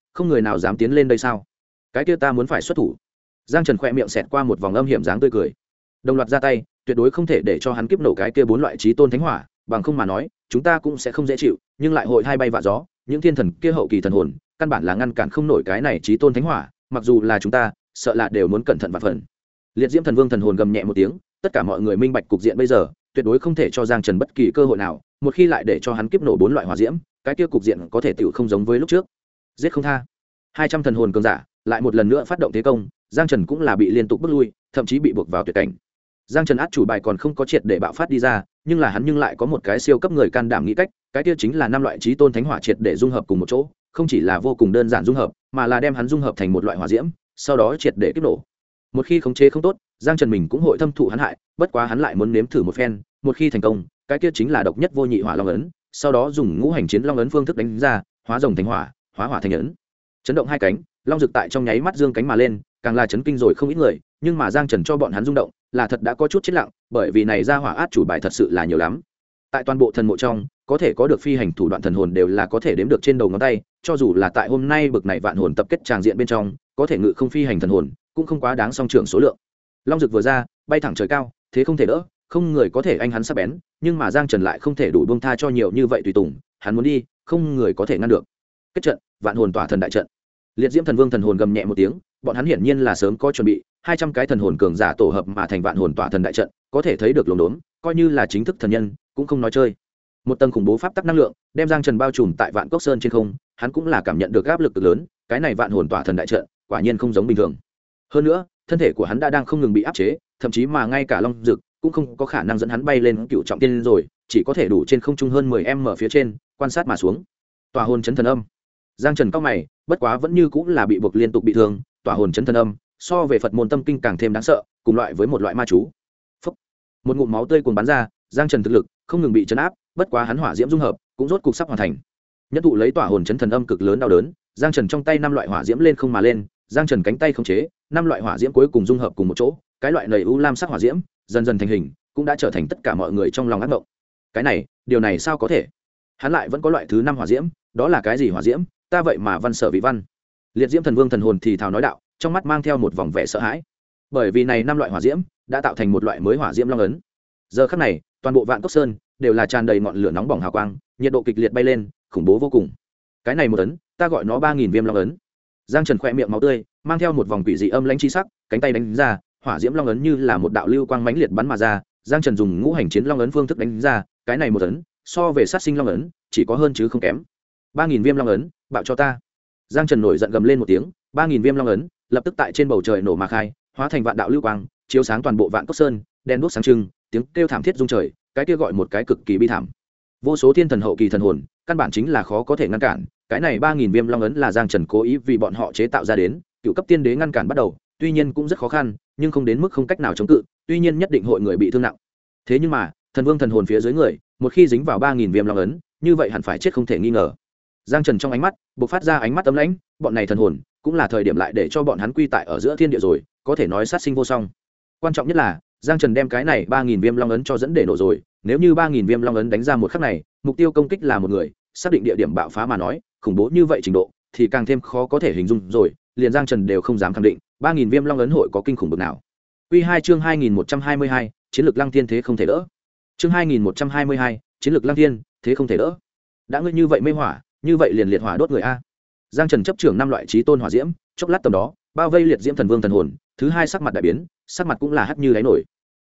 không người nào dám tiến lên đây sao? Cái kia ta muốn phải xuất thủ. Giang Trần khẽ miệng xẹt qua một vòng âm hiểm dáng tươi cười, đồng loạt ra tay, tuyệt đối không thể để cho hắn kiếp nổ cái kia 4 loại chí tôn thánh hỏa, bằng không mà nói chúng ta cũng sẽ không dễ chịu, nhưng lại hội hai bay vạ gió, những thiên thần kia hậu kỳ thần hồn căn bản là ngăn cản không nổi cái này chí tôn thánh hỏa, mặc dù là chúng ta sợ là đều muốn cẩn thận vạn phần. Liệt diễm thần vương thần hồn gầm nhẹ một tiếng, tất cả mọi người minh bạch cục diện bây giờ tuyệt đối không thể cho Giang Trần bất kỳ cơ hội nào, một khi lại để cho hắn kiếp nổ 4 loại hỏa diễm, cái kia cục diện có thể tựu không giống với lúc trước. Giết không tha. 200 thần hồn cường giả lại một lần nữa phát động thế công, Giang Trần cũng là bị liên tục bức lui, thậm chí bị buộc vào tuyệt cảnh. Giang Trần át chủ bài còn không có triệt để bạo phát đi ra, nhưng là hắn lại có một cái siêu cấp người can đảm nghĩ cách, cái kia chính là 5 loại chí tôn thánh hỏa triệt để dung hợp cùng một chỗ, không chỉ là vô cùng đơn giản dung hợp, mà là đem hắn dung hợp thành một loại hỏa diễm, sau đó triệt để kích nổ. Một khi khống chế không tốt, Giang Trần mình cũng hội thâm thụ hắn hại, bất quá hắn lại muốn nếm thử một phen, một khi thành công, cái kia chính là độc nhất vô nhị hỏa long ấn, sau đó dùng ngũ hành chiến long ấn phương thức đánh ra, hóa rồng thành hỏa, hóa hỏa thành ấn. Chấn động hai cánh, long rực tại trong nháy mắt dương cánh mà lên, càng là chấn kinh rồi không ít người, nhưng mà Giang Trần cho bọn hắn rung động, là thật đã có chút chết lặng, bởi vì này ra hỏa át chủ bài thật sự là nhiều lắm. Tại toàn bộ thần mộ trong, có thể có được phi hành thủ đoạn thần hồn đều là có thể đếm được trên đầu ngón tay, cho dù là tại hôm nay bực này vạn hồn tập kết tràng diện bên trong, có thể ngự không phi hành thần hồn, cũng không quá đáng song trưởng số lượng. Long rực vừa ra, bay thẳng trời cao, thế không thể đỡ, không người có thể anh hắn sắc bén, nhưng mà Giang Trần lại không thể đủ buông tha cho nhiều như vậy tùy tùng, hắn muốn đi, không người có thể ngăn được. Kết trận, vạn hồn tỏa thần đại trận. Liệt diễm thần vương thần hồn gầm nhẹ một tiếng, bọn hắn hiển nhiên là sớm có chuẩn bị, 200 cái thần hồn cường giả tổ hợp mà thành vạn hồn tỏa thần đại trận, có thể thấy được lồn đốn, coi như là chính thức thần nhân, cũng không nói chơi. Một tầng khủng bố pháp tắc năng lượng, đem Giang Trần bao trùm tại Vạn Cốc Sơn trên không, hắn cũng là cảm nhận được áp lực cực lớn, cái này vạn hồn tỏa thần đại trận, quả nhiên không giống bình thường. Hơn nữa, thân thể của hắn đã đang không ngừng bị áp chế, thậm chí mà ngay cả long dực cũng không có khả năng dẫn hắn bay lên cựu trọng tiên rồi, chỉ có thể đủ trên không trung hơn 10m phía trên, quan sát mà xuống. Tỏa hồn chấn thần âm. Giang Trần cao mày, bất quá vẫn như cũng là bị buộc liên tục bị thương, tỏa hồn chấn thần âm, so về Phật môn tâm kinh càng thêm đáng sợ, cùng loại với một loại ma chú. Phốc. Một ngụm máu tươi cuồn bắn ra, Giang Trần thực lực không ngừng bị chấn áp, bất quá hắn hỏa diễm dung hợp, cũng rốt cục sắp hoàn thành. Nhất thụ lấy tỏa hồn chấn thần âm cực lớn đau đớn, Giang Trần trong tay 5 loại hỏa diễm lên không mà lên, Giang Trần cánh tay khống chế, 5 loại hỏa diễm cuối cùng dung hợp cùng một chỗ, cái loại nầy u lam sắc hỏa diễm, dần dần thành hình, cũng đã trở thành tất cả mọi người trong lòng ác mộng. Cái này, điều này sao có thể? Hắn lại vẫn có loại thứ 5 hỏa diễm, đó là cái gì hỏa diễm? Ta vậy mà văn sở vị văn. Liệt diễm thần vương thần hồn thì thào nói đạo, trong mắt mang theo một vòng vẻ sợ hãi. Bởi vì này 5 loại hỏa diễm đã tạo thành một loại mới hỏa diễm long ấn. Giờ khắc này, toàn bộ Vạn Cốc Sơn đều là tràn đầy ngọn lửa nóng bỏng hào quang, nhiệt độ kịch liệt bay lên, khủng bố vô cùng. Cái này một ấn, ta gọi nó 3000 viêm long ấn. Giang Trần khẽ miệng máu tươi, mang theo một vòng quỷ dị âm lãnh chi sắc, cánh tay đánh ra, hỏa diễm long ấn như là một đạo lưu quang mãnh liệt bắn mà ra, Giang Trần dùng ngũ hành chiến long ấn phương thức đánh ra, cái này một ấn, so về sát sinh long ấn, chỉ có hơn chứ không kém. 3000 viêm long ấn, bạo cho ta. Giang Trần nổi giận gầm lên một tiếng, 3000 viêm long ấn, lập tức tại trên bầu trời nổ mà khai, hóa thành vạn đạo lưu quang, chiếu sáng toàn bộ Vạn Cốc Sơn, đen đuốc sáng trưng, tiếng kêu thảm thiết rung trời, cái kia gọi một cái cực kỳ bi thảm. Vô số thiên thần hậu kỳ thần hồn, căn bản chính là khó có thể ngăn cản, cái này 3000 viêm long ấn là Giang Trần cố ý vì bọn họ chế tạo ra đến, cựu cấp tiên đế ngăn cản bắt đầu, tuy nhiên cũng rất khó khăn, nhưng không đến mức không cách nào chống cự, tuy nhiên nhất định hội người bị thương nặng. Thế nhưng mà, thần vương thần hồn phía dưới người, một khi dính vào 3000 viêm long ấn, như vậy hẳn phải chết không thể nghi ngờ. Giang Trần trong ánh mắt bộc phát ra ánh mắt ấm lãnh, bọn này thần hồn cũng là thời điểm lại để cho bọn hắn quy tại ở giữa thiên địa rồi, có thể nói sát sinh vô song. Quan trọng nhất là, Giang Trần đem cái này 3000 viêm long ấn cho dẫn để nổ rồi, nếu như 3000 viêm long ấn đánh ra một khắc này, mục tiêu công kích là một người, xác định địa điểm bạo phá mà nói, khủng bố như vậy trình độ thì càng thêm khó có thể hình dung rồi, liền Giang Trần đều không dám khẳng định 3000 viêm long ấn hội có kinh khủng bực nào. Quy 2 chương 2122, chiến lược Lăng Thiên thế không thể đỡ. Chương 2122, chiến lược Lăng Thiên, thế không thể đỡ. Đã ngươi như vậy mê hỏa, như vậy liền liệt hỏa đốt người a. Giang Trần chấp trưởng 5 loại chí tôn hỏa diễm, chốc lát tầm đó, bao vây liệt diễm thần vương thần hồn, thứ hai sắc mặt đại biến, sắc mặt cũng là hắt như đáy nổi.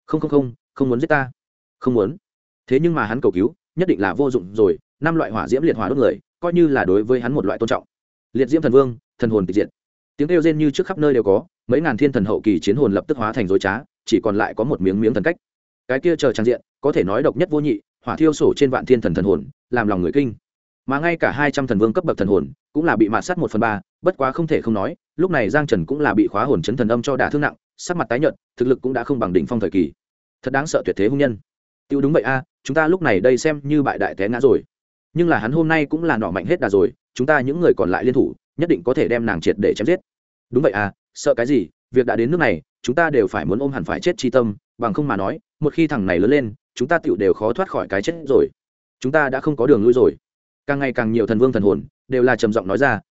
Không muốn giết ta. Không muốn. Thế nhưng mà hắn cầu cứu, nhất định là vô dụng rồi, 5 loại hỏa diễm liệt hỏa đốt người, coi như là đối với hắn một loại tôn trọng. Liệt diễm thần vương, thần hồn tịch diệt. Tiếng kêu rên như trước khắp nơi đều có, mấy ngàn thiên thần hậu kỳ chiến hồn lập tức hóa thành rối trá, chỉ còn lại có một miếng thần cách. Cái kia chờ trang diện, có thể nói độc nhất vô nhị, hỏa thiêu sổ trên vạn thiên thần thần hồn, làm lòng người kinh. Mà ngay cả 200 thần vương cấp bậc thần hồn, cũng là bị mạt sát 1/3, bất quá không thể không nói, lúc này Giang Trần cũng là bị khóa hồn chấn thần âm cho đả thương nặng, sắc mặt tái nhợt, thực lực cũng đã không bằng đỉnh phong thời kỳ. Thật đáng sợ tuyệt thế hung nhân. Tiêu đúng vậy a, chúng ta lúc này đây xem như bại đại té ngã rồi. Nhưng là hắn hôm nay cũng là nỏ mạnh hết đà rồi, chúng ta những người còn lại liên thủ, nhất định có thể đem nàng triệt để chém giết. Đúng vậy à, sợ cái gì, việc đã đến nước này, chúng ta đều phải muốn ôm hẳn phải chết chi tâm, bằng không mà nói, một khi thằng này lớn lên, chúng ta tựu đều khó thoát khỏi cái chết rồi. Chúng ta đã không có đường lui rồi. Càng ngày càng nhiều thần vương thần hồn đều là trầm giọng nói ra,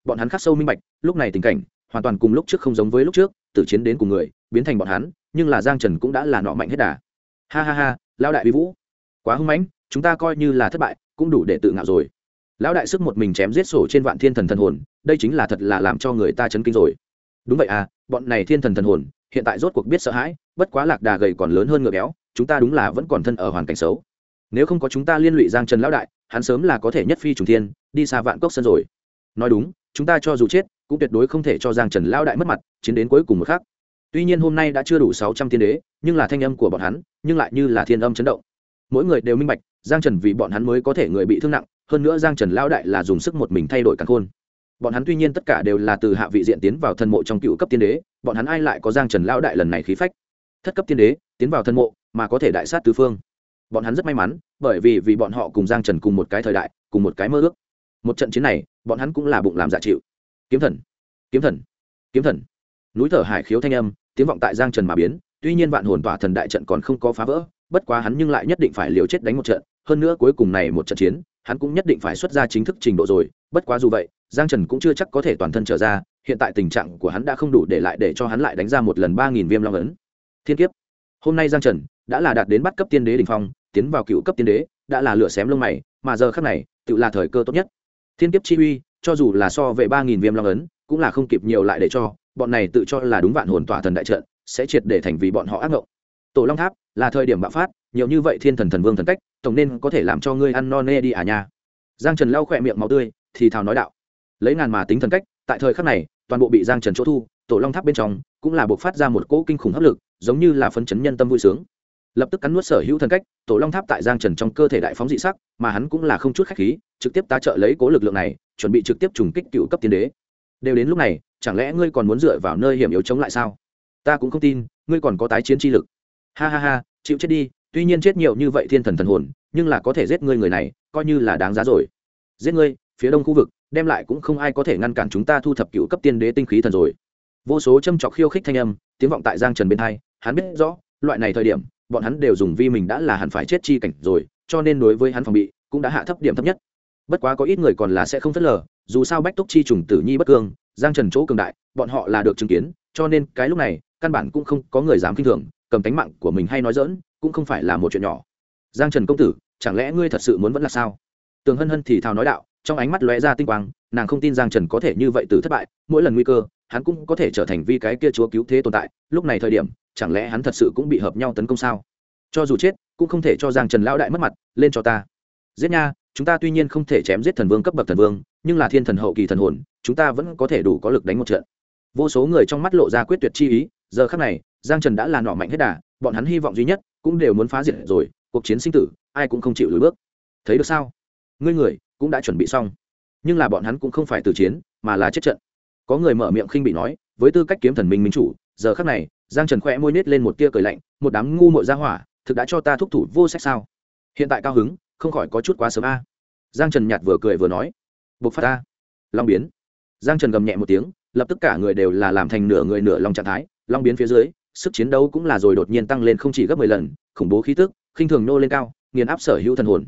bọn hắn khắc sâu minh bạch lúc này tình cảnh hoàn toàn cùng lúc trước không giống với lúc trước, tử chiến đến cùng người biến thành bọn hắn, nhưng là Giang Trần cũng đã là nọ mạnh hết đà. Ha ha ha, lão đại uy vũ quá hung mãnh, chúng ta coi như là thất bại cũng đủ để tự ngạo rồi. Lão đại sức một mình chém giết sổ trên vạn thiên thần thần hồn, đây chính là thật là làm cho người ta chấn kinh rồi. Đúng vậy à, bọn này thiên thần thần hồn hiện tại rốt cuộc biết sợ hãi, bất quá lạc đà gầy còn lớn hơn ngựa béo, chúng ta đúng là vẫn còn thân ở hoàn cảnh xấu. Nếu không có chúng ta liên lụy Giang Trần lão đại, hắn sớm là có thể nhất phi trùng thiên, đi xa vạn cốc sân rồi. Nói đúng, chúng ta cho dù chết cũng tuyệt đối không thể cho Giang Trần lão đại mất mặt, chiến đến cuối cùng một khắc. Tuy nhiên hôm nay đã chưa đủ 600 tiên đế, nhưng là thanh âm của bọn hắn, nhưng lại như là thiên âm chấn động. Mỗi người đều minh bạch, Giang Trần vì bọn hắn mới có thể người bị thương nặng, hơn nữa Giang Trần lão đại là dùng sức một mình thay đổi càn khôn. Bọn hắn tuy nhiên tất cả đều là từ hạ vị diện tiến vào thần mộ trong cựu cấp tiên đế, bọn hắn ai lại có Giang Trần lão đại lần này khí phách. Thất cấp tiên đế, tiến vào thần mộ mà có thể đại sát tứ phương. Bọn hắn rất may mắn, bởi vì bọn họ cùng Giang Trần cùng một cái thời đại, cùng một cái mơ ước. Một trận chiến này, bọn hắn cũng là bụng làm dạ chịu. Kiếm thần, kiếm thần, kiếm thần. Núi thở hải khiếu thanh âm, tiếng vọng tại Giang Trần mà biến, tuy nhiên vạn hồn tỏa thần đại trận còn không có phá vỡ, bất quá hắn nhưng lại nhất định phải liều chết đánh một trận, hơn nữa cuối cùng này một trận chiến, hắn cũng nhất định phải xuất ra chính thức trình độ rồi, bất quá dù vậy, Giang Trần cũng chưa chắc có thể toàn thân trở ra, hiện tại tình trạng của hắn đã không đủ để cho hắn lại đánh ra một lần 3000 viêm long ấn. Thiên kiếp. Hôm nay Giang Trần đã là đạt đến bắt cấp tiên đế đỉnh phong, tiến vào cựu cấp tiên đế, đã là lửa xém lông mày, mà giờ khắc này, tự là thời cơ tốt nhất. Thiên kiếp chi uy, cho dù là so về 3000 viêm long ấn, cũng là không kịp nhiều lại để cho bọn này tự cho là đúng vạn hồn tỏa thần đại trận, sẽ triệt để thành vì bọn họ ác ngộng. Tổ Long Tháp là thời điểm bạo phát, nhiều như vậy thiên thần thần vương thần cách, tổng nên có thể làm cho ngươi ăn no nê đi à nha. Giang Trần lau khỏe miệng máu tươi, thì thào nói đạo. Lấy ngàn mà tính thần cách, tại thời khắc này, toàn bộ bị Giang Trần chỗ thu, Tổ Long Tháp bên trong cũng là bộc phát ra một cỗ kinh khủng hấp lực, giống như là phấn chấn nhân tâm vui sướng. Lập tức cắn nuốt sở hữu thần cách, Tổ Long Tháp tại Giang Trần trong cơ thể đại phóng dị sắc, mà hắn cũng là không chút khách khí, trực tiếp tá trợ lấy cố lực lượng này, chuẩn bị trực tiếp trùng kích cựu cấp tiên đế. Đều đến lúc này, chẳng lẽ ngươi còn muốn dựa vào nơi hiểm yếu chống lại sao? Ta cũng không tin, ngươi còn có tái chiến chi lực. Ha ha ha, chịu chết đi, tuy nhiên chết nhiều như vậy thiên thần thần hồn, nhưng là có thể giết ngươi người này, coi như là đáng giá rồi. Giết ngươi, phía đông khu vực, đem lại cũng không ai có thể ngăn cản chúng ta thu thập cựu cấp tiên đế tinh khí thần rồi. Vô số châm chọc khiêu khích thanh âm, tiếng vọng tại Giang Trần bên tai, hắn biết rõ, loại này thời điểm, bọn hắn đều dùng vi mình đã là hẳn phải chết chi cảnh rồi, cho nên đối với hắn phòng bị cũng đã hạ thấp điểm thấp nhất. Bất quá có ít người còn là sẽ không phớt lờ, dù sao bách túc chi trùng tử nhi bất cương, Giang Trần chỗ cường đại, bọn họ là được chứng kiến, cho nên cái lúc này, căn bản cũng không có người dám khinh thường, cầm tánh mạng của mình hay nói dỡn, cũng không phải là một chuyện nhỏ. Giang Trần công tử, chẳng lẽ ngươi thật sự muốn vẫn là sao? Tường Hân Hân thì thào nói đạo, trong ánh mắt lóe ra tinh quang, nàng không tin Giang Trần có thể như vậy từ thất bại, mỗi lần nguy cơ, hắn cũng có thể trở thành vi cái kia chúa cứu thế tồn tại, lúc này thời điểm, chẳng lẽ hắn thật sự cũng bị hợp nhau tấn công sao? Cho dù chết, cũng không thể cho Giang Trần lão đại mất mặt, lên cho ta. Giết nha, chúng ta tuy nhiên không thể chém giết thần vương cấp bậc thần vương, nhưng là thiên thần hậu kỳ thần hồn, chúng ta vẫn có thể đủ có lực đánh một trận. Vô số người trong mắt lộ ra quyết tuyệt chi ý, giờ khắc này, Giang Trần đã là nọ mạnh hết đà, bọn hắn hy vọng duy nhất cũng đều muốn phá diệt rồi, cuộc chiến sinh tử, ai cũng không chịu lùi bước. Thấy được sao? Ngươi người cũng đã chuẩn bị xong, nhưng là bọn hắn cũng không phải từ chiến, mà là chết trận. Có người mở miệng khinh bị nói, với tư cách kiếm thần minh minh chủ, giờ khắc này, Giang Trần khẽ môi nhếch lên một tia cười lạnh, một đám ngu muội ra hỏa, thực đã cho ta thúc thủ vô sách sao? Hiện tại cao hứng, không khỏi có chút quá sớm a. Giang Trần nhạt vừa cười vừa nói, bộc phát ta. Long biến. Giang Trần gầm nhẹ một tiếng, lập tức cả người đều là làm thành nửa người nửa long trạng thái, long biến phía dưới, sức chiến đấu cũng là rồi đột nhiên tăng lên không chỉ gấp 10 lần, khủng bố khí tức, khinh thường nô lên cao, nghiền áp sở hữu thần hồn.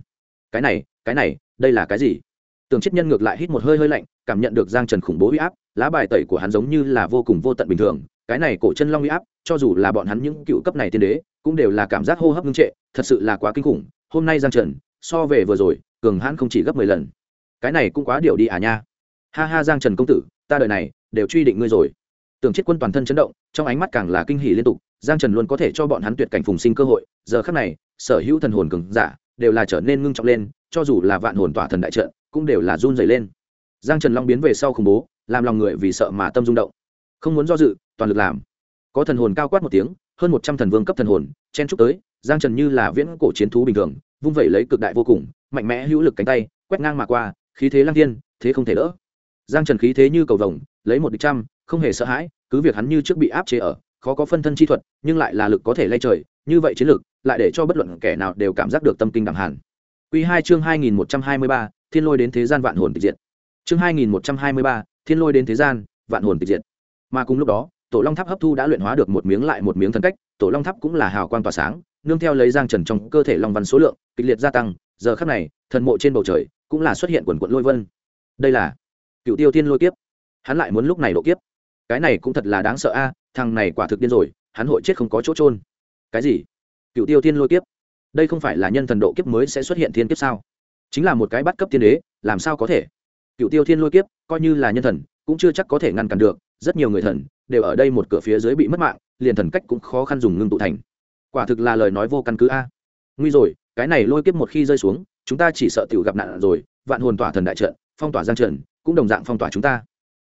Cái này, đây là cái gì? Tưởng Chiết Nhân ngược lại hít một hơi hơi lạnh, cảm nhận được Giang Trần khủng bố uy áp, lá bài tẩy của hắn giống như là vô cùng vô tận bình thường, cái này cổ chân long uy áp, cho dù là bọn hắn những cựu cấp này tiên đế, cũng đều là cảm giác hô hấp ngưng trệ, thật sự là quá kinh khủng. Hôm nay Giang Trần, so về vừa rồi, cường hãn không chỉ gấp 10 lần. Cái này cũng quá điều đi à nha. Ha ha Giang Trần công tử, ta đời này đều truy định ngươi rồi. Tưởng Chiết Quân toàn thân chấn động, trong ánh mắt càng là kinh hỉ liên tục, Giang Trần luôn có thể cho bọn hắn tuyệt cảnh phùng sinh cơ hội, giờ khắc này, sở hữu thần hồn cường giả đều là trở nên ngưng trọng lên, cho dù là vạn hồn tỏa thần đại trận, cũng đều là run rẩy lên. Giang Trần long biến về sau khủng bố, làm lòng người vì sợ mà tâm rung động. Không muốn do dự, toàn lực làm. Có thần hồn cao quát một tiếng, hơn 100 thần vương cấp thần hồn chen chúc tới, Giang Trần như là viễn cổ chiến thú bình thường, vung vẩy lấy cực đại vô cùng, mạnh mẽ hữu lực cánh tay, quét ngang mà qua, khí thế lang thiên, thế không thể đỡ. Giang Trần khí thế như cầu vồng, lấy một địch trăm, không hề sợ hãi, cứ việc hắn như trước bị áp chế ở, khó có phân thân chi thuật, nhưng lại là lực có thể lay trời, như vậy chiến lực, lại để cho bất luận kẻ nào đều cảm giác được tâm kinh đẳng hàn. Quy 2 chương 2123, Thiên Lôi đến thế gian vạn hồn tịch diệt. Chương 2123, Thiên Lôi đến thế gian, vạn hồn tịch diệt. Mà cùng lúc đó, Tổ Long Tháp hấp thu đã luyện hóa được một miếng lại một miếng thần cách, Tổ Long Tháp cũng là hào quang tỏa sáng, nương theo lấy Giang Trần trong cơ thể long văn số lượng kịch liệt gia tăng, giờ khắc này, thần mộ trên bầu trời cũng là xuất hiện quần quần lôi vân. Đây là Cựu Tiêu Thiên Lôi kiếp. hắn lại muốn lúc này độ kiếp. Cái này cũng thật là đáng sợ a, thằng này quả thực điên rồi, hắn hội chết không có chỗ trôn. Cái gì? Cựu Tiêu Thiên Lôi kiếp? Đây không phải là nhân thần độ kiếp mới sẽ xuất hiện thiên kiếp sao? Chính là một cái bắt cấp tiên đế, làm sao có thể? Cựu Tiêu Thiên Lôi kiếp, coi như là nhân thần, cũng chưa chắc có thể ngăn cản được, rất nhiều người thần đều ở đây một cửa phía dưới bị mất mạng, liền thần cách cũng khó khăn dùng ngưng tụ thành. Quả thực là lời nói vô căn cứ a. Nguy rồi, cái này lôi kiếp một khi rơi xuống, chúng ta chỉ sợ tiểu gặp nạn rồi, vạn hồn tỏa thần đại trận, phong tỏa Giang Trần, cũng đồng dạng phong tỏa chúng ta.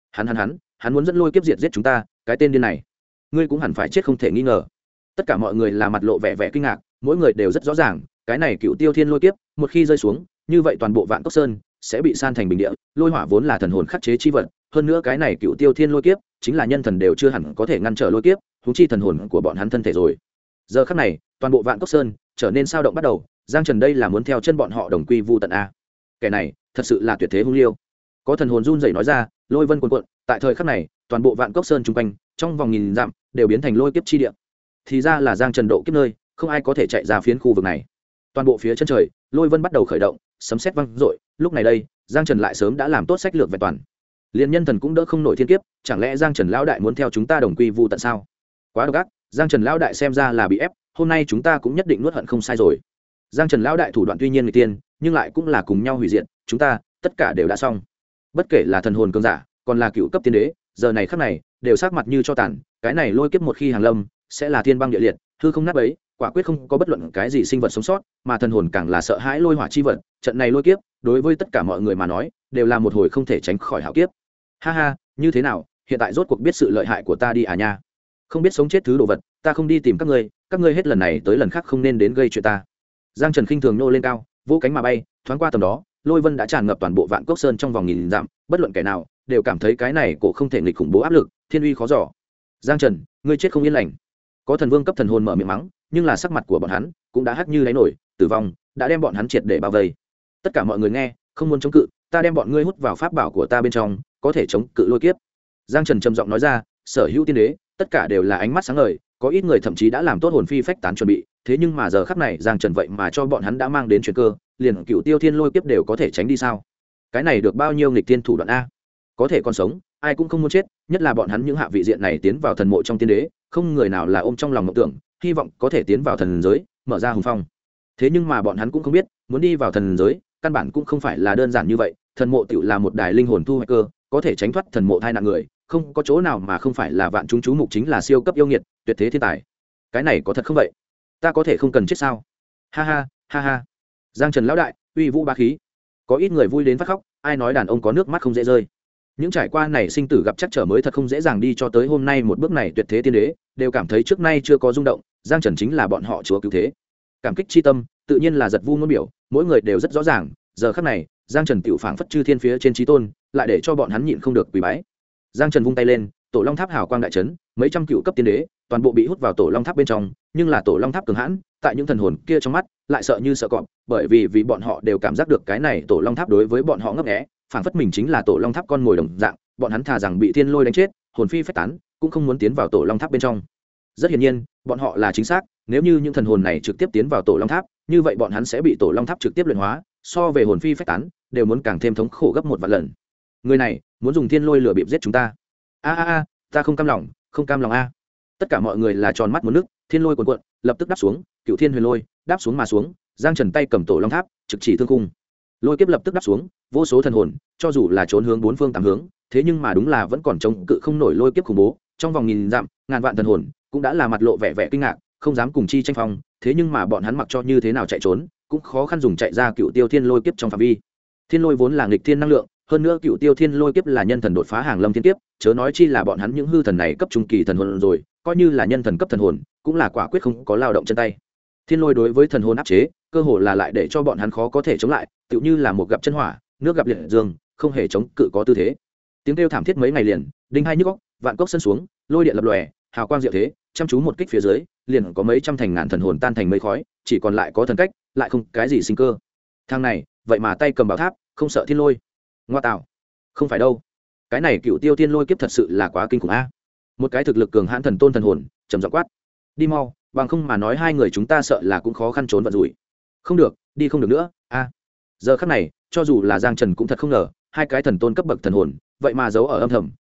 Hắn muốn dẫn lôi kiếp diệt giết chúng ta, cái tên điên này, ngươi cũng hẳn phải chết không thể nghi ngờ. Tất cả mọi người là mặt lộ vẻ kinh ngạc, mỗi người đều rất rõ ràng, cái này Cựu Tiêu Thiên Lôi kiếp, một khi rơi xuống, như vậy toàn bộ Vạn Cốc Sơn sẽ bị san thành bình địa, lôi hỏa vốn là thần hồn khắc chế chi vật, hơn nữa cái này Cựu Tiêu Thiên Lôi kiếp, chính là nhân thần đều chưa hẳn có thể ngăn trở lôi kiếp, huống chi thần hồn của bọn hắn thân thể rồi. Giờ khắc này, toàn bộ Vạn Cốc Sơn trở nên sao động bắt đầu, Giang Trần đây là muốn theo chân bọn họ đồng quy vu tận a. Kẻ này, thật sự là tuyệt thế hung liêu. Có thần hồn run rẩy nói ra, lôi vân cuồn cuộn, tại thời khắc này, toàn bộ Vạn Cốc Sơn chung quanh, trong vòng nghìn dặm đều biến thành lôi kiếp chi địa. Thì ra là Giang Trần độ kiếp nơi, không ai có thể chạy ra phiến khu vực này. Toàn bộ phía chân trời, lôi vân bắt đầu khởi động, sấm sét vang dội, lúc này đây, Giang Trần lại sớm đã làm tốt sách lược vẹn toàn. Liên nhân thần cũng đỡ không nổi thiên kiếp, chẳng lẽ Giang Trần lão đại muốn theo chúng ta đồng quy vu tận sao? Quá độc ác, Giang Trần lão đại xem ra là bị ép, hôm nay chúng ta cũng nhất định nuốt hận không sai rồi. Giang Trần lão đại thủ đoạn tuy nhiên người tiên, nhưng lại cũng là cùng nhau hủy diệt, chúng ta tất cả đều đã xong. Bất kể là thần hồn cường giả, còn là cựu cấp tiên đế, giờ này khắc này đều sắc mặt như cho tàn, cái này lôi kiếp một khi hàng lâm, sẽ là thiên băng địa liệt, hư không nát bấy, quả quyết không có bất luận cái gì sinh vật sống sót, mà thần hồn càng là sợ hãi lôi hỏa chi vật, trận này lôi kiếp, đối với tất cả mọi người mà nói, đều là một hồi không thể tránh khỏi hạo kiếp. Ha ha, như thế nào, hiện tại rốt cuộc biết sự lợi hại của ta đi à nha. Không biết sống chết thứ đồ vật, ta không đi tìm các ngươi hết lần này tới lần khác không nên đến gây chuyện ta. Giang Trần khinh thường nô lên cao, vỗ cánh mà bay, thoáng qua tầm đó, lôi vân đã tràn ngập toàn bộ Vạn Cốc Sơn trong vòng nghìn dặm, bất luận kẻ nào đều cảm thấy cái này cổ không thể nghịch khủng bố áp lực, thiên uy khó dò. Giang Trần, ngươi chết không yên lành. Có thần vương cấp thần hồn mở miệng mắng, nhưng là sắc mặt của bọn hắn cũng đã hắt như đáy nổi, tử vong đã đem bọn hắn triệt để bao vây. Tất cả mọi người nghe, không muốn chống cự, ta đem bọn ngươi hút vào pháp bảo của ta bên trong, có thể chống cự lôi kiếp. Giang Trần trầm giọng nói ra, sở hữu tiên đế, tất cả đều là ánh mắt sáng ngời, có ít người thậm chí đã làm tốt hồn phi phách tán chuẩn bị, thế nhưng mà giờ khắc này Giang Trần vậy mà cho bọn hắn đã mang đến chuyện cơ, liền Cựu Tiêu Thiên Lôi kiếp đều có thể tránh đi sao? Cái này được bao nhiêu nghịch tiên thủ đoạn a? Có thể còn sống, ai cũng không muốn chết, nhất là bọn hắn những hạ vị diện này tiến vào thần mộ trong tiên đế, không người nào là ôm trong lòng mộng tưởng, hy vọng có thể tiến vào thần giới, mở ra hùng phong. Thế nhưng mà bọn hắn cũng không biết, muốn đi vào thần giới, căn bản cũng không phải là đơn giản như vậy, thần mộ tựu là một đài linh hồn thu hoạch cơ, có thể tránh thoát thần mộ thai nạn người, không có chỗ nào mà không phải là vạn chúng chú mục chính là siêu cấp yêu nghiệt, tuyệt thế thiên tài. Cái này có thật không vậy? Ta có thể không cần chết sao? Ha ha, ha ha. Giang Trần lão đại, uy vũ bá khí. Có ít người vui đến phát khóc, ai nói đàn ông có nước mắt không dễ rơi. Những trải qua này sinh tử gặp chắc trở mới thật không dễ dàng đi cho tới hôm nay một bước này tuyệt thế tiên đế, đều cảm thấy trước nay chưa có rung động, Giang Trần chính là bọn họ chúa cứu thế. Cảm kích chi tâm, tự nhiên là giật vu ngôn biểu, mỗi người đều rất rõ ràng, giờ khắc này, Giang Trần tiểu phảng phất chư thiên phía trên chí tôn, lại để cho bọn hắn nhịn không được quỳ bái. Giang Trần vung tay lên, Tổ Long Tháp hào quang đại chấn, mấy trăm cựu cấp tiên đế, toàn bộ bị hút vào Tổ Long Tháp bên trong, nhưng là Tổ Long Tháp cường hãn, tại những thần hồn kia trong mắt, lại sợ như sợ cọp, bởi vì bọn họ đều cảm giác được cái này Tổ Long Tháp đối với bọn họ ngấp nghé, phảng phất mình chính là Tổ Long Tháp con ngồi đồng dạng, bọn hắn thà rằng bị thiên lôi đánh chết, hồn phi phách tán, cũng không muốn tiến vào Tổ Long Tháp bên trong. Rất hiển nhiên, bọn họ là chính xác, nếu như những thần hồn này trực tiếp tiến vào Tổ Long Tháp, như vậy bọn hắn sẽ bị Tổ Long Tháp trực tiếp luyện hóa, so về hồn phi phách tán, đều muốn càng thêm thống khổ gấp một vạn lần. Người này, muốn dùng thiên lôi lửa bịp giết chúng ta. A, ta không cam lòng, không cam lòng a. Tất cả mọi người là tròn mắt muốn nước, thiên lôi cuồn cuộn, lập tức đáp xuống, Cựu Thiên Huyền Lôi, đáp xuống mà xuống, Giang Trần tay cầm Tổ Long Tháp, trực chỉ thương khung. Lôi kiếp lập tức đáp xuống, vô số thần hồn, cho dù là trốn hướng bốn phương tám hướng, thế nhưng mà đúng là vẫn còn chống cự không nổi lôi kiếp khủng bố, trong vòng nghìn dặm, ngàn vạn thần hồn, cũng đã là mặt lộ vẻ kinh ngạc, không dám cùng chi tranh phong, thế nhưng mà bọn hắn mặc cho như thế nào chạy trốn, cũng khó khăn dùng chạy ra Cựu Tiêu Thiên Lôi kiếp trong phạm vi. Thiên lôi vốn là nghịch thiên năng lượng, hơn nữa Cựu Tiêu Thiên Lôi kiếp là nhân thần đột phá hàng lâm thiên kiếp, chớ nói chi là bọn hắn những hư thần này cấp trung kỳ thần hồn rồi, coi như là nhân thần cấp thần hồn, cũng là quả quyết không có lao động chân tay. Thiên lôi đối với thần hồn áp chế, cơ hồ là lại để cho bọn hắn khó có thể chống lại, tựu như là một gặp chân hỏa, nước gặp liệt dương, không hề chống cự có tư thế. Tiếng kêu thảm thiết mấy ngày liền, đinh hai nhức óc, vạn cốc sân xuống, lôi điện lập lòe, hào quang diệu thế, chăm chú một kích phía dưới, liền có mấy trăm thành ngàn thần hồn tan thành mây khói, chỉ còn lại có thần cách, lại không cái gì sinh cơ. Thằng này, vậy mà tay cầm bảo tháp, không sợ thiên lôi. Ngoa tạo, không phải đâu, cái này Cựu Tiêu Thiên Lôi kiếp thật sự là quá kinh khủng a. Một cái thực lực cường hãn thần tôn thần hồn, trầm giọng quát, đi mau, bằng không mà nói hai người chúng ta sợ là cũng khó khăn trốn vận rủi. Không được, đi không được nữa a. Giờ khắc này, cho dù là Giang Trần cũng thật không ngờ, hai cái thần tôn cấp bậc thần hồn, vậy mà giấu ở âm thầm,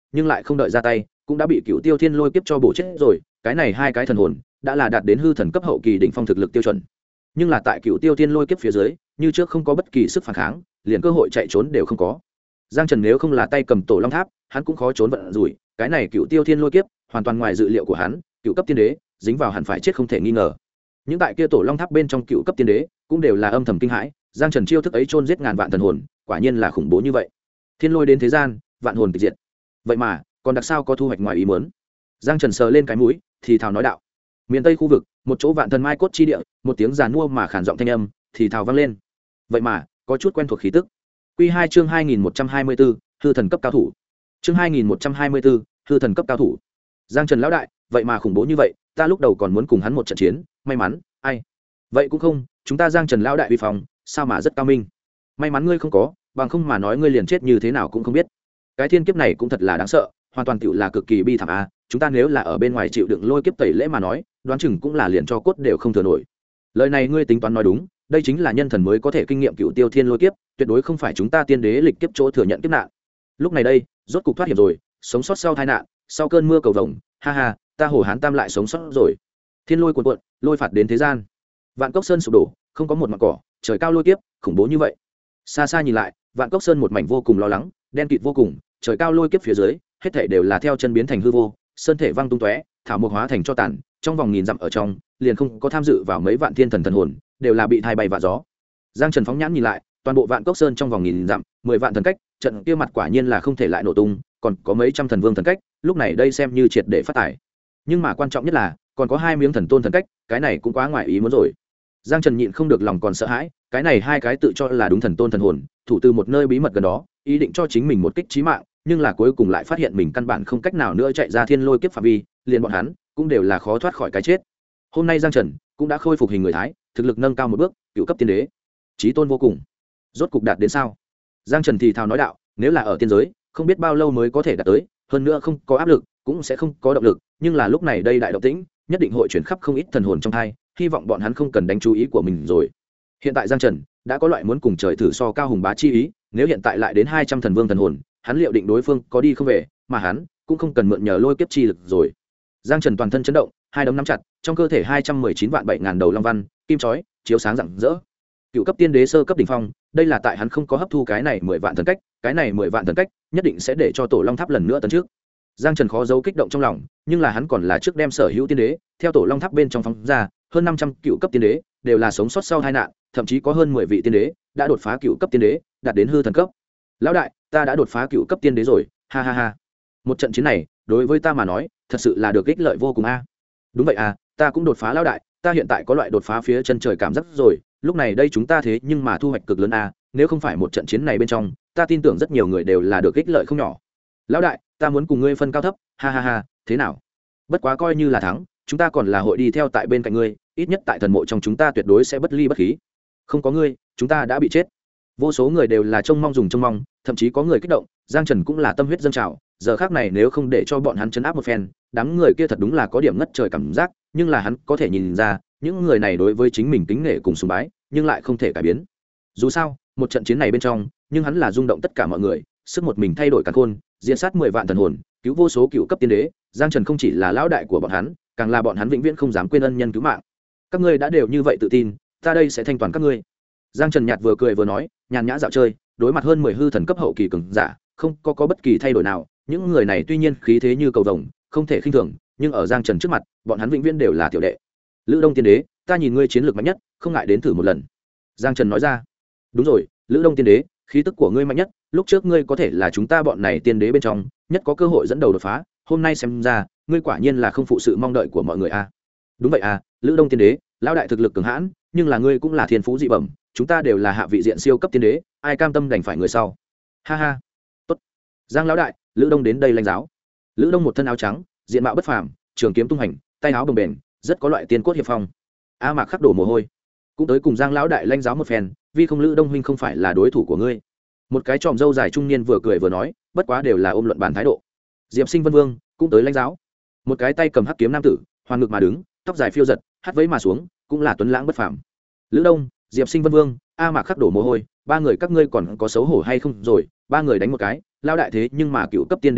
nhưng lại không đợi ra tay cũng đã bị Cựu Tiêu Thiên Lôi Kiếp cho bổ chết rồi. Cái này hai cái thần hồn đã là đạt đến hư thần cấp hậu kỳ đỉnh phong thực lực tiêu chuẩn, nhưng là tại Cựu Tiêu Thiên Lôi Kiếp phía dưới như trước không có bất kỳ sức phản kháng, liền cơ hội chạy trốn đều không có. Giang Trần nếu không là tay cầm Tổ Long Tháp, hắn cũng khó trốn vận rủi. Cái này Cựu Tiêu Thiên Lôi Kiếp hoàn toàn ngoài dự liệu của hắn, cựu cấp tiên đế dính vào hẳn phải chết không thể nghi ngờ. Những tại kia Tổ Long Tháp bên trong cựu cấp tiên đế cũng đều là âm thầm kinh hãi. Giang Trần chiêu thức ấy chôn giết ngàn vạn thần hồn, quả nhiên là khủng bố như vậy. Thiên lôi đến thế gian, vạn hồn tịch diệt. Vậy mà còn đặc sao có thu hoạch ngoài ý muốn. Giang Trần sờ lên cái mũi thì thào nói đạo. Miền Tây khu vực, một chỗ vạn thần mai cốt chi địa, một tiếng giàn mua mà khản giọng thanh âm thì thào vang lên. Vậy mà có chút quen thuộc khí tức. Quy 2 chương 2124, hư thần cấp cao thủ. Chương 2124, hư thần cấp cao thủ. Giang Trần lão đại, vậy mà khủng bố như vậy, ta lúc đầu còn muốn cùng hắn một trận chiến, may mắn, ai. Vậy cũng không, chúng ta Giang Trần lão đại uy phong, sao mà rất cao minh. May mắn ngươi không có, bằng không mà nói ngươi liền chết như thế nào cũng không biết. Cái thiên kiếp này cũng thật là đáng sợ, hoàn toàn tựu là cực kỳ bi thảm a, chúng ta nếu là ở bên ngoài chịu đựng lôi kiếp tẩy lễ mà nói, đoán chừng cũng là liền cho cốt đều không thừa nổi. Lời này ngươi tính toán nói đúng, đây chính là nhân thần mới có thể kinh nghiệm Cựu Tiêu Thiên Lôi Kiếp, tuyệt đối không phải chúng ta tiên đế lịch kiếp chỗ thừa nhận kiếp nạn. Lúc này đây, rốt cục thoát hiểm rồi, sống sót sau tai nạn, sau cơn mưa cầu vồng, ha ha, ta Hồ Hán Tam lại sống sót rồi. Thiên lôi cuồn cuộn, lôi phạt đến thế gian. Vạn Cốc Sơn sụp đổ, không có một mảng cỏ, trời cao lôi kiếp, khủng bố như vậy. Xa xa nhìn lại, Vạn Cốc Sơn một mảnh vô cùng lo lắng, đen kịt vô cùng, trời cao lôi kiếp phía dưới, hết thảy đều là theo chân biến thành hư vô, sơn thể văng tung tóe, thảo mộc hóa thành cho tàn, trong vòng nghìn dặm ở trong, liền không có tham dự vào mấy vạn thiên thần thần hồn, đều là bị thai bay vạ gió. Giang Trần phóng nhãn nhìn lại, toàn bộ Vạn Cốc Sơn trong vòng nghìn dặm, 10 vạn thần cách, trận kia mặt quả nhiên là không thể lại nổ tung, còn có mấy trăm thần vương thần cách, lúc này đây xem như triệt để phát tải. Nhưng mà quan trọng nhất là, còn có hai miếng thần tôn thần cách, cái này cũng quá ngoài ý muốn rồi. Giang Trần nhịn không được lòng còn sợ hãi, cái này hai cái tự cho là đúng thần tôn thần hồn, thủ từ một nơi bí mật gần đó, ý định cho chính mình một kích chí mạng, nhưng là cuối cùng lại phát hiện mình căn bản không cách nào nữa chạy ra thiên lôi kiếp phạm vi, liền bọn hắn cũng đều là khó thoát khỏi cái chết. Hôm nay Giang Trần cũng đã khôi phục hình người thái, thực lực nâng cao một bước, cựu cấp tiên đế, chí tôn vô cùng. Rốt cục đạt đến sao? Giang Trần thì thào nói đạo, nếu là ở tiên giới, không biết bao lâu mới có thể đạt tới, hơn nữa không có áp lực, cũng sẽ không có động lực, nhưng là lúc này đây đại động tĩnh, nhất định hội chuyển khắp không ít thần hồn trong hai, hy vọng bọn hắn không cần đánh chú ý của mình rồi. Hiện tại Giang Trần đã có loại muốn cùng trời thử so cao hùng bá chi ý, nếu hiện tại lại đến 200 thần vương thần hồn, hắn liệu định đối phương có đi không về, mà hắn cũng không cần mượn nhờ lôi kiếp chi lực rồi. Giang Trần toàn thân chấn động, hai đấm nắm chặt, trong cơ thể 219 vạn 7000 đầu long văn, kim chói, chiếu sáng rạng rỡ. Cựu cấp tiên đế sơ cấp đỉnh phong, đây là tại hắn không có hấp thu cái này 10 vạn thần cách, cái này 10 vạn thần cách, nhất định sẽ để cho Tổ Long Tháp lần nữa tấn trước. Giang Trần khó giấu kích động trong lòng, nhưng là hắn còn là trước đem sở hữu tiên đế theo Tổ Long Tháp bên trong phóng ra, hơn 500 cựu cấp tiên đế đều là sống sót sau tai nạn, thậm chí có hơn 10 vị tiên đế đã đột phá cựu cấp tiên đế, đạt đến hư thần cấp. Lão đại, ta đã đột phá cựu cấp tiên đế rồi, ha ha ha. Một trận chiến này, đối với ta mà nói, thật sự là được ích lợi vô cùng a. Đúng vậy à, ta cũng đột phá lão đại, ta hiện tại có loại đột phá phía chân trời cảm giác rồi, lúc này đây chúng ta thế nhưng mà thu hoạch cực lớn a, nếu không phải một trận chiến này bên trong, ta tin tưởng rất nhiều người đều là được ích lợi không nhỏ. Lão đại, ta muốn cùng ngươi phân cao thấp, ha ha ha, thế nào? Bất quá coi như là thắng, chúng ta còn là hội đi theo tại bên cạnh ngươi, ít nhất tại thần mộ trong chúng ta tuyệt đối sẽ bất ly bất khí. Không có ngươi, chúng ta đã bị chết. Vô số người đều là trông mong dùng trông mong, thậm chí có người kích động, Giang Trần cũng là tâm huyết dâng trào, giờ khác này nếu không để cho bọn hắn chấn áp một phen, đám người kia thật đúng là có điểm ngất trời cảm giác, nhưng là hắn có thể nhìn ra, những người này đối với chính mình kính nể cùng sùng bái, nhưng lại không thể cải biến. Dù sao, một trận chiến này bên trong, nhưng hắn là rung động tất cả mọi người, sức một mình thay đổi càn khôn, diện sát 10 vạn thần hồn, cứu vô số cựu cấp tiên đế, Giang Trần không chỉ là lão đại của bọn hắn, càng là bọn hắn vĩnh viễn không dám quên ân nhân cứu mạng. Các ngươi đã đều như vậy tự tin, ta đây sẽ thanh toàn các ngươi. Giang Trần nhạt vừa cười vừa nói, nhàn nhã dạo chơi, đối mặt hơn 10 hư thần cấp hậu kỳ cường giả, không có bất kỳ thay đổi nào, những người này tuy nhiên khí thế như cầu vồng, không thể khinh thường, nhưng ở Giang Trần trước mặt, bọn hắn vĩnh viễn đều là tiểu đệ. Lữ Đông tiên đế, ta nhìn ngươi chiến lược mạnh nhất, không ngại đến thử một lần. Giang Trần nói ra. Đúng rồi, Lữ Đông tiên đế, khí tức của ngươi mạnh nhất, lúc trước ngươi có thể là chúng ta bọn này tiên đế bên trong, nhất có cơ hội dẫn đầu đột phá, hôm nay xem ra, ngươi quả nhiên là không phụ sự mong đợi của mọi người a. Đúng vậy à, Lữ Đông tiên đế, lão đại thực lực cường hãn, nhưng là ngươi cũng là thiên phú dị bẩm, chúng ta đều là hạ vị diện siêu cấp tiên đế, ai cam tâm đành phải người sau. Ha ha. Tốt. Giang lão đại, Lữ Đông đến đây lãnh giáo. Lữ Đông một thân áo trắng, diện mạo bất phàm, trường kiếm tung hành, tay áo bồng bềnh, rất có loại tiên cốt hiệp phong. A Mạc khắc đổ mồ hôi, cũng tới cùng Giang lão đại lãnh giáo một phen, vì không Lữ Đông huynh không phải là đối thủ của ngươi. Một cái tròm râu dài trung niên vừa cười vừa nói, bất quá đều là ôm luận bàn thái độ. Diệp Sinh Vân Vương cũng tới lãnh giáo. Một cái tay cầm hắc kiếm nam tử, hoàn ngực mà đứng, tóc dài phiêu giật, hất vẫy mà xuống, cũng là tuấn lãng bất phàm. Lữ Đông, Diệp Sinh Vân Vương, A Mạc khắc đổ mồ hôi, ba người các ngươi còn có xấu hổ hay không rồi, ba người đánh một cái, lao đại thế nhưng mà cựu cấp tiên đế a,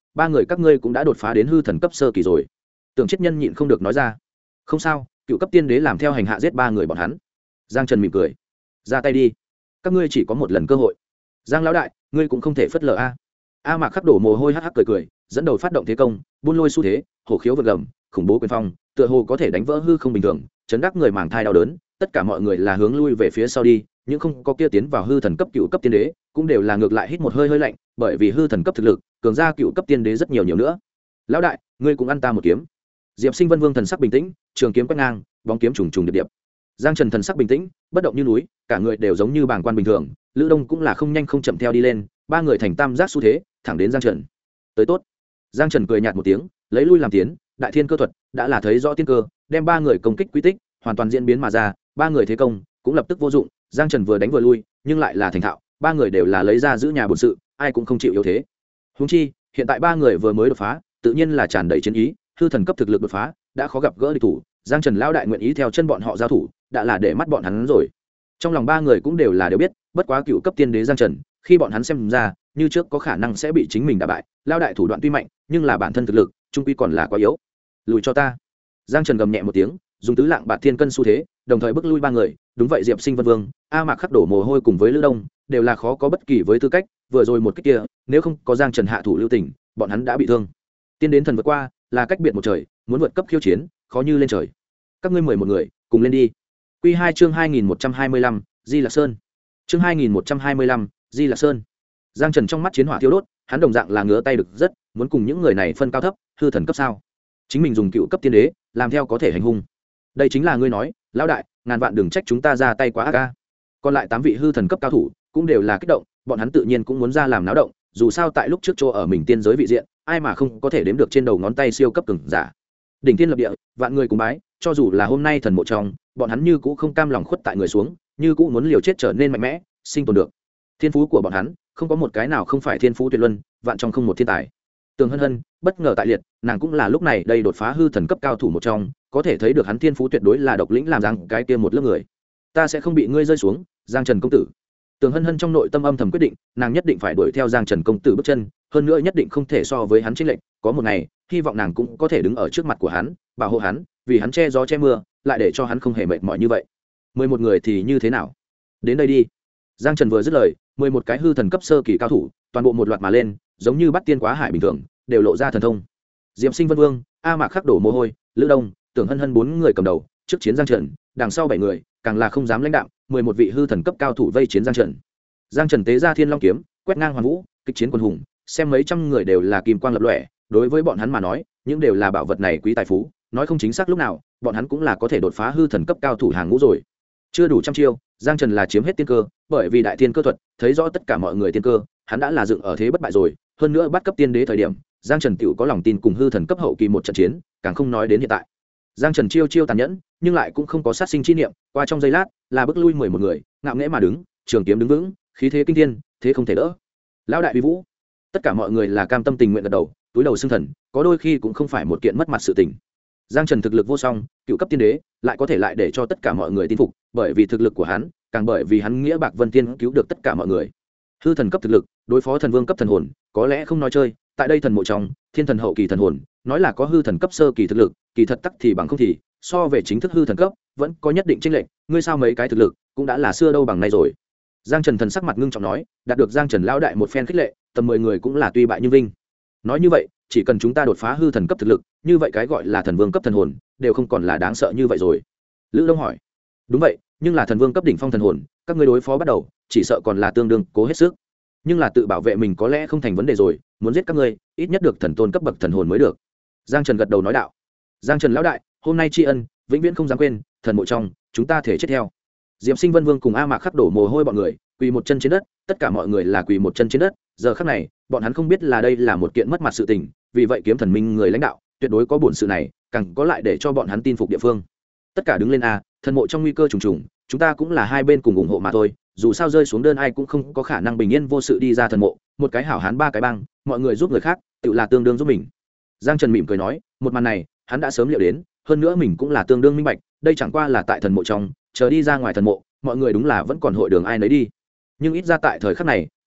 ba người các ngươi cũng đã đột phá đến hư thần cấp sơ kỳ rồi. Tưởng Chiết Nhân nhịn không được nói ra. Không sao, cựu cấp tiên đế làm theo hành hạ giết ba người bọn hắn. Giang Trần mỉm cười. Ra tay đi, các ngươi chỉ có một lần cơ hội. Giang lão đại, ngươi cũng không thể phất lờ a. A Mạc Khắc đổ mồ hôi hắc hắc cười, dẫn đầu phát động thế công, buôn lôi xu thế, hổ khiếu vượt gầm, khủng bố quyền phong, tựa hồ có thể đánh vỡ hư không bình thường, chấn đắc người màng thai đau đớn, tất cả mọi người là hướng lui về phía sau đi, nhưng không có kia tiến vào hư thần cấp cựu cấp tiên đế, cũng đều là ngược lại hít một hơi hơi lạnh, bởi vì hư thần cấp thực lực, cường gia cựu cấp tiên đế rất nhiều nữa. Lão đại, ngươi cũng ăn ta một kiếm. Diệp Sinh Vân Vương thần sắc bình tĩnh, trường kiếm quét ngang, bóng kiếm trùng trùng điệp điệp. Giang Trần thần sắc bình tĩnh, bất động như núi, cả người đều giống như bảng quan bình thường, Lữ Đông cũng là không nhanh không chậm theo đi lên, ba người thành tam giác xu thế, thẳng đến Giang Trần. Tới tốt. Giang Trần cười nhạt một tiếng, lấy lui làm tiến, đại thiên cơ thuật đã là thấy rõ tiên cơ, đem ba người công kích quy tích hoàn toàn diễn biến mà ra, ba người thế công cũng lập tức vô dụng, Giang Trần vừa đánh vừa lui, nhưng lại là thành thạo, ba người đều là lấy ra giữ nhà bổn sự, ai cũng không chịu yếu thế. Huống chi, hiện tại ba người vừa mới đột phá, tự nhiên là tràn đầy chiến ý, hư thần cấp thực lực đột phá, đã khó gặp gỡ địch thủ, Giang Trần lão đại nguyện ý theo chân bọn họ giao thủ, đã là để mắt bọn hắn rồi. Trong lòng ba người cũng đều biết, bất quá cựu cấp tiên đế Giang Trần, khi bọn hắn xem ra, như trước có khả năng sẽ bị chính mình đả bại, lão đại thủ đoạn tuy mạnh, nhưng là bản thân thực lực, trung quy còn là quá yếu. Lùi cho ta. Giang Trần gầm nhẹ một tiếng, dùng tứ lạng bạt thiên cân xu thế, đồng thời bước lui ba người, đúng vậy Diệp Sinh Vân Vương, A Mạc Khắc đổ mồ hôi cùng với Lữ Đông, đều là khó có bất kỳ với tư cách, vừa rồi một cái kia, nếu không có Giang Trần hạ thủ lưu tình, bọn hắn đã bị thương. Tiên đến thần vượt qua, là cách biệt một trời, muốn vượt cấp khiêu chiến, khó như lên trời. Các ngươi 11 người, cùng lên đi. Quy 2 chương 2125, Di Lạc Sơn. Chương 2125, Di Lạc Sơn. Giang Trần trong mắt chiến hỏa thiêu đốt, hắn đồng dạng là ngứa tay được rất, muốn cùng những người này phân cao thấp, hư thần cấp sao? Chính mình dùng cựu cấp tiên đế, làm theo có thể hành hung. Đây chính là ngươi nói, lão đại, ngàn vạn đừng trách chúng ta ra tay quá ác a. Còn lại 8 vị hư thần cấp cao thủ, cũng đều là kích động, bọn hắn tự nhiên cũng muốn ra làm náo động, dù sao tại lúc trước chỗ ở mình tiên giới vị diện, ai mà không có thể đếm được trên đầu ngón tay siêu cấp cường giả. Đỉnh thiên lập địa, vạn người cùng bái, cho dù là hôm nay thần mộ trong, bọn hắn như cũ không cam lòng khuất tại người xuống, như cũ muốn liều chết trở nên mạnh mẽ, sinh tồn được. Thiên phú của bọn hắn, không có một cái nào không phải thiên phú tuyệt luân, vạn trong không một thiên tài. Tường Hân Hân bất ngờ tại liệt, nàng cũng là lúc này đây đột phá hư thần cấp cao thủ một trong, có thể thấy được hắn thiên phú tuyệt đối là độc lĩnh làm rằng cái kia một lớp người. Ta sẽ không bị ngươi rơi xuống, Giang Trần công tử. Tường Hân Hân trong nội tâm âm thầm quyết định, nàng nhất định phải đuổi theo Giang Trần công tử bước chân, hơn nữa nhất định không thể so với hắn chênh lệch, có một ngày, hy vọng nàng cũng có thể đứng ở trước mặt của hắn, bảo hộ hắn, vì hắn che gió che mưa, lại để cho hắn không hề mệt mỏi như vậy. 11 người thì như thế nào? Đến đây đi. Giang Trần vừa dứt lời, 11 cái hư thần cấp sơ kỳ cao thủ, toàn bộ một loạt mà lên, giống như bắt tiên quá hải bình thường, đều lộ ra thần thông. Diệp Sinh Vân Vương, A Mạc Khắc đổ mồ hôi, Lữ Đông, Tưởng Hân Hân 4 người cầm đầu, trước chiến Giang Trần, đằng sau 7 người, càng là không dám lãnh đạo, 11 vị hư thần cấp cao thủ vây chiến Giang Trần. Giang Trần tế ra Thiên Long kiếm, quét ngang hoàn vũ, kịch chiến quân hùng, xem mấy trăm người đều là kim quang lập lòe, đối với bọn hắn mà nói, những đều là bảo vật này quý tài phú, nói không chính xác lúc nào, bọn hắn cũng là có thể đột phá hư thần cấp cao thủ hàng ngũ rồi. Chưa đủ trăm chiêu, Giang Trần là chiếm hết tiên cơ, bởi vì đại tiên cơ thuật, thấy rõ tất cả mọi người tiên cơ, hắn đã là dựng ở thế bất bại rồi, hơn nữa bắt cấp tiên đế thời điểm, Giang Trần tiểu có lòng tin cùng hư thần cấp hậu kỳ một trận chiến, càng không nói đến hiện tại. Giang Trần chiêu chiêu tàn nhẫn, nhưng lại cũng không có sát sinh chi niệm, qua trong giây lát, là bước lui 11 người, ngạo nghễ mà đứng, trường kiếm đứng vững, khí thế kinh thiên, thế không thể đỡ. Lão đại uy vũ. Tất cả mọi người là cam tâm tình nguyện gật đầu, túi đầu xưng thần, có đôi khi cũng không phải một kiện mất mặt sự tình. Giang Trần thực lực vô song, cựu cấp tiên đế, lại có thể lại để cho tất cả mọi người tin phục, bởi vì thực lực của hắn, càng bởi vì hắn nghĩa bạc vân tiên cứu được tất cả mọi người. Hư thần cấp thực lực, đối phó thần vương cấp thần hồn, có lẽ không nói chơi, tại đây thần mộ trong, thiên thần hậu kỳ thần hồn, nói là có hư thần cấp sơ kỳ thực lực, kỳ thật tắc thì bằng không thì, so về chính thức hư thần cấp, vẫn có nhất định chênh lệch, ngươi sao mấy cái thực lực, cũng đã là xưa đâu bằng nay rồi. Giang Trần thần sắc mặt ngưng trọng nói, đạt được Giang Trần lão đại một phen khích lệ, tầm 10 người cũng là tuy bại nhưng vinh. Nói như vậy, chỉ cần chúng ta đột phá hư thần cấp thực lực, như vậy cái gọi là thần vương cấp thần hồn, đều không còn là đáng sợ như vậy rồi. Lữ Đông hỏi. Đúng vậy, nhưng là thần vương cấp đỉnh phong thần hồn, các ngươi đối phó bắt đầu, chỉ sợ còn là tương đương cố hết sức. Nhưng là tự bảo vệ mình có lẽ không thành vấn đề rồi, muốn giết các ngươi, ít nhất được thần tôn cấp bậc thần hồn mới được. Giang Trần gật đầu nói đạo. Giang Trần lão đại, hôm nay tri ân, vĩnh viễn không dám quên, thần mộ trong, chúng ta thể chết theo. Diệp Sinh Vân Vương cùng A Mạc Khắc đổ mồ hôi bọn người, quỳ một chân trên đất, tất cả mọi người là quỳ một chân trên đất, giờ khắc này, bọn hắn không biết là đây là một kiện mất mặt sự tình, vì vậy kiếm thần minh người lãnh đạo, tuyệt đối có bổn sự này, càng có lại để cho bọn hắn tin phục địa phương. Tất cả đứng lên a, thần mộ trong nguy cơ trùng trùng, chúng ta cũng là hai bên cùng ủng hộ mà thôi, dù sao rơi xuống đơn ai cũng không có khả năng bình yên vô sự đi ra thần mộ, một cái hảo hán ba cái băng, mọi người giúp người khác, tự là tương đương giúp mình. Giang Trần mỉm cười nói, một màn này, hắn đã sớm liệu đến, hơn nữa mình cũng là tương đương minh bạch, đây chẳng qua là tại thần mộ trong, chờ đi ra ngoài thần mộ, mọi người đúng là vẫn còn hội đường ai nấy đi. Nhưng ít ra tại thời khắc này,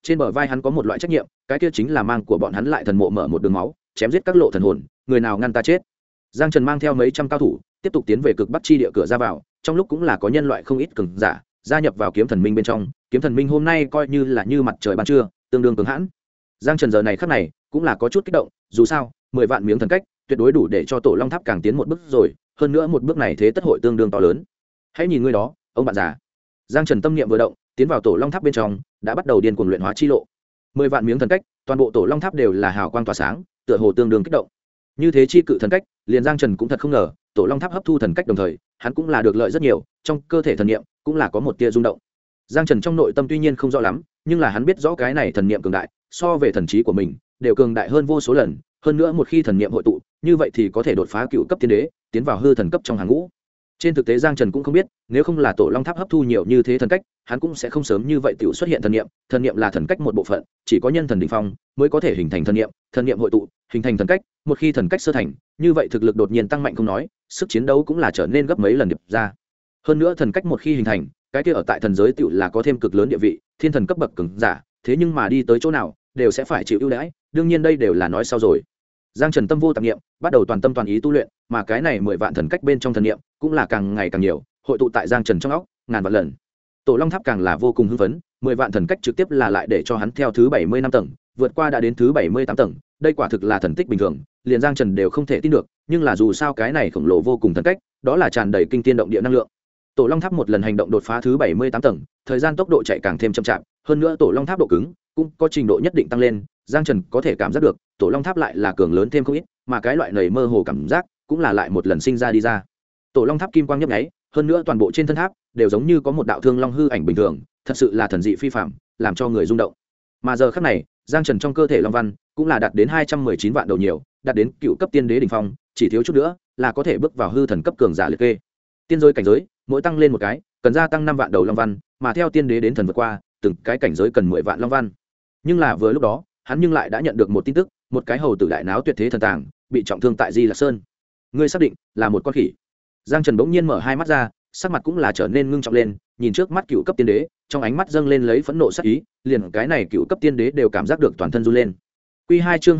trên bờ vai hắn có một loại trách nhiệm, cái kia chính là mang của bọn hắn lại thần mộ mở một đường máu, chém giết các lộ thần hồn, người nào ngăn ta chết. Giang Trần mang theo mấy trăm cao thủ tiếp tục tiến về cực bắc chi địa cửa ra vào, trong lúc cũng là có nhân loại không ít cường giả gia nhập vào kiếm thần minh bên trong. Kiếm thần minh hôm nay coi như là như mặt trời ban trưa, tương đương cường hãn. Giang Trần giờ này khắc này cũng là có chút kích động, dù sao 10 vạn miếng thần cách tuyệt đối đủ để cho Tổ Long Tháp càng tiến một bước rồi, hơn nữa một bước này thế tất hội tương đương to lớn. Hãy nhìn ngươi đó, ông bạn già. Giang Trần tâm niệm vừa động, tiến vào Tổ Long Tháp bên trong, đã bắt đầu điên cuồng luyện hóa chi lộ. 10 vạn miếng thần cách, toàn bộ Tổ Long Tháp đều là hào quang tỏa sáng, tựa hồ tương đương kích động. Như thế chi cự thần cách, liền Giang Trần cũng thật không ngờ, Tổ Long Tháp hấp thu thần cách đồng thời, hắn cũng là được lợi rất nhiều, trong cơ thể thần niệm cũng là có một tia rung động. Giang Trần trong nội tâm tuy nhiên không rõ lắm, nhưng là hắn biết rõ cái này thần niệm cường đại, so về thần trí của mình, đều cường đại hơn vô số lần, hơn nữa một khi thần niệm hội tụ, như vậy thì có thể đột phá cựu cấp tiên đế, tiến vào hư thần cấp trong hàng ngũ. Trên thực tế Giang Trần cũng không biết, nếu không là Tổ Long Tháp hấp thu nhiều như thế thần cách, hắn cũng sẽ không sớm như vậy tiểu xuất hiện thần niệm là thần cách một bộ phận, chỉ có nhân thần đỉnh phong mới có thể hình thành thần niệm hội tụ, hình thành thần cách, một khi thần cách sơ thành, như vậy thực lực đột nhiên tăng mạnh không nói, sức chiến đấu cũng là trở nên gấp mấy lần điệp ra. Hơn nữa thần cách một khi hình thành, cái kia ở tại thần giới tiểu là có thêm cực lớn địa vị, thiên thần cấp bậc cường giả, thế nhưng mà đi tới chỗ nào, đều sẽ phải chịu ưu đãi, đương nhiên đây đều là nói sau rồi. Giang Trần tâm vô tạp niệm, bắt đầu toàn tâm toàn ý tu luyện, mà cái này 10 vạn thần cách bên trong thần niệm cũng là càng ngày càng nhiều, hội tụ tại Giang Trần trong óc, ngàn vạn lần. Tổ Long Tháp càng là vô cùng hưng phấn, 10 vạn thần cách trực tiếp là lại để cho hắn theo thứ 75 tầng, vượt qua đã đến thứ 78 tầng, đây quả thực là thần tích bình thường, liền Giang Trần đều không thể tin được, nhưng là dù sao cái này khổng lồ vô cùng thần cách, đó là tràn đầy kinh thiên động địa năng lượng. Tổ Long Tháp một lần hành động đột phá thứ 78 tầng, thời gian tốc độ chạy càng thêm chậm chạp, hơn nữa Tổ Long Tháp độ cứng cũng có trình độ nhất định tăng lên, Giang Trần có thể cảm giác được, Tổ Long Tháp lại là cường lớn thêm không ít, mà cái loại nảy mơ hồ cảm giác cũng là lại một lần sinh ra đi ra. Tổ Long Tháp kim quang nhấp nháy, hơn nữa toàn bộ trên thân tháp đều giống như có một đạo thương long hư ảnh bình thường, thật sự là thần dị phi phàm, làm cho người rung động. Mà giờ khắc này, Giang Trần trong cơ thể long văn cũng là đạt đến 219 vạn đầu nhiều, đạt đến cựu cấp tiên đế đỉnh phong, chỉ thiếu chút nữa là có thể bước vào hư thần cấp cường giả liệt kê. Tiên giới cảnh giới, mỗi tăng lên một cái, cần gia tăng 5 vạn đầu long văn, mà theo tiên đế đến thần vượt qua, từng cái cảnh giới cần 10 vạn long văn. Nhưng là vừa lúc đó, hắn nhưng lại đã nhận được một tin tức, một cái hầu tử đại náo tuyệt thế thần tàng, bị trọng thương tại Di Lạc Sơn. Ngươi xác định là một con khỉ? Giang Trần bỗng nhiên mở hai mắt ra, sắc mặt cũng là trở nên ngưng trọng lên, nhìn trước mắt cựu cấp tiên đế, trong ánh mắt dâng lên lấy phẫn nộ sát ý, liền cái này cựu cấp tiên đế đều cảm giác được toàn thân run lên. Quy 2 chương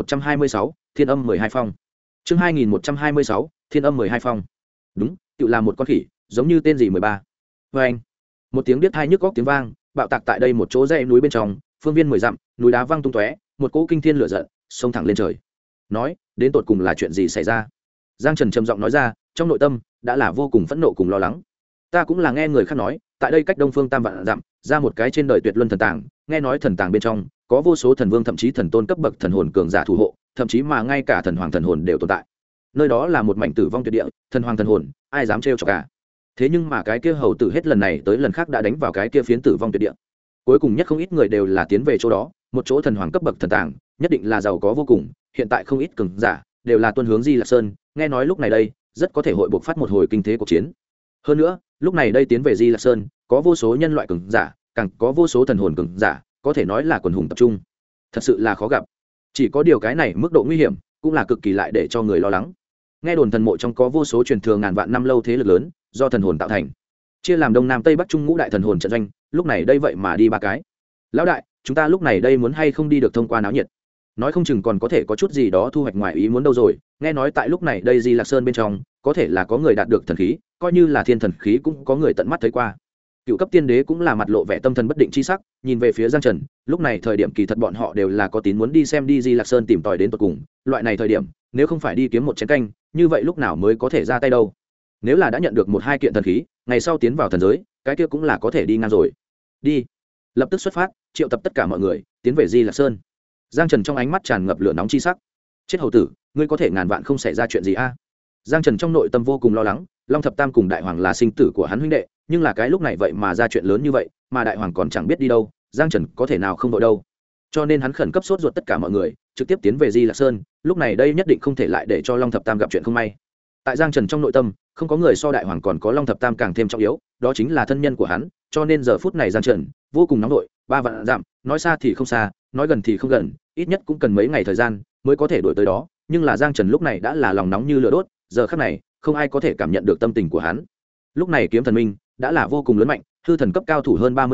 2126, Thiên Âm 12 phong. Chương 2126, Thiên Âm 12 phong. Đúng, tựu là một con khỉ, giống như tên gì 13. Oeng. Một tiếng biết hai nhức óc tiếng vang, bạo tạc tại đây một chỗ dãy núi bên trong, phương viên 10 dặm, núi đá văng tung tóe, một cỗ kinh thiên lửa giận xông thẳng lên trời. Nói, đến tột cùng là chuyện gì xảy ra? Giang Trần trầm giọng nói ra, trong nội tâm đã là vô cùng phẫn nộ cùng lo lắng. Ta cũng là nghe người khác nói, tại đây cách Đông Phương Tam vạn dặm, ra một cái trên đời tuyệt luân thần tàng, nghe nói thần tàng bên trong có vô số thần vương thậm chí thần tôn cấp bậc thần hồn cường giả thủ hộ, thậm chí mà ngay cả thần hoàng thần hồn đều tồn tại. Nơi đó là một mảnh tử vong tuyệt địa, thần hoàng thần hồn, ai dám trêu chọc cả. Thế nhưng mà cái kia hầu tử hết lần này tới lần khác đã đánh vào cái kia phiến tử vong tuyệt địa. Cuối cùng nhất không ít người đều là tiến về chỗ đó, một chỗ thần hoàng cấp bậc thần tàng, nhất định là giàu có vô cùng, hiện tại không ít cường giả đều là tuân hướng Di Lạc Sơn, nghe nói lúc này đây rất có thể hội buộc phát một hồi kinh thế cuộc chiến. Hơn nữa, lúc này đây tiến về Di Lạc Sơn, có vô số nhân loại cường giả, càng có vô số thần hồn cường giả, có thể nói là quần hùng tập trung. Thật sự là khó gặp. Chỉ có điều cái này mức độ nguy hiểm cũng là cực kỳ lại để cho người lo lắng. Nghe đồn thần mộ trong có vô số truyền thừa ngàn vạn năm lâu thế lực lớn, do thần hồn tạo thành, chia làm đông nam tây bắc trung ngũ đại thần hồn trận doanh, lúc này đây vậy mà đi ba cái. Lão đại, chúng ta lúc này đây muốn hay không đi được thông qua náo nhiệt, nói không chừng còn có thể có chút gì đó thu hoạch ngoài ý muốn đâu rồi. Nghe nói tại lúc này đây Di Lạc Sơn bên trong có thể là có người đạt được thần khí, coi như là thiên thần khí cũng có người tận mắt thấy qua. Cựu cấp tiên đế cũng là mặt lộ vẻ tâm thần bất định chi sắc, nhìn về phía Giang Trần. Lúc này thời điểm kỳ thật bọn họ đều là có tín muốn đi xem đi Di Lạc Sơn tìm tòi đến tận cùng. Loại này thời điểm nếu không phải đi kiếm một chén canh, như vậy lúc nào mới có thể ra tay đâu. Nếu là đã nhận được một hai kiện thần khí, ngày sau tiến vào thần giới, cái kia cũng là có thể đi ngang rồi. Đi, lập tức xuất phát, triệu tập tất cả mọi người tiến về Di Lạc Sơn. Giang Trần trong ánh mắt tràn ngập lửa nóng chi sắc. Chết hầu tử, ngươi có thể ngàn vạn không xảy ra chuyện gì a? Giang Trần trong nội tâm vô cùng lo lắng, Long Thập Tam cùng Đại Hoàng là sinh tử của hắn huynh đệ, nhưng là cái lúc này vậy mà ra chuyện lớn như vậy, mà Đại Hoàng còn chẳng biết đi đâu, Giang Trần có thể nào không đội đâu. Cho nên hắn khẩn cấp sốt ruột tất cả mọi người, trực tiếp tiến về Di Lạc Sơn, lúc này đây nhất định không thể lại để cho Long Thập Tam gặp chuyện không may. Tại Giang Trần trong nội tâm, không có người so Đại Hoàng còn có Long Thập Tam càng thêm trọng yếu, đó chính là thân nhân của hắn, cho nên giờ phút này Giang Trần vô cùng nóng đội, 3 vạn dặm, nói xa thì không xa, nói gần thì không gần, ít nhất cũng cần mấy ngày thời gian mới có thể đuổi tới đó, nhưng là Giang Trần lúc này đã là lòng nóng như lửa đốt, giờ khắc này không ai có thể cảm nhận được tâm tình của hắn. Lúc này kiếm thần minh đã là vô cùng lớn mạnh, hư thần cấp cao thủ hơn 30 người,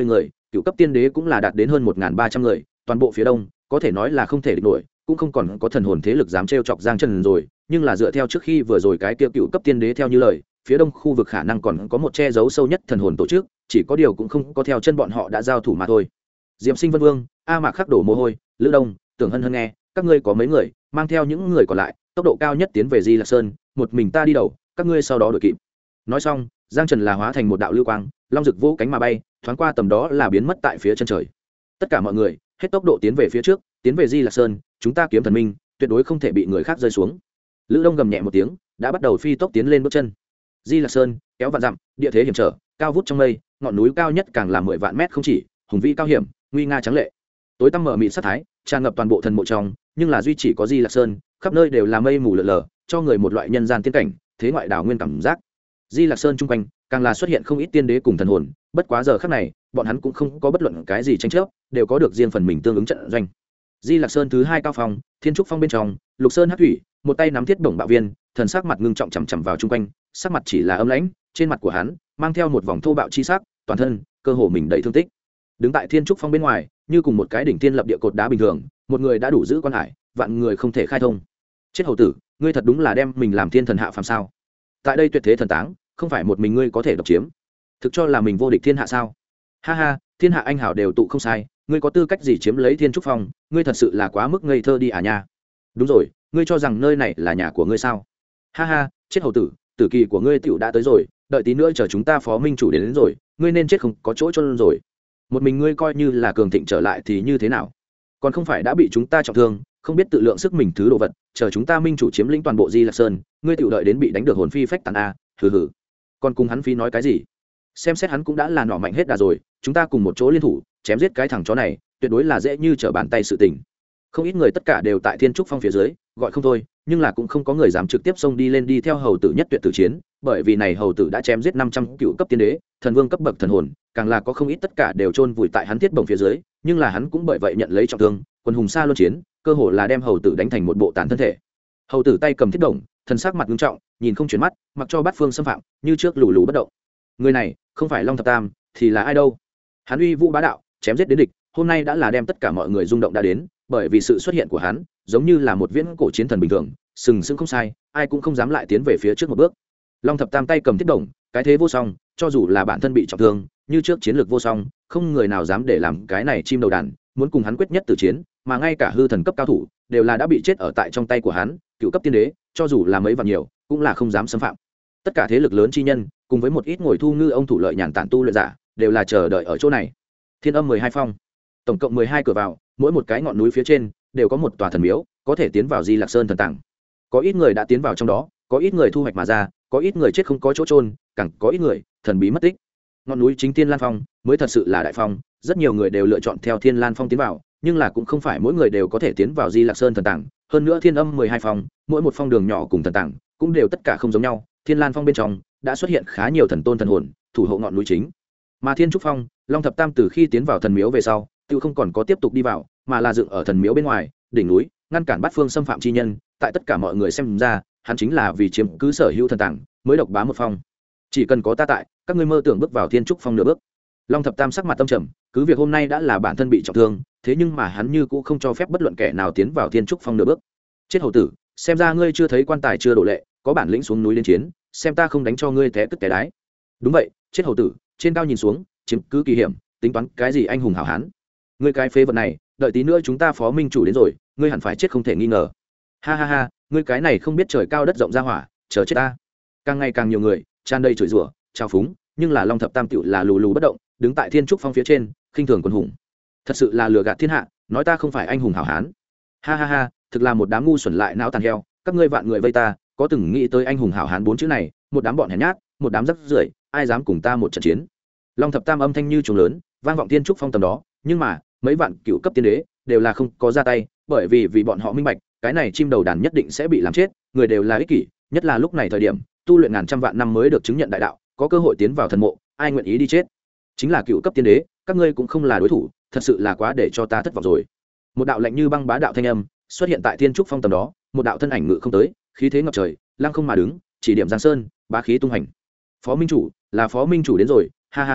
cựu cấp tiên đế cũng là đạt đến hơn 1.300 người, toàn bộ phía đông có thể nói là không thể địch nổi, cũng không còn có thần hồn thế lực dám trêu chọc Giang Trần rồi. Nhưng là dựa theo trước khi vừa rồi cái kia cựu cấp tiên đế theo như lời, phía đông khu vực khả năng còn có một che giấu sâu nhất thần hồn tổ chức, chỉ có điều cũng không có theo chân bọn họ đã giao thủ mà thôi. Diệm Sinh Vân Vương, A Mạc khắc đổ mồ hôi, Lữ Đông, Tưởng Hân Hân nghe, các ngươi có mấy người, mang theo những người còn lại, tốc độ cao nhất tiến về Di Lạc Sơn, một mình ta đi đầu, các ngươi sau đó đuổi kịp. Nói xong, Giang Trần là hóa thành một đạo lưu quang, long rực vỗ cánh mà bay, thoáng qua tầm đó là biến mất tại phía chân trời. Tất cả mọi người hết tốc độ tiến về phía trước, tiến về Di Lạc Sơn, chúng ta kiếm thần minh, tuyệt đối không thể bị người khác rơi xuống. Lữ Đông gầm nhẹ một tiếng, đã bắt đầu phi tốc tiến lên bước chân. Di Lạc Sơn kéo vạn dặm, địa thế hiểm trở, cao vút trong mây, ngọn núi cao nhất càng là 10 vạn mét không chỉ, hùng vĩ cao hiểm, nguy nga trắng lệ. Tối tăm mở mịt sát thái, tràn ngập toàn bộ thần mộ trong, nhưng là duy chỉ có Di Lạc Sơn, khắp nơi đều là mây mù lờ lờ, cho người một loại nhân gian tiên cảnh, thế ngoại đảo nguyên cảm giác. Di Lạc Sơn chung quanh càng là xuất hiện không ít tiên đế cùng thần hồn, bất quá giờ khắc này, bọn hắn cũng không có bất luận cái gì tranh chấp, đều có được riêng phần mình tương ứng trận doanh. Di Lạc Sơn thứ 2 cao phòng, Thiên Trúc Phong bên trong, Lục Sơn Hắc Thủy, một tay nắm thiết bổng bạo viên, thần sắc mặt ngưng trọng chằm chằm vào chung quanh, sắc mặt chỉ là âm lãnh, trên mặt của hắn mang theo một vòng thô bạo chi sắc, toàn thân cơ hồ mình đầy thương tích. Đứng tại Thiên Trúc Phong bên ngoài, như cùng một cái đỉnh thiên lập địa cột đá bình thường, một người đã đủ giữ quan hải, vạn người không thể khai thông. Chết hầu tử, ngươi thật đúng là đem mình làm thiên thần hạ phàm sao? Tại đây tuyệt thế thần táng, không phải một mình ngươi có thể độc chiếm, thực cho là mình vô địch thiên hạ sao? Ha ha, thiên hạ anh hảo đều tụ không sai, ngươi có tư cách gì chiếm lấy Thiên Trúc Phong? Ngươi thật sự là quá mức ngây thơ đi à nha. Đúng rồi, ngươi cho rằng nơi này là nhà của ngươi sao? Ha ha, chết hầu tử, tử kỳ của ngươi tựu đã tới rồi, đợi tí nữa chờ chúng ta phó minh chủ đến rồi, ngươi nên chết không có chỗ chôn rồi. Một mình ngươi coi như là cường thịnh trở lại thì như thế nào? Còn không phải đã bị chúng ta trọng thương, không biết tự lượng sức mình thứ đồ vật, chờ chúng ta minh chủ chiếm lĩnh toàn bộ Di Lạc Sơn, ngươi tựu đợi đến bị đánh được hồn phi phách tán a, hừ hừ. Còn cùng hắn phi nói cái gì? Xem xét hắn cũng đã là nỏ mạnh hết đà rồi, chúng ta cùng một chỗ liên thủ, chém giết cái thằng chó này, tuyệt đối là dễ như trở bàn tay sự tình. Không ít người tất cả đều tại Thiên Trúc Phong phía dưới, gọi không thôi, nhưng là cũng không có người dám trực tiếp xông đi lên đi theo hầu tử nhất tuyệt tử chiến, bởi vì này hầu tử đã chém giết 500 cựu cấp tiên đế, thần vương cấp bậc thần hồn, càng là có không ít tất cả đều chôn vùi tại hắn thiết bổng phía dưới, nhưng là hắn cũng bởi vậy nhận lấy trọng thương, quân hùng xa luân chiến, cơ hồ là đem hầu tử đánh thành một bộ tàn thân thể. Hầu tử tay cầm thiết bổng, thần sắc mặt nghiêm trọng, nhìn không chuyển mắt, mặc cho bát phương xâm phạm, như trước lù lù bất động. Người này, không phải Long Thập Tam, thì là ai đâu? Hắn uy vũ bá đạo, chém giết đến địch, hôm nay đã là đem tất cả mọi người rung động đã đến, bởi vì sự xuất hiện của hắn, giống như là một viễn cổ chiến thần bình thường, sừng sững không sai, ai cũng không dám lại tiến về phía trước một bước. Long Thập Tam tay cầm thiết đồng, cái thế vô song, cho dù là bản thân bị trọng thương, như trước chiến lược vô song, không người nào dám để làm cái này chim đầu đàn, muốn cùng hắn quyết nhất tử chiến, mà ngay cả hư thần cấp cao thủ đều là đã bị chết ở tại trong tay của hắn, cựu cấp tiên đế, cho dù là mấy vạn nhiều, cũng là không dám xâm phạm. Tất cả thế lực lớn chi nhân, cùng với một ít ngồi thu ngư ông thủ lợi nhàn tản tu luyện giả, đều là chờ đợi ở chỗ này. Thiên Âm 12 phong, tổng cộng 12 cửa vào, mỗi một cái ngọn núi phía trên đều có một tòa thần miếu, có thể tiến vào Di Lạc Sơn thần tàng. Có ít người đã tiến vào trong đó, có ít người thu hoạch mà ra, có ít người chết không có chỗ trôn, càng có ít người thần bí mất tích. Ngọn núi chính Thiên Lan Phong mới thật sự là đại phong, rất nhiều người đều lựa chọn theo Thiên Lan Phong tiến vào, nhưng là cũng không phải mỗi người đều có thể tiến vào Di Lạc Sơn thần tàng. Hơn nữa Thiên Âm 12 phong, mỗi một phong đường nhỏ cùng thần tàng cũng đều tất cả không giống nhau. Thiên Lan Phong bên trong đã xuất hiện khá nhiều thần tôn thần hồn thủ hộ ngọn núi chính, mà Thiên Trúc Phong, Long Thập Tam từ khi tiến vào thần miếu về sau, tự không còn có tiếp tục đi vào, mà là dựng ở thần miếu bên ngoài đỉnh núi, ngăn cản bát phương xâm phạm chi nhân. Tại tất cả mọi người xem ra, hắn chính là vì chiếm cứ sở hữu thần tàng mới độc bá một phong. Chỉ cần có ta tại, các ngươi mơ tưởng bước vào Thiên Trúc Phong nửa bước. Long Thập Tam sắc mặt tâm trầm, cứ việc hôm nay đã là bản thân bị trọng thương, thế nhưng mà hắn như cũng không cho phép bất luận kẻ nào tiến vào Thiên Trúc Phong nửa bước. Chết hầu tử, xem ra ngươi chưa thấy quan tài chưa đổ lệ, có bản lĩnh xuống núi lên chiến, xem ta không đánh cho ngươi té tức té đái. Đúng vậy, chết hầu tử, trên cao nhìn xuống, chiếm cứ kỳ hiểm, tính toán cái gì anh hùng hảo hán? Ngươi cái phế vật này, đợi tí nữa chúng ta phó minh chủ đến rồi, ngươi hẳn phải chết không thể nghi ngờ. Ha ha ha, ngươi cái này không biết trời cao đất rộng ra hỏa, chờ chết ta. Càng ngày càng nhiều người tràn đầy chửi rủa, trao phúng, nhưng là Long Thập Tam tựu là lù lù bất động, đứng tại Thiên Trúc Phong phía trên, khinh thường quân hùng. Thật sự là lừa gạt thiên hạ, nói ta không phải anh hùng hảo hán. Ha ha ha, thực là một đám ngu xuẩn lại não tàn heo, các ngươi vạn người vây ta, có từng nghĩ tới anh hùng hảo hán 4 chữ này, một đám bọn hèn nhát, một đám rắc rưởi, ai dám cùng ta một trận chiến? Long Thập Tam âm thanh như trống lớn, vang vọng Thiên Trúc Phong tầm đó, nhưng mà mấy vạn cựu cấp tiên đế đều là không có ra tay, bởi vì bọn họ minh bạch, cái này chim đầu đàn nhất định sẽ bị làm chết, người đều là ích kỷ, nhất là lúc này thời điểm, tu luyện ngàn trăm vạn năm mới được chứng nhận đại đạo, có cơ hội tiến vào thần mộ, ai nguyện ý đi chết? Chính là cựu cấp tiên đế, các ngươi cũng không là đối thủ, thật sự là quá để cho ta thất vọng rồi. Một đạo lạnh như băng bá đạo thanh âm xuất hiện tại Thiên Trúc Phong tầm đó, một đạo thân ảnh ngự không tới, khí thế ngập trời, lăng không mà đứng, chỉ điểm Giang Sơn, bá khí tung hành. Phó minh chủ, là phó minh chủ đến rồi, ha ha ha,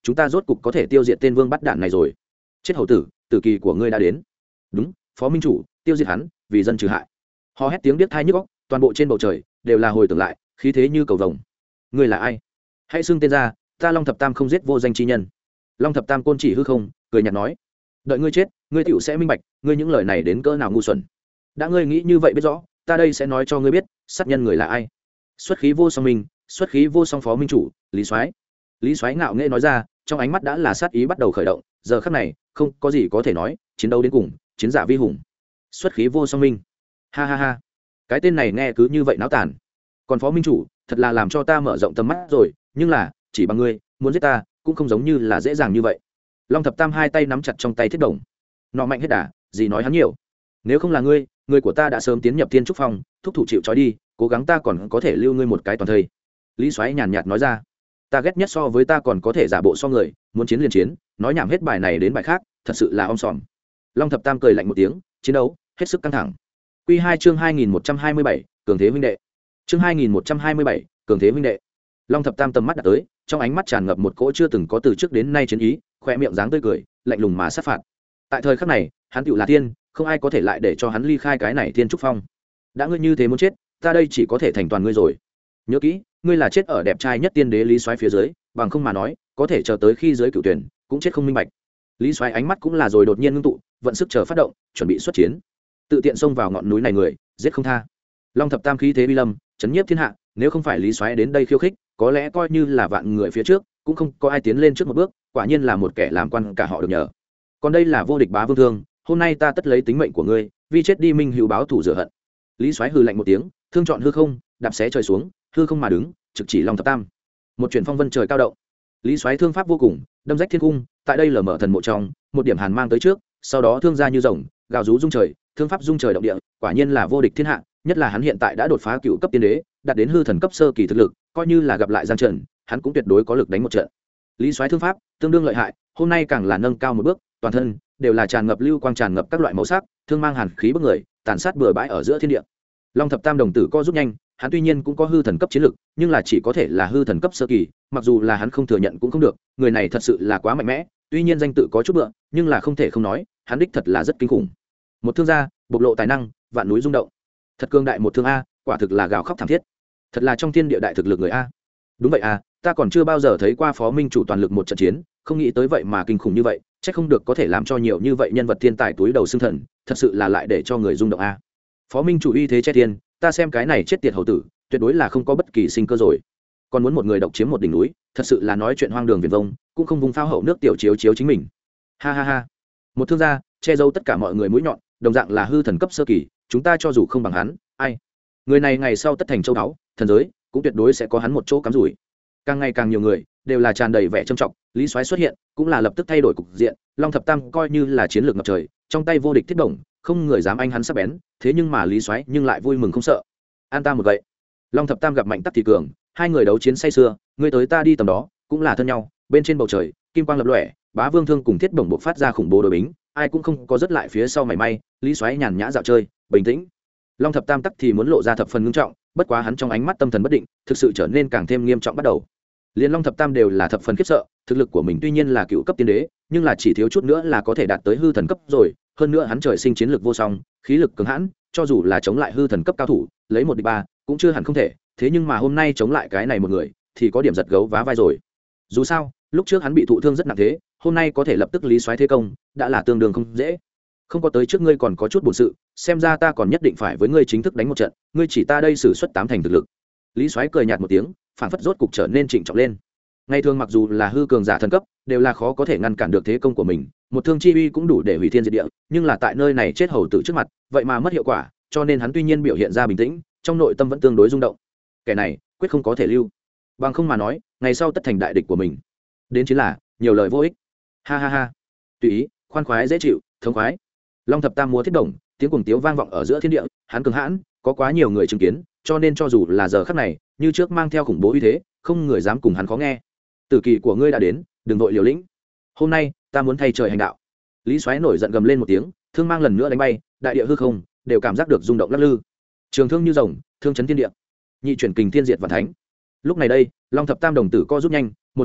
chúng ta rốt cục có thể tiêu diệt tên vương bắt đạn này rồi. Chết hầu tử, tử kỳ của ngươi đã đến. Đúng, phó minh chủ, tiêu diệt hắn, vì dân trừ hại. Hò hét tiếng điếc tai nhức óc, toàn bộ trên bầu trời đều là hồi tưởng lại, khí thế như cầu vồng. Ngươi là ai? Hãy xưng tên ra, ta Long Thập Tam không giết vô danh chi nhân. Long Thập Tam côn chỉ hư không, cười nhạt nói, đợi ngươi chết, ngươi tiểu sẽ minh bạch, ngươi những lời này đến cỡ nào ngu xuẩn. Đã ngươi nghĩ như vậy biết rõ, ta đây sẽ nói cho ngươi biết, sát nhân người là ai. Xuất khí vô song minh, xuất khí vô song phó minh chủ, Lý Soái. Lý Soái ngạo nghễ nói ra, trong ánh mắt đã là sát ý bắt đầu khởi động, giờ khắc này, không có gì có thể nói, chiến đấu đến cùng, chiến giả vi hùng. Xuất khí vô song minh. Ha ha ha. Cái tên này nghe cứ như vậy náo tàn. Còn phó minh chủ, thật là làm cho ta mở rộng tầm mắt rồi, nhưng là, chỉ bằng ngươi, muốn giết ta, cũng không giống như là dễ dàng như vậy. Long Thập Tam hai tay nắm chặt trong tay thiết đồng. Nọ mạnh hết đà, gì nói hắn nhiều. Nếu không là ngươi, người của ta đã sớm tiến nhập Thiên Trúc Phong, thúc thủ chịu trói đi, cố gắng ta còn có thể lưu ngươi một cái toàn thây. Lý Soái nhàn nhạt nói ra, ta ghét nhất so với ta còn có thể giả bộ so người, muốn chiến liền chiến, nói nhảm hết bài này đến bài khác, thật sự là om sòm. Long Thập Tam cười lạnh một tiếng, chiến đấu hết sức căng thẳng. Quy 2 chương 2127, cường thế huynh đệ. Chương 2127, cường thế huynh đệ. Long Thập Tam tầm mắt đặt tới, trong ánh mắt tràn ngập một cỗ chưa từng có từ trước đến nay chiến ý, khoe miệng dáng tươi cười, lạnh lùng mà sát phạt. Tại thời khắc này, hắn tựu là tiên, không ai có thể lại để cho hắn ly khai cái này Thiên Trúc Phong. Đã ngươi như thế muốn chết, ta đây chỉ có thể thành toàn ngươi rồi. Nhớ kỹ, ngươi là chết ở đẹp trai nhất tiên đế Lý Soái phía dưới, bằng không mà nói, có thể chờ tới khi dưới cửu tuyển, cũng chết không minh bạch. Lý Soái ánh mắt cũng là rồi đột nhiên ngưng tụ, vận sức chờ phát động, chuẩn bị xuất chiến. Tự tiện xông vào ngọn núi này người, giết không tha. Long Thập Tam khí thế uy lâm, chấn nhiếp thiên hạ, nếu không phải Lý Soái đến đây khiêu khích, có lẽ coi như là vạn người phía trước, cũng không có ai tiến lên trước một bước, quả nhiên là một kẻ làm quan cả họ được nhờ. Còn đây là vô địch bá vương thương, hôm nay ta tất lấy tính mệnh của ngươi, vì chết đi minh hữu báo thù rửa hận. Lý Soái hừ lạnh một tiếng, thương chọn hư không, đạp xé trời xuống, hư không mà đứng, trực chỉ Long Thập Tam. Một chuyển phong vân trời cao động. Lý Soái thương pháp vô cùng, đâm rách thiên cung, tại đây lờ mở thần mộ trong, một điểm hàn mang tới trước, sau đó thương ra như rồng, gào rú rung trời, thương pháp rung trời động địa, quả nhiên là vô địch thiên hạ, nhất là hắn hiện tại đã đột phá cựu cấp tiên đế, đạt đến hư thần cấp sơ kỳ thực lực, coi như là gặp lại Giang Trần, hắn cũng tuyệt đối có lực đánh một trận. Lý Soái thương pháp tương đương lợi hại, hôm nay càng là nâng cao một bước, toàn thân đều là tràn ngập lưu quang, tràn ngập các loại màu sắc, thương mang hàn khí bức người, tàn sát bừa bãi ở giữa thiên địa. Long Thập Tam đồng tử co rút nhanh, hắn tuy nhiên cũng có hư thần cấp chiến lực, nhưng là chỉ có thể là hư thần cấp sơ kỳ, mặc dù là hắn không thừa nhận cũng không được, người này thật sự là quá mạnh mẽ, tuy nhiên danh tự có chút bựa, nhưng là không thể không nói, hắn đích thật là rất kinh khủng. Một thương gia, bộc lộ tài năng, vạn núi rung động. Thật cương đại một thương a, quả thực là gào khóc thảm thiết. Thật là trong thiên địa đại thực lực người a. Đúng vậy a, ta còn chưa bao giờ thấy qua phó minh chủ toàn lực một trận chiến, không nghĩ tới vậy mà kinh khủng như vậy, chắc không được có thể làm cho nhiều như vậy nhân vật thiên tài túi đầu xương thần, thật sự là lại để cho người rung động a. Phó minh chủ uy thế che thiên, ta xem cái này chết tiệt hầu tử, tuyệt đối là không có bất kỳ sinh cơ rồi. Còn muốn một người độc chiếm một đỉnh núi, thật sự là nói chuyện hoang đường viển vông, cũng không vùng phao hậu nước tiểu chiếu chiếu chính mình. Ha ha ha. Một thương gia, che giấu tất cả mọi người mũi nhọn, đồng dạng là hư thần cấp sơ kỳ, chúng ta cho dù không bằng hắn, ai? Người này ngày sau tất thành châu báu, thần giới cũng tuyệt đối sẽ có hắn một chỗ cắm rủi. Càng ngày càng nhiều người đều là tràn đầy vẻ trầm trọng, Lý Soái xuất hiện, cũng là lập tức thay đổi cục diện, Long Thập Tam coi như là chiến lược ngập trời, trong tay vô địch thiết động, không người dám anh hắn sắc bén, thế nhưng mà Lý Soái nhưng lại vui mừng không sợ. An ta một vậy. Long Thập Tam gặp mạnh tắc thì cường, hai người đấu chiến say sưa, ngươi tới ta đi tầm đó, cũng là thân nhau, bên trên bầu trời, kim quang lập lòe, bá vương thương cùng thiết bổng bộc phát ra khủng bố đối bính, ai cũng không có rất lại phía sau mảy may, Lý Soái nhàn nhã dạo chơi, bình tĩnh. Long Thập Tam tắc thì muốn lộ ra thập phần ngưng trọng, bất quá hắn trong ánh mắt tâm thần bất định, thực sự trở nên càng thêm nghiêm trọng bắt đầu. Liên Long Thập Tam đều là thập phần khiếp sợ, thực lực của mình tuy nhiên là cựu cấp tiên đế, nhưng là chỉ thiếu chút nữa là có thể đạt tới hư thần cấp rồi, hơn nữa hắn trời sinh chiến lực vô song, khí lực cường hãn, cho dù là chống lại hư thần cấp cao thủ, lấy một địch ba, cũng chưa hẳn không thể, thế nhưng mà hôm nay chống lại cái này một người, thì có điểm giật gấu vá vai rồi. Dù sao, lúc trước hắn bị thụ thương rất nặng thế, hôm nay có thể lập tức Lý Soái thế công, đã là tương đương không dễ. Không có tới trước ngươi còn có chút buồn sự, xem ra ta còn nhất định phải với ngươi chính thức đánh một trận, ngươi chỉ ta đây sử xuất tám thành thực lực. Lý Soái cười nhạt một tiếng, phảng phất rốt cục trở nên trịnh trọng lên. Ngày thường mặc dù là hư cường giả thần cấp, đều là khó có thể ngăn cản được thế công của mình, một thương chi uy cũng đủ để hủy thiên diệt địa, nhưng là tại nơi này chết hầu tử trước mặt, vậy mà mất hiệu quả, cho nên hắn tuy nhiên biểu hiện ra bình tĩnh, trong nội tâm vẫn tương đối rung động. Kẻ này quyết không có thể lưu, bằng không mà nói, ngày sau tất thành đại địch của mình. Đến chính là nhiều lời vô ích. Ha ha ha. Tùy ý, khoan khoái dễ chịu, thống khoái. Long Thập Tam múa thiết đồng, tiếng cuồng tiếu vang vọng ở giữa thiên địa, hắn cường hãn, có quá nhiều người chứng kiến, cho nên cho dù là giờ khắc này, như trước mang theo khủng bố uy thế, không người dám cùng hắn khó nghe. Tử kỳ của ngươi đã đến, đừng vội liều lĩnh. Hôm nay, ta muốn thay trời hành đạo. Lý Soái nổi giận gầm lên một tiếng, thương mang lần nữa đánh bay, đại địa hư không đều cảm giác được rung động lắc lư. Trường thương như rồng, thương chấn thiên địa. Nhị chuyển kình thiên diệt vạn thánh. Lúc này đây, Long Thập Tam đồng tử co rút nhanh, một kích này,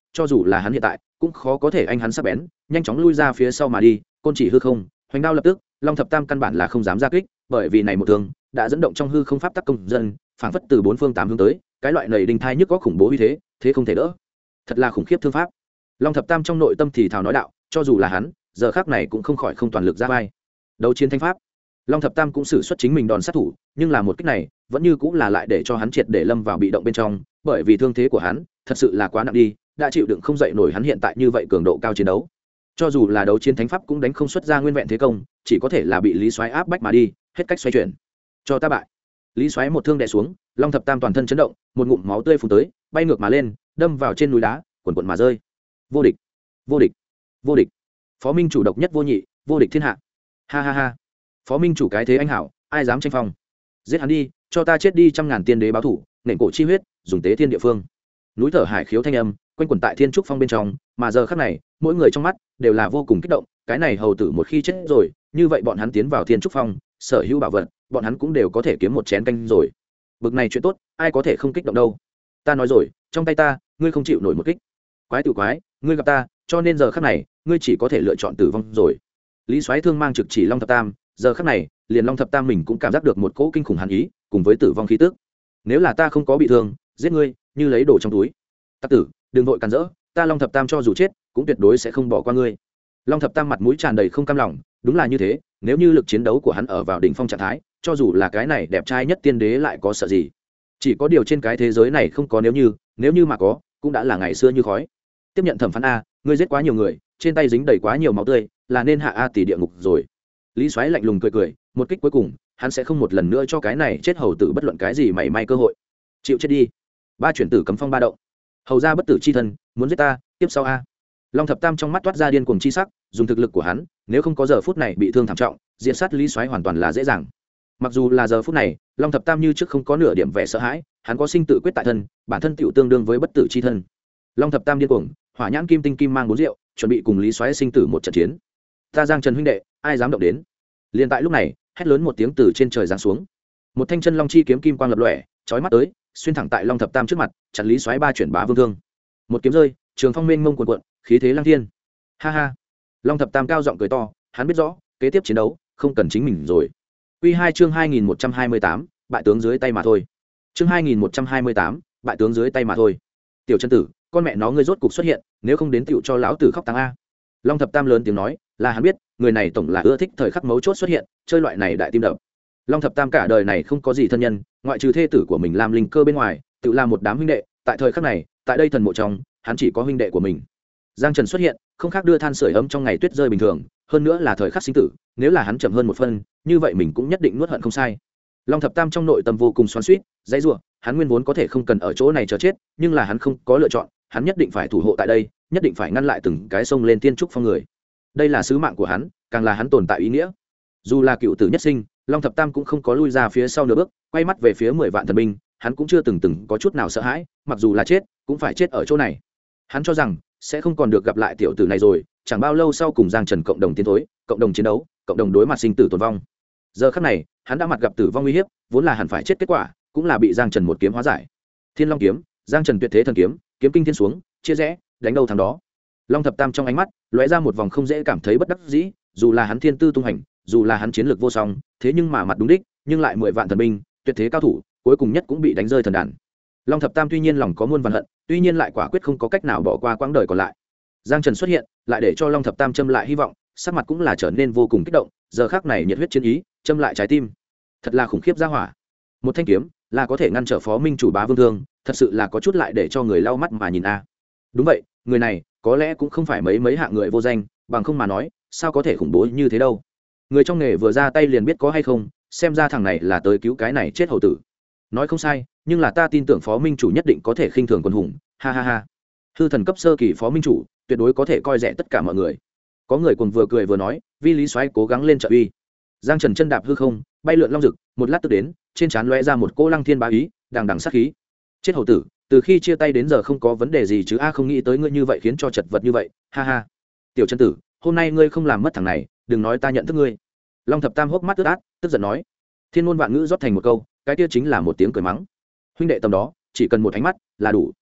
cho dù là hắn hiện tại cũng khó có thể anh hắn sắp bén, nhanh chóng lui ra phía sau mà đi, côn chỉ hư không, hoành đao lập tức, Long Thập Tam căn bản là không dám ra kích, bởi vì này một thương đã dẫn động trong hư không pháp tắc công dân, phảng phất từ bốn phương tám hướng tới, cái loại này đinh thai nhức có khủng bố uy thế, thế không thể đỡ. Thật là khủng khiếp thương pháp. Long Thập Tam trong nội tâm thì thào nói đạo, cho dù là hắn, giờ khắc này cũng không khỏi không toàn lực ra vai. Đấu chiến thanh pháp. Long Thập Tam cũng sử xuất chính mình đòn sát thủ, nhưng là một kích này, vẫn như cũng là lại để cho hắn triệt để lâm vào bị động bên trong, bởi vì thương thế của hắn, thật sự là quá nặng đi, đã chịu đựng không dậy nổi hắn hiện tại như vậy cường độ cao chiến đấu. Cho dù là đấu chiến thánh pháp cũng đánh không xuất ra nguyên vẹn thế công, chỉ có thể là bị Lý Soái áp bách mà đi, hết cách xoay chuyển. Cho ta bại. Lý Soái một thương đè xuống, Long Thập Tam toàn thân chấn động, một ngụm máu tươi phun tới, bay ngược mà lên, đâm vào trên núi đá, quần quần mà rơi. Vô địch, vô địch, vô địch. Phó Minh chủ độc nhất vô nhị, vô địch thiên hạ. Ha ha ha. Phó Minh chủ cái thế anh hảo, ai dám tranh phong. Giết hắn đi, cho ta chết đi trăm ngàn tiên đế báo thủ, nện cổ chi huyết, dùng tế thiên địa phương. Núi thở hải khiếu thanh âm quanh quẩn tại thiên trúc phong bên trong, mà giờ khắc này mỗi người trong mắt đều là vô cùng kích động. Cái này hầu tử một khi chết rồi, như vậy bọn hắn tiến vào thiên trúc phong, sở hữu bảo vật bọn hắn cũng đều có thể kiếm một chén canh rồi. Bực này chuyện tốt, ai có thể không kích động đâu. Ta nói rồi, trong tay ta ngươi không chịu nổi một kích. Quái tự quái, ngươi gặp ta, cho nên giờ khắc này ngươi chỉ có thể lựa chọn tử vong rồi. Lý Soái thương mang trực chỉ Long Thập Tam, giờ khắc này liền Long Thập Tam mình cũng cảm giác được một cỗ kinh khủng hàn ý cùng với tử vong khí tức. Nếu là ta không có bị thương, giết ngươi như lấy đồ trong túi. Tặc tử, đừng vội cản rỡ, ta Long Thập Tam cho dù chết cũng tuyệt đối sẽ không bỏ qua ngươi. Long Thập Tam mặt mũi tràn đầy không cam lòng, đúng là như thế, nếu như lực chiến đấu của hắn ở vào đỉnh phong trạng thái, cho dù là cái này đẹp trai nhất tiên đế lại có sợ gì. Chỉ có điều trên cái thế giới này không có nếu như mà có, cũng đã là ngày xưa như khói. Tiếp nhận thẩm phán a, ngươi giết quá nhiều người, trên tay dính đầy quá nhiều máu tươi, là nên hạ a tỷ địa ngục rồi. Lý Soái lạnh lùng cười cười, một kích cuối cùng, hắn sẽ không một lần nữa cho cái này chết hầu tử bất luận cái gì mảy may cơ hội. Chịu chết đi. Ba chuyển tử cấm phong ba động. Hầu ra bất tử chi thân, muốn giết ta, tiếp sau a. Long Thập Tam trong mắt toát ra điên cuồng chi sắc, dùng thực lực của hắn, nếu không có giờ phút này bị thương thảm trọng, diện sát Lý Soái hoàn toàn là dễ dàng. Mặc dù là giờ phút này, Long Thập Tam như trước không có nửa điểm vẻ sợ hãi, hắn có sinh tự quyết tại thân, bản thân tựu tương đương với bất tử chi thân. Long Thập Tam điên cuồng, hỏa nhãn kim tinh kim mang bốn rượu, chuẩn bị cùng Lý Soái sinh tử một trận chiến. Ta Giang Trần huynh đệ, ai dám động đến? Liên tại lúc này, hét lớn một tiếng từ trên trời giáng xuống. Một thanh chân long chi kiếm kim quang lập lòe, chói mắt tới, xuyên thẳng tại Long Thập Tam trước mặt, chặn Lý Soái ba chuyển bá vương thương. Một kiếm rơi, trường phong mênh mông cuồn cuộn, khí thế lang thiên. Ha ha. Long Thập Tam cao giọng cười to, hắn biết rõ, kế tiếp chiến đấu không cần chính mình rồi. Quy 2 chương 2128, bại tướng dưới tay mà thôi. Chương 2128, bại tướng dưới tay mà thôi. Tiểu chân tử, con mẹ nó ngươi rốt cục xuất hiện, nếu không đến tựu cho lão tử khóc tang a. Long Thập Tam lớn tiếng nói, là hắn biết, người này tổng là ưa thích thời khắc mấu chốt xuất hiện, chơi loại này đại tim đập. Long Thập Tam cả đời này không có gì thân nhân, ngoại trừ thê tử của mình Lam Linh Cơ bên ngoài, tự là một đám huynh đệ, tại thời khắc này, tại đây thần mộ trong, hắn chỉ có huynh đệ của mình. Giang Trần xuất hiện, không khác đưa than sưởi ấm trong ngày tuyết rơi bình thường, hơn nữa là thời khắc sinh tử, nếu là hắn chậm hơn một phân, như vậy mình cũng nhất định nuốt hận không sai. Long Thập Tam trong nội tâm vô cùng xoắn xuýt, dãy rủa, hắn nguyên vốn có thể không cần ở chỗ này chờ chết, nhưng là hắn không có lựa chọn, hắn nhất định phải thủ hộ tại đây, nhất định phải ngăn lại từng cái sông lên tiên trúc phong người. Đây là sứ mạng của hắn, càng là hắn tồn tại ý nghĩa. Dù là cựu tử nhất sinh, Long Thập Tam cũng không có lui ra phía sau nửa bước, quay mắt về phía 10 vạn thần binh, hắn cũng chưa từng có chút nào sợ hãi, mặc dù là chết, cũng phải chết ở chỗ này. Hắn cho rằng sẽ không còn được gặp lại tiểu tử này rồi, chẳng bao lâu sau cùng Giang Trần cộng đồng tiến thối, cộng đồng chiến đấu, cộng đồng đối mặt sinh tử tồn vong. Giờ khắc này, hắn đã mặt gặp tử vong nguy hiểm, vốn là hẳn phải chết kết quả, cũng là bị Giang Trần một kiếm hóa giải. Thiên Long kiếm, Giang Trần tuyệt thế thần kiếm, kiếm kinh thiên xuống, chia rẽ, đánh đầu thằng đó. Long Thập Tam trong ánh mắt lóe ra một vòng không dễ cảm thấy bất đắc dĩ, dù là hắn thiên tư tung hành, dù là hắn chiến lược vô song, thế nhưng mà mặt đúng đích, nhưng lại 10 vạn thần binh, tuyệt thế cao thủ, cuối cùng nhất cũng bị đánh rơi thần đàn. Long Thập Tam tuy nhiên lòng có muôn vàn hận, tuy nhiên lại quả quyết không có cách nào bỏ qua quãng đời còn lại. Giang Trần xuất hiện, lại để cho Long Thập Tam châm lại hy vọng, sắc mặt cũng là trở nên vô cùng kích động, giờ khắc này nhiệt huyết chiến ý, châm lại trái tim. Thật là khủng khiếp gia hỏa. Một thanh kiếm, là có thể ngăn trở Phó Minh chủ bá vương thương, thật sự là có chút lại để cho người lau mắt mà nhìn a. Đúng vậy, người này có lẽ cũng không phải mấy hạng người vô danh, bằng không mà nói, sao có thể khủng bố như thế đâu. Người trong nghề vừa ra tay liền biết có hay không, xem ra thằng này là tới cứu cái này chết hầu tử. Nói không sai, nhưng là ta tin tưởng Phó Minh chủ nhất định có thể khinh thường quân hùng, ha ha ha. Hư thần cấp sơ kỳ Phó Minh chủ, tuyệt đối có thể coi rẻ tất cả mọi người. Có người cùng vừa cười vừa nói, vi Lý Soái cố gắng lên trợ uy. Giang Trần chân đạp hư không, bay lượn long dực, một lát tức đến, trên trán lóe ra một cỗ lăng thiên bá ý, đằng đằng sát khí. Chết hầu tử, từ khi chia tay đến giờ không có vấn đề gì chứ a, không nghĩ tới ngươi như vậy khiến cho chật vật như vậy, ha ha. Tiểu chân tử, hôm nay ngươi không làm mất thằng này, đừng nói ta nhận thức ngươi. Long Thập Tam hốc mắt ướt át, tức giận nói. Thiên ngôn vạn ngữ rót thành một câu, cái kia chính là một tiếng cười mắng. Huynh đệ tầm đó, chỉ cần một ánh mắt là đủ.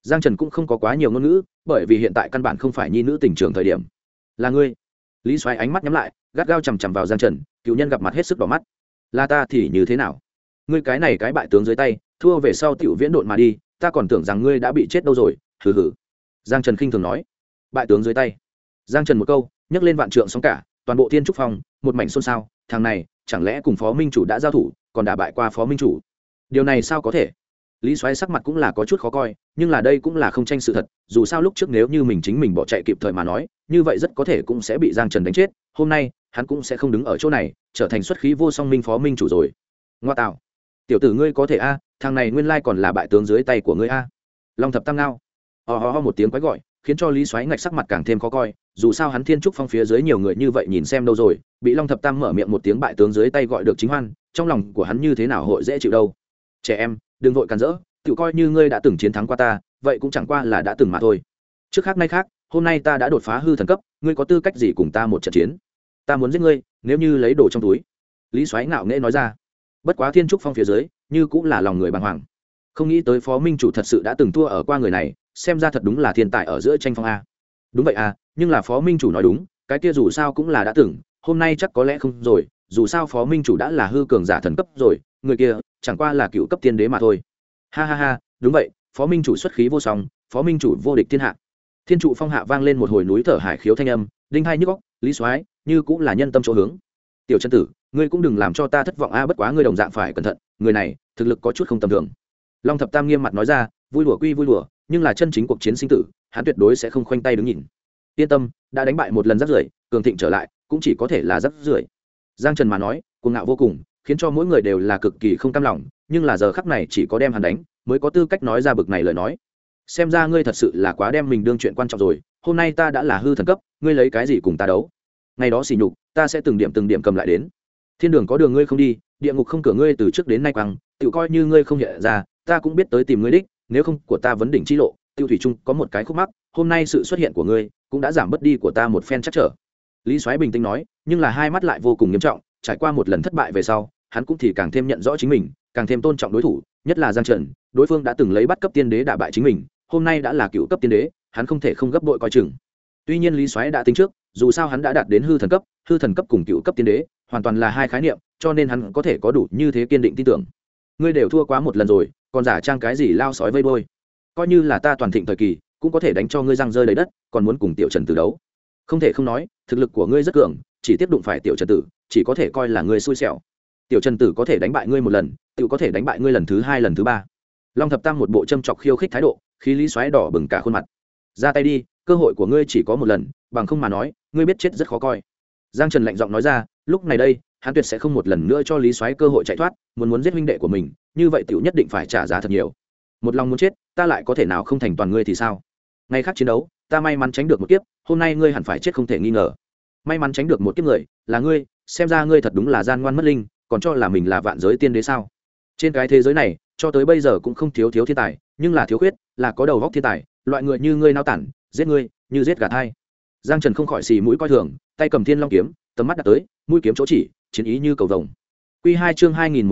Giang Trần cũng không có quá nhiều ngôn ngữ, bởi vì hiện tại căn bản không phải nhi nữ tình trường thời điểm. Là ngươi? Lý Soái ánh mắt nhắm lại, gắt gao chằm chằm vào Giang Trần, cựu nhân gặp mặt hết sức đỏ mắt. Là ta thì như thế nào? Ngươi cái này cái bại tướng dưới tay, thua về sau tiểu viễn độn mà đi, ta còn tưởng rằng ngươi đã bị chết đâu rồi. Hừ hừ. Giang Trần khinh thường nói. Bại tướng dưới tay. Giang Trần một câu, nhấc lên vạn trượng sóng cả, toàn bộ Thiên Trúc Phong một mảnh xôn xao. Thằng này, chẳng lẽ cùng Phó Minh chủ đã giao thủ, còn đả bại qua Phó Minh chủ? Điều này sao có thể? Lý Soái sắc mặt cũng là có chút khó coi, nhưng là đây cũng là không tranh sự thật, dù sao lúc trước nếu như mình chính mình bỏ chạy kịp thời mà nói, như vậy rất có thể cũng sẽ bị Giang Trần đánh chết, hôm nay, hắn cũng sẽ không đứng ở chỗ này, trở thành xuất khí vô song minh Phó Minh chủ rồi. Ngoa tạo, tiểu tử ngươi có thể a, thằng này nguyên lai còn là bại tướng dưới tay của ngươi a. Long thập tam ngao. Ho một tiếng quái gọi, khiến cho Lý Soái ngạch sắc mặt càng thêm khó coi, dù sao hắn Thiên Trúc Phong phía dưới nhiều người như vậy nhìn xem đâu rồi, bị Long thập tam mở miệng một tiếng bại tướng dưới tay gọi được chính hoan, trong lòng của hắn như thế nào hội dễ chịu đâu. Trẻ em, đừng vội cản rỡ, tự coi như ngươi đã từng chiến thắng qua ta, vậy cũng chẳng qua là đã từng mà thôi. Trước khác nay khác, hôm nay ta đã đột phá hư thần cấp, ngươi có tư cách gì cùng ta một trận chiến? Ta muốn giết ngươi, nếu như lấy đồ trong túi. Lý Soái ngạo nghễ nói ra. Bất quá Thiên Trúc Phong phía dưới, như cũng là lòng người bàng hoàng. Không nghĩ tới Phó Minh chủ thật sự đã từng thua ở qua người này, xem ra thật đúng là thiên tài ở giữa tranh phong a. Đúng vậy à, nhưng là Phó Minh chủ nói đúng, cái kia dù sao cũng là đã từng, hôm nay chắc có lẽ không rồi, dù sao Phó Minh chủ đã là hư cường giả thần cấp rồi, người kia chẳng qua là cựu cấp tiên đế mà thôi. Ha ha ha, đúng vậy, Phó Minh chủ xuất khí vô song, Phó Minh chủ vô địch thiên hạ. Thiên trụ phong hạ vang lên một hồi núi thở hải khiếu thanh âm, đinh hai nhức óc, Lý Soái, như cũng là nhân tâm chỗ hướng. Tiểu chân tử, ngươi cũng đừng làm cho ta thất vọng a, bất quá ngươi đồng dạng phải cẩn thận, người này, thực lực có chút không tầm thường. Long thập tam nghiêm mặt nói ra, vui đùa quy vui đùa, nhưng là chân chính cuộc chiến sinh tử, hắn tuyệt đối sẽ không khoanh tay đứng nhìn. Yên tâm, đã đánh bại một lần rắc rưởi, cường thịnh trở lại, cũng chỉ có thể là rắc rưởi. Giang Trần mà nói, cuồng ngạo vô cùng, khiến cho mỗi người đều là cực kỳ không cam lòng, nhưng là giờ khắc này chỉ có đem hắn đánh, mới có tư cách nói ra bực này lời nói. Xem ra ngươi thật sự là quá đem mình đương chuyện quan trọng rồi, hôm nay ta đã là hư thần cấp, ngươi lấy cái gì cùng ta đấu? Ngày đó xỉ nhục, ta sẽ từng điểm cầm lại đến. Thiên đường có đường ngươi không đi, địa ngục không cửa ngươi từ trước đến nay quăng, tự coi như ngươi không hiện ra, ta cũng biết tới tìm ngươi đích, nếu không của ta vấn đỉnh chi lộ, tiêu thủy trung có một cái khúc mắc, hôm nay sự xuất hiện của ngươi cũng đã giảm bớt đi của ta một phen chắc trở. Lý Soái bình tĩnh nói, nhưng là hai mắt lại vô cùng nghiêm trọng, trải qua một lần thất bại về sau, hắn cũng thì càng thêm nhận rõ chính mình, càng thêm tôn trọng đối thủ, nhất là Giang Trần, đối phương đã từng lấy bắt cấp tiên đế đả bại chính mình, hôm nay đã là cựu cấp tiên đế, hắn không thể không gấp bội coi chừng. Tuy nhiên Lý Soái đã tính trước, dù sao hắn đã đạt đến hư thần cấp cùng cựu cấp tiên đế, hoàn toàn là hai khái niệm, cho nên hắn có thể có đủ như thế kiên định tin tưởng. Ngươi đều thua quá một lần rồi, còn giả trang cái gì lao sói vây đôi? Coi như là ta toàn thịnh thời kỳ, cũng có thể đánh cho ngươi răng rơi đầy đất, còn muốn cùng tiểu Trần Tử đấu. Không thể không nói, thực lực của ngươi rất cường, chỉ tiếp đụng phải tiểu Trần Tử, chỉ có thể coi là ngươi xui xẻo. Tiểu Trần Tử có thể đánh bại ngươi một lần, tiểu có thể đánh bại ngươi lần thứ hai lần thứ ba. Long thập tam một bộ châm chọc khiêu khích thái độ, khí Lý Soái đỏ bừng cả khuôn mặt. Ra tay đi, cơ hội của ngươi chỉ có một lần, bằng không mà nói, ngươi biết chết rất khó coi. Giang Trần lạnh giọng nói ra, lúc này đây, hắn tuyệt sẽ không một lần nữa cho Lý Soái cơ hội chạy thoát, muốn giết huynh đệ của mình, như vậy tiểu nhất định phải trả giá thật nhiều. Một lòng muốn chết, ta lại có thể nào không thành toàn ngươi thì sao? Ngày khác chiến đấu, ta may mắn tránh được một kiếp, hôm nay ngươi hẳn phải chết không thể nghi ngờ. May mắn tránh được một kiếp người, là ngươi, xem ra ngươi thật đúng là gian ngoan mất linh, còn cho là mình là vạn giới tiên đế sao? Trên cái thế giới này, cho tới bây giờ cũng không thiếu thiên tài, nhưng là thiếu khuyết, là có đầu óc thiên tài, loại người như ngươi nao tản, giết ngươi, như giết gà thai. Giang Trần không khỏi xì mũi coi thường, tay cầm Thiên Long kiếm, tầm mắt đặt tới, mũi kiếm chỗ chỉ, chiến ý như cầu vồng. Quy 2 chương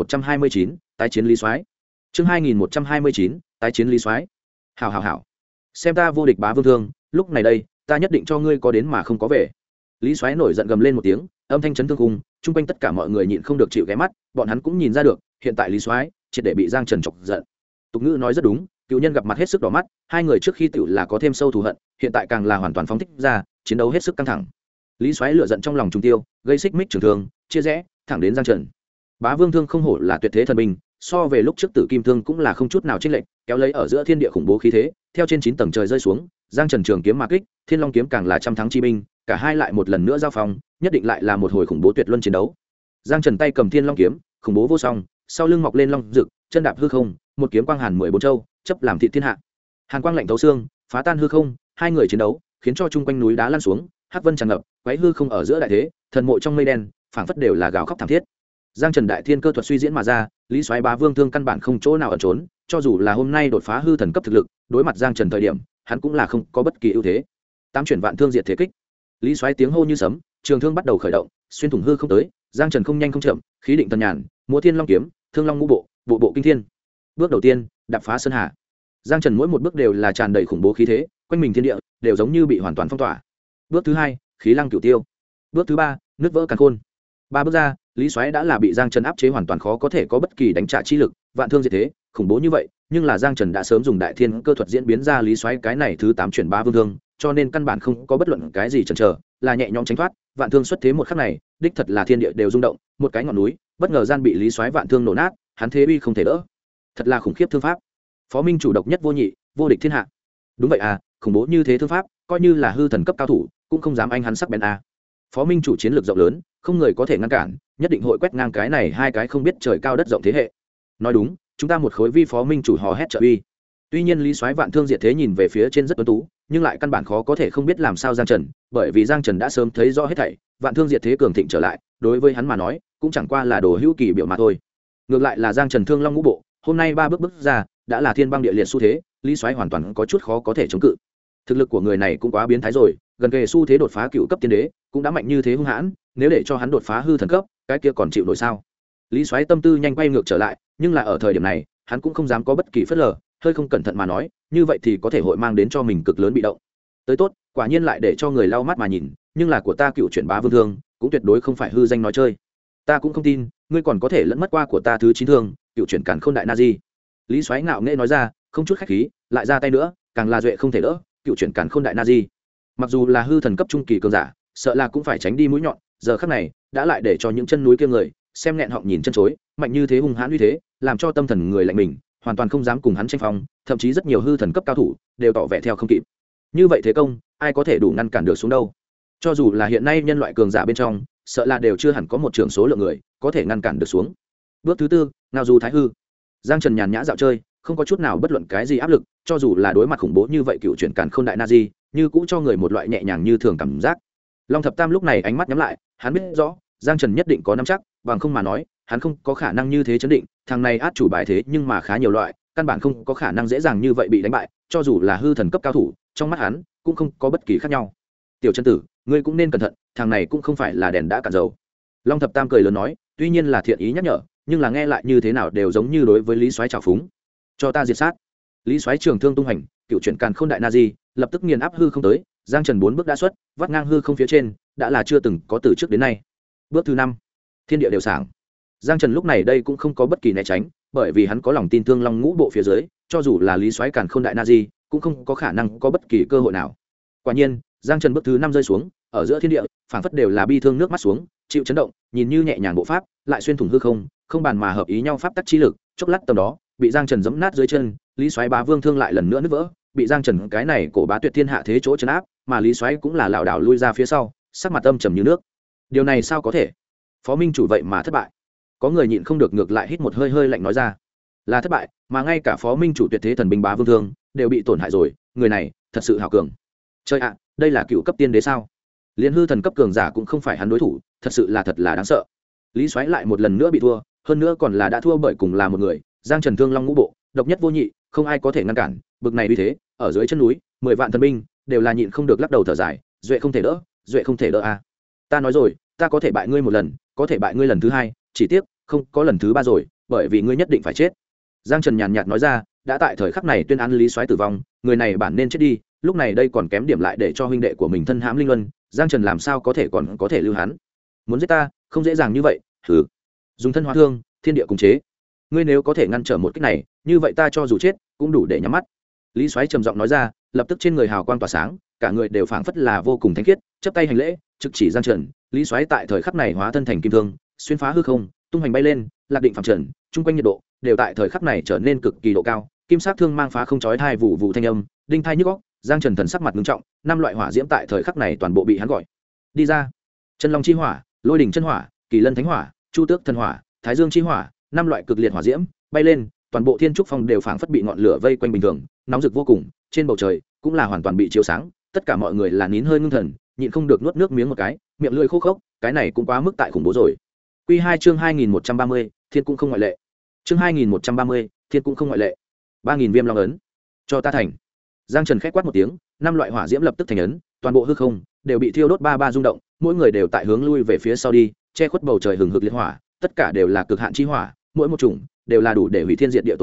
2129, tái chiến Lý Soái. Chương 2129, tái chiến Lý Soái. Hảo. Xem ta vô địch Bá Vương Thương, lúc này đây, ta nhất định cho ngươi có đến mà không có về. Lý Soái nổi giận gầm lên một tiếng, âm thanh chấn thương khung, chung quanh tất cả mọi người nhịn không được chịu ghé mắt, bọn hắn cũng nhìn ra được, hiện tại Lý Soái triệt để bị Giang Trần chọc giận. Tục ngữ nói rất đúng, cựu nhân gặp mặt hết sức đỏ mắt, hai người trước khi tiểu là có thêm sâu thù hận, hiện tại càng là hoàn toàn phóng thích ra, chiến đấu hết sức căng thẳng. Lý Soái lửa giận trong lòng trùng tiêu, gây xích mích trường thương, chia rẽ, thẳng đến Giang Trần. Bá Vương Thương không hổ là tuyệt thế thần binh, so về lúc trước Tử Kim Thương cũng là không chút nào chênh lệch, kéo lấy ở giữa thiên địa khủng bố khí thế, theo trên 9 tầng trời rơi xuống, Giang Trần trường kiếm mà kích, Thiên Long kiếm càng là trăm thắng chi binh, cả hai lại một lần nữa giao phong, nhất định lại là một hồi khủng bố tuyệt luân chiến đấu. Giang Trần tay cầm Thiên Long kiếm, khủng bố vô song, sau lưng mọc lên long rực, chân đạp hư không, một kiếm quang hàn 14 châu, chấp làm thị thiên hạ. Hàn quang lạnh thấu xương, phá tan hư không, hai người chiến đấu, khiến cho chung quanh núi đá lăn xuống, hắc vân tràn ngập, quấy hư không ở giữa đại thế, thần mộ trong mây đen, phảng phất đều là gào khóc thảm thiết. Giang Trần đại thiên cơ thuật suy diễn mà ra, Lý Soái Bá Vương Thương căn bản không chỗ nào ẩn trốn, cho dù là hôm nay đột phá hư thần cấp thực lực, đối mặt Giang Trần thời điểm, hắn cũng là không có bất kỳ ưu thế. Tám chuyển vạn thương diệt thế kích. Lý Soái tiếng hô như sấm, trường thương bắt đầu khởi động, xuyên thủng hư không tới, Giang Trần không nhanh không chậm, khí định thần nhàn, múa Thiên Long kiếm, Thương Long ngũ bộ, bộ bộ kinh thiên. Bước đầu tiên, đạp phá sơn hà. Giang Trần mỗi một bước đều là tràn đầy khủng bố khí thế, quanh mình thiên địa đều giống như bị hoàn toàn phong tỏa. Bước thứ hai, khí lăng cửu tiêu. Bước thứ ba, nứt vỡ càn khôn. Ba bước ra, Lý Soái đã là bị Giang Trần áp chế hoàn toàn khó có thể có bất kỳ đánh trả chi lực, vạn thương diệt thế, khủng bố như vậy, nhưng là Giang Trần đã sớm dùng đại thiên cơ thuật diễn biến ra Lý Soái cái này thứ 8 chuyển bá vương thương, cho nên căn bản không có bất luận cái gì chần chờ, là nhẹ nhõm tránh thoát, vạn thương xuất thế một khắc này, đích thật là thiên địa đều rung động, một cái ngọn núi, bất ngờ gian bị Lý Soái vạn thương nổ nát, hắn thế uy không thể đỡ. Thật là khủng khiếp thương pháp. Phó Minh chủ độc nhất vô nhị, vô địch thiên hạ. Đúng vậy à, khủng bố như thế thương pháp, coi như là hư thần cấp cao thủ, cũng không dám anh hắn sắc bén à. Phó Minh chủ chiến lược rộng lớn, không người có thể ngăn cản, nhất định hội quét ngang cái này hai cái không biết trời cao đất rộng thế hệ. Nói đúng, chúng ta một khối vi Phó Minh chủ hò hét trợ uy. Tuy nhiên Lý Soái vạn thương diệt thế nhìn về phía trên rất tuấn tú, nhưng lại căn bản khó có thể không biết làm sao Giang Trần, bởi vì Giang Trần đã sớm thấy rõ hết thảy, vạn thương diệt thế cường thịnh trở lại, đối với hắn mà nói, cũng chẳng qua là đồ hữu kỳ biểu mà thôi. Ngược lại là Giang Trần thương long ngũ bộ, hôm nay ba bước ra, đã là thiên băng địa liệt xu thế, Lý Soái hoàn toàn có chút khó có thể chống cự. Thực lực của người này cũng quá biến thái rồi, gần kề xu thế đột phá cựu cấp tiên đế, cũng đã mạnh như thế hung hãn, nếu để cho hắn đột phá hư thần cấp, cái kia còn chịu nổi sao? Lý Soái tâm tư nhanh quay ngược trở lại, nhưng là ở thời điểm này, hắn cũng không dám có bất kỳ phớt lờ, hơi không cẩn thận mà nói, như vậy thì có thể hội mang đến cho mình cực lớn bị động. Tới tốt, quả nhiên lại để cho người lau mắt mà nhìn, nhưng là của ta cựu chuyển bá vương thương, cũng tuyệt đối không phải hư danh nói chơi. Ta cũng không tin, ngươi còn có thể lẫn mất qua của ta thứ 9 thương, cựu chuyển càn khôn đại na di. Lý Soái ngạo nghễ nói ra, không chút khách khí, lại ra tay nữa, càng là duệ không thể đỡ, cựu chuyển càn khôn đại na di. Mặc dù là hư thần cấp trung kỳ cường giả, sợ là cũng phải tránh đi mũi nhọn, giờ khắc này, đã lại để cho những chân núi kia người xem nghẹn họng nhìn chân chối, mạnh như thế hung hãn uy thế, làm cho tâm thần người lạnh mình, hoàn toàn không dám cùng hắn tranh phong, thậm chí rất nhiều hư thần cấp cao thủ đều tỏ vẻ theo không kịp. Như vậy thế công, ai có thể đủ ngăn cản được xuống đâu? Cho dù là hiện nay nhân loại cường giả bên trong, sợ là đều chưa hẳn có một trường số lượng người có thể ngăn cản được xuống. Bước thứ tư, ngao du thái hư. Giang Trần nhàn nhã dạo chơi, không có chút nào bất luận cái gì áp lực, cho dù là đối mặt khủng bố như vậy cựu chuyển càn khôn đại na di, như cũng cho người một loại nhẹ nhàng như thường cảm giác. Long Thập Tam lúc này ánh mắt nhắm lại, hắn biết rõ Giang Trần nhất định có nắm chắc, bằng không mà nói, hắn không có khả năng như thế chấn định, thằng này át chủ bài thế nhưng mà khá nhiều loại, căn bản không có khả năng dễ dàng như vậy bị đánh bại, cho dù là hư thần cấp cao thủ, trong mắt hắn cũng không có bất kỳ khác nhau. Tiểu chân tử, ngươi cũng nên cẩn thận, thằng này cũng không phải là đèn đã cạn dầu. Long Thập Tam cười lớn nói, tuy nhiên là thiện ý nhắc nhở, nhưng là nghe lại như thế nào đều giống như đối với Lý Soái trào phúng. Cho ta diệt sát. Lý Soái trường thương tung hành, cựu chuyển càn khôn đại na di, lập tức nghiền áp hư không tới, Giang Trần 4 bước đã xuất, vắt ngang hư không phía trên, đã là chưa từng có từ trước đến nay. Bước thứ 5, thiên địa đều sảng. Giang Trần lúc này đây cũng không có bất kỳ né tránh, bởi vì hắn có lòng tin thương long ngũ bộ phía dưới, cho dù là Lý Soái càn khôn đại na di, cũng không có khả năng có bất kỳ cơ hội nào. Quả nhiên, Giang Trần bước thứ 5 rơi xuống, ở giữa thiên địa, phảng phất đều là bi thương nước mắt xuống, chịu chấn động, nhìn như nhẹ nhàng bộ pháp, lại xuyên thủng hư không, không bàn mà hợp ý nhau pháp tắc chi lực, chốc lát tầm đó, bị Giang Trần giẫm nát dưới chân, Lý Soái bá vương thương lại lần nữa nứt vỡ, bị Giang Trần cái này cổ bá tuyệt thiên hạ thế chỗ trấn áp, mà Lý Soái cũng là lảo đảo lui ra phía sau, sắc mặt âm trầm như nước. Điều này sao có thể? Phó Minh chủ vậy mà thất bại. Có người nhịn không được ngược lại hít một hơi hơi lạnh nói ra, là thất bại, mà ngay cả Phó Minh chủ tuyệt thế thần binh bá vương thương đều bị tổn hại rồi, người này thật sự hảo cường. Trời ạ, đây là cựu cấp tiên đế sao? Liên hư thần cấp cường giả cũng không phải hắn đối thủ, thật sự là thật là đáng sợ. Lý Soái lại một lần nữa bị thua, hơn nữa còn là đã thua bởi cùng là một người, Giang Trần thương long ngũ bộ, độc nhất vô nhị, không ai có thể ngăn cản, bực này uy thế, ở dưới chân núi, 10 vạn thần binh đều là nhịn không được lắc đầu thở dài, duệ không thể đỡ, duệ không thể đỡ a. Ta nói rồi, ta có thể bại ngươi một lần, có thể bại ngươi lần thứ hai, chỉ tiếc không có lần thứ ba rồi, bởi vì ngươi nhất định phải chết. Giang Trần nhàn nhạt nói ra, đã tại thời khắc này tuyên án Lý Soái tử vong, người này bản nên chết đi, lúc này đây còn kém điểm lại để cho huynh đệ của mình thân hãm linh luân, Giang Trần làm sao có thể còn có thể lưu hắn? Muốn giết ta, không dễ dàng như vậy, thử dùng thân hóa thương, thiên địa cùng chế. Ngươi nếu có thể ngăn trở một kích này, như vậy ta cho dù chết, cũng đủ để nhắm mắt. Lý Soái trầm giọng nói ra, lập tức trên người hào quang tỏa sáng, cả người đều phảng phất là vô cùng thánh khiết, chắp tay hành lễ, trực chỉ Giang Trần. Lý Soái tại thời khắc này hóa thân thành kim thương, xuyên phá hư không, tung hành bay lên, lạc định phàm trần, trung quanh nhiệt độ đều tại thời khắc này trở nên cực kỳ độ cao, kim sắc thương mang phá không chói tai vụ vụ thanh âm, đinh thai nhức óc. Giang Trần thần sắc mặt nghiêm trọng, 5 loại hỏa diễm tại thời khắc này toàn bộ bị hắn gọi đi ra. Chân long chi hỏa, lôi đỉnh chân hỏa, kỳ lân thánh hỏa, chu tước thần hỏa, thái dương chi hỏa, 5 loại cực liệt hỏa diễm bay lên, toàn bộ thiên trúc phong đều phảng phất bị ngọn lửa vây quanh bình thường, nóng rực vô cùng, trên bầu trời cũng là hoàn toàn bị chiếu sáng, tất cả mọi người là nín hơi ngưng thần, nhịn không được nuốt nước miếng một cái, miệng lưỡi khô khốc, cái này cũng quá mức tại khủng bố rồi. Quy 2 chương 2130, thiên cũng không ngoại lệ. Chương 2130, thiên cũng không ngoại lệ. 3000 viêm long ấn, cho ta thành. Giang Trần khẽ quát một tiếng, 5 loại hỏa diễm lập tức thành ấn, toàn bộ hư không đều bị thiêu đốt ba rung động, mỗi người đều tại hướng lui về phía sau đi, che khuất bầu trời hừng hực liệt hỏa, tất cả đều là cực hạn chi hỏa, mỗi một chủng đều là đủ để hủy thiên diệt địa tồn tại,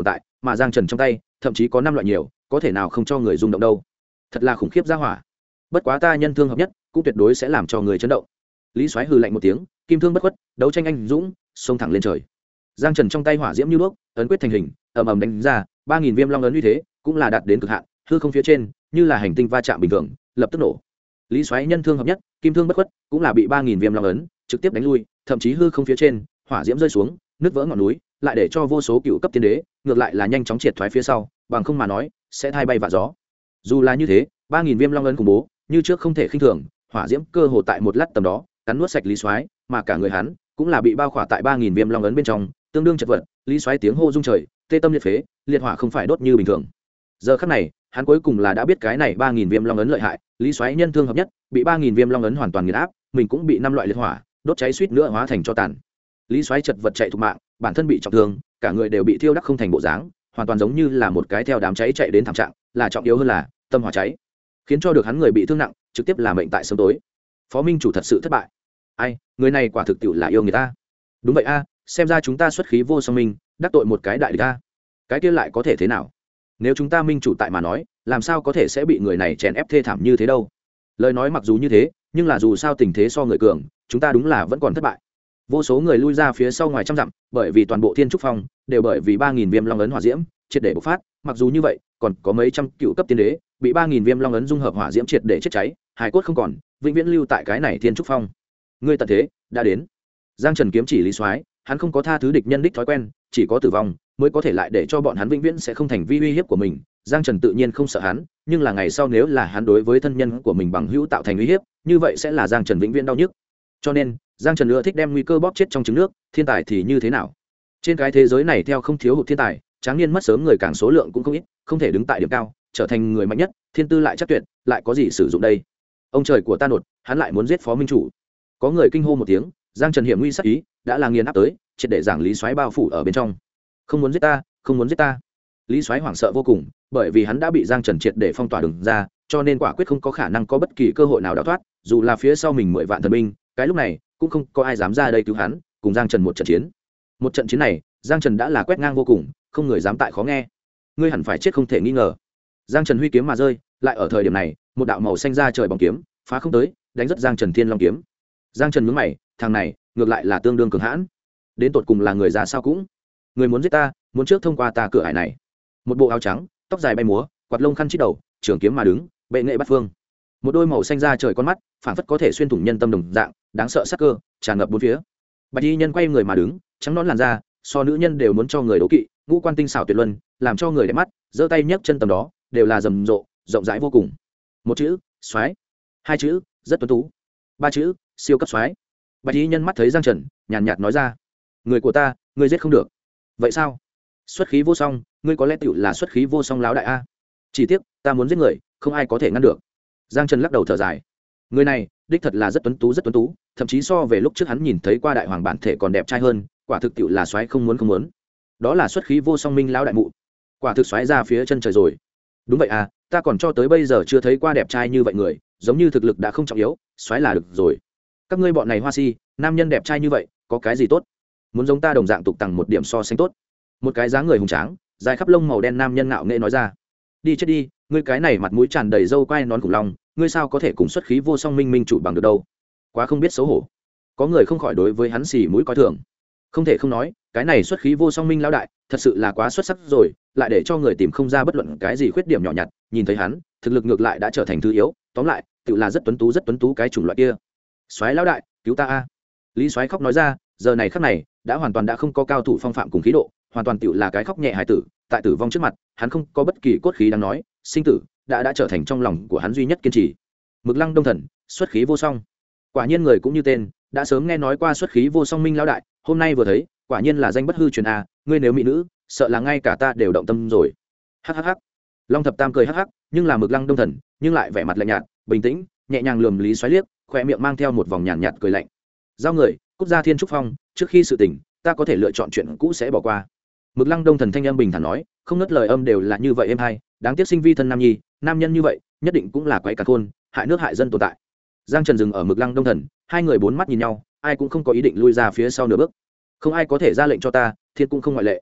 mà giang trần trong tay thậm chí có 5 loại nhiều, có thể nào không cho người rung động đâu. Thật là khủng khiếp ra hỏa. Bất quá ta nhân thương hợp nhất cũng tuyệt đối sẽ làm cho người chấn động. Lý Soái hừ lạnh một tiếng, kim thương bất khuất, đấu tranh anh dũng, xông thẳng lên trời. Giang trần trong tay hỏa diễm như đuốc, ấn quyết thành hình, ầm ầm đánh ra 3000 viêm long ấn uy thế cũng là đạt đến cực hạn, hư không phía trên như là hành tinh va chạm bình thường, lập tức nổ. Lý Soái nhân thương hợp nhất, kim thương bất khuất cũng là bị 3000 viêm long ấn trực tiếp đánh lui, thậm chí hư không phía trên hỏa diễm rơi xuống, nứt vỡ ngọn núi, lại để cho vô số cựu cấp tiên đế ngược lại là nhanh chóng triệt thoái phía sau, bằng không mà nói sẽ thay bay vạ gió. Dù là như thế, 3000 viêm long ấn khủng bố như trước không thể khinh thường, hỏa diễm cơ hồ tại một lát tầm đó cắn nuốt sạch Lý Soái, mà cả người hắn cũng là bị bao khỏa tại 3000 viêm long ấn bên trong, tương đương chật vật. Lý Soái tiếng hô rung trời, tê tâm liệt phế, liệt hỏa không phải đốt như bình thường. Giờ khắc này hắn cuối cùng là đã biết cái này 3000 viêm long ấn lợi hại. Lý Soái nhân thương hợp nhất bị 3000 viêm long ấn hoàn toàn nghiền áp, mình cũng bị 5 loại liệt hỏa đốt cháy suýt nữa hóa thành tro tàn. Lý Soái chật vật chạy thục mạng, bản thân bị trọng thương, cả người đều bị thiêu đắc không thành bộ dáng, hoàn toàn giống như là một cái theo đám cháy chạy đến thảm trạng, là trọng yếu hơn là tâm hỏa cháy, khiến cho được hắn người bị thương nặng, trực tiếp là mệnh tại sớm tối. Phó minh chủ thật sự thất bại. Ai, người này quả thực tiệu là yêu người ta. Đúng vậy a, xem ra chúng ta xuất khí vô song minh, đắc tội một cái đại địch a. Cái kia lại có thể thế nào? Nếu chúng ta minh chủ tại mà nói, làm sao có thể sẽ bị người này chèn ép thê thảm như thế đâu? Lời nói mặc dù như thế, nhưng là dù sao tình thế so người cường, chúng ta đúng là vẫn còn thất bại. Vô số người lui ra phía sau ngoài trăm dặm, bởi vì toàn bộ Thiên Trúc Phong đều bởi vì 3000 viêm long ấn hỏa diễm triệt để bộc phát, mặc dù như vậy, còn có mấy trăm cựu cấp tiên đế bị 3000 viêm long ấn dung hợp hỏa diễm triệt để chết cháy, hài cốt không còn, vĩnh viễn lưu tại cái này Thiên Trúc Phong. Ngươi tận thế đã đến. Giang Trần kiếm chỉ Lý Soái, hắn không có tha thứ địch nhân đích thói quen, chỉ có tử vong mới có thể lại để cho bọn hắn vĩnh viễn sẽ không thành vi uy hiếp của mình. Giang Trần tự nhiên không sợ hắn, nhưng là ngày sau nếu là hắn đối với thân nhân của mình bằng hữu tạo thành uy hiếp, như vậy sẽ là Giang Trần vĩnh viễn đau nhức. Cho nên Giang Trần ưa thích đem nguy cơ bóp chết trong trứng nước. Thiên tài thì như thế nào? Trên cái thế giới này theo không thiếu hụt thiên tài, tráng niên mất sớm người càng số lượng cũng không ít, không thể đứng tại điểm cao trở thành người mạnh nhất, thiên tư lại chắc tuyệt, lại có gì sử dụng đây? Ông trời của ta nột, hắn lại muốn giết phó minh chủ. Có người kinh hô một tiếng, Giang Trần hiểm nguy sắc ý đã là nghiền áp tới, triệt để giảng Lý Soái bao phủ ở bên trong. Không muốn giết ta, không muốn giết ta. Lý Soái hoảng sợ vô cùng, bởi vì hắn đã bị Giang Trần triệt để phong tỏa đường ra, cho nên quả quyết không có khả năng có bất kỳ cơ hội nào đào thoát, dù là phía sau mình 10 vạn thần binh, cái lúc này cũng không có ai dám ra đây cứu hắn, cùng Giang Trần một trận chiến. Một trận chiến này, Giang Trần đã là quét ngang vô cùng, không người dám tại khó nghe. Ngươi hẳn phải chết không thể nghi ngờ. Giang Trần huy kiếm mà rơi, lại ở thời điểm này, một đạo màu xanh ra trời bóng kiếm, phá không tới, đánh rất Giang Trần Thiên Long kiếm. Giang Trần nhướng mày, thằng này, ngược lại là tương đương cường hãn. Đến tột cùng là người già sao cũng. Người muốn giết ta, muốn trước thông qua ta cửa ải này. Một bộ áo trắng, tóc dài bay múa, quạt lông khăn chít đầu, trường kiếm mà đứng, bệ nghệ bắt phương. Một đôi màu xanh ra trời con mắt, phảng phất có thể xuyên thủng nhân tâm đồng dạng, đáng sợ sắc cơ tràn ngập bốn phía. Bạch y nhân quay người mà đứng, trắng nõn làn da, so nữ nhân đều muốn cho người đố kỵ, ngũ quan tinh xảo tuyệt luân, làm cho người đẹp mắt, giơ tay nhấc chân tầm đó, đều là rầm rộ, rộng rãi vô cùng. Một chữ, soái. Hai chữ, rất tuấn tú. Ba chữ, siêu cấp soái. Bạch y nhân mắt thấy Giang Trần, nhàn nhạt nói ra: người của ta, ngươi giết không được. Vậy sao? Xuất khí vô song, ngươi có lẽ tựu là xuất khí vô song láo đại a. Chỉ tiếc, ta muốn giết người, không ai có thể ngăn được. Giang Trần lắc đầu thở dài. Người này, đích thật là rất tuấn tú, rất tuấn tú, thậm chí so về lúc trước hắn nhìn thấy qua đại hoàng bản thể còn đẹp trai hơn, quả thực tựu là soái không muốn không muốn. Đó là xuất khí vô song minh lão đại mụ. Quả thực soái ra phía chân trời rồi. Đúng vậy à, ta còn cho tới bây giờ chưa thấy qua đẹp trai như vậy người, giống như thực lực đã không trọng yếu, soái là được rồi. Các ngươi bọn này hoa si, nam nhân đẹp trai như vậy, có cái gì tốt? Muốn giống ta đồng dạng tục tằng một điểm so sánh tốt. Một cái dáng người hùng tráng, dài khắp lông màu đen nam nhân ngạo nghễ nói ra. Đi chết đi, ngươi cái này mặt mũi tràn đầy râu quai nón khủng long, ngươi sao có thể cùng xuất khí vô song minh minh chủ bằng được đâu? Quá không biết xấu hổ. Có người không khỏi đối với hắn xì mũi coi thường. Không thể không nói, cái này xuất khí vô song minh lão đại, thật sự là quá xuất sắc rồi, lại để cho người tìm không ra bất luận cái gì khuyết điểm nhỏ nhặt, nhìn thấy hắn, thực lực ngược lại đã trở thành thứ yếu, tóm lại, tự là rất tuấn tú cái chủng loại kia. Soái lão đại, cứu ta a. Lý Soái khóc nói ra, giờ này khắc này, đã hoàn toàn đã không có cao thủ phong phạm cùng khí độ, hoàn toàn tự là cái khóc nhẹ hài tử, tại tử vong trước mặt, hắn không có bất kỳ cốt khí đáng nói, sinh tử đã trở thành trong lòng của hắn duy nhất kiên trì. Mực Lăng Đông Thần, xuất khí vô song. Quả nhiên người cũng như tên, đã sớm nghe nói qua xuất khí vô song minh lão đại, hôm nay vừa thấy, quả nhiên là danh bất hư truyền a, ngươi nếu mỹ nữ, sợ là ngay cả ta đều động tâm rồi. Hắc hắc hắc. Long Thập Tam cười hắc hắc, nhưng là Mực Lăng Đông Thần, nhưng lại vẻ mặt lạnh nhạt, bình tĩnh, nhẹ nhàng lườm Lý Soái liếc, khóe miệng mang theo một vòng nhàn nhạt cười lạnh. Giao người, cút ra Thiên Trúc Phong, trước khi sự tình, ta có thể lựa chọn chuyện cũ sẽ bỏ qua. Mực Lăng Đông Thần thanh âm bình thản nói, không ngớt lời âm đều là như vậy êm hay, đáng tiếc sinh vi thân nam nhi, nam nhân như vậy, nhất định cũng là quái cả khôn, hại nước hại dân tồn tại. Giang Trần dừng ở Mực Lăng Đông Thần, hai người bốn mắt nhìn nhau, ai cũng không có ý định lui ra phía sau nửa bước. Không ai có thể ra lệnh cho ta, thiên cũng không ngoại lệ.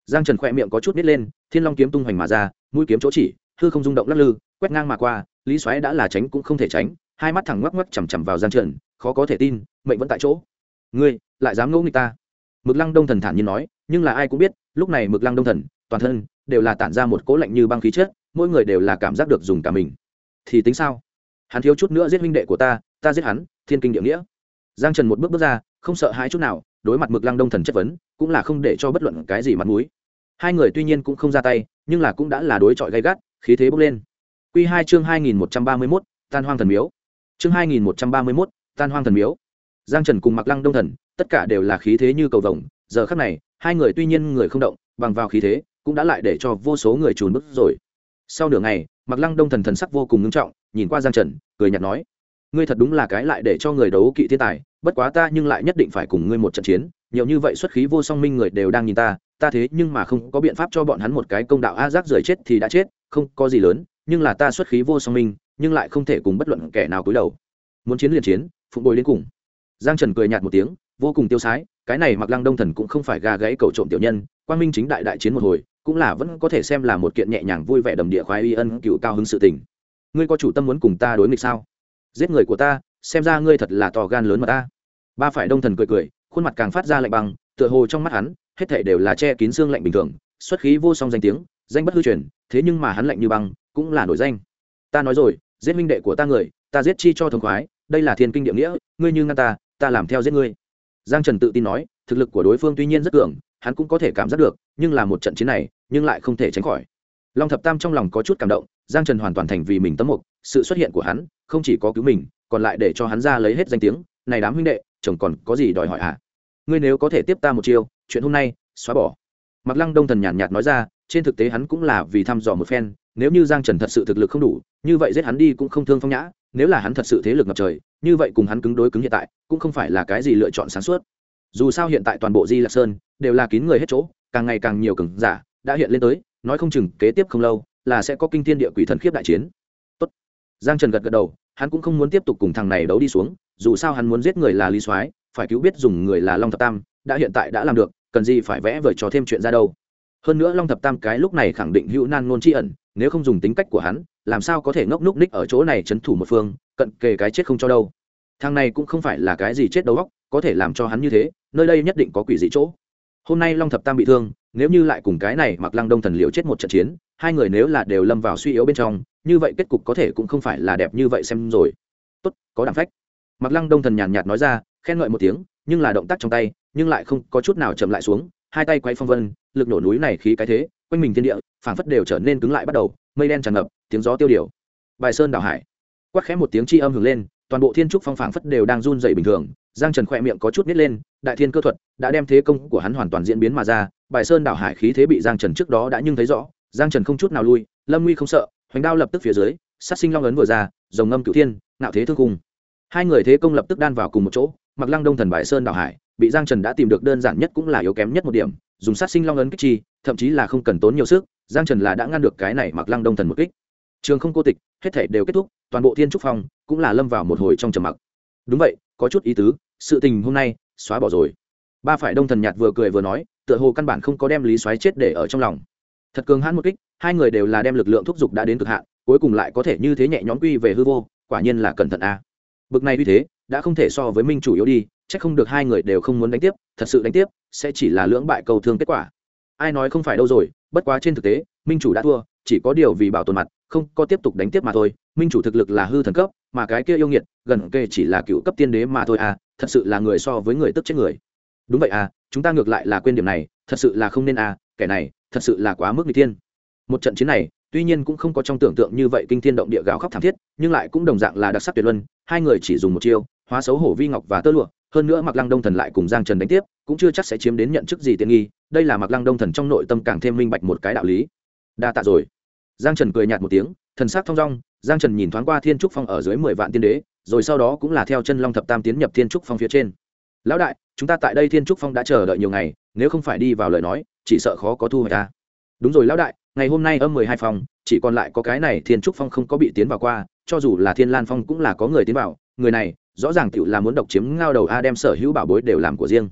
Giang Trần khỏe miệng có chút nít lên, Thiên Long kiếm tung hoành mà ra, mũi kiếm chỗ chỉ, hư không rung động lắc lư, quét ngang mà qua, Lý Soái đã là tránh cũng không thể tránh, hai mắt thẳng ngoắc ngoắc chằm chằm vào Giang Trần, khó có thể tin, mệnh vẫn tại chỗ. Ngươi lại dám ngỗ nghịch ta? Mực Lăng Đông Thần thản nhiên nói, nhưng là ai cũng biết, lúc này Mực Lăng Đông Thần, toàn thân đều là tản ra một cỗ lạnh như băng khí chất, mỗi người đều là cảm giác được dùng cả mình. Thì tính sao? Hắn thiếu chút nữa giết huynh đệ của ta giết hắn, thiên kinh địa nghĩa. Giang Trần một bước bước ra, không sợ hãi chút nào, đối mặt Mực Lăng Đông Thần chất vấn, cũng là không để cho bất luận cái gì mặt mũi. Hai người tuy nhiên cũng không ra tay, nhưng là cũng đã là đối chọi gay gắt, khí thế bốc lên. Quy 2 chương 2131, Tan Hoang Thần Miếu. Chương 2131, Tan Hoang Thần Miếu. Giang Trần cùng Mạc Lăng Đông Thần, tất cả đều là khí thế như cầu vồng, giờ khắc này, hai người tuy nhiên người không động, bằng vào khí thế, cũng đã lại để cho vô số người chùn bước rồi. Sau nửa ngày, Mạc Lăng Đông Thần thần sắc vô cùng nghiêm trọng, nhìn qua Giang Trần, cười nhạt nói: "Ngươi thật đúng là cái lại để cho người đấu kỵ thiên tài, bất quá ta nhưng lại nhất định phải cùng ngươi một trận chiến, nhiều như vậy xuất khí vô song minh người đều đang nhìn ta, ta thế nhưng mà không có biện pháp cho bọn hắn một cái công đạo a giác rời chết thì đã chết, không có gì lớn, nhưng là ta xuất khí vô song minh, nhưng lại không thể cùng bất luận kẻ nào cúi đầu. Muốn chiến liền chiến, phụng bồi đến cùng." Giang Trần cười nhạt một tiếng, vô cùng tiêu sái, cái này Mạc Lăng Đông Thần cũng không phải gà gãy cầu trộm tiểu nhân, quang minh chính đại đại chiến một hồi, cũng là vẫn có thể xem là một kiện nhẹ nhàng vui vẻ đầm địa khoái uy ân cựu cao hứng sự tình. Ngươi có chủ tâm muốn cùng ta đối nghịch sao? Giết người của ta, xem ra ngươi thật là to gan lớn mà ta. Ba phải Đông Thần cười cười, khuôn mặt càng phát ra lạnh băng, tựa hồ trong mắt hắn, hết thảy đều là che kín xương lạnh bình thường, xuất khí vô song danh tiếng, danh bất hư truyền, thế nhưng mà hắn lạnh như băng, cũng là nổi danh. Ta nói rồi, giết minh đệ của ta người, ta giết chi cho thống khoái, đây là thiên kinh địa nghĩa, ngươi như ngăn ta làm theo giết ngươi. Giang Trần tự tin nói, thực lực của đối phương tuy nhiên rất cường, hắn cũng có thể cảm giác được, nhưng là một trận chiến này, nhưng lại không thể tránh khỏi. Long Thập Tam trong lòng có chút cảm động, Giang Trần hoàn toàn thành vì mình tấm mục, sự xuất hiện của hắn, không chỉ có cứu mình, còn lại để cho hắn ra lấy hết danh tiếng, này đám huynh đệ, chồng còn có gì đòi hỏi hả? Ngươi nếu có thể tiếp ta một chiêu, chuyện hôm nay xóa bỏ. Mạc Lăng Đông Thần nhàn nhạt nói ra, trên thực tế hắn cũng là vì thăm dò một phen, nếu như Giang Trần thật sự thực lực không đủ, như vậy giết hắn đi cũng không thương phong nhã, nếu là hắn thật sự thế lực ngập trời, như vậy cùng hắn cứng đối cứng hiện tại, cũng không phải là cái gì lựa chọn sáng suốt. Dù sao hiện tại toàn bộ Di Lạc Sơn đều là kín người hết chỗ, càng ngày càng nhiều cường giả đã hiện lên tới, nói không chừng kế tiếp không lâu là sẽ có kinh thiên địa quỷ thần khiếp đại chiến. Tốt. Giang Trần gật gật đầu, hắn cũng không muốn tiếp tục cùng thằng này đấu đi xuống, dù sao hắn muốn giết người là Lý Soái, phải cứu biết dùng người là Long Thập Tam, đã hiện tại đã làm được, cần gì phải vẽ vời cho thêm chuyện ra đâu. Hơn nữa Long Thập Tam cái lúc này khẳng định hữu nan ngôn tri ẩn, nếu không dùng tính cách của hắn, làm sao có thể ngốc núc ních ở chỗ này trấn thủ một phương, cận kề cái chết không cho đâu. Thằng này cũng không phải là cái gì chết đầu óc, có thể làm cho hắn như thế, nơi đây nhất định có quỷ dị chỗ. Hôm nay Long Thập Tam bị thương, nếu như lại cùng cái này Mạc Lăng Đông Thần liều chết một trận chiến, hai người nếu là đều lâm vào suy yếu bên trong, như vậy kết cục có thể cũng không phải là đẹp như vậy xem rồi. Tốt, có đảm phách. Mạc Lăng Đông Thần nhàn nhạt nói ra, khen ngợi một tiếng, nhưng là động tác trong tay, nhưng lại không có chút nào chậm lại xuống, hai tay quay phong vân, lực nổ núi này khí cái thế, quanh mình thiên địa, phảng phất đều trở nên cứng lại bắt đầu, mây đen tràn ngập, tiếng gió tiêu điều. Bài sơn đảo hải. Quát khẽ một tiếng chi âm hưởng lên, toàn bộ thiên trúc phong phảng phất đều đang run rẩy bình thường. Giang Trần khỏe miệng có chút nít lên, đại thiên cơ thuật đã đem thế công của hắn hoàn toàn diễn biến mà ra, bài sơn đảo hải khí thế bị Giang Trần trước đó đã nhưng thấy rõ, Giang Trần không chút nào lui, lâm nguy không sợ, hoành đao lập tức phía dưới, sát sinh long ấn vừa ra, rồng ngâm cửu thiên, ngạo thế thương cung. Hai người thế công lập tức đan vào cùng một chỗ, Mạc Lăng Đông Thần bài sơn đảo hải, bị Giang Trần đã tìm được đơn giản nhất cũng là yếu kém nhất một điểm, dùng sát sinh long ấn kích chi, thậm chí là không cần tốn nhiều sức, Giang Trần là đã ngăn được cái này Mạc Lăng Đông Thần một kích. Trường không cô tịch, hết thảy đều kết thúc, toàn bộ thiên trúc phong cũng là lâm vào một hồi trong trầm mặc. Đúng vậy, có chút ý tứ, sự tình hôm nay xóa bỏ rồi. Ba phải Đông Thần nhạt vừa cười vừa nói, tựa hồ căn bản không có đem Lý Soái chết để ở trong lòng. Thật cường hãn một kích, hai người đều là đem lực lượng thúc giục đã đến cực hạn, cuối cùng lại có thể như thế nhẹ nhõm quy về hư vô, quả nhiên là cẩn thận a. Bực này uy thế, đã không thể so với Minh chủ yếu đi, chắc không được hai người đều không muốn đánh tiếp, thật sự đánh tiếp sẽ chỉ là lưỡng bại cầu thương kết quả. Ai nói không phải đâu rồi, bất quá trên thực tế, Minh chủ đã thua, chỉ có điều vì bảo tồn mặt, không có tiếp tục đánh tiếp mà thôi. Minh chủ thực lực là hư thần cấp, mà cái kia yêu nghiệt, gần kề chỉ là cựu cấp tiên đế mà thôi à, thật sự là người so với người tức chết người. Đúng vậy à, chúng ta ngược lại là quên điểm này, thật sự là không nên à, kẻ này, thật sự là quá mức nghịch thiên. Một trận chiến này, tuy nhiên cũng không có trong tưởng tượng như vậy kinh thiên động địa gào khóc thảm thiết, nhưng lại cũng đồng dạng là đặc sắc tuyệt luân, hai người chỉ dùng một chiêu, hóa xấu hổ vi ngọc và tơ lụa, hơn nữa Mạc Lăng Đông Thần lại cùng Giang Trần đánh tiếp, cũng chưa chắc sẽ chiếm đến nhận chức gì tiện nghi, đây là Mạc Lăng Đông Thần trong nội tâm càng thêm minh bạch một cái đạo lý. Đa tạ rồi. Giang Trần cười nhạt một tiếng, thần sắc thong dong, Giang Trần nhìn thoáng qua Thiên Trúc Phong ở dưới 10 vạn tiên đế, rồi sau đó cũng là theo chân Long Thập Tam tiến nhập Thiên Trúc Phong phía trên. Lão đại, chúng ta tại đây Thiên Trúc Phong đã chờ đợi nhiều ngày, nếu không phải đi vào lời nói, chỉ sợ khó có thu hoạch ta. Đúng rồi lão đại, ngày hôm nay âm 12 phòng, chỉ còn lại có cái này Thiên Trúc Phong không có bị tiến vào qua, cho dù là Thiên Lan Phong cũng là có người tiến vào, người này rõ ràng tiểu là muốn độc chiếm ngao đầu a, đem sở hữu bảo bối đều làm của riêng.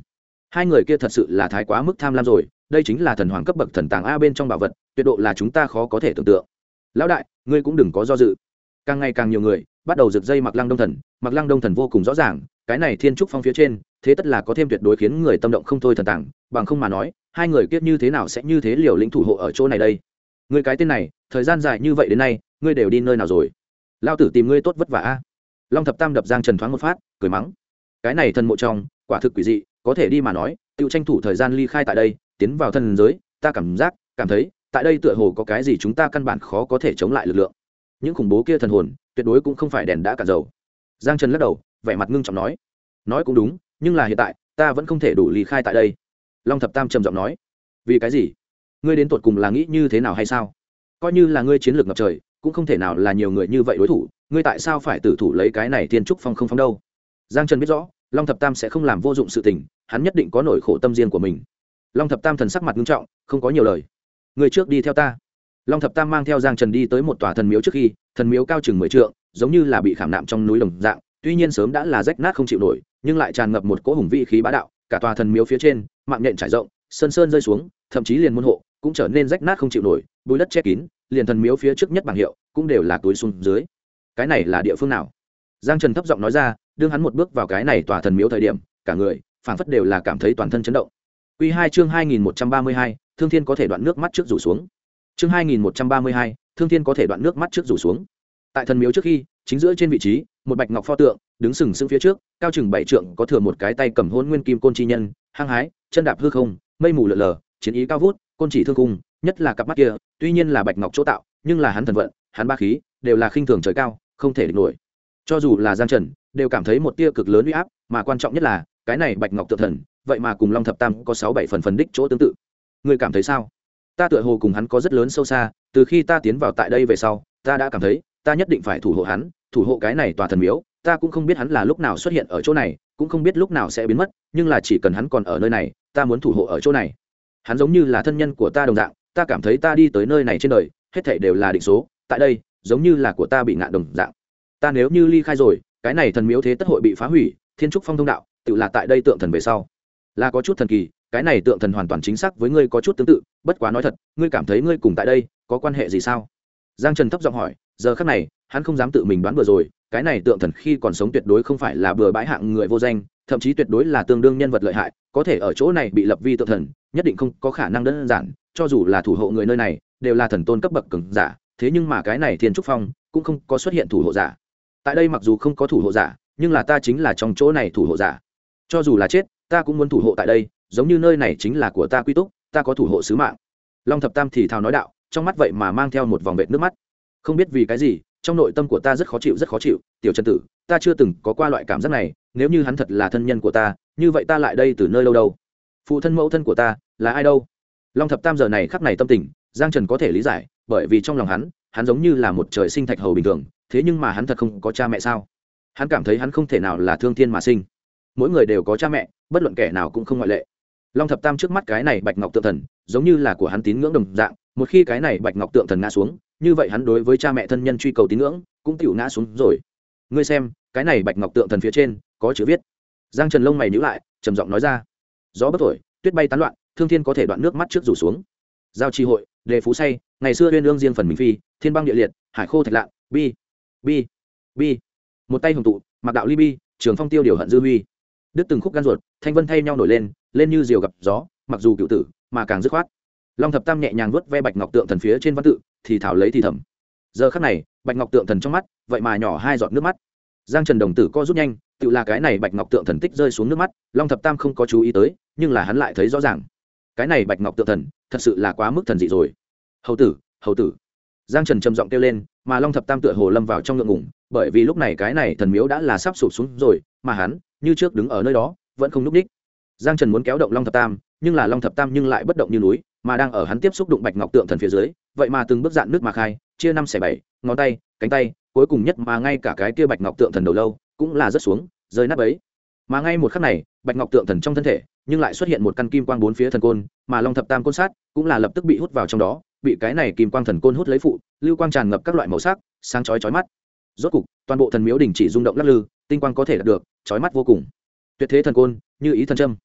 hai người kia thật sự là thái quá mức tham lam rồi, đây chính là thần hoàng cấp bậc thần tàng a bên trong bảo vật, tuyệt độ là chúng ta khó có thể tưởng tượng. Lão đại, ngươi cũng đừng có do dự. Càng ngày càng nhiều người bắt đầu giật dây Mạc Lăng Đông Thần. Mạc Lăng Đông Thần vô cùng rõ ràng, cái này thiên trúc phong phía trên thế tất là có thêm tuyệt đối khiến người tâm động không thôi thần tàng, bằng không mà nói hai người kiếp như thế nào sẽ như thế liều lĩnh thủ hộ ở chỗ này đây. Ngươi cái tên này thời gian dài như vậy đến nay ngươi đều đi nơi nào rồi? Lao tử tìm ngươi tốt vất vả a. Long Thập Tam đập Giang Trần thoáng một phát, cười mắng, cái này thần mộ trong quả thực quỷ dị, có thể đi mà nói tự tranh thủ thời gian ly khai tại đây, tiến vào thần giới. Ta cảm thấy tại đây tựa hồ có cái gì chúng ta căn bản khó có thể chống lại lực lượng. Những khủng bố kia thần hồn tuyệt đối cũng không phải đèn đã cạn dầu. Giang Trần lắc đầu, vẻ mặt ngưng trọng nói cũng đúng, nhưng là hiện tại ta vẫn không thể đủ ly khai tại đây. Long Thập Tam trầm giọng nói, vì cái gì? Ngươi đến tột cùng là nghĩ như thế nào hay sao? Coi như là ngươi chiến lược ngập trời cũng không thể nào là nhiều người như vậy đối thủ, ngươi tại sao phải tử thủ lấy cái này thiên trúc phong không phong đâu? Giang Trần biết rõ Long Thập Tam sẽ không làm vô dụng sự tình, hắn nhất định có nỗi khổ tâm riêng của mình. Long Thập Tam thần sắc mặt nghiêm trọng, không có nhiều lời. Ngươi trước đi theo ta. Long Thập Tam mang theo Giang Trần đi tới một tòa thần miếu trước khi, thần miếu cao chừng 10 trượng, giống như là bị khảm nạm trong núi đồng dạng, tuy nhiên sớm đã là rách nát không chịu nổi, nhưng lại tràn ngập một cỗ hùng vĩ khí bá đạo, cả tòa thần miếu phía trên, mạng nhện trải rộng, sơn rơi xuống, thậm chí liền môn hộ cũng trở nên rách nát không chịu nổi, bụi đất che kín, liền thần miếu phía trước nhất bảng hiệu cũng đều là túi xuống dưới. Cái này là địa phương nào? Giang Trần thấp giọng nói ra, đương hắn một bước vào cái này tòa thần miếu thời điểm, cả người phảng phất đều là cảm thấy toàn thân chấn động. Quy 2 chương 2132, Thương Thiên có thể đoạn nước mắt trước rủ xuống. Chương 2132, Thương Thiên có thể đoạn nước mắt trước rủ xuống. Tại thần miếu trước khi, chính giữa trên vị trí, một bạch ngọc pho tượng, đứng sừng sững phía trước, cao chừng 7 trượng, có thừa một cái tay cầm Hỗn Nguyên Kim Côn chi nhân, hăng hái, chân đạp hư không, mây mù lượn lờ, chiến ý cao vút, côn chỉ thương cung, nhất là cặp mắt kia, tuy nhiên là bạch ngọc chỗ tạo, nhưng là hắn thần vận, hắn ba khí, đều là khinh thường trời cao, không thể địch nổi. Cho dù là Giang Trần, đều cảm thấy một tia cực lớn uy áp, mà quan trọng nhất là, cái này bạch ngọc tượng thần, vậy mà cùng Long Thập Tam có 6-7 phần đích chỗ tương tự. Ngươi cảm thấy sao? Ta tựa hồ cùng hắn có rất lớn sâu xa, từ khi ta tiến vào tại đây về sau, ta đã cảm thấy, ta nhất định phải thủ hộ hắn, thủ hộ cái này tòa thần miếu. Ta cũng không biết hắn là lúc nào xuất hiện ở chỗ này, cũng không biết lúc nào sẽ biến mất, nhưng là chỉ cần hắn còn ở nơi này, ta muốn thủ hộ ở chỗ này. Hắn giống như là thân nhân của ta đồng dạng, ta cảm thấy ta đi tới nơi này trên đời, hết thảy đều là định số, tại đây, giống như là của ta bị ngạn đồng dạng. Ta nếu như ly khai rồi, cái này thần miếu thế tất hội bị phá hủy, thiên trúc phong thông đạo, tự là tại đây tượng thần về sau. Là có chút thần kỳ, cái này tượng thần hoàn toàn chính xác với ngươi có chút tương tự, bất quá nói thật, ngươi cảm thấy ngươi cùng tại đây có quan hệ gì sao? Giang Trần thấp giọng hỏi, giờ khắc này, hắn không dám tự mình đoán vừa rồi, cái này tượng thần khi còn sống tuyệt đối không phải là bừa bãi hạng người vô danh, thậm chí tuyệt đối là tương đương nhân vật lợi hại, có thể ở chỗ này bị lập vi tượng thần, nhất định không có khả năng đơn giản, cho dù là thủ hộ người nơi này, đều là thần tôn cấp bậc cường giả, thế nhưng mà cái này Thiên Trúc Phong cũng không có xuất hiện thủ hộ giả. Tại đây mặc dù không có thủ hộ giả, nhưng là ta chính là trong chỗ này thủ hộ giả. Cho dù là chết, ta cũng muốn thủ hộ tại đây, giống như nơi này chính là của ta quy túc, ta có thủ hộ sứ mạng. Long Thập Tam thì thào nói đạo, trong mắt vậy mà mang theo một vòng vệt nước mắt. Không biết vì cái gì, trong nội tâm của ta rất khó chịu, tiểu Trần tử, ta chưa từng có qua loại cảm giác này, nếu như hắn thật là thân nhân của ta, như vậy ta lại đây từ nơi lâu đâu? Phụ thân mẫu thân của ta là ai đâu? Long Thập Tam giờ này khắc này tâm tình, Giang Trần có thể lý giải, bởi vì trong lòng hắn giống như là một trời sinh thạch hầu bình thường, thế nhưng mà hắn thật không có cha mẹ sao? Hắn cảm thấy hắn không thể nào là thương thiên mà sinh. Mỗi người đều có cha mẹ, bất luận kẻ nào cũng không ngoại lệ. Long Thập Tam trước mắt cái này bạch ngọc tượng thần, giống như là của hắn tín ngưỡng đồng dạng, một khi cái này bạch ngọc tượng thần ngã xuống, như vậy hắn đối với cha mẹ thân nhân truy cầu tín ngưỡng cũng tiểu ngã xuống rồi. Ngươi xem, cái này bạch ngọc tượng thần phía trên có chữ viết. Giang Trần lông mày nhíu lại, trầm giọng nói ra. Gió bất thổi, tuyết bay tán loạn, thương thiên có thể đoạn nước mắt trước rủ xuống. Giao chi hội, đề phú say, ngày xưa uyên ương riêng phần mình phi, thiên băng địa liệt, hải khô thạch lạn, bi, bi, bi. Một tay hồng tụ, mặc đạo ly bi, trường phong tiêu điều hận dư huy. Đứt từng khúc gan ruột, thanh vân thay nhau nổi lên như diều gặp gió, mặc dù cựu tử, mà càng dứt khoát. Long Thập Tam nhẹ nhàng vuốt ve bạch ngọc tượng thần phía trên văn tự, thì thảo lấy thì thầm. Giờ khắc này, bạch ngọc tượng thần trong mắt, vậy mà nhỏ hai giọt nước mắt. Giang Trần đồng tử co rút nhanh, tự là cái này bạch ngọc tượng thần tích rơi xuống nước mắt, Long Thập Tam không có chú ý tới, nhưng là hắn lại thấy rõ ràng. Cái này bạch ngọc tượng thần, thật sự là quá mức thần dị rồi. Hầu tử, hầu tử. Giang Trần trầm giọng kêu lên, mà Long Thập Tam tựa hồ lâm vào trong ngượng ngùng, bởi vì lúc này cái này thần miếu đã là sắp sụp xuống rồi, mà hắn, như trước đứng ở nơi đó, vẫn không nhúc nhích. Giang Trần muốn kéo động Long Thập Tam, nhưng là Long Thập Tam nhưng lại bất động như núi, mà đang ở hắn tiếp xúc đụng bạch ngọc tượng thần phía dưới, vậy mà từng bước dạn nước mà khai, chia 5/7, ngón tay, cánh tay, cuối cùng nhất mà ngay cả cái kia bạch ngọc tượng thần đầu lâu cũng là rớt xuống, rơi nát bấy. Mà ngay một khắc này, bạch ngọc tượng thần trong thân thể, nhưng lại xuất hiện một căn kim quang bốn phía thần côn, mà Long Thập Tam côn sát cũng là lập tức bị hút vào trong đó, bị cái này kim quang thần côn hút lấy phụ, lưu quang tràn ngập các loại màu sắc, sáng chói chói mắt. Rốt cục, toàn bộ thần miếu đình chỉ rung động lắc lư, tinh quang có thể đạt được, chói mắt vô cùng. Tuyệt thế thần côn, như ý thần châm.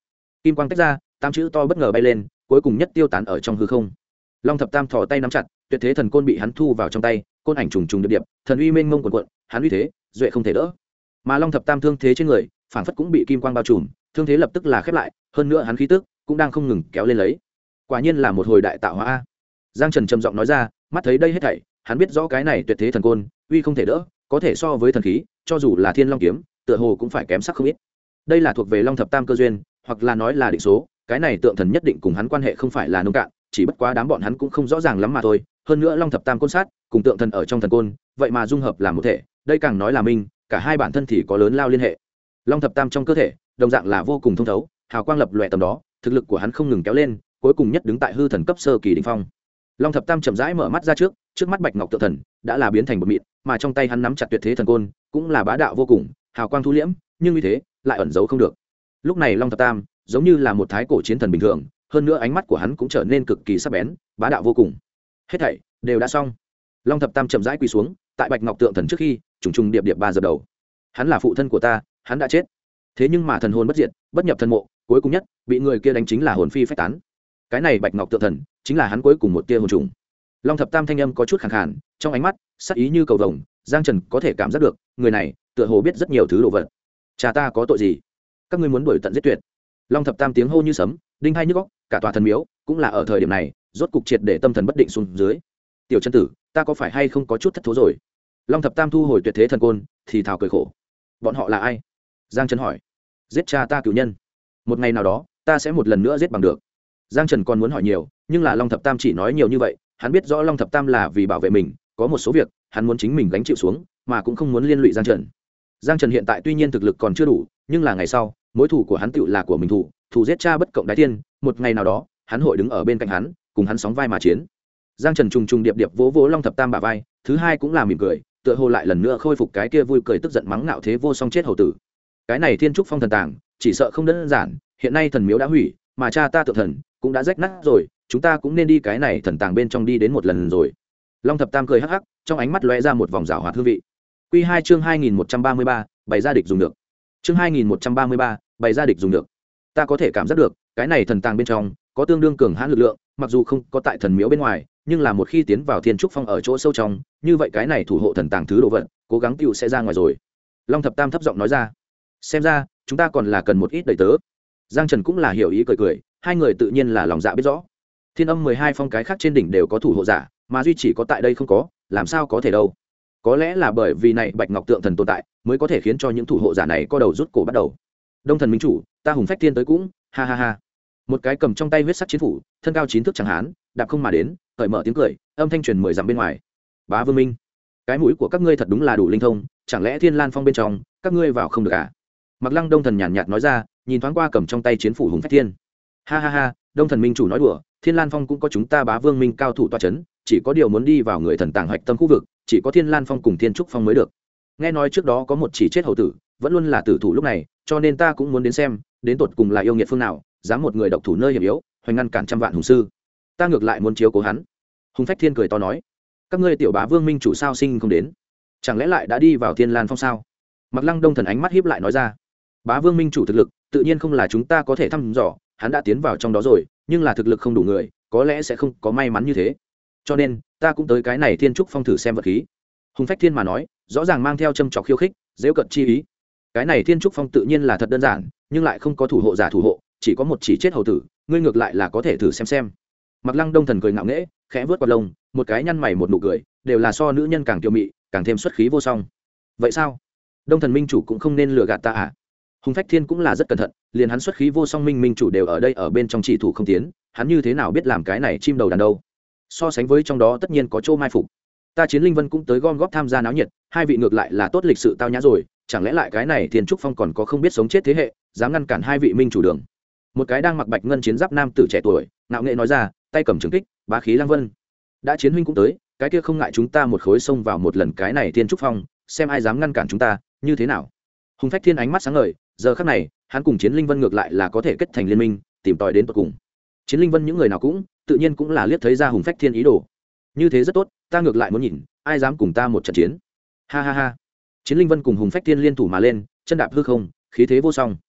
kim quang tách ra, tám chữ to bất ngờ bay lên, cuối cùng nhất tiêu tán ở trong hư không. Long thập tam thò tay nắm chặt, tuyệt thế thần côn bị hắn thu vào trong tay, côn ảnh trùng trùng điệp điệp, thần uy mênh mông cuồn cuộn, hắn uy thế duệ không thể đỡ. Mà Long thập tam thương thế trên người phảng phất cũng bị kim quang bao trùm, thương thế lập tức là khép lại, hơn nữa hắn khí tức cũng đang không ngừng kéo lên lấy. Quả nhiên là một hồi đại tạo hóa a. Giang Trần trầm giọng nói ra, mắt thấy đây hết thảy, hắn biết rõ cái này tuyệt thế thần côn uy không thể đỡ, có thể so với thần khí, cho dù là Thiên Long kiếm, tựa hồ cũng phải kém sắc không ít. Đây là thuộc về Long thập tam cơ duyên, hoặc là nói là định số, cái này tượng thần nhất định cùng hắn quan hệ không phải là nông cạn, chỉ bất quá đám bọn hắn cũng không rõ ràng lắm mà thôi. Hơn nữa Long thập tam côn sát cùng tượng thần ở trong thần côn, vậy mà dung hợp làm một thể, đây càng nói là minh, cả hai bản thân thì có lớn lao liên hệ. Long thập tam trong cơ thể, đồng dạng là vô cùng thông thấu, hào quang lập lòe tầm đó, thực lực của hắn không ngừng kéo lên, cuối cùng nhất đứng tại hư thần cấp sơ kỳ đỉnh phong. Long thập tam chậm rãi mở mắt ra trước mắt bạch ngọc tượng thần đã là biến thành một mịn, mà trong tay hắn nắm chặt tuyệt thế thần côn, cũng là bá đạo vô cùng, hào quang thu liễm, nhưng như thế lại ẩn giấu không được. Lúc này Long thập tam giống như là một thái cổ chiến thần bình thường, hơn nữa ánh mắt của hắn cũng trở nên cực kỳ sắc bén, bá đạo vô cùng. Hết thảy đều đã xong. Long thập tam chậm rãi quỳ xuống tại bạch ngọc tượng thần trước khi trùng trùng điệp điệp ba dập đầu. Hắn là phụ thân của ta, hắn đã chết, thế nhưng mà thần hồn bất diệt, bất nhập thần mộ, cuối cùng nhất bị người kia đánh chính là hồn phi phách tán. Cái này bạch ngọc tượng thần chính là hắn cuối cùng một tia hồn trùng. Long thập tam thanh âm có chút khàn khàn, trong ánh mắt sắc ý như cầu vồng. Giang Trần có thể cảm giác được người này tựa hồ biết rất nhiều thứ đồ vật. Cha ta có tội gì, các ngươi muốn đuổi tận giết tuyệt? Long thập tam tiếng hô như sấm, đinh hai nhức óc, cả tòa thần miếu cũng là ở thời điểm này rốt cục triệt để tâm thần bất định xuống dưới. Tiểu chân tử, ta có phải hay không có chút thất thố rồi? Long thập tam thu hồi tuyệt thế thần côn, thì thào cười khổ. Bọn họ là ai? Giang Trần hỏi. Giết cha ta cửu nhân, một ngày nào đó ta sẽ một lần nữa giết bằng được. Giang Trần còn muốn hỏi nhiều, nhưng là Long thập tam chỉ nói nhiều như vậy. Hắn biết rõ Long thập tam là vì bảo vệ mình, có một số việc hắn muốn chính mình gánh chịu xuống, mà cũng không muốn liên lụy Giang Trần. Giang Trần hiện tại tuy nhiên thực lực còn chưa đủ, nhưng là ngày sau mối thù của hắn tựu là của mình thù giết cha bất cộng đái thiên, một ngày nào đó hắn hội đứng ở bên cạnh hắn, cùng hắn sóng vai mà chiến. Giang Trần trùng trùng điệp điệp vỗ vỗ Long thập tam bả vai, thứ hai cũng là mỉm cười, tựa hồ lại lần nữa khôi phục cái kia vui cười tức giận mắng ngạo thế vô song chết hầu tử. Cái này Thiên Trúc Phong thần tàng chỉ sợ không đơn giản, hiện nay thần miếu đã hủy, mà cha ta tượng thần cũng đã rách nát rồi, chúng ta cũng nên đi cái này thần tàng bên trong đi đến một lần rồi. Long thập tam cười hắc hắc, trong ánh mắt lóe ra một vòng rảo hoạt hương vị. Quy 2 chương 2133, bày ra địch dùng được. Chương 2133, bày ra địch dùng được. Ta có thể cảm giác được, cái này thần tàng bên trong có tương đương cường hãn lực lượng, mặc dù không có tại thần miếu bên ngoài, nhưng là một khi tiến vào Thiên Trúc Phong ở chỗ sâu trong, như vậy cái này thủ hộ thần tàng thứ đồ vật, cố gắng tiêu sẽ ra ngoài rồi. Long thập tam thấp giọng nói ra. Xem ra, chúng ta còn là cần một ít đầy tớ. Giang Trần cũng là hiểu ý cười cười, hai người tự nhiên là lòng dạ biết rõ. Thiên Âm 12 phong cái khác trên đỉnh đều có thủ hộ giả, mà duy chỉ có tại đây không có, làm sao có thể đâu? Có lẽ là bởi vì này Bạch Ngọc tượng thần tồn tại, mới có thể khiến cho những thủ hộ giả này co đầu rút cổ bắt đầu. Đông thần minh chủ, ta hùng phách thiên tới cũng, ha ha ha. Một cái cầm trong tay huyết sắc chiến phủ, thân cao 9 thước chẳng hán, đạp không mà đến, cởi mở tiếng cười, âm thanh truyền 10 dặm bên ngoài. Bá Vương Minh, cái mũi của các ngươi thật đúng là đủ linh thông, chẳng lẽ Thiên Lan Phong bên trong, các ngươi vào không được à? Mặc Lăng Đông thần nhàn nhạt nói ra, nhìn thoáng qua cầm trong tay chiến phủ hùng phách thiên. Ha ha ha, Đông thần minh chủ nói đùa, Thiên Lan Phong cũng có chúng ta Bá Vương Minh cao thủ tọa chấn, chỉ có điều muốn đi vào người thần tàng hoạch tâm khu vực, chỉ có Thiên Lan Phong cùng Thiên Trúc Phong mới được. Nghe nói trước đó có một chỉ chết hầu tử, vẫn luôn là tử thủ lúc này, cho nên ta cũng muốn đến xem, đến tột cùng là yêu nghiệt phương nào, dám một người độc thủ nơi hiểm yếu, hoành ngăn cản trăm vạn hùng sư. Ta ngược lại muốn chiếu cố hắn. Hùng phách thiên cười to nói, các ngươi tiểu Bá Vương Minh chủ sao sinh không đến, chẳng lẽ lại đã đi vào Thiên Lan Phong sao? Mặc Lăng Đông thần ánh mắt híp lại nói ra, Bá Vương Minh chủ thực lực tự nhiên không là chúng ta có thể thăm dò, hắn đã tiến vào trong đó rồi, nhưng là thực lực không đủ người, có lẽ sẽ không có may mắn như thế, cho nên ta cũng tới cái này Thiên Trúc Phong thử xem vật khí. Hùng phách thiên mà nói, rõ ràng mang theo châm trọc khiêu khích, dễu cận chi ý. Cái này Thiên Trúc Phong tự nhiên là thật đơn giản, nhưng lại không có thủ hộ giả thủ hộ, chỉ có một chỉ chết hầu tử, ngươi ngược lại là có thể thử xem. Mặc Lăng Đông thần cười ngạo nghễ, khẽ vớt quạt lông, một cái nhăn mày một nụ cười, đều là so nữ nhân càng kiêu mị, càng thêm xuất khí vô song. Vậy sao? Đông thần minh chủ cũng không nên lừa gạt ta à? Hùng phách thiên cũng là rất cẩn thận, liền hắn xuất khí vô song minh chủ đều ở đây ở bên trong chỉ thủ không tiến, hắn như thế nào biết làm cái này chim đầu đàn đâu? So sánh với trong đó tất nhiên có chỗ mai phục. Ta Chiến Linh Vân cũng tới gom góp tham gia náo nhiệt, hai vị ngược lại là tốt lịch sự tao nhã rồi, chẳng lẽ lại cái này Thiên Trúc Phong còn có không biết sống chết thế hệ, dám ngăn cản hai vị minh chủ đường? Một cái đang mặc bạch ngân chiến giáp nam tử trẻ tuổi, ngạo nghệ nói ra, tay cầm trường kích, bá khí lang vân. Đã Chiến huynh cũng tới, cái kia không ngại chúng ta một khối xông vào một lần cái này Thiên Trúc Phong, xem ai dám ngăn cản chúng ta, như thế nào? Hùng phách thiên ánh mắt sáng ngời, giờ khắc này, hắn cùng Chiến Linh Vân ngược lại là có thể kết thành liên minh, tìm tòi đến tận cùng. Chiến Linh Vân những người nào cũng, tự nhiên cũng là liếc thấy ra Hùng phách thiên ý đồ. Như thế rất tốt, ta ngược lại muốn nhìn, ai dám cùng ta một trận chiến. Ha ha ha. Chiến Linh Vân cùng Hùng phách thiên liên thủ mà lên, chân đạp hư không, khí thế vô song.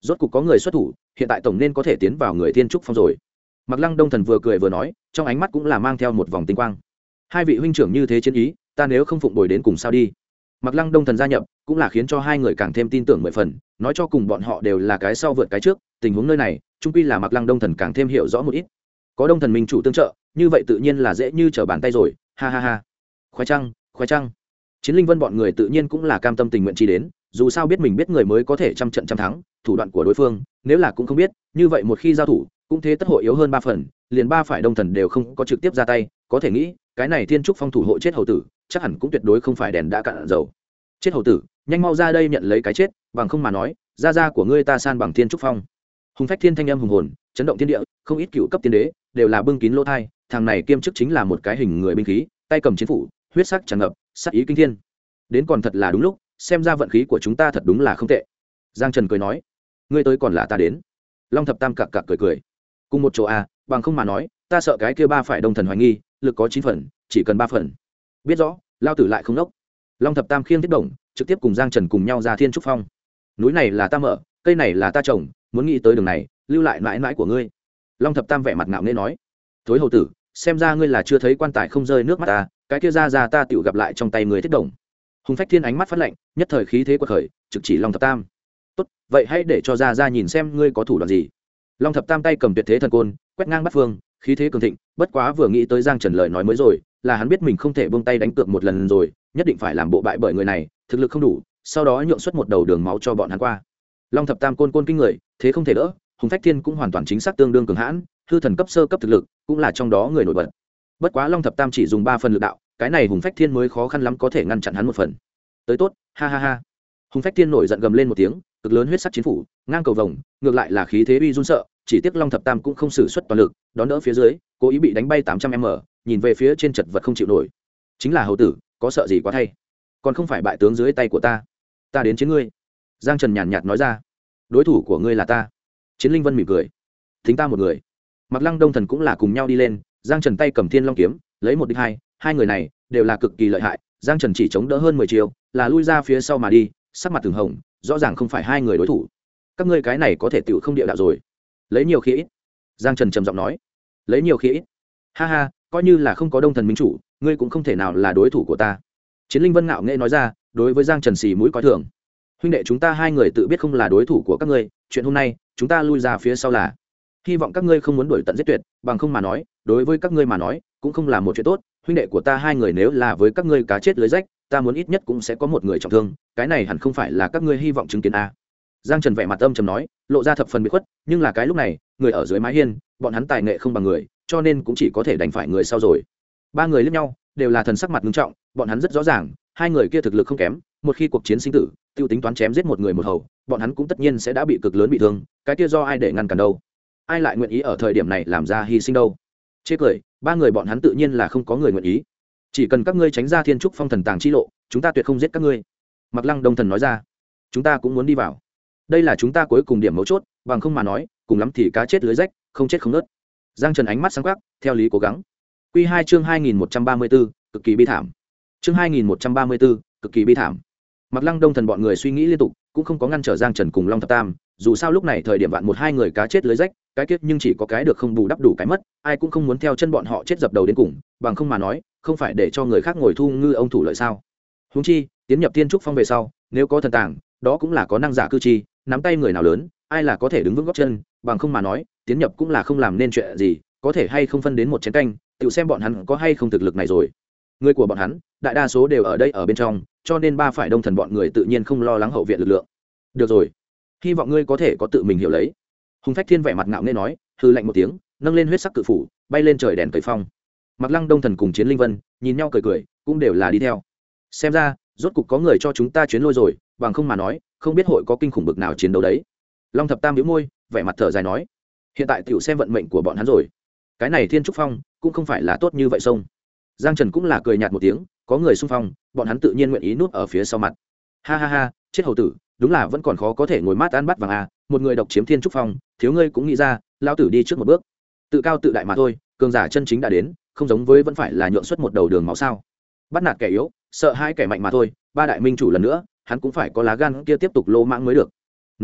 rốt cục có người xuất thủ, hiện tại tổng nên có thể tiến vào người thiên trúc phong rồi. Mặc Lăng Đông Thần vừa cười vừa nói, trong ánh mắt cũng là mang theo một vòng tinh quang. Hai vị huynh trưởng như thế chiến ý, ta nếu không phụng bồi đến cùng sao đi. Mặc Lăng Đông Thần gia nhập cũng là khiến cho hai người càng thêm tin tưởng 10 phần, nói cho cùng bọn họ đều là cái sau vượt cái trước, tình huống nơi này chung quy là Mặc Lăng Đông Thần càng thêm hiểu rõ một ít. Có Đông Thần minh chủ tương trợ, như vậy tự nhiên là dễ như trở bàn tay rồi, ha ha ha. Khoái trăng, khoái trăng. Chiến Linh Vân bọn người tự nhiên cũng là cam tâm tình nguyện chi đến, dù sao biết mình biết người mới có thể trăm trận trăm thắng, thủ đoạn của đối phương nếu là cũng không biết, như vậy một khi giao thủ cũng thế tất hội yếu hơn 3 phần, liền ba phải Đông Thần đều không có trực tiếp ra tay, có thể nghĩ cái này thiên trúc phong thủ hộ chết hầu tử chắc hẳn cũng tuyệt đối không phải đèn đã cạn dầu. Chết hầu tử, nhanh mau ra đây nhận lấy cái chết, bằng không mà nói gia của ngươi ta san bằng thiên trúc phong. Hùng Phách Thiên thanh âm hùng hồn chấn động thiên địa, không ít cựu cấp tiên đế đều là bưng kín lỗ thai, thằng này kiêm chức chính là một cái hình người binh khí, tay cầm chiến phủ, huyết sắc tràn ngập, sát ý kinh thiên. Đến còn thật là đúng lúc, xem ra vận khí của chúng ta thật đúng là không tệ. Giang Trần cười nói, ngươi tới còn là ta đến. Long Thập Tam cặc cặc cười cười, cùng một chỗ à, bằng không mà nói ta sợ cái kia ba phải Đông Thần hoài nghi, lực có 9 phần, chỉ cần 3 phần. Biết rõ, lao tử lại không nốc. Long Thập Tam khiêng thiết động, trực tiếp cùng Giang Trần cùng nhau ra thiên trúc phong. Núi này là ta mở, cây này là ta trồng, muốn nghĩ tới đường này, lưu lại mãi mãi của ngươi. Long Thập Tam vẻ mặt ngạo nghễ nói, thối hầu tử, xem ra ngươi là chưa thấy quan tài không rơi nước mắt ta, cái kia ra ta tựu gặp lại trong tay người thiết động. Hùng Phách Thiên ánh mắt phát lạnh, nhất thời khí thế quật khởi, trực chỉ Long Thập Tam. Tốt, vậy hãy để cho ra nhìn xem ngươi có thủ đoạn gì. Long Thập Tam tay cầm tuyệt thế thần côn, quét ngang bát phương, khí thế cường thịnh, bất quá vừa nghĩ tới Giang Trần lời nói mới rồi, là hắn biết mình không thể buông tay đánh cược một lần rồi, nhất định phải làm bộ bại bởi người này, thực lực không đủ, sau đó nhượng xuất một đầu đường máu cho bọn hắn qua. Long Thập Tam côn kinh người, thế không thể đỡ, Hùng Phách Thiên cũng hoàn toàn chính xác tương đương cường hãn, hư thần cấp sơ cấp thực lực, cũng là trong đó người nổi bật. Bất quá Long Thập Tam chỉ dùng 3 phần lực đạo, cái này Hùng Phách Thiên mới khó khăn lắm có thể ngăn chặn hắn một phần. Tới tốt, ha ha ha. Hùng Phách Thiên nổi giận gầm lên một tiếng, cực lớn huyết sắc chiến phủ, ngang cầu vồng, ngược lại là khí thế uy run sợ, chỉ tiếc Long Thập Tam cũng không sử xuất toàn lực, đón đỡ phía dưới, cố ý bị đánh bay 800m, nhìn về phía trên chật vật không chịu nổi. Chính là hầu tử, có sợ gì quá thay, còn không phải bại tướng dưới tay của ta. Ta đến chiến ngươi. Giang Trần nhàn nhạt nói ra, đối thủ của ngươi là ta. Chiến Linh Vân mỉm cười, thính ta một người. Mặc Lăng Đông Thần cũng là cùng nhau đi lên, Giang Trần tay cầm Thiên Long kiếm, lấy một địch hai người này đều là cực kỳ lợi hại. Giang Trần chỉ chống đỡ hơn 10 chiêu, là lui ra phía sau mà đi, sắc mặt từng hồng, rõ ràng không phải hai người đối thủ. Các ngươi cái này có thể tựu không địa đạo rồi. Lấy nhiều khi ít. Giang Trần trầm giọng nói, lấy nhiều khi ít. Ha ha, coi như là không có Đông Thần minh chủ, ngươi cũng không thể nào là đối thủ của ta. Chiến Linh Vân ngạo nghễ nói ra, đối với Giang Trần xì mũi coi thường. Huynh đệ chúng ta hai người tự biết không là đối thủ của các ngươi, chuyện hôm nay chúng ta lui ra phía sau là hy vọng các ngươi không muốn đuổi tận giết tuyệt, bằng không mà nói đối với các ngươi mà nói cũng không là một chuyện tốt. Huynh đệ của ta hai người nếu là với các ngươi cá chết lưới rách, ta muốn ít nhất cũng sẽ có một người trọng thương, cái này hẳn không phải là các ngươi hy vọng chứng kiến a. Giang Trần vẻ mặt âm trầm nói, lộ ra thập phần bị khuất, nhưng là cái lúc này người ở dưới mái hiên, bọn hắn tài nghệ không bằng người, cho nên cũng chỉ có thể đành phải người sau rồi. Ba người liếc nhau, đều là thần sắc mặt nghiêm trọng, bọn hắn rất rõ ràng hai người kia thực lực không kém, một khi cuộc chiến sinh tử tiêu tính toán chém giết một người một hầu, bọn hắn cũng tất nhiên sẽ đã bị cực lớn bị thương, cái kia do ai để ngăn cản đâu, ai lại nguyện ý ở thời điểm này làm ra hy sinh đâu. Chê cười, ba người bọn hắn tự nhiên là không có người nguyện ý, chỉ cần các ngươi tránh ra thiên trúc phong thần tàng chi lộ, chúng ta tuyệt không giết các ngươi. Mặc Lăng Đông Thần nói ra, chúng ta cũng muốn đi vào, đây là chúng ta cuối cùng điểm mấu chốt, bằng không mà nói cùng lắm thì cá chết lưới rách, không chết không nớt. Giang Trần ánh mắt sáng quắc, theo lý cố gắng. Quy 2 chương 2134, cực kỳ bi thảm. Chương 2134, cực kỳ bi thảm. Mặc Lăng Đông Thần bọn người suy nghĩ liên tục, cũng không có ngăn trở Giang Trần cùng Long Thập Tam, dù sao lúc này thời điểm vạn một hai người cá chết lưới rách, cái kết nhưng chỉ có cái được không bù đắp đủ cái mất, ai cũng không muốn theo chân bọn họ chết dập đầu đến cùng, bằng không mà nói, không phải để cho người khác ngồi thu ngư ông thủ lợi sao? Huống chi, tiến nhập Tiên Trúc Phong về sau, nếu có thần tàng, đó cũng là có năng giả cư chi, nắm tay người nào lớn, ai là có thể đứng vững gót chân, bằng không mà nói, tiến nhập cũng là không làm nên chuyện gì, có thể hay không phân đến một chén canh, tự xem bọn hắn có hay không thực lực này rồi. Người của bọn hắn, đại đa số đều ở đây ở bên trong, cho nên ba phải Đông Thần bọn người tự nhiên không lo lắng hậu viện lực lượng. Được rồi, hy vọng ngươi có thể có tự mình hiểu lấy. Hùng Phách Thiên vẻ mặt ngạo nghễ nói, hư lạnh một tiếng, nâng lên huyết sắc cự phủ, bay lên trời đèn cầy phong. Mặc Lăng Đông Thần cùng Chiến Linh Vân nhìn nhau cười cười, cũng đều là đi theo. Xem ra, rốt cục có người cho chúng ta chuyến lôi rồi, bằng không mà nói, không biết hội có kinh khủng bực nào chiến đấu đấy. Long Thập Tam bĩu môi, vẻ mặt thở dài nói, hiện tại tiểu xem vận mệnh của bọn hắn rồi. Cái này Thiên Trúc Phong cũng không phải là tốt như vậy sông. Giang Trần cũng là cười nhạt một tiếng, có người xung phong, bọn hắn tự nhiên nguyện ý núp ở phía sau mặt. Ha ha ha, chết hầu tử, đúng là vẫn còn khó có thể ngồi mát ăn bắt vàng à, một người độc chiếm Thiên Trúc Phong, thiếu ngươi cũng nghĩ ra, lão tử đi trước một bước. Tự cao tự đại mà thôi, cường giả chân chính đã đến, không giống với vẫn phải là nhượng xuất một đầu đường máu sao? Bắt nạt kẻ yếu, sợ hai kẻ mạnh mà thôi, ba đại minh chủ lần nữa, hắn cũng phải có lá gan kia tiếp tục lô mãng mới được. Nói đúng,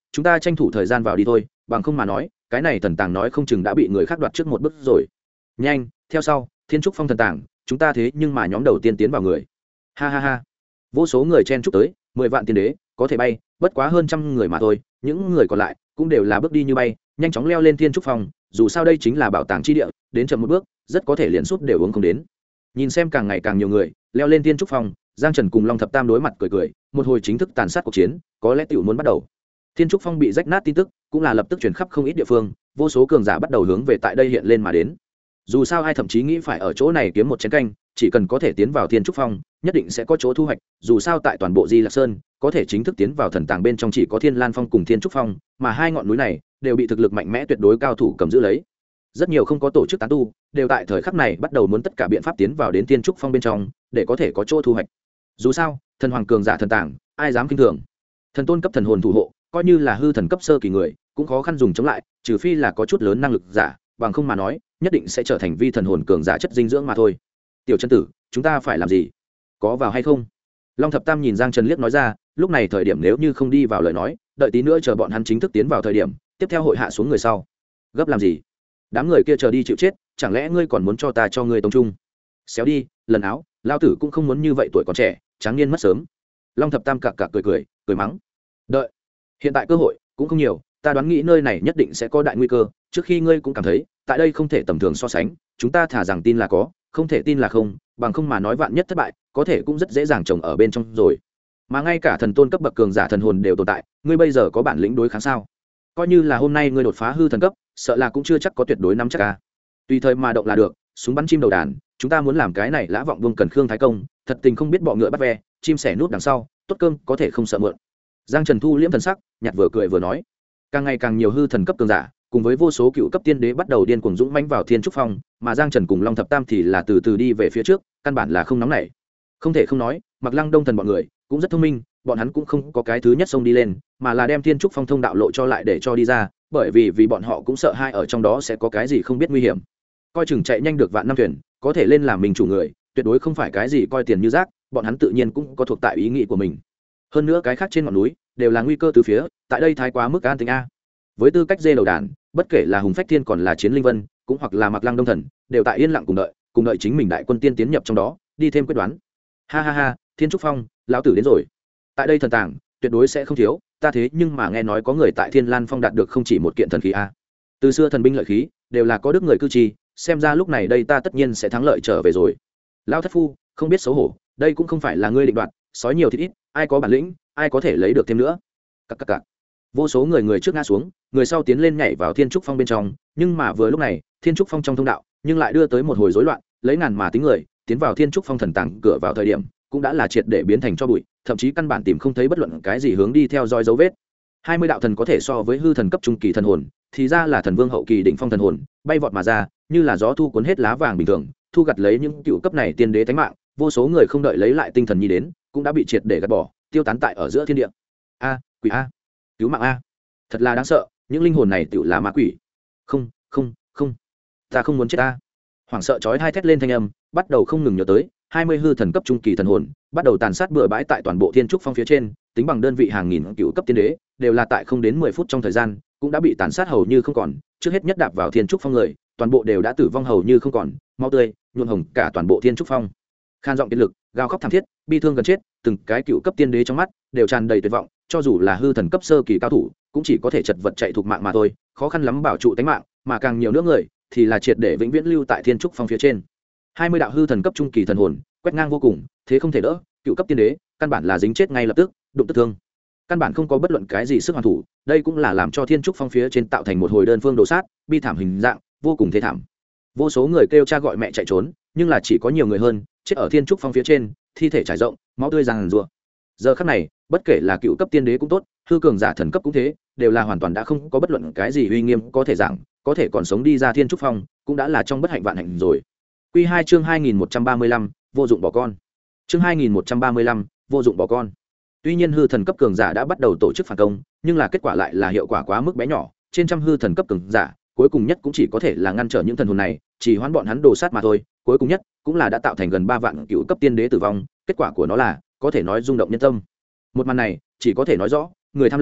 chúng ta tranh thủ thời gian vào đi thôi, bằng không mà nói cái này thần tàng nói không chừng đã bị người khác đoạt trước một bước rồi. Nhanh theo sau, thiên trúc phong thần tàng, chúng ta thế nhưng mà nhóm đầu tiên tiến vào người. Ha ha ha, vô số người chen chúc tới, 10 vạn tiên đế có thể bay, bất quá hơn trăm người mà thôi, những người còn lại cũng đều là bước đi như bay, nhanh chóng leo lên thiên trúc phong. Dù sao đây chính là bảo tàng chi địa, đến chậm một bước rất có thể liền súp đều uống không đến. Nhìn xem càng ngày càng nhiều người leo lên thiên trúc phong, Giang Trần cùng Long Thập Tam đối mặt cười cười, một hồi chính thức tàn sát cuộc chiến có lẽ tiểu muốn bắt đầu. Thiên trúc phong bị rách nát tin tức cũng là lập tức truyền khắp không ít địa phương, vô số cường giả bắt đầu hướng về tại đây hiện lên mà đến. Dù sao ai thậm chí nghĩ phải ở chỗ này kiếm một chén canh, chỉ cần có thể tiến vào thiên trúc phong nhất định sẽ có chỗ thu hoạch. Dù sao tại toàn bộ Di Lạc Sơn có thể chính thức tiến vào thần tàng bên trong chỉ có Thiên Lan Phong cùng Thiên Trúc Phong, mà hai ngọn núi này đều bị thực lực mạnh mẽ tuyệt đối cao thủ cầm giữ lấy. Rất nhiều không có tổ chức tán tu đều tại thời khắc này bắt đầu muốn tất cả biện pháp tiến vào đến Thiên Trúc Phong bên trong để có thể có chỗ thu hoạch. Dù sao thần hoàng cường giả thần tàng ai dám kinh thường, thần tôn cấp thần hồn thủ hộ coi như là hư thần cấp sơ kỳ người cũng khó khăn dùng chống lại, trừ phi là có chút lớn năng lực giả, bằng không mà nói nhất định sẽ trở thành vi thần hồn cường giả chất dinh dưỡng mà thôi. Tiểu chân tử, chúng ta phải làm gì, có vào hay không? Long Thập Tam nhìn Giang Trần liếc nói ra, lúc này thời điểm nếu như không đi vào lời nói, đợi tí nữa chờ bọn hắn chính thức tiến vào thời điểm tiếp theo hội hạ xuống người sau. Gấp làm gì, đám người kia chờ đi chịu chết, chẳng lẽ ngươi còn muốn cho ta cho ngươi tông trung? Xéo đi, lần áo lao tử cũng không muốn như vậy, tuổi còn trẻ tráng niên mất sớm. Long Thập Tam cặc cặc cười mắng. Đợi, hiện tại cơ hội cũng không nhiều, ta đoán nghĩ nơi này nhất định sẽ có đại nguy cơ, trước khi ngươi cũng cảm thấy tại đây không thể tầm thường so sánh, chúng ta thả rằng tin là có, không thể tin là không, bằng không mà nói vạn nhất thất bại có thể cũng rất dễ dàng trồng ở bên trong rồi. Mà ngay cả thần tôn cấp bậc cường giả thần hồn đều tồn tại, ngươi bây giờ có bản lĩnh đối kháng sao? Coi như là hôm nay ngươi đột phá hư thần cấp, sợ là cũng chưa chắc có tuyệt đối nắm chắc à. Tùy thời mà động là được, súng bắn chim đầu đàn, chúng ta muốn làm cái này lã vọng vương cần khương thái công, thật tình không biết bọ ngựa bắt ve, chim sẻ nút đằng sau, tốt cơm có thể không sợ mượn. Giang Trần thu liễm thần sắc, nhặt vừa cười vừa nói, càng ngày càng nhiều hư thần cấp cường giả cùng với vô số cựu cấp tiên đế bắt đầu điên cuồng dũng mãnh vào Thiên Trúc Phong, mà Giang Trần cùng Long Thập Tam thì là từ từ đi về phía trước, căn bản là không nóng nảy. Không thể không nói, Mặc Lăng Đông Thần bọn người cũng rất thông minh, bọn hắn cũng không có cái thứ nhất xông đi lên, mà là đem Thiên Trúc Phong thông đạo lộ cho lại để cho đi ra, bởi vì bọn họ cũng sợ hai ở trong đó sẽ có cái gì không biết nguy hiểm. Coi chừng chạy nhanh được vạn năm thuyền, có thể lên làm mình chủ người, tuyệt đối không phải cái gì coi tiền như rác, bọn hắn tự nhiên cũng có thuộc tại ý nghĩ của mình. Hơn nữa cái khác trên ngọn núi đều là nguy cơ từ phía, tại đây thái quá mức an tính a. Với tư cách dê đầu đàn, bất kể là Hùng Phách Thiên còn là Chiến Linh Vân, cũng hoặc là Mặc Lăng Đông Thần, đều tại yên lặng cùng đợi chính mình đại quân tiên tiến nhập trong đó, đi thêm quyết đoán. Ha ha ha, Thiên Trúc Phong, lão tử đến rồi. Tại đây thần tàng tuyệt đối sẽ không thiếu, ta thế nhưng mà nghe nói có người tại Thiên Lan Phong đạt được không chỉ một kiện thần khí a. Từ xưa thần binh lợi khí đều là có đức người cư trì, xem ra lúc này đây ta tất nhiên sẽ thắng lợi trở về rồi. Lão thất phu, không biết xấu hổ, đây cũng không phải là ngươi định đoạt, sói nhiều thịt ít, ai có bản lĩnh, ai có thể lấy được thêm nữa. Cặc. Vô số người trước ngã xuống, người sau tiến lên nhảy vào Thiên Trúc Phong bên trong, nhưng mà vừa lúc này Thiên Trúc Phong trong thông đạo nhưng lại đưa tới một hồi rối loạn, lấy ngàn mà tính người tiến vào Thiên Trúc Phong thần tàng cửa vào thời điểm cũng đã là triệt để biến thành cho bụi, thậm chí căn bản tìm không thấy bất luận cái gì hướng đi theo dõi dấu vết. 20 đạo thần có thể so với hư thần cấp trung kỳ thần hồn, thì ra là thần vương hậu kỳ đỉnh phong thần hồn, bay vọt mà ra, như là gió thu cuốn hết lá vàng bình thường, thu gặt lấy những cựu cấp này tiên đế tánh mạng. Vô số người không đợi lấy lại tinh thần nhi đến, cũng đã bị triệt để gạt bỏ, tiêu tán tại ở giữa thiên địa. A, quỷ a, cứu mạng a, thật là đáng sợ, những linh hồn này tựu là ma quỷ. Không, ta không muốn chết ta. Hoảng sợ chói hai thét lên thanh âm bắt đầu không ngừng nhớ tới 20 hư thần cấp trung kỳ thần hồn bắt đầu tàn sát bừa bãi tại toàn bộ Thiên Trúc Phong phía trên, tính bằng đơn vị hàng nghìn cựu cấp tiên đế, đều là tại không đến 10 phút trong thời gian cũng đã bị tàn sát hầu như không còn. Trước hết nhất đạp vào Thiên Trúc Phong người, toàn bộ đều đã tử vong hầu như không còn, máu tươi nhuộm hồng cả toàn bộ Thiên Trúc Phong. Khan giọng kiệt lực, gào khóc thảm thiết, bi thương gần chết, từng cái cựu cấp tiên đế trong mắt đều tràn đầy tuyệt vọng, cho dù là hư thần cấp sơ kỳ cao thủ cũng chỉ có thể chật vật chạy thuộc mạng mà thôi, khó khăn lắm bảo trụ tính mạng, mà càng nhiều nữa người thì là triệt để vĩnh viễn lưu tại Thiên Trúc Phong phía trên. 20 đạo hư thần cấp trung kỳ thần hồn quét ngang vô cùng, thế không thể đỡ, cựu cấp tiên đế căn bản là dính chết ngay lập tức, đụng tức thương, căn bản không có bất luận cái gì sức hoàn thủ. Đây cũng là làm cho Thiên Trúc Phong phía trên tạo thành một hồi đơn phương đồ sát, bi thảm hình dạng vô cùng thê thảm. Vô số người kêu cha gọi mẹ chạy trốn, nhưng là chỉ có nhiều người hơn chết ở Thiên Trúc Phong phía trên, thi thể trải rộng, máu tươi ràng rụa. Giờ khắc này, bất kể là cựu cấp tiên đế cũng tốt, hư cường giả thần cấp cũng thế, đều là hoàn toàn đã không có bất luận cái gì uy nghiêm có thể giảng, có thể còn sống đi ra Thiên Trúc Phong cũng đã là trong bất hạnh vạn hạnh rồi. Quy 2 chương 2135, vô dụng bỏ con. Chương 2135, vô dụng bỏ con. Tuy nhiên hư thần cấp cường giả đã bắt đầu tổ chức phản công, nhưng là kết quả lại là hiệu quả quá mức bé nhỏ, trên trăm hư thần cấp cường giả, cuối cùng nhất cũng chỉ có thể là ngăn trở những thần hồn này, chỉ hoãn bọn hắn đồ sát mà thôi, cuối cùng nhất cũng là đã tạo thành gần 3 vạn cựu cấp tiên đế tử vong, kết quả của nó là có thể nói rung động nhân tâm. Một màn này chỉ có thể nói rõ, người tham lam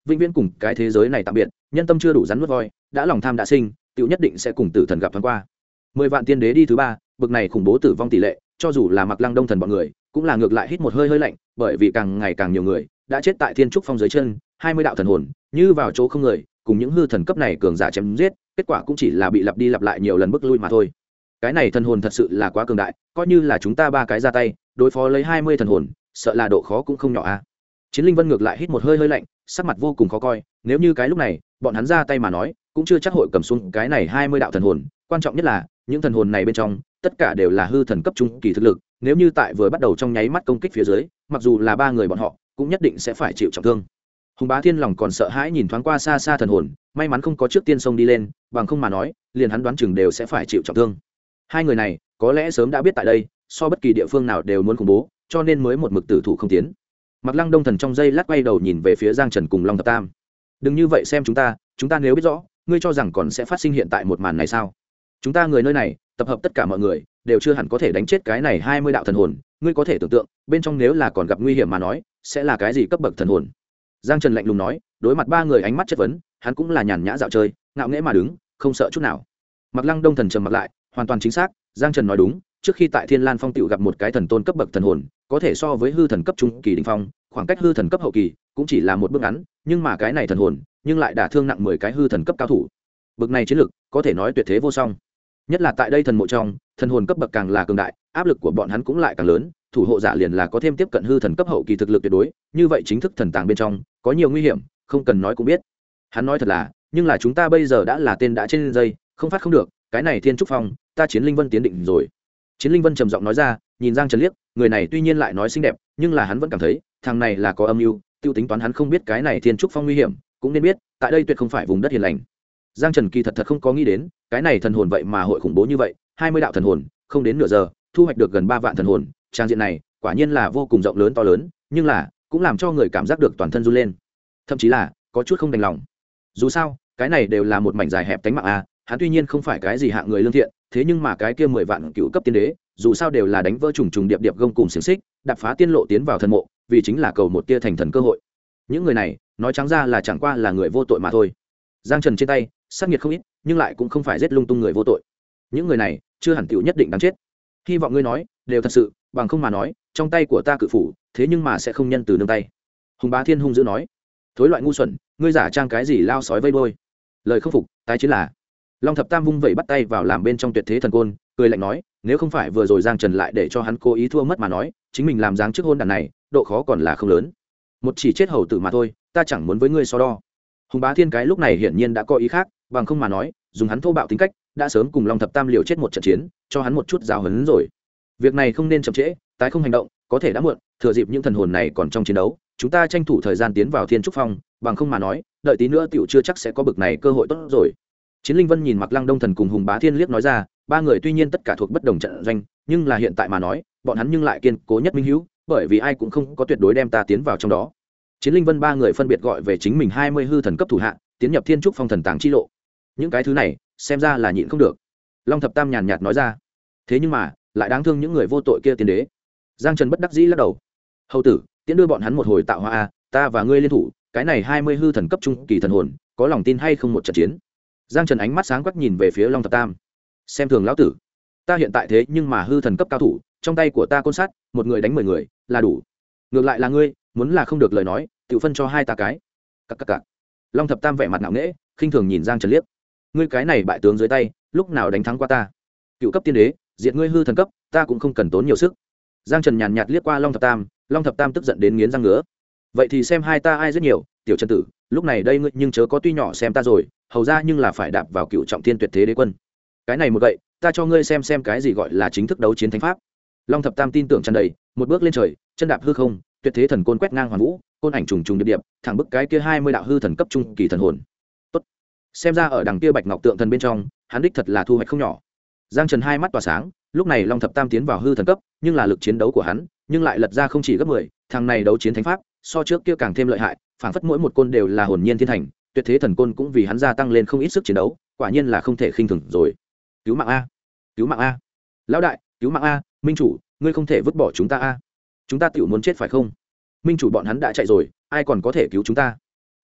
vĩnh viễn cùng cái thế giới này tạm biệt, nhân tâm chưa đủ rắn nuốt voi, đã lòng tham đã sinh, tiểu nhất định sẽ cùng tử thần gặp thoáng qua. 10 vạn tiên đế đi thứ ba, bực này khủng bố tử vong tỷ lệ, cho dù là Mặc Lăng Đông Thần bọn người, cũng là ngược lại hít một hơi hơi lạnh, bởi vì càng ngày càng nhiều người đã chết tại Thiên Trúc Phong dưới chân, 20 đạo thần hồn, như vào chỗ không người, cùng những hư thần cấp này cường giả chém giết, kết quả cũng chỉ là bị lặp đi lặp lại nhiều lần bức lui mà thôi. Cái này thần hồn thật sự là quá cường đại, coi như là chúng ta ba cái ra tay, đối phó lấy 20 thần hồn, sợ là độ khó cũng không nhỏ a. Chiến Linh Vân ngược lại hít một hơi hơi lạnh, sắc mặt vô cùng khó coi, nếu như cái lúc này, bọn hắn ra tay mà nói, cũng chưa chắc hội cầm xuống cái này 20 đạo thần hồn, quan trọng nhất là, những thần hồn này bên trong, tất cả đều là hư thần cấp trung kỳ thực lực, nếu như tại vừa bắt đầu trong nháy mắt công kích phía dưới, mặc dù là ba người bọn họ, cũng nhất định sẽ phải chịu trọng thương. Hùng Bá Thiên lòng còn sợ hãi nhìn thoáng qua xa xa thần hồn, may mắn không có trước tiên xông đi lên, bằng không mà nói, liền hắn đoán chừng đều sẽ phải chịu trọng thương. Hai người này, có lẽ sớm đã biết tại đây, so bất kỳ địa phương nào đều muốn khủng bố, cho nên mới một mực tử thủ không tiến. Mặc Lăng Đông Thần trong giây lát quay đầu nhìn về phía Giang Trần cùng Long Thập Tam. Đừng như vậy xem chúng ta nếu biết rõ, ngươi cho rằng còn sẽ phát sinh hiện tại một màn này sao? Chúng ta người nơi này, tập hợp tất cả mọi người, đều chưa hẳn có thể đánh chết cái này 20 đạo thần hồn, ngươi có thể tưởng tượng, bên trong nếu là còn gặp nguy hiểm mà nói, sẽ là cái gì cấp bậc thần hồn? Giang Trần lạnh lùng nói, đối mặt ba người ánh mắt chất vấn, hắn cũng là nhàn nhã dạo chơi, ngạo nghễ mà đứng, không sợ chút nào. Mặc Lăng Đông Thần trầm mặt lại, hoàn toàn chính xác, Giang Trần nói đúng, trước khi tại Thiên Lan Phong tiểu gặp một cái thần tôn cấp bậc thần hồn, có thể so với hư thần cấp trung kỳ đỉnh phong, khoảng cách hư thần cấp hậu kỳ cũng chỉ là một bước ngắn, nhưng mà cái này thần hồn, nhưng lại đả thương nặng 10 cái hư thần cấp cao thủ. Bậc này chiến lực, có thể nói tuyệt thế vô song. Nhất là tại đây thần mộ trong, thần hồn cấp bậc càng là cường đại, áp lực của bọn hắn cũng lại càng lớn, thủ hộ giả liền là có thêm tiếp cận hư thần cấp hậu kỳ thực lực tuyệt đối, như vậy chính thức thần tàng bên trong có nhiều nguy hiểm, không cần nói cũng biết. Hắn nói thật là, nhưng là chúng ta bây giờ đã là tên đã trên dây, không phát không được, cái này Thiên Trúc Phong, ta Chiến Linh Vân tiến định rồi. Chiến Linh Vân trầm giọng nói ra, nhìn Giang Trần liếc, người này tuy nhiên lại nói xinh đẹp, nhưng là hắn vẫn cảm thấy, thằng này là có âm mưu, tiêu tính toán hắn không biết cái này Thiên Trúc Phong nguy hiểm, cũng nên biết, tại đây tuyệt không phải vùng đất hiền lành. Giang Trần kỳ thật không có nghĩ đến, cái này thần hồn vậy mà hội khủng bố như vậy, 20 đạo thần hồn, không đến nửa giờ, thu hoạch được gần 3 vạn thần hồn, trang diện này, quả nhiên là vô cùng rộng lớn to lớn, nhưng là, cũng làm cho người cảm giác được toàn thân run lên. Thậm chí là, có chút không đành lòng. Dù sao, cái này đều là một mảnh dài hẹp tánh mạng a, hắn tuy nhiên không phải cái gì hạng người lương thiện, thế nhưng mà cái kia 10 vạn cựu cấp tiên đế, dù sao đều là đánh vỡ trùng trùng điệp điệp gông cùng xiềng xích, đạp phá tiên lộ tiến vào thần mộ, vì chính là cầu một tia thành thần cơ hội. Những người này, nói trắng ra là chẳng qua là người vô tội mà thôi. Giang Trần trên tay, sát nghiệt không ít, nhưng lại cũng không phải giết lung tung người vô tội. Những người này, chưa hẳn tiểu nhất định đáng chết. Hy vọng ngươi nói, đều thật sự, bằng không mà nói, trong tay của ta cự phủ, thế nhưng mà sẽ không nhân từ nương tay. Hùng Bá Thiên hung dữ nói, thối loại ngu xuẩn, ngươi giả trang cái gì lao sói vây đôi. Lời không phục, tái chiến là. Long Thập Tam vung vẩy bắt tay vào làm bên trong tuyệt thế thần côn, cười lạnh nói, nếu không phải vừa rồi Giang Trần lại để cho hắn cố ý thua mất mà nói, chính mình làm dáng trước hôn đàn này, độ khó còn là không lớn. Một chỉ chết hầu tử mà thôi, ta chẳng muốn với ngươi so đo. Hùng Bá Thiên cái lúc này hiển nhiên đã có ý khác, bằng không mà nói, dùng hắn thô bạo tính cách, đã sớm cùng Long Thập Tam liều chết một trận chiến, cho hắn một chút giáo huấn rồi. Việc này không nên chậm trễ, tái không hành động, có thể đã muộn, thừa dịp những thần hồn này còn trong chiến đấu, chúng ta tranh thủ thời gian tiến vào Thiên Trúc Phong, bằng không mà nói, đợi tí nữa tiểu chưa chắc sẽ có bực này cơ hội tốt rồi. Chiến Linh Vân nhìn Mặc Lăng Đông Thần cùng Hùng Bá Thiên liếc nói ra, ba người tuy nhiên tất cả thuộc bất đồng trận doanh, nhưng là hiện tại mà nói, bọn hắn nhưng lại kiên cố nhất minh hữu, bởi vì ai cũng không có tuyệt đối đem ta tiến vào trong đó. Chiến Linh Vân ba người phân biệt gọi về chính mình 20 hư thần cấp thủ hạ, tiến nhập Thiên Trúc Phong thần tàng chi lộ. Những cái thứ này, xem ra là nhịn không được. Long Thập Tam nhàn nhạt nói ra. Thế nhưng mà, lại đáng thương những người vô tội kia tiên đế. Giang Trần bất đắc dĩ lắc đầu. Hầu tử, tiến đưa bọn hắn một hồi tạo hóa a, ta và ngươi liên thủ, cái này 20 hư thần cấp trung kỳ thần hồn, có lòng tin hay không một trận chiến? Giang Trần ánh mắt sáng quắc nhìn về phía Long Thập Tam. Xem thường lão tử, ta hiện tại thế nhưng mà hư thần cấp cao thủ, trong tay của ta côn sắt, một người đánh 10 người là đủ. Ngược lại là ngươi, muốn là không được lời nói, tự phân cho hai ta cái. Cặc. Long Thập Tam vẻ mặt ngạo nghễ, khinh thường nhìn Giang Trần liếc. Ngươi cái này bại tướng dưới tay, lúc nào đánh thắng qua ta? Cựu cấp tiên đế, diệt ngươi hư thần cấp, ta cũng không cần tốn nhiều sức. Giang Trần nhàn nhạt liếc qua Long Thập Tam, Long Thập Tam tức giận đến nghiến răng ngứa. Vậy thì xem hai ta ai rất nhiều, tiểu Trần tử, lúc này đây ngươi nhưng chớ có tuy nhỏ xem ta rồi, hầu ra nhưng là phải đạp vào cựu trọng thiên tuyệt thế đế quân. Cái này một gậy, ta cho ngươi xem cái gì gọi là chính thức đấu chiến thánh pháp. Long Thập Tam tin tưởng tràn đầy, một bước lên trời, chân đạp hư không, tuyệt thế thần côn quét ngang hoàn vũ, côn ảnh trùng trùng điệp điệp, thẳng bức cái kia 20 đạo hư thần cấp trung kỳ thần hồn. Tốt. Xem ra ở đằng kia Bạch Ngọc tượng thần bên trong, hắn đích thật là thu hoạch không nhỏ. Giang Trần hai mắt tỏa sáng, lúc này Long Thập Tam tiến vào hư thần cấp, nhưng là lực chiến đấu của hắn, nhưng lại lật ra không chỉ gấp 10, thằng này đấu chiến thánh pháp, so trước kia càng thêm lợi hại, phảng phất mỗi một côn đều là hồn nhiên thiên thành, tuyệt thế thần côn cũng vì hắn gia tăng lên không ít sức chiến đấu, quả nhiên là không thể khinh thường rồi. Cứu mạng a, cứu mạng a, lão đại, cứu mạng a, minh chủ, ngươi không thể vứt bỏ chúng ta a, chúng ta tiểu muốn chết phải không? Minh chủ bọn hắn đã chạy rồi, ai còn có thể cứu chúng ta?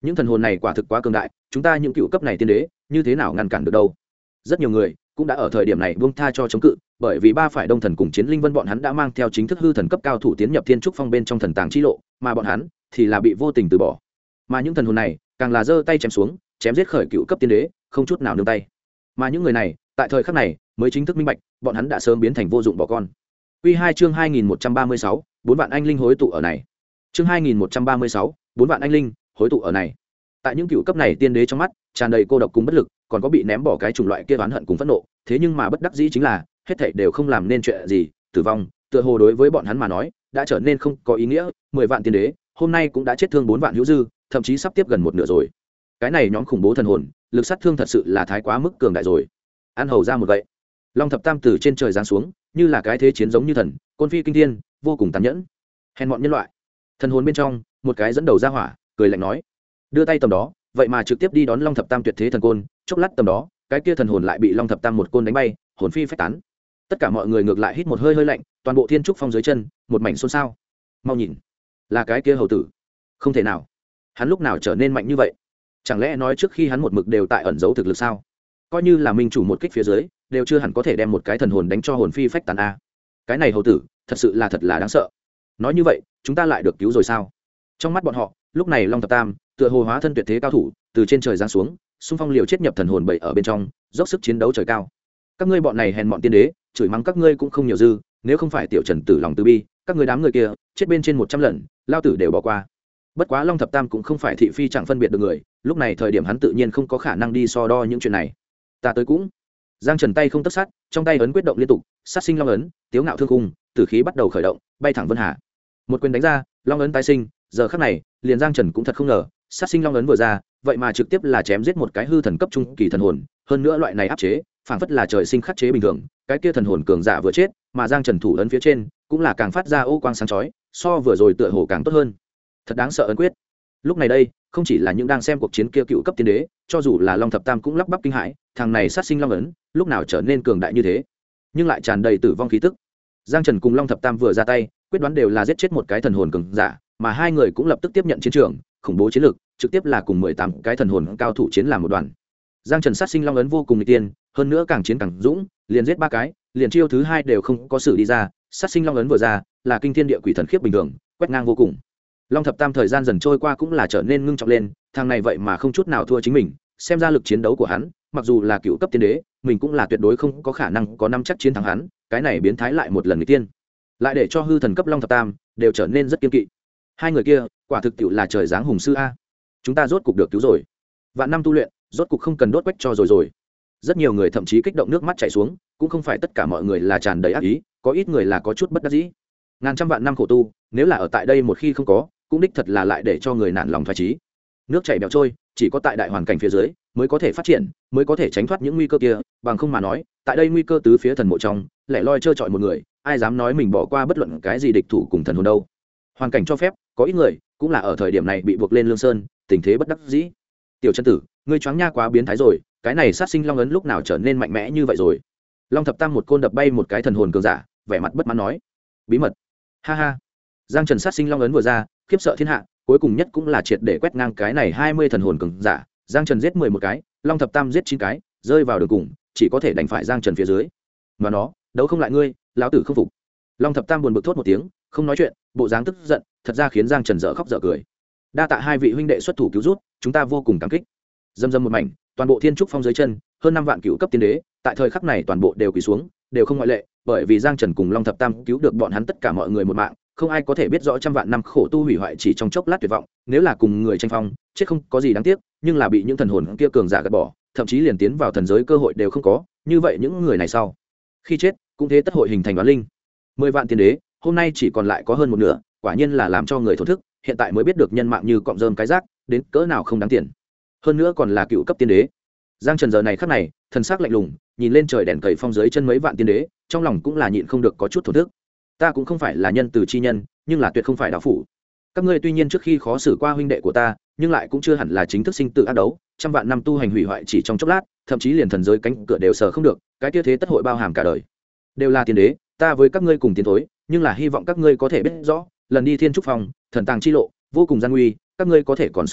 những thần hồn này quả thực quá cường đại, chúng ta những cựu cấp này tiên đế như thế nào ngăn cản được đâu. Rất nhiều người cũng đã ở thời điểm này buông tha cho chống cự, bởi vì ba phải đông thần cùng chiến linh vân bọn hắn đã mang theo chính thức hư thần cấp cao thủ tiến nhập thiên trúc phong bên trong thần tàng chi lộ, mà bọn hắn thì là bị vô tình từ bỏ. Mà những thần hồn này càng là giơ tay chém xuống, chém giết khởi cựu cấp tiên đế, không chút nào nương tay. Mà những người này tại thời khắc này mới chính thức minh bạch, bọn hắn đã sớm biến thành vô dụng bỏ con. Quy 2 chương 2136, 4 vạn anh linh hối tụ ở này. Chương 2136, 4 vạn anh linh hối tụ ở này. Tại những cựu cấp này tiên đế trong mắt tràn đầy cô độc cùng bất lực, còn có bị ném bỏ cái chủng loại kia oán hận cùng phẫn nộ, thế nhưng mà bất đắc dĩ chính là hết thảy đều không làm nên chuyện gì, tử vong tựa hồ đối với bọn hắn mà nói đã trở nên không có ý nghĩa. 10 vạn tiên đế hôm nay cũng đã chết thương 4 vạn hữu dư, thậm chí sắp tiếp gần một nửa rồi. Cái này nhóm khủng bố thần hồn lực sát thương thật sự là thái quá mức cường đại rồi. Ăn hầu ra một vậy, long thập tam từ trên trời giáng xuống, như là cái thế chiến giống như thần, côn phi kinh thiên, vô cùng tàn nhẫn. Hèn mọn nhân loại. Thần hồn bên trong một cái dẫn đầu ra hỏa cười lạnh nói, đưa tay tầm đó vậy mà trực tiếp đi đón long thập tam tuyệt thế thần côn, chốc lát tầm đó cái kia thần hồn lại bị long thập tam một côn đánh bay, hồn phi phách tán. Tất cả mọi người ngược lại hít một hơi hơi lạnh, toàn bộ thiên trúc phong dưới chân một mảnh xôn xao. Mau nhìn, là cái kia hầu tử. Không thể nào, hắn lúc nào trở nên mạnh như vậy? Chẳng lẽ nói trước khi hắn một mực đều tại ẩn giấu thực lực sao? Coi như là minh chủ một kích phía dưới đều chưa hẳn có thể đem một cái thần hồn đánh cho hồn phi phách tán a. Cái này hầu tử thật là đáng sợ. Nói như vậy chúng ta lại được cứu rồi sao? Trong mắt bọn họ lúc này long thập tam tựa hồ hóa thân tuyệt thế cao thủ, từ trên trời giáng xuống, xung phong liều chết nhập thần hồn bảy ở bên trong, dốc sức chiến đấu trời cao. Các ngươi bọn này hèn mọn tiên đế, chửi mắng các ngươi cũng không nhiều dư, nếu không phải tiểu trần tử lòng từ bi, các ngươi đám người kia chết bên trên 100 lần lao tử đều bỏ qua. Bất quá long thập tam cũng không phải thị phi chẳng phân biệt được người, lúc này thời điểm hắn tự nhiên không có khả năng đi so đo những chuyện này. Ta tới cũng. Giang Trần tay không tất sát, trong tay ấn quyết động liên tục, sát sinh long ấn, tiếu ngạo thương cung, tử khí bắt đầu khởi động, bay thẳng vân hà. Một quyền đánh ra, long ấn tái sinh, giờ khắc này liền Giang Trần cũng thật không ngờ, sát sinh long ấn vừa ra vậy mà trực tiếp là chém giết một cái hư thần cấp trung kỳ thần hồn, hơn nữa loại này áp chế phảng phất là trời sinh khắc chế bình thường. Cái kia thần hồn cường giả vừa chết, mà Giang Trần thủ ấn phía trên cũng là càng phát ra ô quang sáng chói, so vừa rồi tựa hồ càng tốt hơn. Thật đáng sợ ấn quyết. Lúc này đây không chỉ là những đang xem cuộc chiến kia cựu cấp tiên đế, cho dù là long thập tam cũng lắp bắp kinh hãi, thằng này sát sinh long ấn lúc nào trở nên cường đại như thế, nhưng lại tràn đầy tử vong khí tức. Giang Trần cùng long thập tam vừa ra tay quyết đoán đều là giết chết một cái thần hồn cường giả, mà hai người cũng lập tức tiếp nhận chiến trường, khủng bố chiến lược trực tiếp là cùng 18 cái thần hồn cao thủ chiến làm một đoàn. Giang Trần sát sinh long ấn vô cùng nguy tiên, hơn nữa càng chiến càng dũng, liền giết 3 cái, liền chiêu thứ 2 đều không có xử đi ra, sát sinh long ấn vừa ra là kinh thiên địa quỷ thần khiếp bình thường, quét ngang vô cùng. Long thập tam thời gian dần trôi qua cũng là trở nên ngưng trọng lên, thằng này vậy mà không chút nào thua chính mình, xem ra lực chiến đấu của hắn, mặc dù là cựu cấp tiên đế, mình cũng là tuyệt đối không có khả năng có năm chắc chiến thắng hắn, cái này biến thái lại một lần nguy tiên, lại để cho hư thần cấp long thập tam đều trở nên rất kiên kỵ. Hai người kia quả thực tiệu là trời giáng hùng sư a. Chúng ta rốt cục được cứu rồi, vạn năm tu luyện rốt cục không cần đốt quách cho rồi. Rất nhiều người thậm chí kích động nước mắt chảy xuống, cũng không phải tất cả mọi người là tràn đầy ác ý, có ít người là có chút bất đắc dĩ. Ngàn trăm vạn năm khổ tu, nếu là ở tại đây một khi không có, cũng đích thật là lại để cho người nản lòng thoái chí. Nước chảy bèo trôi, chỉ có tại đại hoàn cảnh phía dưới mới có thể phát triển, mới có thể tránh thoát những nguy cơ kia, bằng không mà nói tại đây nguy cơ tứ phía thần mộ trong lẻ loi trơ trọi một người, ai dám nói mình bỏ qua bất luận cái gì địch thủ cùng thần hồn đâu. Hoàn cảnh cho phép, có ít người cũng là ở thời điểm này bị buộc lên lương sơn, tình thế bất đắc dĩ. Tiểu chân tử, ngươi choáng nha quá biến thái rồi, cái này sát sinh long ấn lúc nào trở nên mạnh mẽ như vậy rồi? Long thập tam một côn đập bay một cái thần hồn cường giả, vẻ mặt bất mãn nói. Bí mật. Ha ha. Giang Trần sát sinh long ấn vừa ra, khiếp sợ thiên hạ, cuối cùng nhất cũng là triệt để quét ngang cái này 20 thần hồn cường giả. Giang Trần giết 11 cái, Long thập tam giết 9 cái, rơi vào đường cùng, chỉ có thể đánh phải Giang Trần phía dưới. Mà nó, đấu không lại ngươi, lão tử không phục. Long thập tam buồn bực thốt một tiếng, không nói chuyện, bộ dáng tức giận, thật ra khiến Giang Trần dở khóc dở cười. Đa tạ hai vị huynh đệ xuất thủ cứu rút, chúng ta vô cùng cảm kích. Dâm dâm một mảnh, toàn bộ thiên trúc phong dưới chân, hơn 5 vạn cựu cấp tiên đế, tại thời khắc này toàn bộ đều quỳ xuống, đều không ngoại lệ, bởi vì Giang Trần cùng Long thập tam cứu được bọn hắn tất cả mọi người một mạng, không ai có thể biết rõ trăm vạn năm khổ tu hủy hoại chỉ trong chốc lát tuyệt vọng, nếu là cùng người tranh phong, chết không có gì đáng tiếc, nhưng là bị những thần hồn kia cường giả gạt bỏ, thậm chí liền tiến vào thần giới cơ hội đều không có, như vậy những người này sau khi chết, cũng thế tất hội hình thành đoán linh. 10 vạn tiên đế, hôm nay chỉ còn lại có hơn một nửa, quả nhiên là làm cho người thổn thức, hiện tại mới biết được nhân mạng như cọng rơm cái rác, đến cỡ nào không đáng tiền. Hơn nữa còn là cựu cấp tiên đế. Giang Trần giờ này khắc này, thần sắc lạnh lùng, nhìn lên trời đèn cầy phong dưới chân mấy vạn tiên đế, trong lòng cũng là nhịn không được có chút thổn thức. Ta cũng không phải là nhân từ chi nhân, nhưng là tuyệt không phải đạo phủ. Các ngươi tuy nhiên trước khi khó xử qua huynh đệ của ta, nhưng lại cũng chưa hẳn là chính thức sinh tử ác đấu, trăm vạn năm tu hành hủy hoại chỉ trong chốc lát, thậm chí liền thần giới cánh cửa đều sờ không được, cái kia thế tất hội bao hàm cả đời. Đều là tiên đế, ta với các ngươi cùng tiến thối, nhưng là hy vọng các ngươi có thể biết rõ, lần đi thiên trúc phòng, thần tàng chi lộ, vô cùng gian nguy, các ngươi có thể còn sống sót,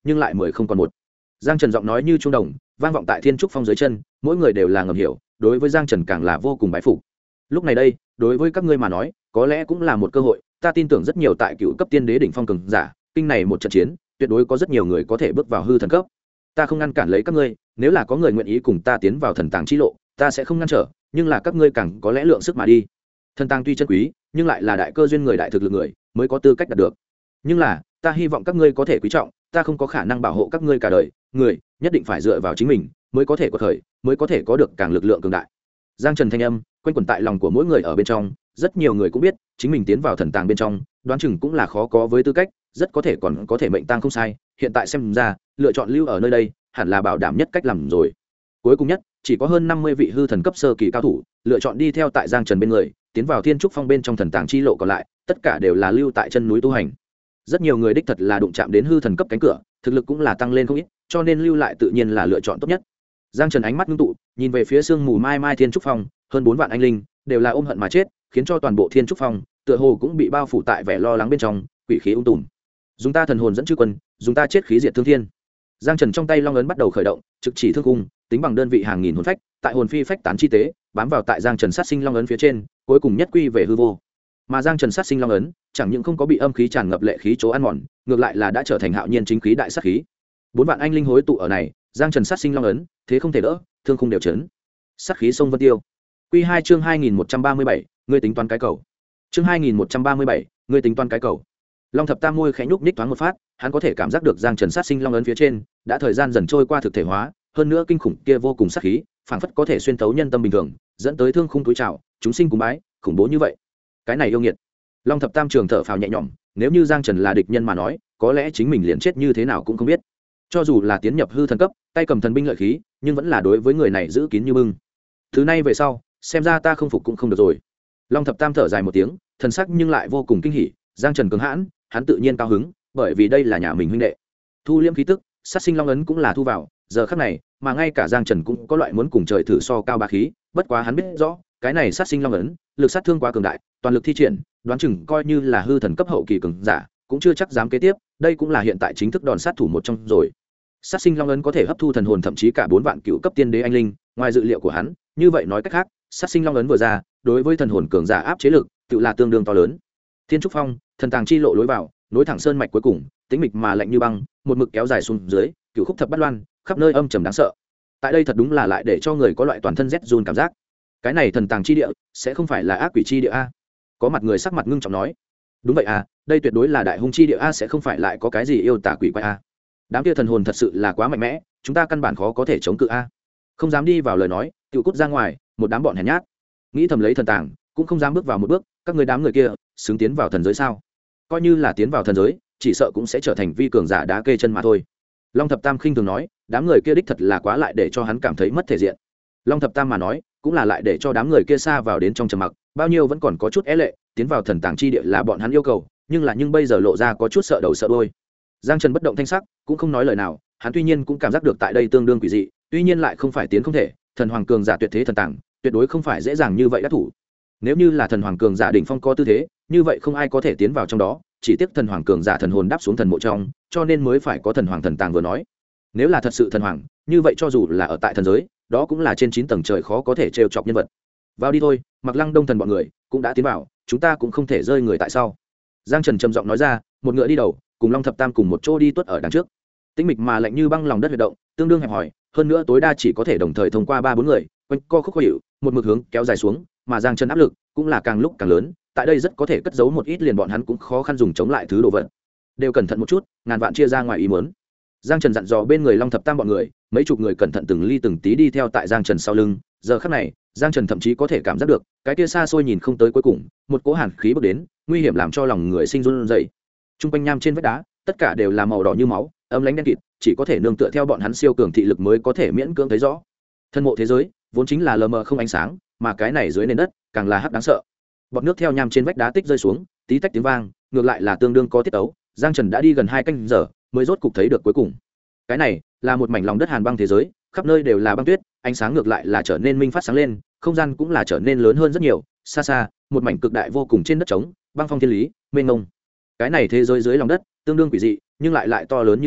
nhưng lại 10 không còn một. Giang Trần giọng nói như trung đồng vang vọng tại thiên trúc phong dưới chân, mỗi người đều là ngầm hiểu, đối với Giang Trần càng là vô cùng bái phục. Lúc này đây, đối với các ngươi mà nói có lẽ cũng là một cơ hội, ta tin tưởng rất nhiều tại cựu cấp tiên đế đỉnh phong cường giả, kinh này một trận chiến tuyệt đối có rất nhiều người có thể bước vào hư thần cấp. Ta không ngăn cản lấy các ngươi, nếu là có người nguyện ý cùng ta tiến vào thần tàng chi lộ, ta sẽ không ngăn trở, nhưng là các ngươi càng có lẽ lượng sức mà đi. Thần tàng tuy chân quý, nhưng lại là đại cơ duyên người đại thực lực người mới có tư cách đạt được. Nhưng là ta hy vọng các ngươi có thể quý trọng, ta không có khả năng bảo hộ các ngươi cả đời, người nhất định phải dựa vào chính mình mới có thể có khởi, mới có thể có được càng lực lượng cường đại. Giang Trần thanh âm quanh quẩn tại lòng của mỗi người ở bên trong, rất nhiều người cũng biết chính mình tiến vào thần tàng bên trong đoán chừng cũng là khó có với tư cách, rất có thể còn có thể mệnh tang không sai, hiện tại xem ra lựa chọn lưu ở nơi đây hẳn là bảo đảm nhất cách làm rồi. Cuối cùng nhất chỉ có hơn 50 vị hư thần cấp sơ kỳ cao thủ lựa chọn đi theo tại Giang Trần bên người, tiến vào thiên trúc phong bên trong thần tàng chi lộ, còn lại tất cả đều là lưu tại chân núi tu hành. Rất nhiều người đích thật là đụng chạm đến hư thần cấp cánh cửa, thực lực cũng là tăng lên không ít, cho nên lưu lại tự nhiên là lựa chọn tốt nhất. Giang Trần ánh mắt ngưng tụ, nhìn về phía sương mù mai mai thiên trúc phong, hơn 4 vạn anh linh đều là ôm hận mà chết, khiến cho toàn bộ thiên trúc phong tựa hồ cũng bị bao phủ tại vẻ lo lắng bên trong, quỷ khí ung tùm. Dùng ta thần hồn dẫn chư quân, dùng ta chết khí diệt thương thiên. Giang Trần trong tay long ấn bắt đầu khởi động, trực chỉ thương cung, tính bằng đơn vị hàng nghìn hồn phách, tại hồn phi phách tán chi tế, bám vào tại Giang Trần sát sinh long ấn phía trên, cuối cùng nhất quy về hư vô. Mà Giang Trần sát sinh long ấn chẳng những không có bị âm khí tràn ngập lệ khí chỗ ăn mòn, ngược lại là đã trở thành hạo nhiên chính khí đại sát khí. 4 vạn anh linh hối tụ ở này, Giang Trần sát sinh long ấn thế không thể đỡ, thương khung đều chấn. Sát khí sông vân tiêu. Quy 2 chương 2137, ngươi tính toán cái cầu. Chương 2137, ngươi tính toán cái cầu. Long Thập Tam môi khẽ nhúc nhích thoáng một phát, hắn có thể cảm giác được Giang Trần sát sinh long ấn phía trên đã thời gian dần trôi qua thực thể hóa, hơn nữa kinh khủng kia vô cùng sát khí, phảng phất có thể xuyên thấu nhân tâm bình thường, dẫn tới thương khung túi trào, chúng sinh cúng bái, khủng bố như vậy. Cái này yêu nghiệt. Long Thập Tam trường thở phào nhẹ nhõm, nếu như Giang Trần là địch nhân mà nói, có lẽ chính mình liền chết như thế nào cũng không biết. Cho dù là tiến nhập hư thần cấp, tay cầm thần binh lợi khí, nhưng vẫn là đối với người này giữ kín như bưng. Thứ này về sau, xem ra ta không phục cũng không được rồi. Long Thập Tam thở dài một tiếng, thần sắc nhưng lại vô cùng kinh hỉ. Giang Trần cường hãn, hắn tự nhiên cao hứng, bởi vì đây là nhà mình huynh đệ. Thu liễm khí tức, sát sinh long ấn cũng là thu vào, giờ khắc này, mà ngay cả Giang Trần cũng có loại muốn cùng trời thử so cao bá khí, bất quá hắn biết rõ, cái này sát sinh long ấn, lực sát thương quá cường đại, toàn lực thi triển, đoán chừng coi như là hư thần cấp hậu kỳ cường giả, cũng chưa chắc dám kế tiếp, đây cũng là hiện tại chính thức đòn sát thủ một trong rồi. Sát sinh long ấn có thể hấp thu thần hồn thậm chí cả 4 vạn cựu cấp tiên đế anh linh, ngoài dự liệu của hắn, như vậy nói cách khác, sát sinh long ấn vừa ra, đối với thần hồn cường giả áp chế lực, tự là tương đương to lớn. Thiên trúc phong, thần tàng chi lộ lối vào, nối thẳng sơn mạch cuối cùng, tĩnh mịch mà lạnh như băng, một mực kéo dài xuống dưới, cựu khúc thập bát loan, khắp nơi âm trầm đáng sợ. Tại đây thật đúng là lại để cho người có loại toàn thân rét run cảm giác. Cái này thần tàng chi địa, sẽ không phải là ác quỷ chi địa a? Có mặt người sắc mặt ngưng trọng nói. Đúng vậy à, đây tuyệt đối là đại hung chi địa a, sẽ không phải lại có cái gì yêu tà quỷ quái a. Đám kia thần hồn thật sự là quá mạnh mẽ, chúng ta căn bản khó có thể chống cự a. Không dám đi vào lời nói, tiểu cút ra ngoài, một đám bọn hèn nhát. Nghĩ thầm lấy thần tàng, cũng không dám bước vào một bước, các người đám người kia, xứng tiến vào thần giới sao? Coi như là tiến vào thần giới, chỉ sợ cũng sẽ trở thành vi cường giả đá kê chân mà thôi. Long Thập Tam khinh thường nói, đám người kia đích thật là quá lại để cho hắn cảm thấy mất thể diện. Long Thập Tam mà nói, cũng là lại để cho đám người kia xa vào đến trong trầm mặc, bao nhiêu vẫn còn có chút é lệ, tiến vào thần tàng chi địa là bọn hắn yêu cầu, nhưng bây giờ lộ ra có chút sợ đầu sợ đuôi. Giang Trần bất động thanh sắc, cũng không nói lời nào, hắn tuy nhiên cũng cảm giác được tại đây tương đương quỷ dị, tuy nhiên lại không phải tiến không thể, thần hoàng cường giả tuyệt thế thần tàng, tuyệt đối không phải dễ dàng như vậy đắc thủ. Nếu như là thần hoàng cường giả đỉnh phong có tư thế, như vậy không ai có thể tiến vào trong đó, chỉ tiếc thần hoàng cường giả thần hồn đáp xuống thần mộ trong, cho nên mới phải có thần hoàng thần tàng vừa nói. Nếu là thật sự thần hoàng, như vậy cho dù là ở tại thần giới, đó cũng là trên 9 tầng trời khó có thể trêu chọc nhân vật. Vào đi thôi, Mặc Lăng Đông thần bọn người cũng đã tiến vào, chúng ta cũng không thể rơi người tại sau. Giang Trần trầm giọng nói ra, một ngựa đi đầu, cùng Long Thập Tam cùng một chỗ đi tuất ở đằng trước. Tĩnh mịch mà lạnh như băng lòng đất huyệt động, tương đương hẹp hòi, hơn nữa tối đa chỉ có thể đồng thời thông qua 3-4 người, quanh co khúc khuỷu, một mực hướng kéo dài xuống, mà Giang Trần áp lực cũng là càng lúc càng lớn, tại đây rất có thể cất giấu một ít liền bọn hắn cũng khó khăn dùng chống lại thứ đồ vật. Đều cẩn thận một chút, ngàn vạn chia ra ngoài ý muốn. Giang Trần dặn dò bên người Long Thập Tam bọn người, mấy chục người cẩn thận từng ly từng tí đi theo tại Giang Trần sau lưng, giờ khắc này, Giang Trần thậm chí có thể cảm giác được, cái kia xa xôi nhìn không tới cuối cùng, một cỗ hàn khí bước đến, nguy hiểm làm cho lòng người sinh run rẩy. Trung quanh nham trên vách đá, tất cả đều là màu đỏ như máu, ấm lãnh đen kịt, chỉ có thể nương tựa theo bọn hắn siêu cường thị lực mới có thể miễn cưỡng thấy rõ. Thân mộ thế giới, vốn chính là lờ mờ không ánh sáng, mà cái này dưới nền đất, càng là hắc đáng sợ. Bọt nước theo nham trên vách đá tích rơi xuống, tí tách tiếng vang, ngược lại là tương đương có tiết tấu. Giang Trần đã đi gần 2 canh giờ, mới rốt cục thấy được cuối cùng. Cái này là một mảnh lòng đất hàn băng thế giới, khắp nơi đều là băng tuyết, ánh sáng ngược lại là trở nên minh phát sáng lên, không gian cũng là trở nên lớn hơn rất nhiều. Xa xa, một mảnh cực đại vô cùng trên đất trống, băng phong thiên lý, mênh mông. Cái này thế giới dưới lòng đất, tương đương quỷ dị, nhưng lại to lớn như thế,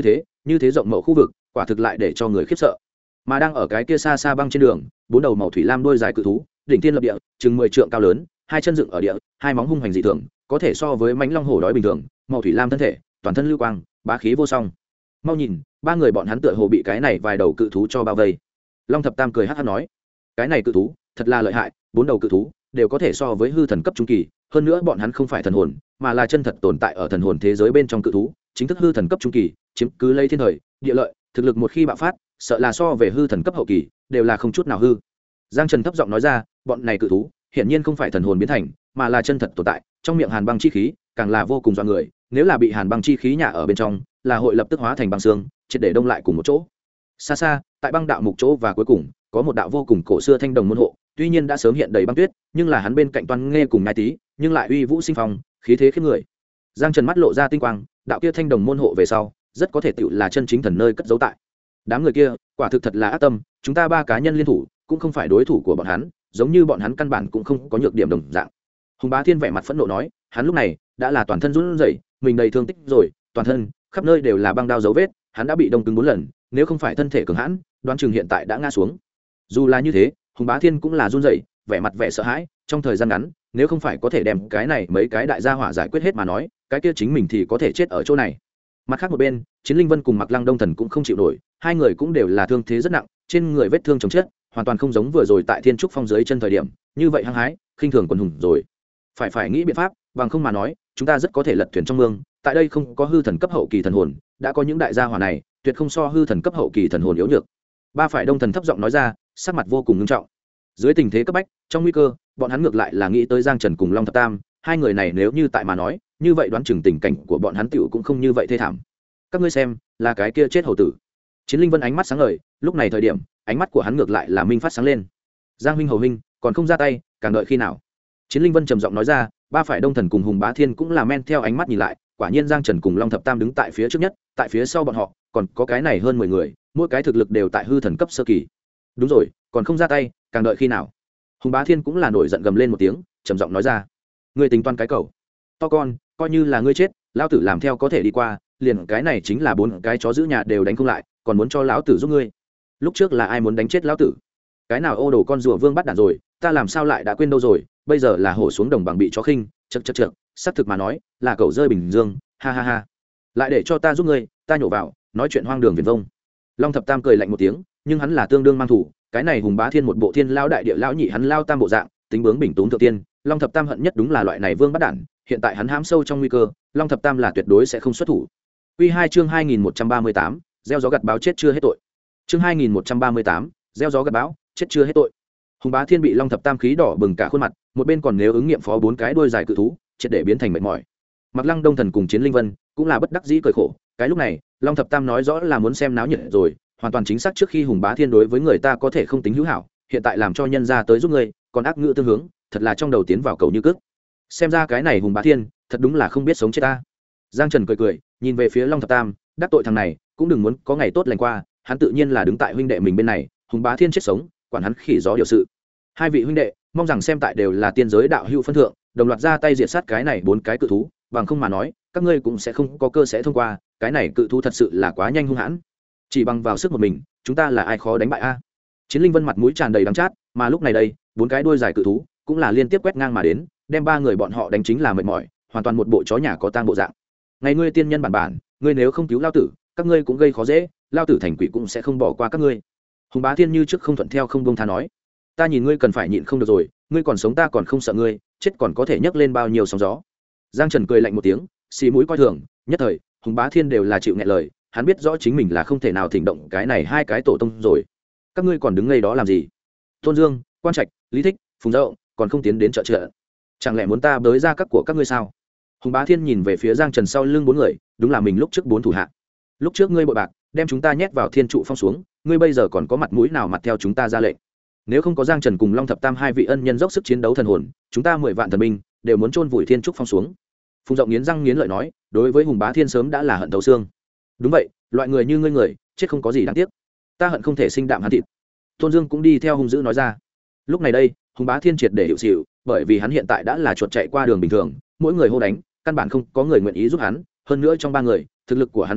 như thế rộng mậu khu vực quả thực lại để cho người khiếp sợ. Mà đang ở cái kia xa xa băng trên đường, bốn đầu màu thủy lam đôi dài cự thú đỉnh thiên lập địa, chừng 10 trượng cao lớn, hai chân dựng ở địa, hai móng hung hành dị thường, có thể so với mãnh long hổ đói bình thường, màu thủy lam thân thể, toàn thân lưu quang, bá khí vô song. Mau nhìn, ba người bọn hắn tựa hồ bị cái này vài đầu cự thú cho bao vây. Long thập tam cười hắc hắc nói, cái này cự thú thật là lợi hại, bốn đầu cự thú đều có thể so với hư thần cấp trung kỳ, hơn nữa bọn hắn không phải thần hồn, mà là chân thật tồn tại ở thần hồn thế giới bên trong cự thú, chính thức hư thần cấp trung kỳ, chiếm cứ lấy thiên thời, địa lợi, thực lực một khi bạo phát, sợ là so về hư thần cấp hậu kỳ, đều là không chút nào hư. Giang Trần thấp giọng nói ra, bọn này cự thú, hiển nhiên không phải thần hồn biến thành, mà là chân thật tồn tại, trong miệng hàn băng chi khí, càng là vô cùng dọa người, nếu là bị hàn băng chi khí nhả ở bên trong, là hội lập tức hóa thành băng xương, triệt để đông lại cùng một chỗ. Xa xa, tại băng đạo mục chỗ và cuối cùng, có một đạo vô cùng cổ xưa thanh đồng môn hộ, tuy nhiên đã sớm hiện đầy băng tuyết, nhưng là hắn bên cạnh Toan Nghe cùng Nhai Tý, nhưng lại uy vũ sinh phong, khí thế khiếp người. Giang Trần mắt lộ ra tinh quang, đạo kia thanh đồng môn hộ về sau, rất có thể tựu là chân chính thần nơi cất giấu tại. Đám người kia, quả thực thật là ác tâm, chúng ta ba cá nhân liên thủ, cũng không phải đối thủ của bọn hắn, giống như bọn hắn căn bản cũng không có nhược điểm đồng dạng. Hùng Bá Thiên vẻ mặt phẫn nộ nói, hắn lúc này đã là toàn thân run rẩy, mình đầy thương tích rồi, toàn thân khắp nơi đều là băng đao dấu vết, hắn đã bị đông cứng 4 lần, nếu không phải thân thể cường hãn, đoán chừng hiện tại đã ngã xuống. Dù là như thế, Hùng Bá Thiên cũng là run rẩy, vẻ mặt vẻ sợ hãi, trong thời gian ngắn, nếu không phải có thể đem cái này mấy cái đại gia hỏa giải quyết hết mà nói, cái kia chính mình thì có thể chết ở chỗ này. Mặt khác một bên, Chiến Linh Vân cùng Mạc Lăng Đông Thần cũng không chịu nổi, hai người cũng đều là thương thế rất nặng, trên người vết thương chồng chất, hoàn toàn không giống vừa rồi tại Thiên Trúc Phong dưới chân thời điểm, như vậy hăng hái, khinh thường quần hùng rồi. Phải nghĩ biện pháp, bằng không mà nói, chúng ta rất có thể lật thuyền trong mương, tại đây không có hư thần cấp hậu kỳ thần hồn, đã có những đại gia hỏa này, tuyệt không so hư thần cấp hậu kỳ thần hồn yếu nhược. Ba phải Đông Thần thấp giọng nói ra, sắc mặt vô cùng nghiêm trọng. Dưới tình thế cấp bách, trong nguy cơ, bọn hắn ngược lại là nghĩ tới Giang Trần cùng Long Thập Tam, hai người này nếu như tại mà nói, như vậy đoán chừng tình cảnh của bọn hắn tiểu cũng không như vậy thê thảm. Các ngươi xem, là cái kia chết hầu tử. Chiến Linh Vân ánh mắt sáng ngời, lúc này thời điểm, ánh mắt của hắn ngược lại là minh phát sáng lên. Giang huynh hầu huynh, còn không ra tay, càng đợi khi nào? Chiến Linh Vân trầm giọng nói ra, ba phải Đông Thần cùng Hùng Bá Thiên cũng là men theo ánh mắt nhìn lại, quả nhiên Giang Trần cùng Long Thập Tam đứng tại phía trước nhất, tại phía sau bọn họ, còn có cái này hơn 10 người, mỗi cái thực lực đều tại hư thần cấp sơ kỳ. Đúng rồi, còn không ra tay, càng đợi khi nào? Hùng Bá Thiên cũng là nổi giận gầm lên một tiếng, trầm giọng nói ra, ngươi tính toán cái cầu to con, coi như là ngươi chết, lão tử làm theo có thể đi qua, liền cái này chính là 4 cái chó giữ nhà đều đánh không lại, còn muốn cho lão tử giúp ngươi. Lúc trước là ai muốn đánh chết lão tử? Cái nào ô đồ con rùa vương bắt đạn rồi, ta làm sao lại đã quên đâu rồi, bây giờ là hổ xuống đồng bằng bị chó khinh, chậc, xác thực mà nói, là cậu rơi bình dương, ha ha ha. Lại để cho ta giúp ngươi, ta nhổ vào, nói chuyện hoang đường viển vông. Long Thập Tam cười lạnh một tiếng, nhưng hắn là tương đương mang thủ, cái này Hùng Bá Thiên một bộ thiên lao đại địa lão nhị hắn lao tam bộ dạng, tính bướng bình tốn thượng tiên, Long Thập Tam hận nhất đúng là loại này vương bắt đản, hiện tại hắn hãm sâu trong nguy cơ, Long Thập Tam là tuyệt đối sẽ không xuất thủ. Quy 2 chương 2138, gieo gió gặt báo chết chưa hết tội. Chương 2138, gieo gió gặt báo, chết chưa hết tội. Hùng Bá Thiên bị Long Thập Tam khí đỏ bừng cả khuôn mặt, một bên còn nếu ứng nghiệm phó 4 cái đuôi dài cự thú, triệt để biến thành mệt mỏi. Mạc Lăng Đông Thần cùng Chiến Linh Vân cũng là bất đắc dĩ cười khổ, cái lúc này, Long Thập Tam nói rõ là muốn xem náo nhiệt rồi, hoàn toàn chính xác trước khi Hùng Bá Thiên đối với người ta có thể không tính hữu hảo, hiện tại làm cho nhân gia tới giúp ngươi, còn ác ngữ tương hướng, thật là trong đầu tiến vào cầu như cước. Xem ra cái này Hùng Bá Thiên, thật đúng là không biết sống chết ta. Giang Trần cười, nhìn về phía Long Thập Tam, đắc tội thằng này, cũng đừng muốn có ngày tốt lành qua, hắn tự nhiên là đứng tại huynh đệ mình bên này, Hùng Bá Thiên chết sống, quản hắn khỉ gió điều sự. Hai vị huynh đệ, mong rằng xem tại đều là tiên giới đạo hữu phân thượng, đồng loạt ra tay diệt sát cái này 4 cái cự thú, bằng không mà nói, các ngươi cũng sẽ không có cơ sẽ thông qua, cái này cự thú thật sự là quá nhanh hung hãn. Chỉ bằng vào sức một mình, chúng ta là ai khó đánh bại a? Chiến Linh Vân mặt mũi tràn đầy đắng chát, mà lúc này đây, 4 cái đuôi dài cự thú cũng là liên tiếp quét ngang mà đến, đem 3 người bọn họ đánh chính là mệt mỏi, hoàn toàn một bộ chó nhà có tang bộ dạng. Ngày ngươi tiên nhân bản, ngươi nếu không cứu lao tử, các ngươi cũng gây khó dễ, lao tử thành quỷ cũng sẽ không bỏ qua các ngươi. Hùng Bá Thiên như trước không thuận theo không buông tha nói, ta nhìn ngươi cần phải nhịn không được rồi, ngươi còn sống ta còn không sợ ngươi, chết còn có thể nhấc lên bao nhiêu sóng gió. Giang Trần cười lạnh một tiếng, xì mũi coi thường, nhất thời, Hùng Bá Thiên đều là chịu nghẹn lời, hắn biết rõ chính mình là không thể nào thỉnh động cái này 2 cái tổ tông rồi. Các ngươi còn đứng ngây đó làm gì? Tôn Dương, Quan Trạch, Lý Thích, Phùng Dậu, còn không tiến đến trợ, chẳng lẽ muốn ta bới ra các của các ngươi sao? Hùng Bá Thiên nhìn về phía Giang Trần sau lưng 4 người, đúng là mình lúc trước 4 thủ hạ. Lúc trước ngươi bội bạc, đem chúng ta nhét vào Thiên Trụ Phong xuống, ngươi bây giờ còn có mặt mũi nào mặt theo chúng ta ra lệnh? Nếu không có Giang Trần cùng Long Thập Tam 2 vị ân nhân dốc sức chiến đấu thần hồn, chúng ta 10 vạn thần binh đều muốn chôn vùi Thiên Trúc Phong xuống. Phùng Dậu nghiến răng nghiến lợi nói, đối với Hùng Bá Thiên sớm đã là hận thấu xương. Đúng vậy, loại người như ngươi người, chết không có gì đáng tiếc. Ta hận không thể sinh đạm hắn thịt. Tôn Dương cũng đi theo hung dữ nói ra. Lúc này đây, Hùng Bá Thiên triệt để hiệu xịu, bởi vì hắn hiện tại đã là chuột chạy qua đường bình thường, mỗi người hô đánh, căn bản không có người nguyện ý giúp hắn, hơn nữa trong 3 người, thực lực của hắn yếu nhất,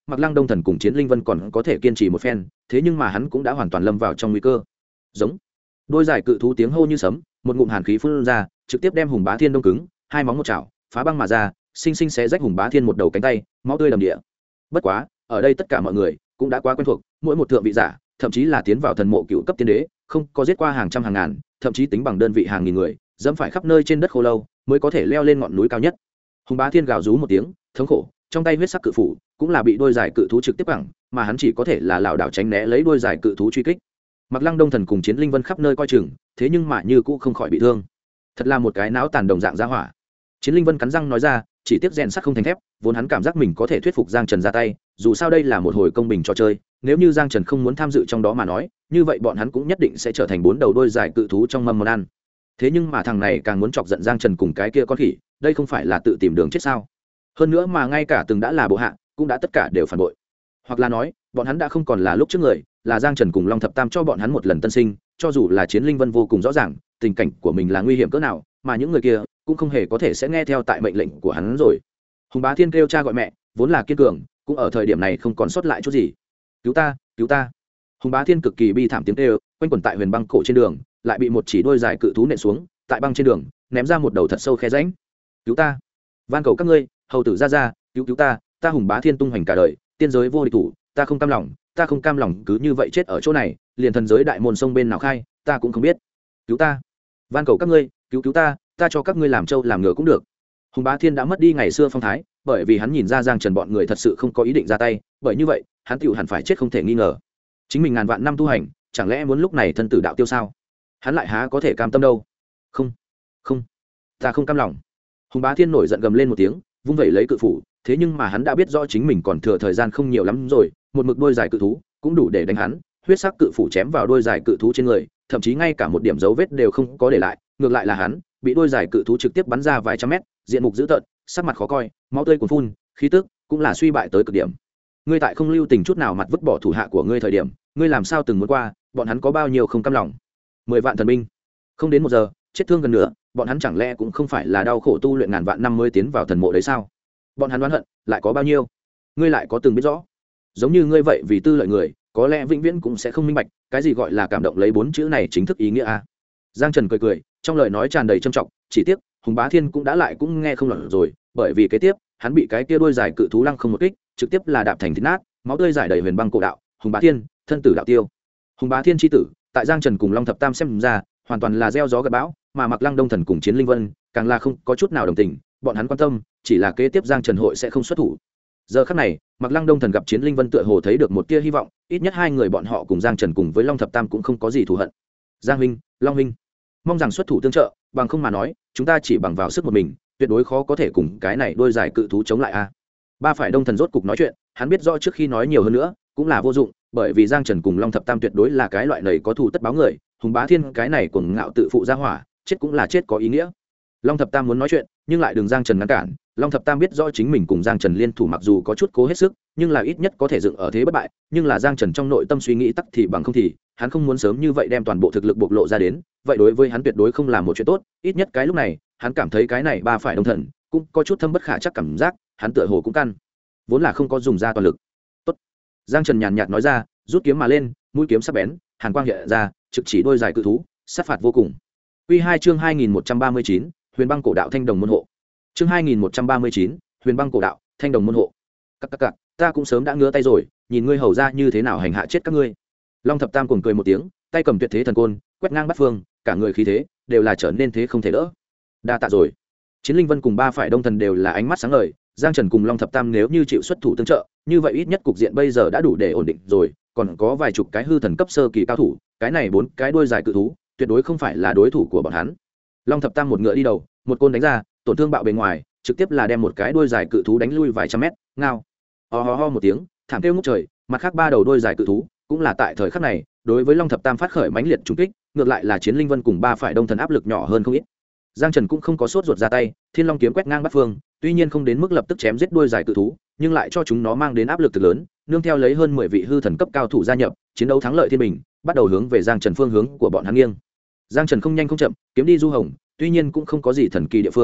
Mặc Lăng Đông Thần cùng Chiến Linh Vân còn có thể kiên trì một phen, thế nhưng mà hắn cũng đã hoàn toàn lâm vào trong nguy cơ. Giống. Đôi giải cự thú tiếng hô như sấm, một ngụm hàn khí phun ra, trực tiếp đem Hùng Bá Thiên đông cứng, hai móng một chảo, phá băng mà ra, sinh sinh xé rách Hùng Bá Thiên một đầu cánh tay, máu tươi đầm địa. Bất quá, ở đây tất cả mọi người cũng đã quá quen thuộc, mỗi một thượng vị giả, thậm chí là tiến vào thần mộ cựu cấp tiên đế, không có giết qua hàng trăm hàng ngàn, thậm chí tính bằng đơn vị hàng nghìn người, dẫm phải khắp nơi trên đất khô lâu, mới có thể leo lên ngọn núi cao nhất. Hùng Bá Thiên gào rú một tiếng, thống khổ, trong tay huyết sắc cự phủ cũng là bị đôi giải cự thú trực tiếp bằng, mà hắn chỉ có thể là lảo đảo tránh né lấy đôi giải cự thú truy kích. Mặc Lăng Đông Thần cùng Chiến Linh Vân khắp nơi coi chừng, thế nhưng mà như cũ không khỏi bị thương. Thật là một cái náo tàn đồng dạng ra hỏa. Chiến Linh Vân cắn răng nói ra, chỉ tiếc rèn sắt không thành thép, vốn hắn cảm giác mình có thể thuyết phục Giang Trần ra tay, dù sao đây là một hồi công bình trò chơi, nếu như Giang Trần không muốn tham dự trong đó mà nói, như vậy bọn hắn cũng nhất định sẽ trở thành bốn đầu đôi giải cự thú trong mâm món ăn. Thế nhưng mà thằng này càng muốn chọc giận Giang Trần cùng cái kia con khỉ, đây không phải là tự tìm đường chết sao? Hơn nữa mà ngay cả từng đã là bộ hạ, cũng đã tất cả đều phản bội. Hoặc là nói, bọn hắn đã không còn là lúc trước người, là Giang Trần cùng Long Thập Tam cho bọn hắn một lần tân sinh, cho dù là Chiến Linh Vân vô cùng rõ ràng, tình cảnh của mình là nguy hiểm cỡ nào, mà những người kia cũng không hề có thể sẽ nghe theo tại mệnh lệnh của hắn rồi. Hùng Bá Thiên kêu cha gọi mẹ, vốn là kiên cường, cũng ở thời điểm này không còn sót lại chút gì. Cứu ta, cứu ta. Hùng Bá Thiên cực kỳ bi thảm tiếng kêu, quanh quẩn tại huyền băng cổ trên đường, lại bị một chỉ đôi dài cự thú nện xuống, tại băng trên đường, ném ra một đầu thật sâu khe rãnh. Cứu ta, van cầu các ngươi, hầu tử ra, cứu ta, ta Hùng Bá Thiên tung hoành cả đời, tiên giới vô địch thủ, ta không cam lòng, ta không cam lòng cứ như vậy chết ở chỗ này, liền thần giới đại môn sông bên nào khai, ta cũng không biết. Cứu ta, van cầu các ngươi, cứu ta, ta cho các ngươi làm trâu làm ngựa cũng được. Hùng Bá Thiên đã mất đi ngày xưa phong thái, bởi vì hắn nhìn ra Giang Trần bọn người thật sự không có ý định ra tay, bởi như vậy, hắn tựu hẳn phải chết không thể nghi ngờ. Chính mình ngàn vạn năm tu hành, chẳng lẽ muốn lúc này thân tử đạo tiêu sao? Hắn lại há có thể cam tâm đâu? Không, ta không cam lòng. Hùng Bá Thiên nổi giận gầm lên một tiếng, vung vẩy lấy cự phủ, thế nhưng mà hắn đã biết rõ chính mình còn thừa thời gian không nhiều lắm rồi, một mực đôi dài cự thú cũng đủ để đánh hắn, huyết sắc cự phủ chém vào đôi dài cự thú trên người, thậm chí ngay cả một điểm dấu vết đều không có để lại, ngược lại là hắn bị đôi dài cự thú trực tiếp bắn ra vài trăm mét, diện mục dữ tợn, sắc mặt khó coi, máu tươi cuồn phun, khí tức cũng là suy bại tới cực điểm. Ngươi tại không lưu tình chút nào mặt vứt bỏ thủ hạ của ngươi thời điểm, ngươi làm sao từng muốn qua, bọn hắn có bao nhiêu không cam lòng? 10 vạn thần binh, không đến 1 giờ, chết thương gần nửa, bọn hắn chẳng lẽ cũng không phải là đau khổ tu luyện ngàn vạn năm mới tiến vào thần mộ đấy sao? Bọn hắn đoán hận lại có bao nhiêu, ngươi lại có từng biết rõ? Giống như ngươi vậy vì tư lợi người, có lẽ vĩnh viễn cũng sẽ không minh bạch cái gì gọi là cảm động lấy 4 chữ này chính thức ý nghĩa a. Giang Trần cười, trong lời nói tràn đầy trâm trọng, chỉ tiếc Hùng Bá Thiên cũng đã lại cũng nghe không lọt rồi, bởi vì kế tiếp hắn bị cái kia đuôi dài cự thú lăng không một kích, trực tiếp là đạp thành thịt nát, máu tươi giải đầy huyền băng cổ đạo. Hùng Bá Thiên, thân tử đạo tiêu. Hùng Bá Thiên chi tử, tại Giang Trần cùng Long Thập Tam xem ra, hoàn toàn là gieo gió gặt bão, mà Mặc Lăng Đông Thần cùng Chiến Linh Vân càng là không có chút nào đồng tình, bọn hắn quan tâm chỉ là kế tiếp Giang Trần hội sẽ không xuất thủ. Giờ khắc này, Mặc Lăng Đông Thần gặp Chiến Linh Vân tựa hồ thấy được một tia hy vọng, ít nhất hai người bọn họ cùng Giang Trần cùng với Long Thập Tam cũng không có gì thù hận. Giang huynh, Long huynh, mong rằng xuất thủ tương trợ, bằng không mà nói, chúng ta chỉ bằng vào sức một mình, tuyệt đối khó có thể cùng cái này đôi giải cự thú chống lại a. Ba phải Đông Thần rốt cục nói chuyện, hắn biết rõ trước khi nói nhiều hơn nữa cũng là vô dụng, bởi vì Giang Trần cùng Long Thập Tam tuyệt đối là cái loại này có thù tất báo người, Hùng Bá Thiên cái này cuồng ngạo tự phụ ra hỏa, chết cũng là chết có ý nghĩa. Long Thập Tam muốn nói chuyện, nhưng lại đừng Giang Trần ngăn cản. Long Thập Tam biết rõ chính mình cùng Giang Trần liên thủ mặc dù có chút cố hết sức, nhưng là ít nhất có thể dựng ở thế bất bại, nhưng là Giang Trần trong nội tâm suy nghĩ tắc thì bằng không thì, hắn không muốn sớm như vậy đem toàn bộ thực lực bộc lộ ra đến, vậy đối với hắn tuyệt đối không là một chuyện tốt, ít nhất cái lúc này, hắn cảm thấy cái này ba phải Đông Thần cũng có chút thâm bất khả chắc cảm giác, hắn tựa hồ cũng căn vốn là không có dùng ra toàn lực. Tốt. Giang Trần nhàn nhạt nói ra, rút kiếm mà lên, mũi kiếm sắc bén, hàn quang hiện ra, trực chỉ đôi dài cự thú, sát phạt vô cùng. Quy 2 chương 2139, Huyền Băng Cổ Đạo Thanh Đồng môn hộ. Chương 2139, Huyền Băng Cổ Đạo, Thanh Đồng môn hộ. Các, ta cũng sớm đã ngứa tay rồi, nhìn ngươi hầu ra như thế nào hành hạ chết các ngươi. Long Thập Tam cuồng cười một tiếng, tay cầm tuyệt thế thần côn, quét ngang bát phương, cả người khí thế đều là trở nên thế không thể đỡ. Đa tạ rồi. Chiến Linh Vân cùng ba phải Đông Thần đều là ánh mắt sáng ngời, Giang Trần cùng Long Thập Tam nếu như chịu xuất thủ tương trợ, như vậy ít nhất cục diện bây giờ đã đủ để ổn định rồi, còn có vài chục cái hư thần cấp sơ kỳ cao thủ, cái này 4 cái đuôi dài cự thú, tuyệt đối không phải là đối thủ của bọn hắn. Long Thập Tam một ngựa đi đầu, một côn đánh ra, tổn thương bạo bề ngoài, trực tiếp là đem một cái đuôi dài cự thú đánh lui vài trăm mét, ngao. Ho một tiếng, thảm kêu ngút trời, mặt khác 3 đầu đuôi dài cự thú, cũng là tại thời khắc này, đối với Long Thập Tam phát khởi mãnh liệt trùng kích, ngược lại là Chiến Linh Vân cùng ba phải Đông Thần áp lực nhỏ hơn không ít. Giang Trần cũng không có sốt ruột ra tay, Thiên Long kiếm quét ngang bát phương, tuy nhiên không đến mức lập tức chém giết đuôi dài cự thú, nhưng lại cho chúng nó mang đến áp lực thực lớn, nương theo lấy hơn 10 vị hư thần cấp cao thủ gia nhập, chiến đấu thắng lợi thiên bình, bắt đầu hướng về Giang Trần phương hướng của bọn hắn nghiêng. Giang Trần không nhanh không chậm, kiếm đi du hồng, tuy nhiên cũng không có gì thần kỳ địa phương,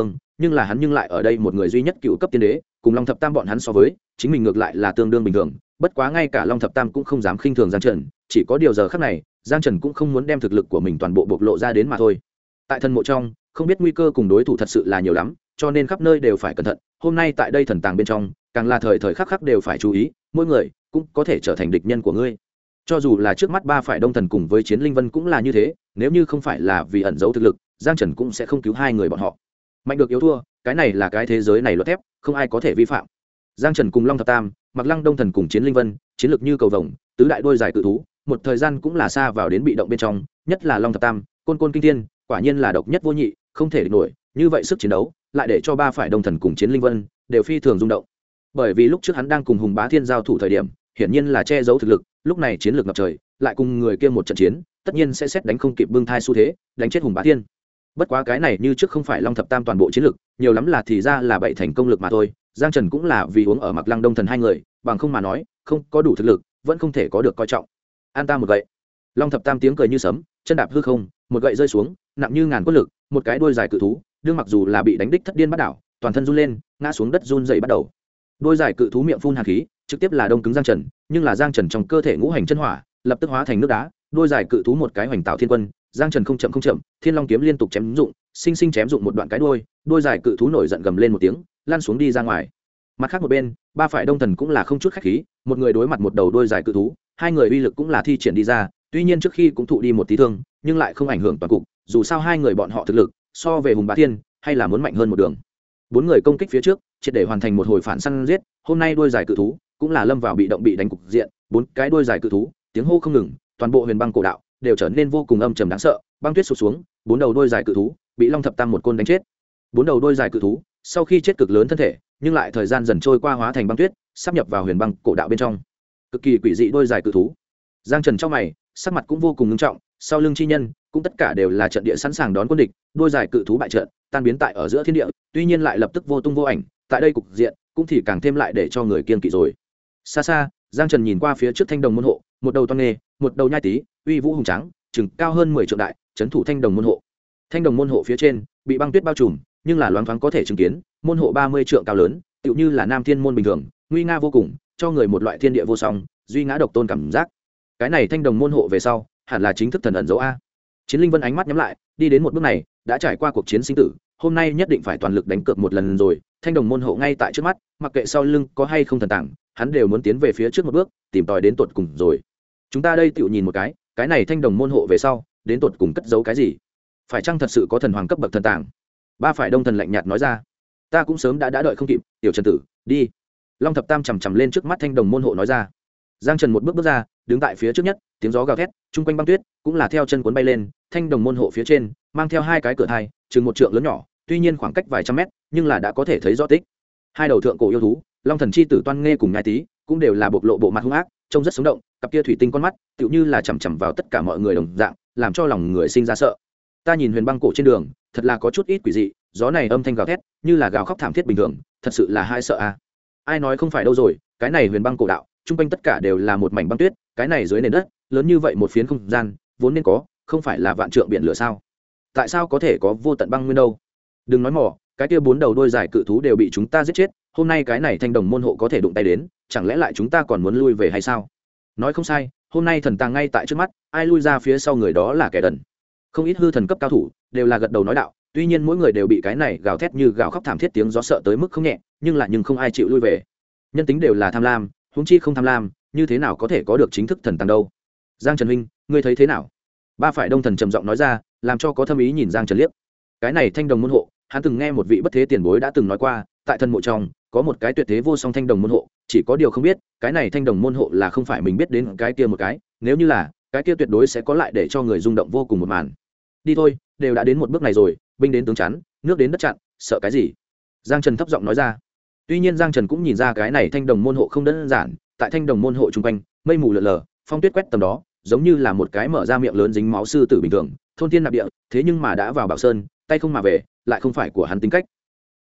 nhưng là hắn nhưng lại ở đây một người duy nhất cựu cấp tiên đế, cùng Long Thập Tam bọn hắn so với, chính mình ngược lại là tương đương bình thường, bất quá ngay cả Long Thập Tam cũng không dám khinh thường Giang Trần, chỉ có điều giờ khắc này, Giang Trần cũng không muốn đem thực lực của mình toàn bộ bộc lộ ra đến mà thôi. Tại thần mộ trong, không biết nguy cơ cùng đối thủ thật sự là nhiều lắm, cho nên khắp nơi đều phải cẩn thận. Hôm nay tại đây thần tàng bên trong, càng là thời thời khắc khắc đều phải chú ý, mỗi người cũng có thể trở thành địch nhân của ngươi. Cho dù là trước mắt ba phải Đông Thần cùng với Chiến Linh Vân cũng là như thế, nếu như không phải là vì ẩn giấu thực lực, Giang Trần cũng sẽ không cứu hai người bọn họ. Mạnh được yếu thua, cái này là cái thế giới này luật thép, không ai có thể vi phạm. Giang Trần cùng Long Thập Tam, Mặc Lăng Đông Thần cùng Chiến Linh Vân, chiến lược như cầu vồng, tứ đại đôi dài cự thú, một thời gian cũng là xa vào đến bị động bên trong, nhất là Long Thập Tam, côn côn kinh thiên, quả nhiên là độc nhất vô nhị, không thể địch nổi, như vậy sức chiến đấu, lại để cho ba phải Đông Thần cùng Chiến Linh Vân đều phi thường rung động. Bởi vì lúc trước hắn đang cùng Hùng Bá Thiên giao thủ thời điểm, hiển nhiên là che giấu thực lực, lúc này chiến lược ngập trời, lại cùng người kia một trận chiến, tất nhiên sẽ xét đánh không kịp bưng thai xu thế, đánh chết Hùng Bá Thiên. Bất quá cái này như trước không phải Long Thập Tam toàn bộ chiến lược, nhiều lắm là thì ra là bảy thành công lực mà thôi. Giang Trần cũng là vì uống ở Mặc Lăng Đông Thần hai người, bằng không mà nói, không có đủ thực lực, vẫn không thể có được coi trọng. An ta một gậy. Long Thập Tam tiếng cười như sấm, chân đạp hư không, một gậy rơi xuống, nặng như ngàn quân lực, một cái đuôi dài cự thú, đương mặc dù là bị đánh đích thất điên bắt đảo, toàn thân run lên, ngã xuống đất run rẩy bắt đầu. Đuôi dài cự thú miệng phun hàn khí, trực tiếp là đông cứng Giang Trần, nhưng là Giang Trần trong cơ thể ngũ hành chân hỏa, lập tức hóa thành nước đá, đuôi dài cự thú một cái hoành tạo thiên quân, Giang Trần không chậm, Thiên Long kiếm liên tục chém dụng, sinh sinh chém dụng một đoạn cái đuôi dài cự thú nổi giận gầm lên một tiếng, lăn xuống đi ra ngoài. Mặt khác một bên, ba phải Đông Thần cũng là không chút khách khí, một người đối mặt một đầu đuôi dài cự thú, hai người uy lực cũng là thi triển đi ra, tuy nhiên trước khi cũng thụ đi một tí thương, nhưng lại không ảnh hưởng toàn cục, dù sao hai người bọn họ thực lực so về Hùng Bá Thiên hay là muốn mạnh hơn một đường. Bốn người công kích phía trước, triệt để hoàn thành một hồi phản săn giết, hôm nay đuôi dài cự thú cũng là lâm vào bị động bị đánh cục diện, bốn cái đuôi dài cự thú, tiếng hô không ngừng, toàn bộ Huyền Băng cổ đạo đều trở nên vô cùng âm trầm đáng sợ, băng tuyết sụp xuống, bốn đầu đuôi dài cự thú bị Long Thập Tam một côn đánh chết. Bốn đầu đuôi dài cự thú sau khi chết cực lớn thân thể, nhưng lại thời gian dần trôi qua hóa thành băng tuyết, sắp nhập vào Huyền Băng cổ đạo bên trong. Cực kỳ quỷ dị đuôi dài cự thú. Giang Trần trong mày, sắc mặt cũng vô cùng nghiêm trọng, sau lưng chi nhân cũng tất cả đều là trận địa sẵn sàng đón quân địch, đuôi dài cự thú bại trận, tan biến tại ở giữa thiên địa, tuy nhiên lại lập tức vô tung vô ảnh, tại đây cục diện cũng thì càng thêm lại để cho người kiên kỵ rồi. Xa xa, Giang Trần nhìn qua phía trước Thanh Đồng môn hộ, một đầu toan nghê, một đầu nhai tí, uy vũ hùng tráng, chừng cao hơn 10 trượng đại, trấn thủ Thanh Đồng môn hộ. Thanh Đồng môn hộ phía trên bị băng tuyết bao trùm, nhưng là loáng thoáng có thể chứng kiến, môn hộ 30 trượng cao lớn, tựu như là Nam Thiên môn bình thường, nguy nga vô cùng, cho người một loại thiên địa vô song, duy ngã độc tôn cảm giác. Cái này Thanh Đồng môn hộ về sau, hẳn là chính thức thần ẩn dấu a. Chiến Linh Vân ánh mắt nhắm lại, đi đến một bước này, đã trải qua cuộc chiến sinh tử, hôm nay nhất định phải toàn lực đánh cược một lần rồi. Thanh Đồng môn hộ ngay tại trước mắt, mặc kệ sau lưng có hay không thần tàng, hắn đều muốn tiến về phía trước một bước, tìm tòi đến tột cùng rồi. Chúng ta đây tựu nhìn một cái này Thanh Đồng môn hộ về sau, đến tột cùng cất giấu cái gì? Phải chăng thật sự có thần hoàng cấp bậc thần tàng? Ba phải Đông Thần lạnh nhạt nói ra. Ta cũng sớm đã đợi không kịp, tiểu Trần tử, đi. Long Thập Tam chầm lên trước mắt Thanh Đồng môn hộ nói ra. Giang Trần một bước bước ra, đứng tại phía trước nhất, tiếng gió gào thét, chung quanh băng tuyết cũng là theo chân cuốn bay lên, Thanh Đồng môn hộ phía trên mang theo hai cái cửa thai, chừng một trượng lớn nhỏ, tuy nhiên khoảng cách vài trăm mét, nhưng là đã có thể thấy rõ tích. Hai đầu thượng cổ yêu thú, Long Thần chi tử Toan Nghê cùng Nhai Tý, cũng đều là bộc lộ bộ mặt hung ác, trông rất sống động, cặp kia thủy tinh con mắt, tựu như là chằm vào tất cả mọi người đồng dạng, làm cho lòng người sinh ra sợ. Ta nhìn Huyền Băng cổ trên đường, thật là có chút ít quỷ dị, gió này âm thanh gào thét, như là gào khóc thảm thiết bình thường, thật sự là hai sợ a. Ai nói không phải đâu rồi, cái này Huyền Băng cổ đạo, chung quanh tất cả đều là một mảnh băng tuyết, cái này dưới nền đất lớn như vậy một phiến không gian vốn nên có, không phải là vạn trượng biển lửa sao? Tại sao có thể có vô tận băng nguyên đâu? Đừng nói mỏ, cái kia bốn đầu đuôi dài cự thú đều bị chúng ta giết chết, hôm nay cái này Thanh Đồng môn hộ có thể đụng tay đến, chẳng lẽ lại chúng ta còn muốn lui về hay sao? Nói không sai, hôm nay thần tàng ngay tại trước mắt, ai lui ra phía sau người đó là kẻ đần. Không ít hư thần cấp cao thủ đều là gật đầu nói đạo, tuy nhiên mỗi người đều bị cái này gào thét như gào khóc thảm thiết tiếng gió sợ tới mức không nhẹ, nhưng không ai chịu lui về. Nhân tính đều là tham lam, huống chi không tham lam, như thế nào có thể có được chính thức thần tàng đâu? Giang Trần huynh, ngươi thấy thế nào? Ba phải Đông Thần trầm giọng nói ra, làm cho có thâm ý nhìn Giang Trần liếc. Cái này Thanh Đồng môn hộ, hắn từng nghe một vị bất thế tiền bối đã từng nói qua, tại thần mộ trong có một cái tuyệt thế vô song Thanh Đồng môn hộ, chỉ có điều không biết, cái này Thanh Đồng môn hộ là không phải mình biết đến cái kia một cái, nếu như là, cái kia tuyệt đối sẽ có lại để cho người rung động vô cùng một màn. Đi thôi, đều đã đến một bước này rồi, binh đến tướng chắn, nước đến đất chặn, sợ cái gì? Giang Trần thấp giọng nói ra. Tuy nhiên Giang Trần cũng nhìn ra cái này Thanh Đồng môn hộ không đơn giản, tại Thanh Đồng môn hộ chung quanh, mây mù lờ lờ, phong tuyết quét tầm đó, giống như là một cái mở ra miệng lớn dính máu sư tử bình thường, thôn thiên nạp địa, thế nhưng mà đã vào Bảo Sơn, tay không mà về, lại không phải của hắn tính cách.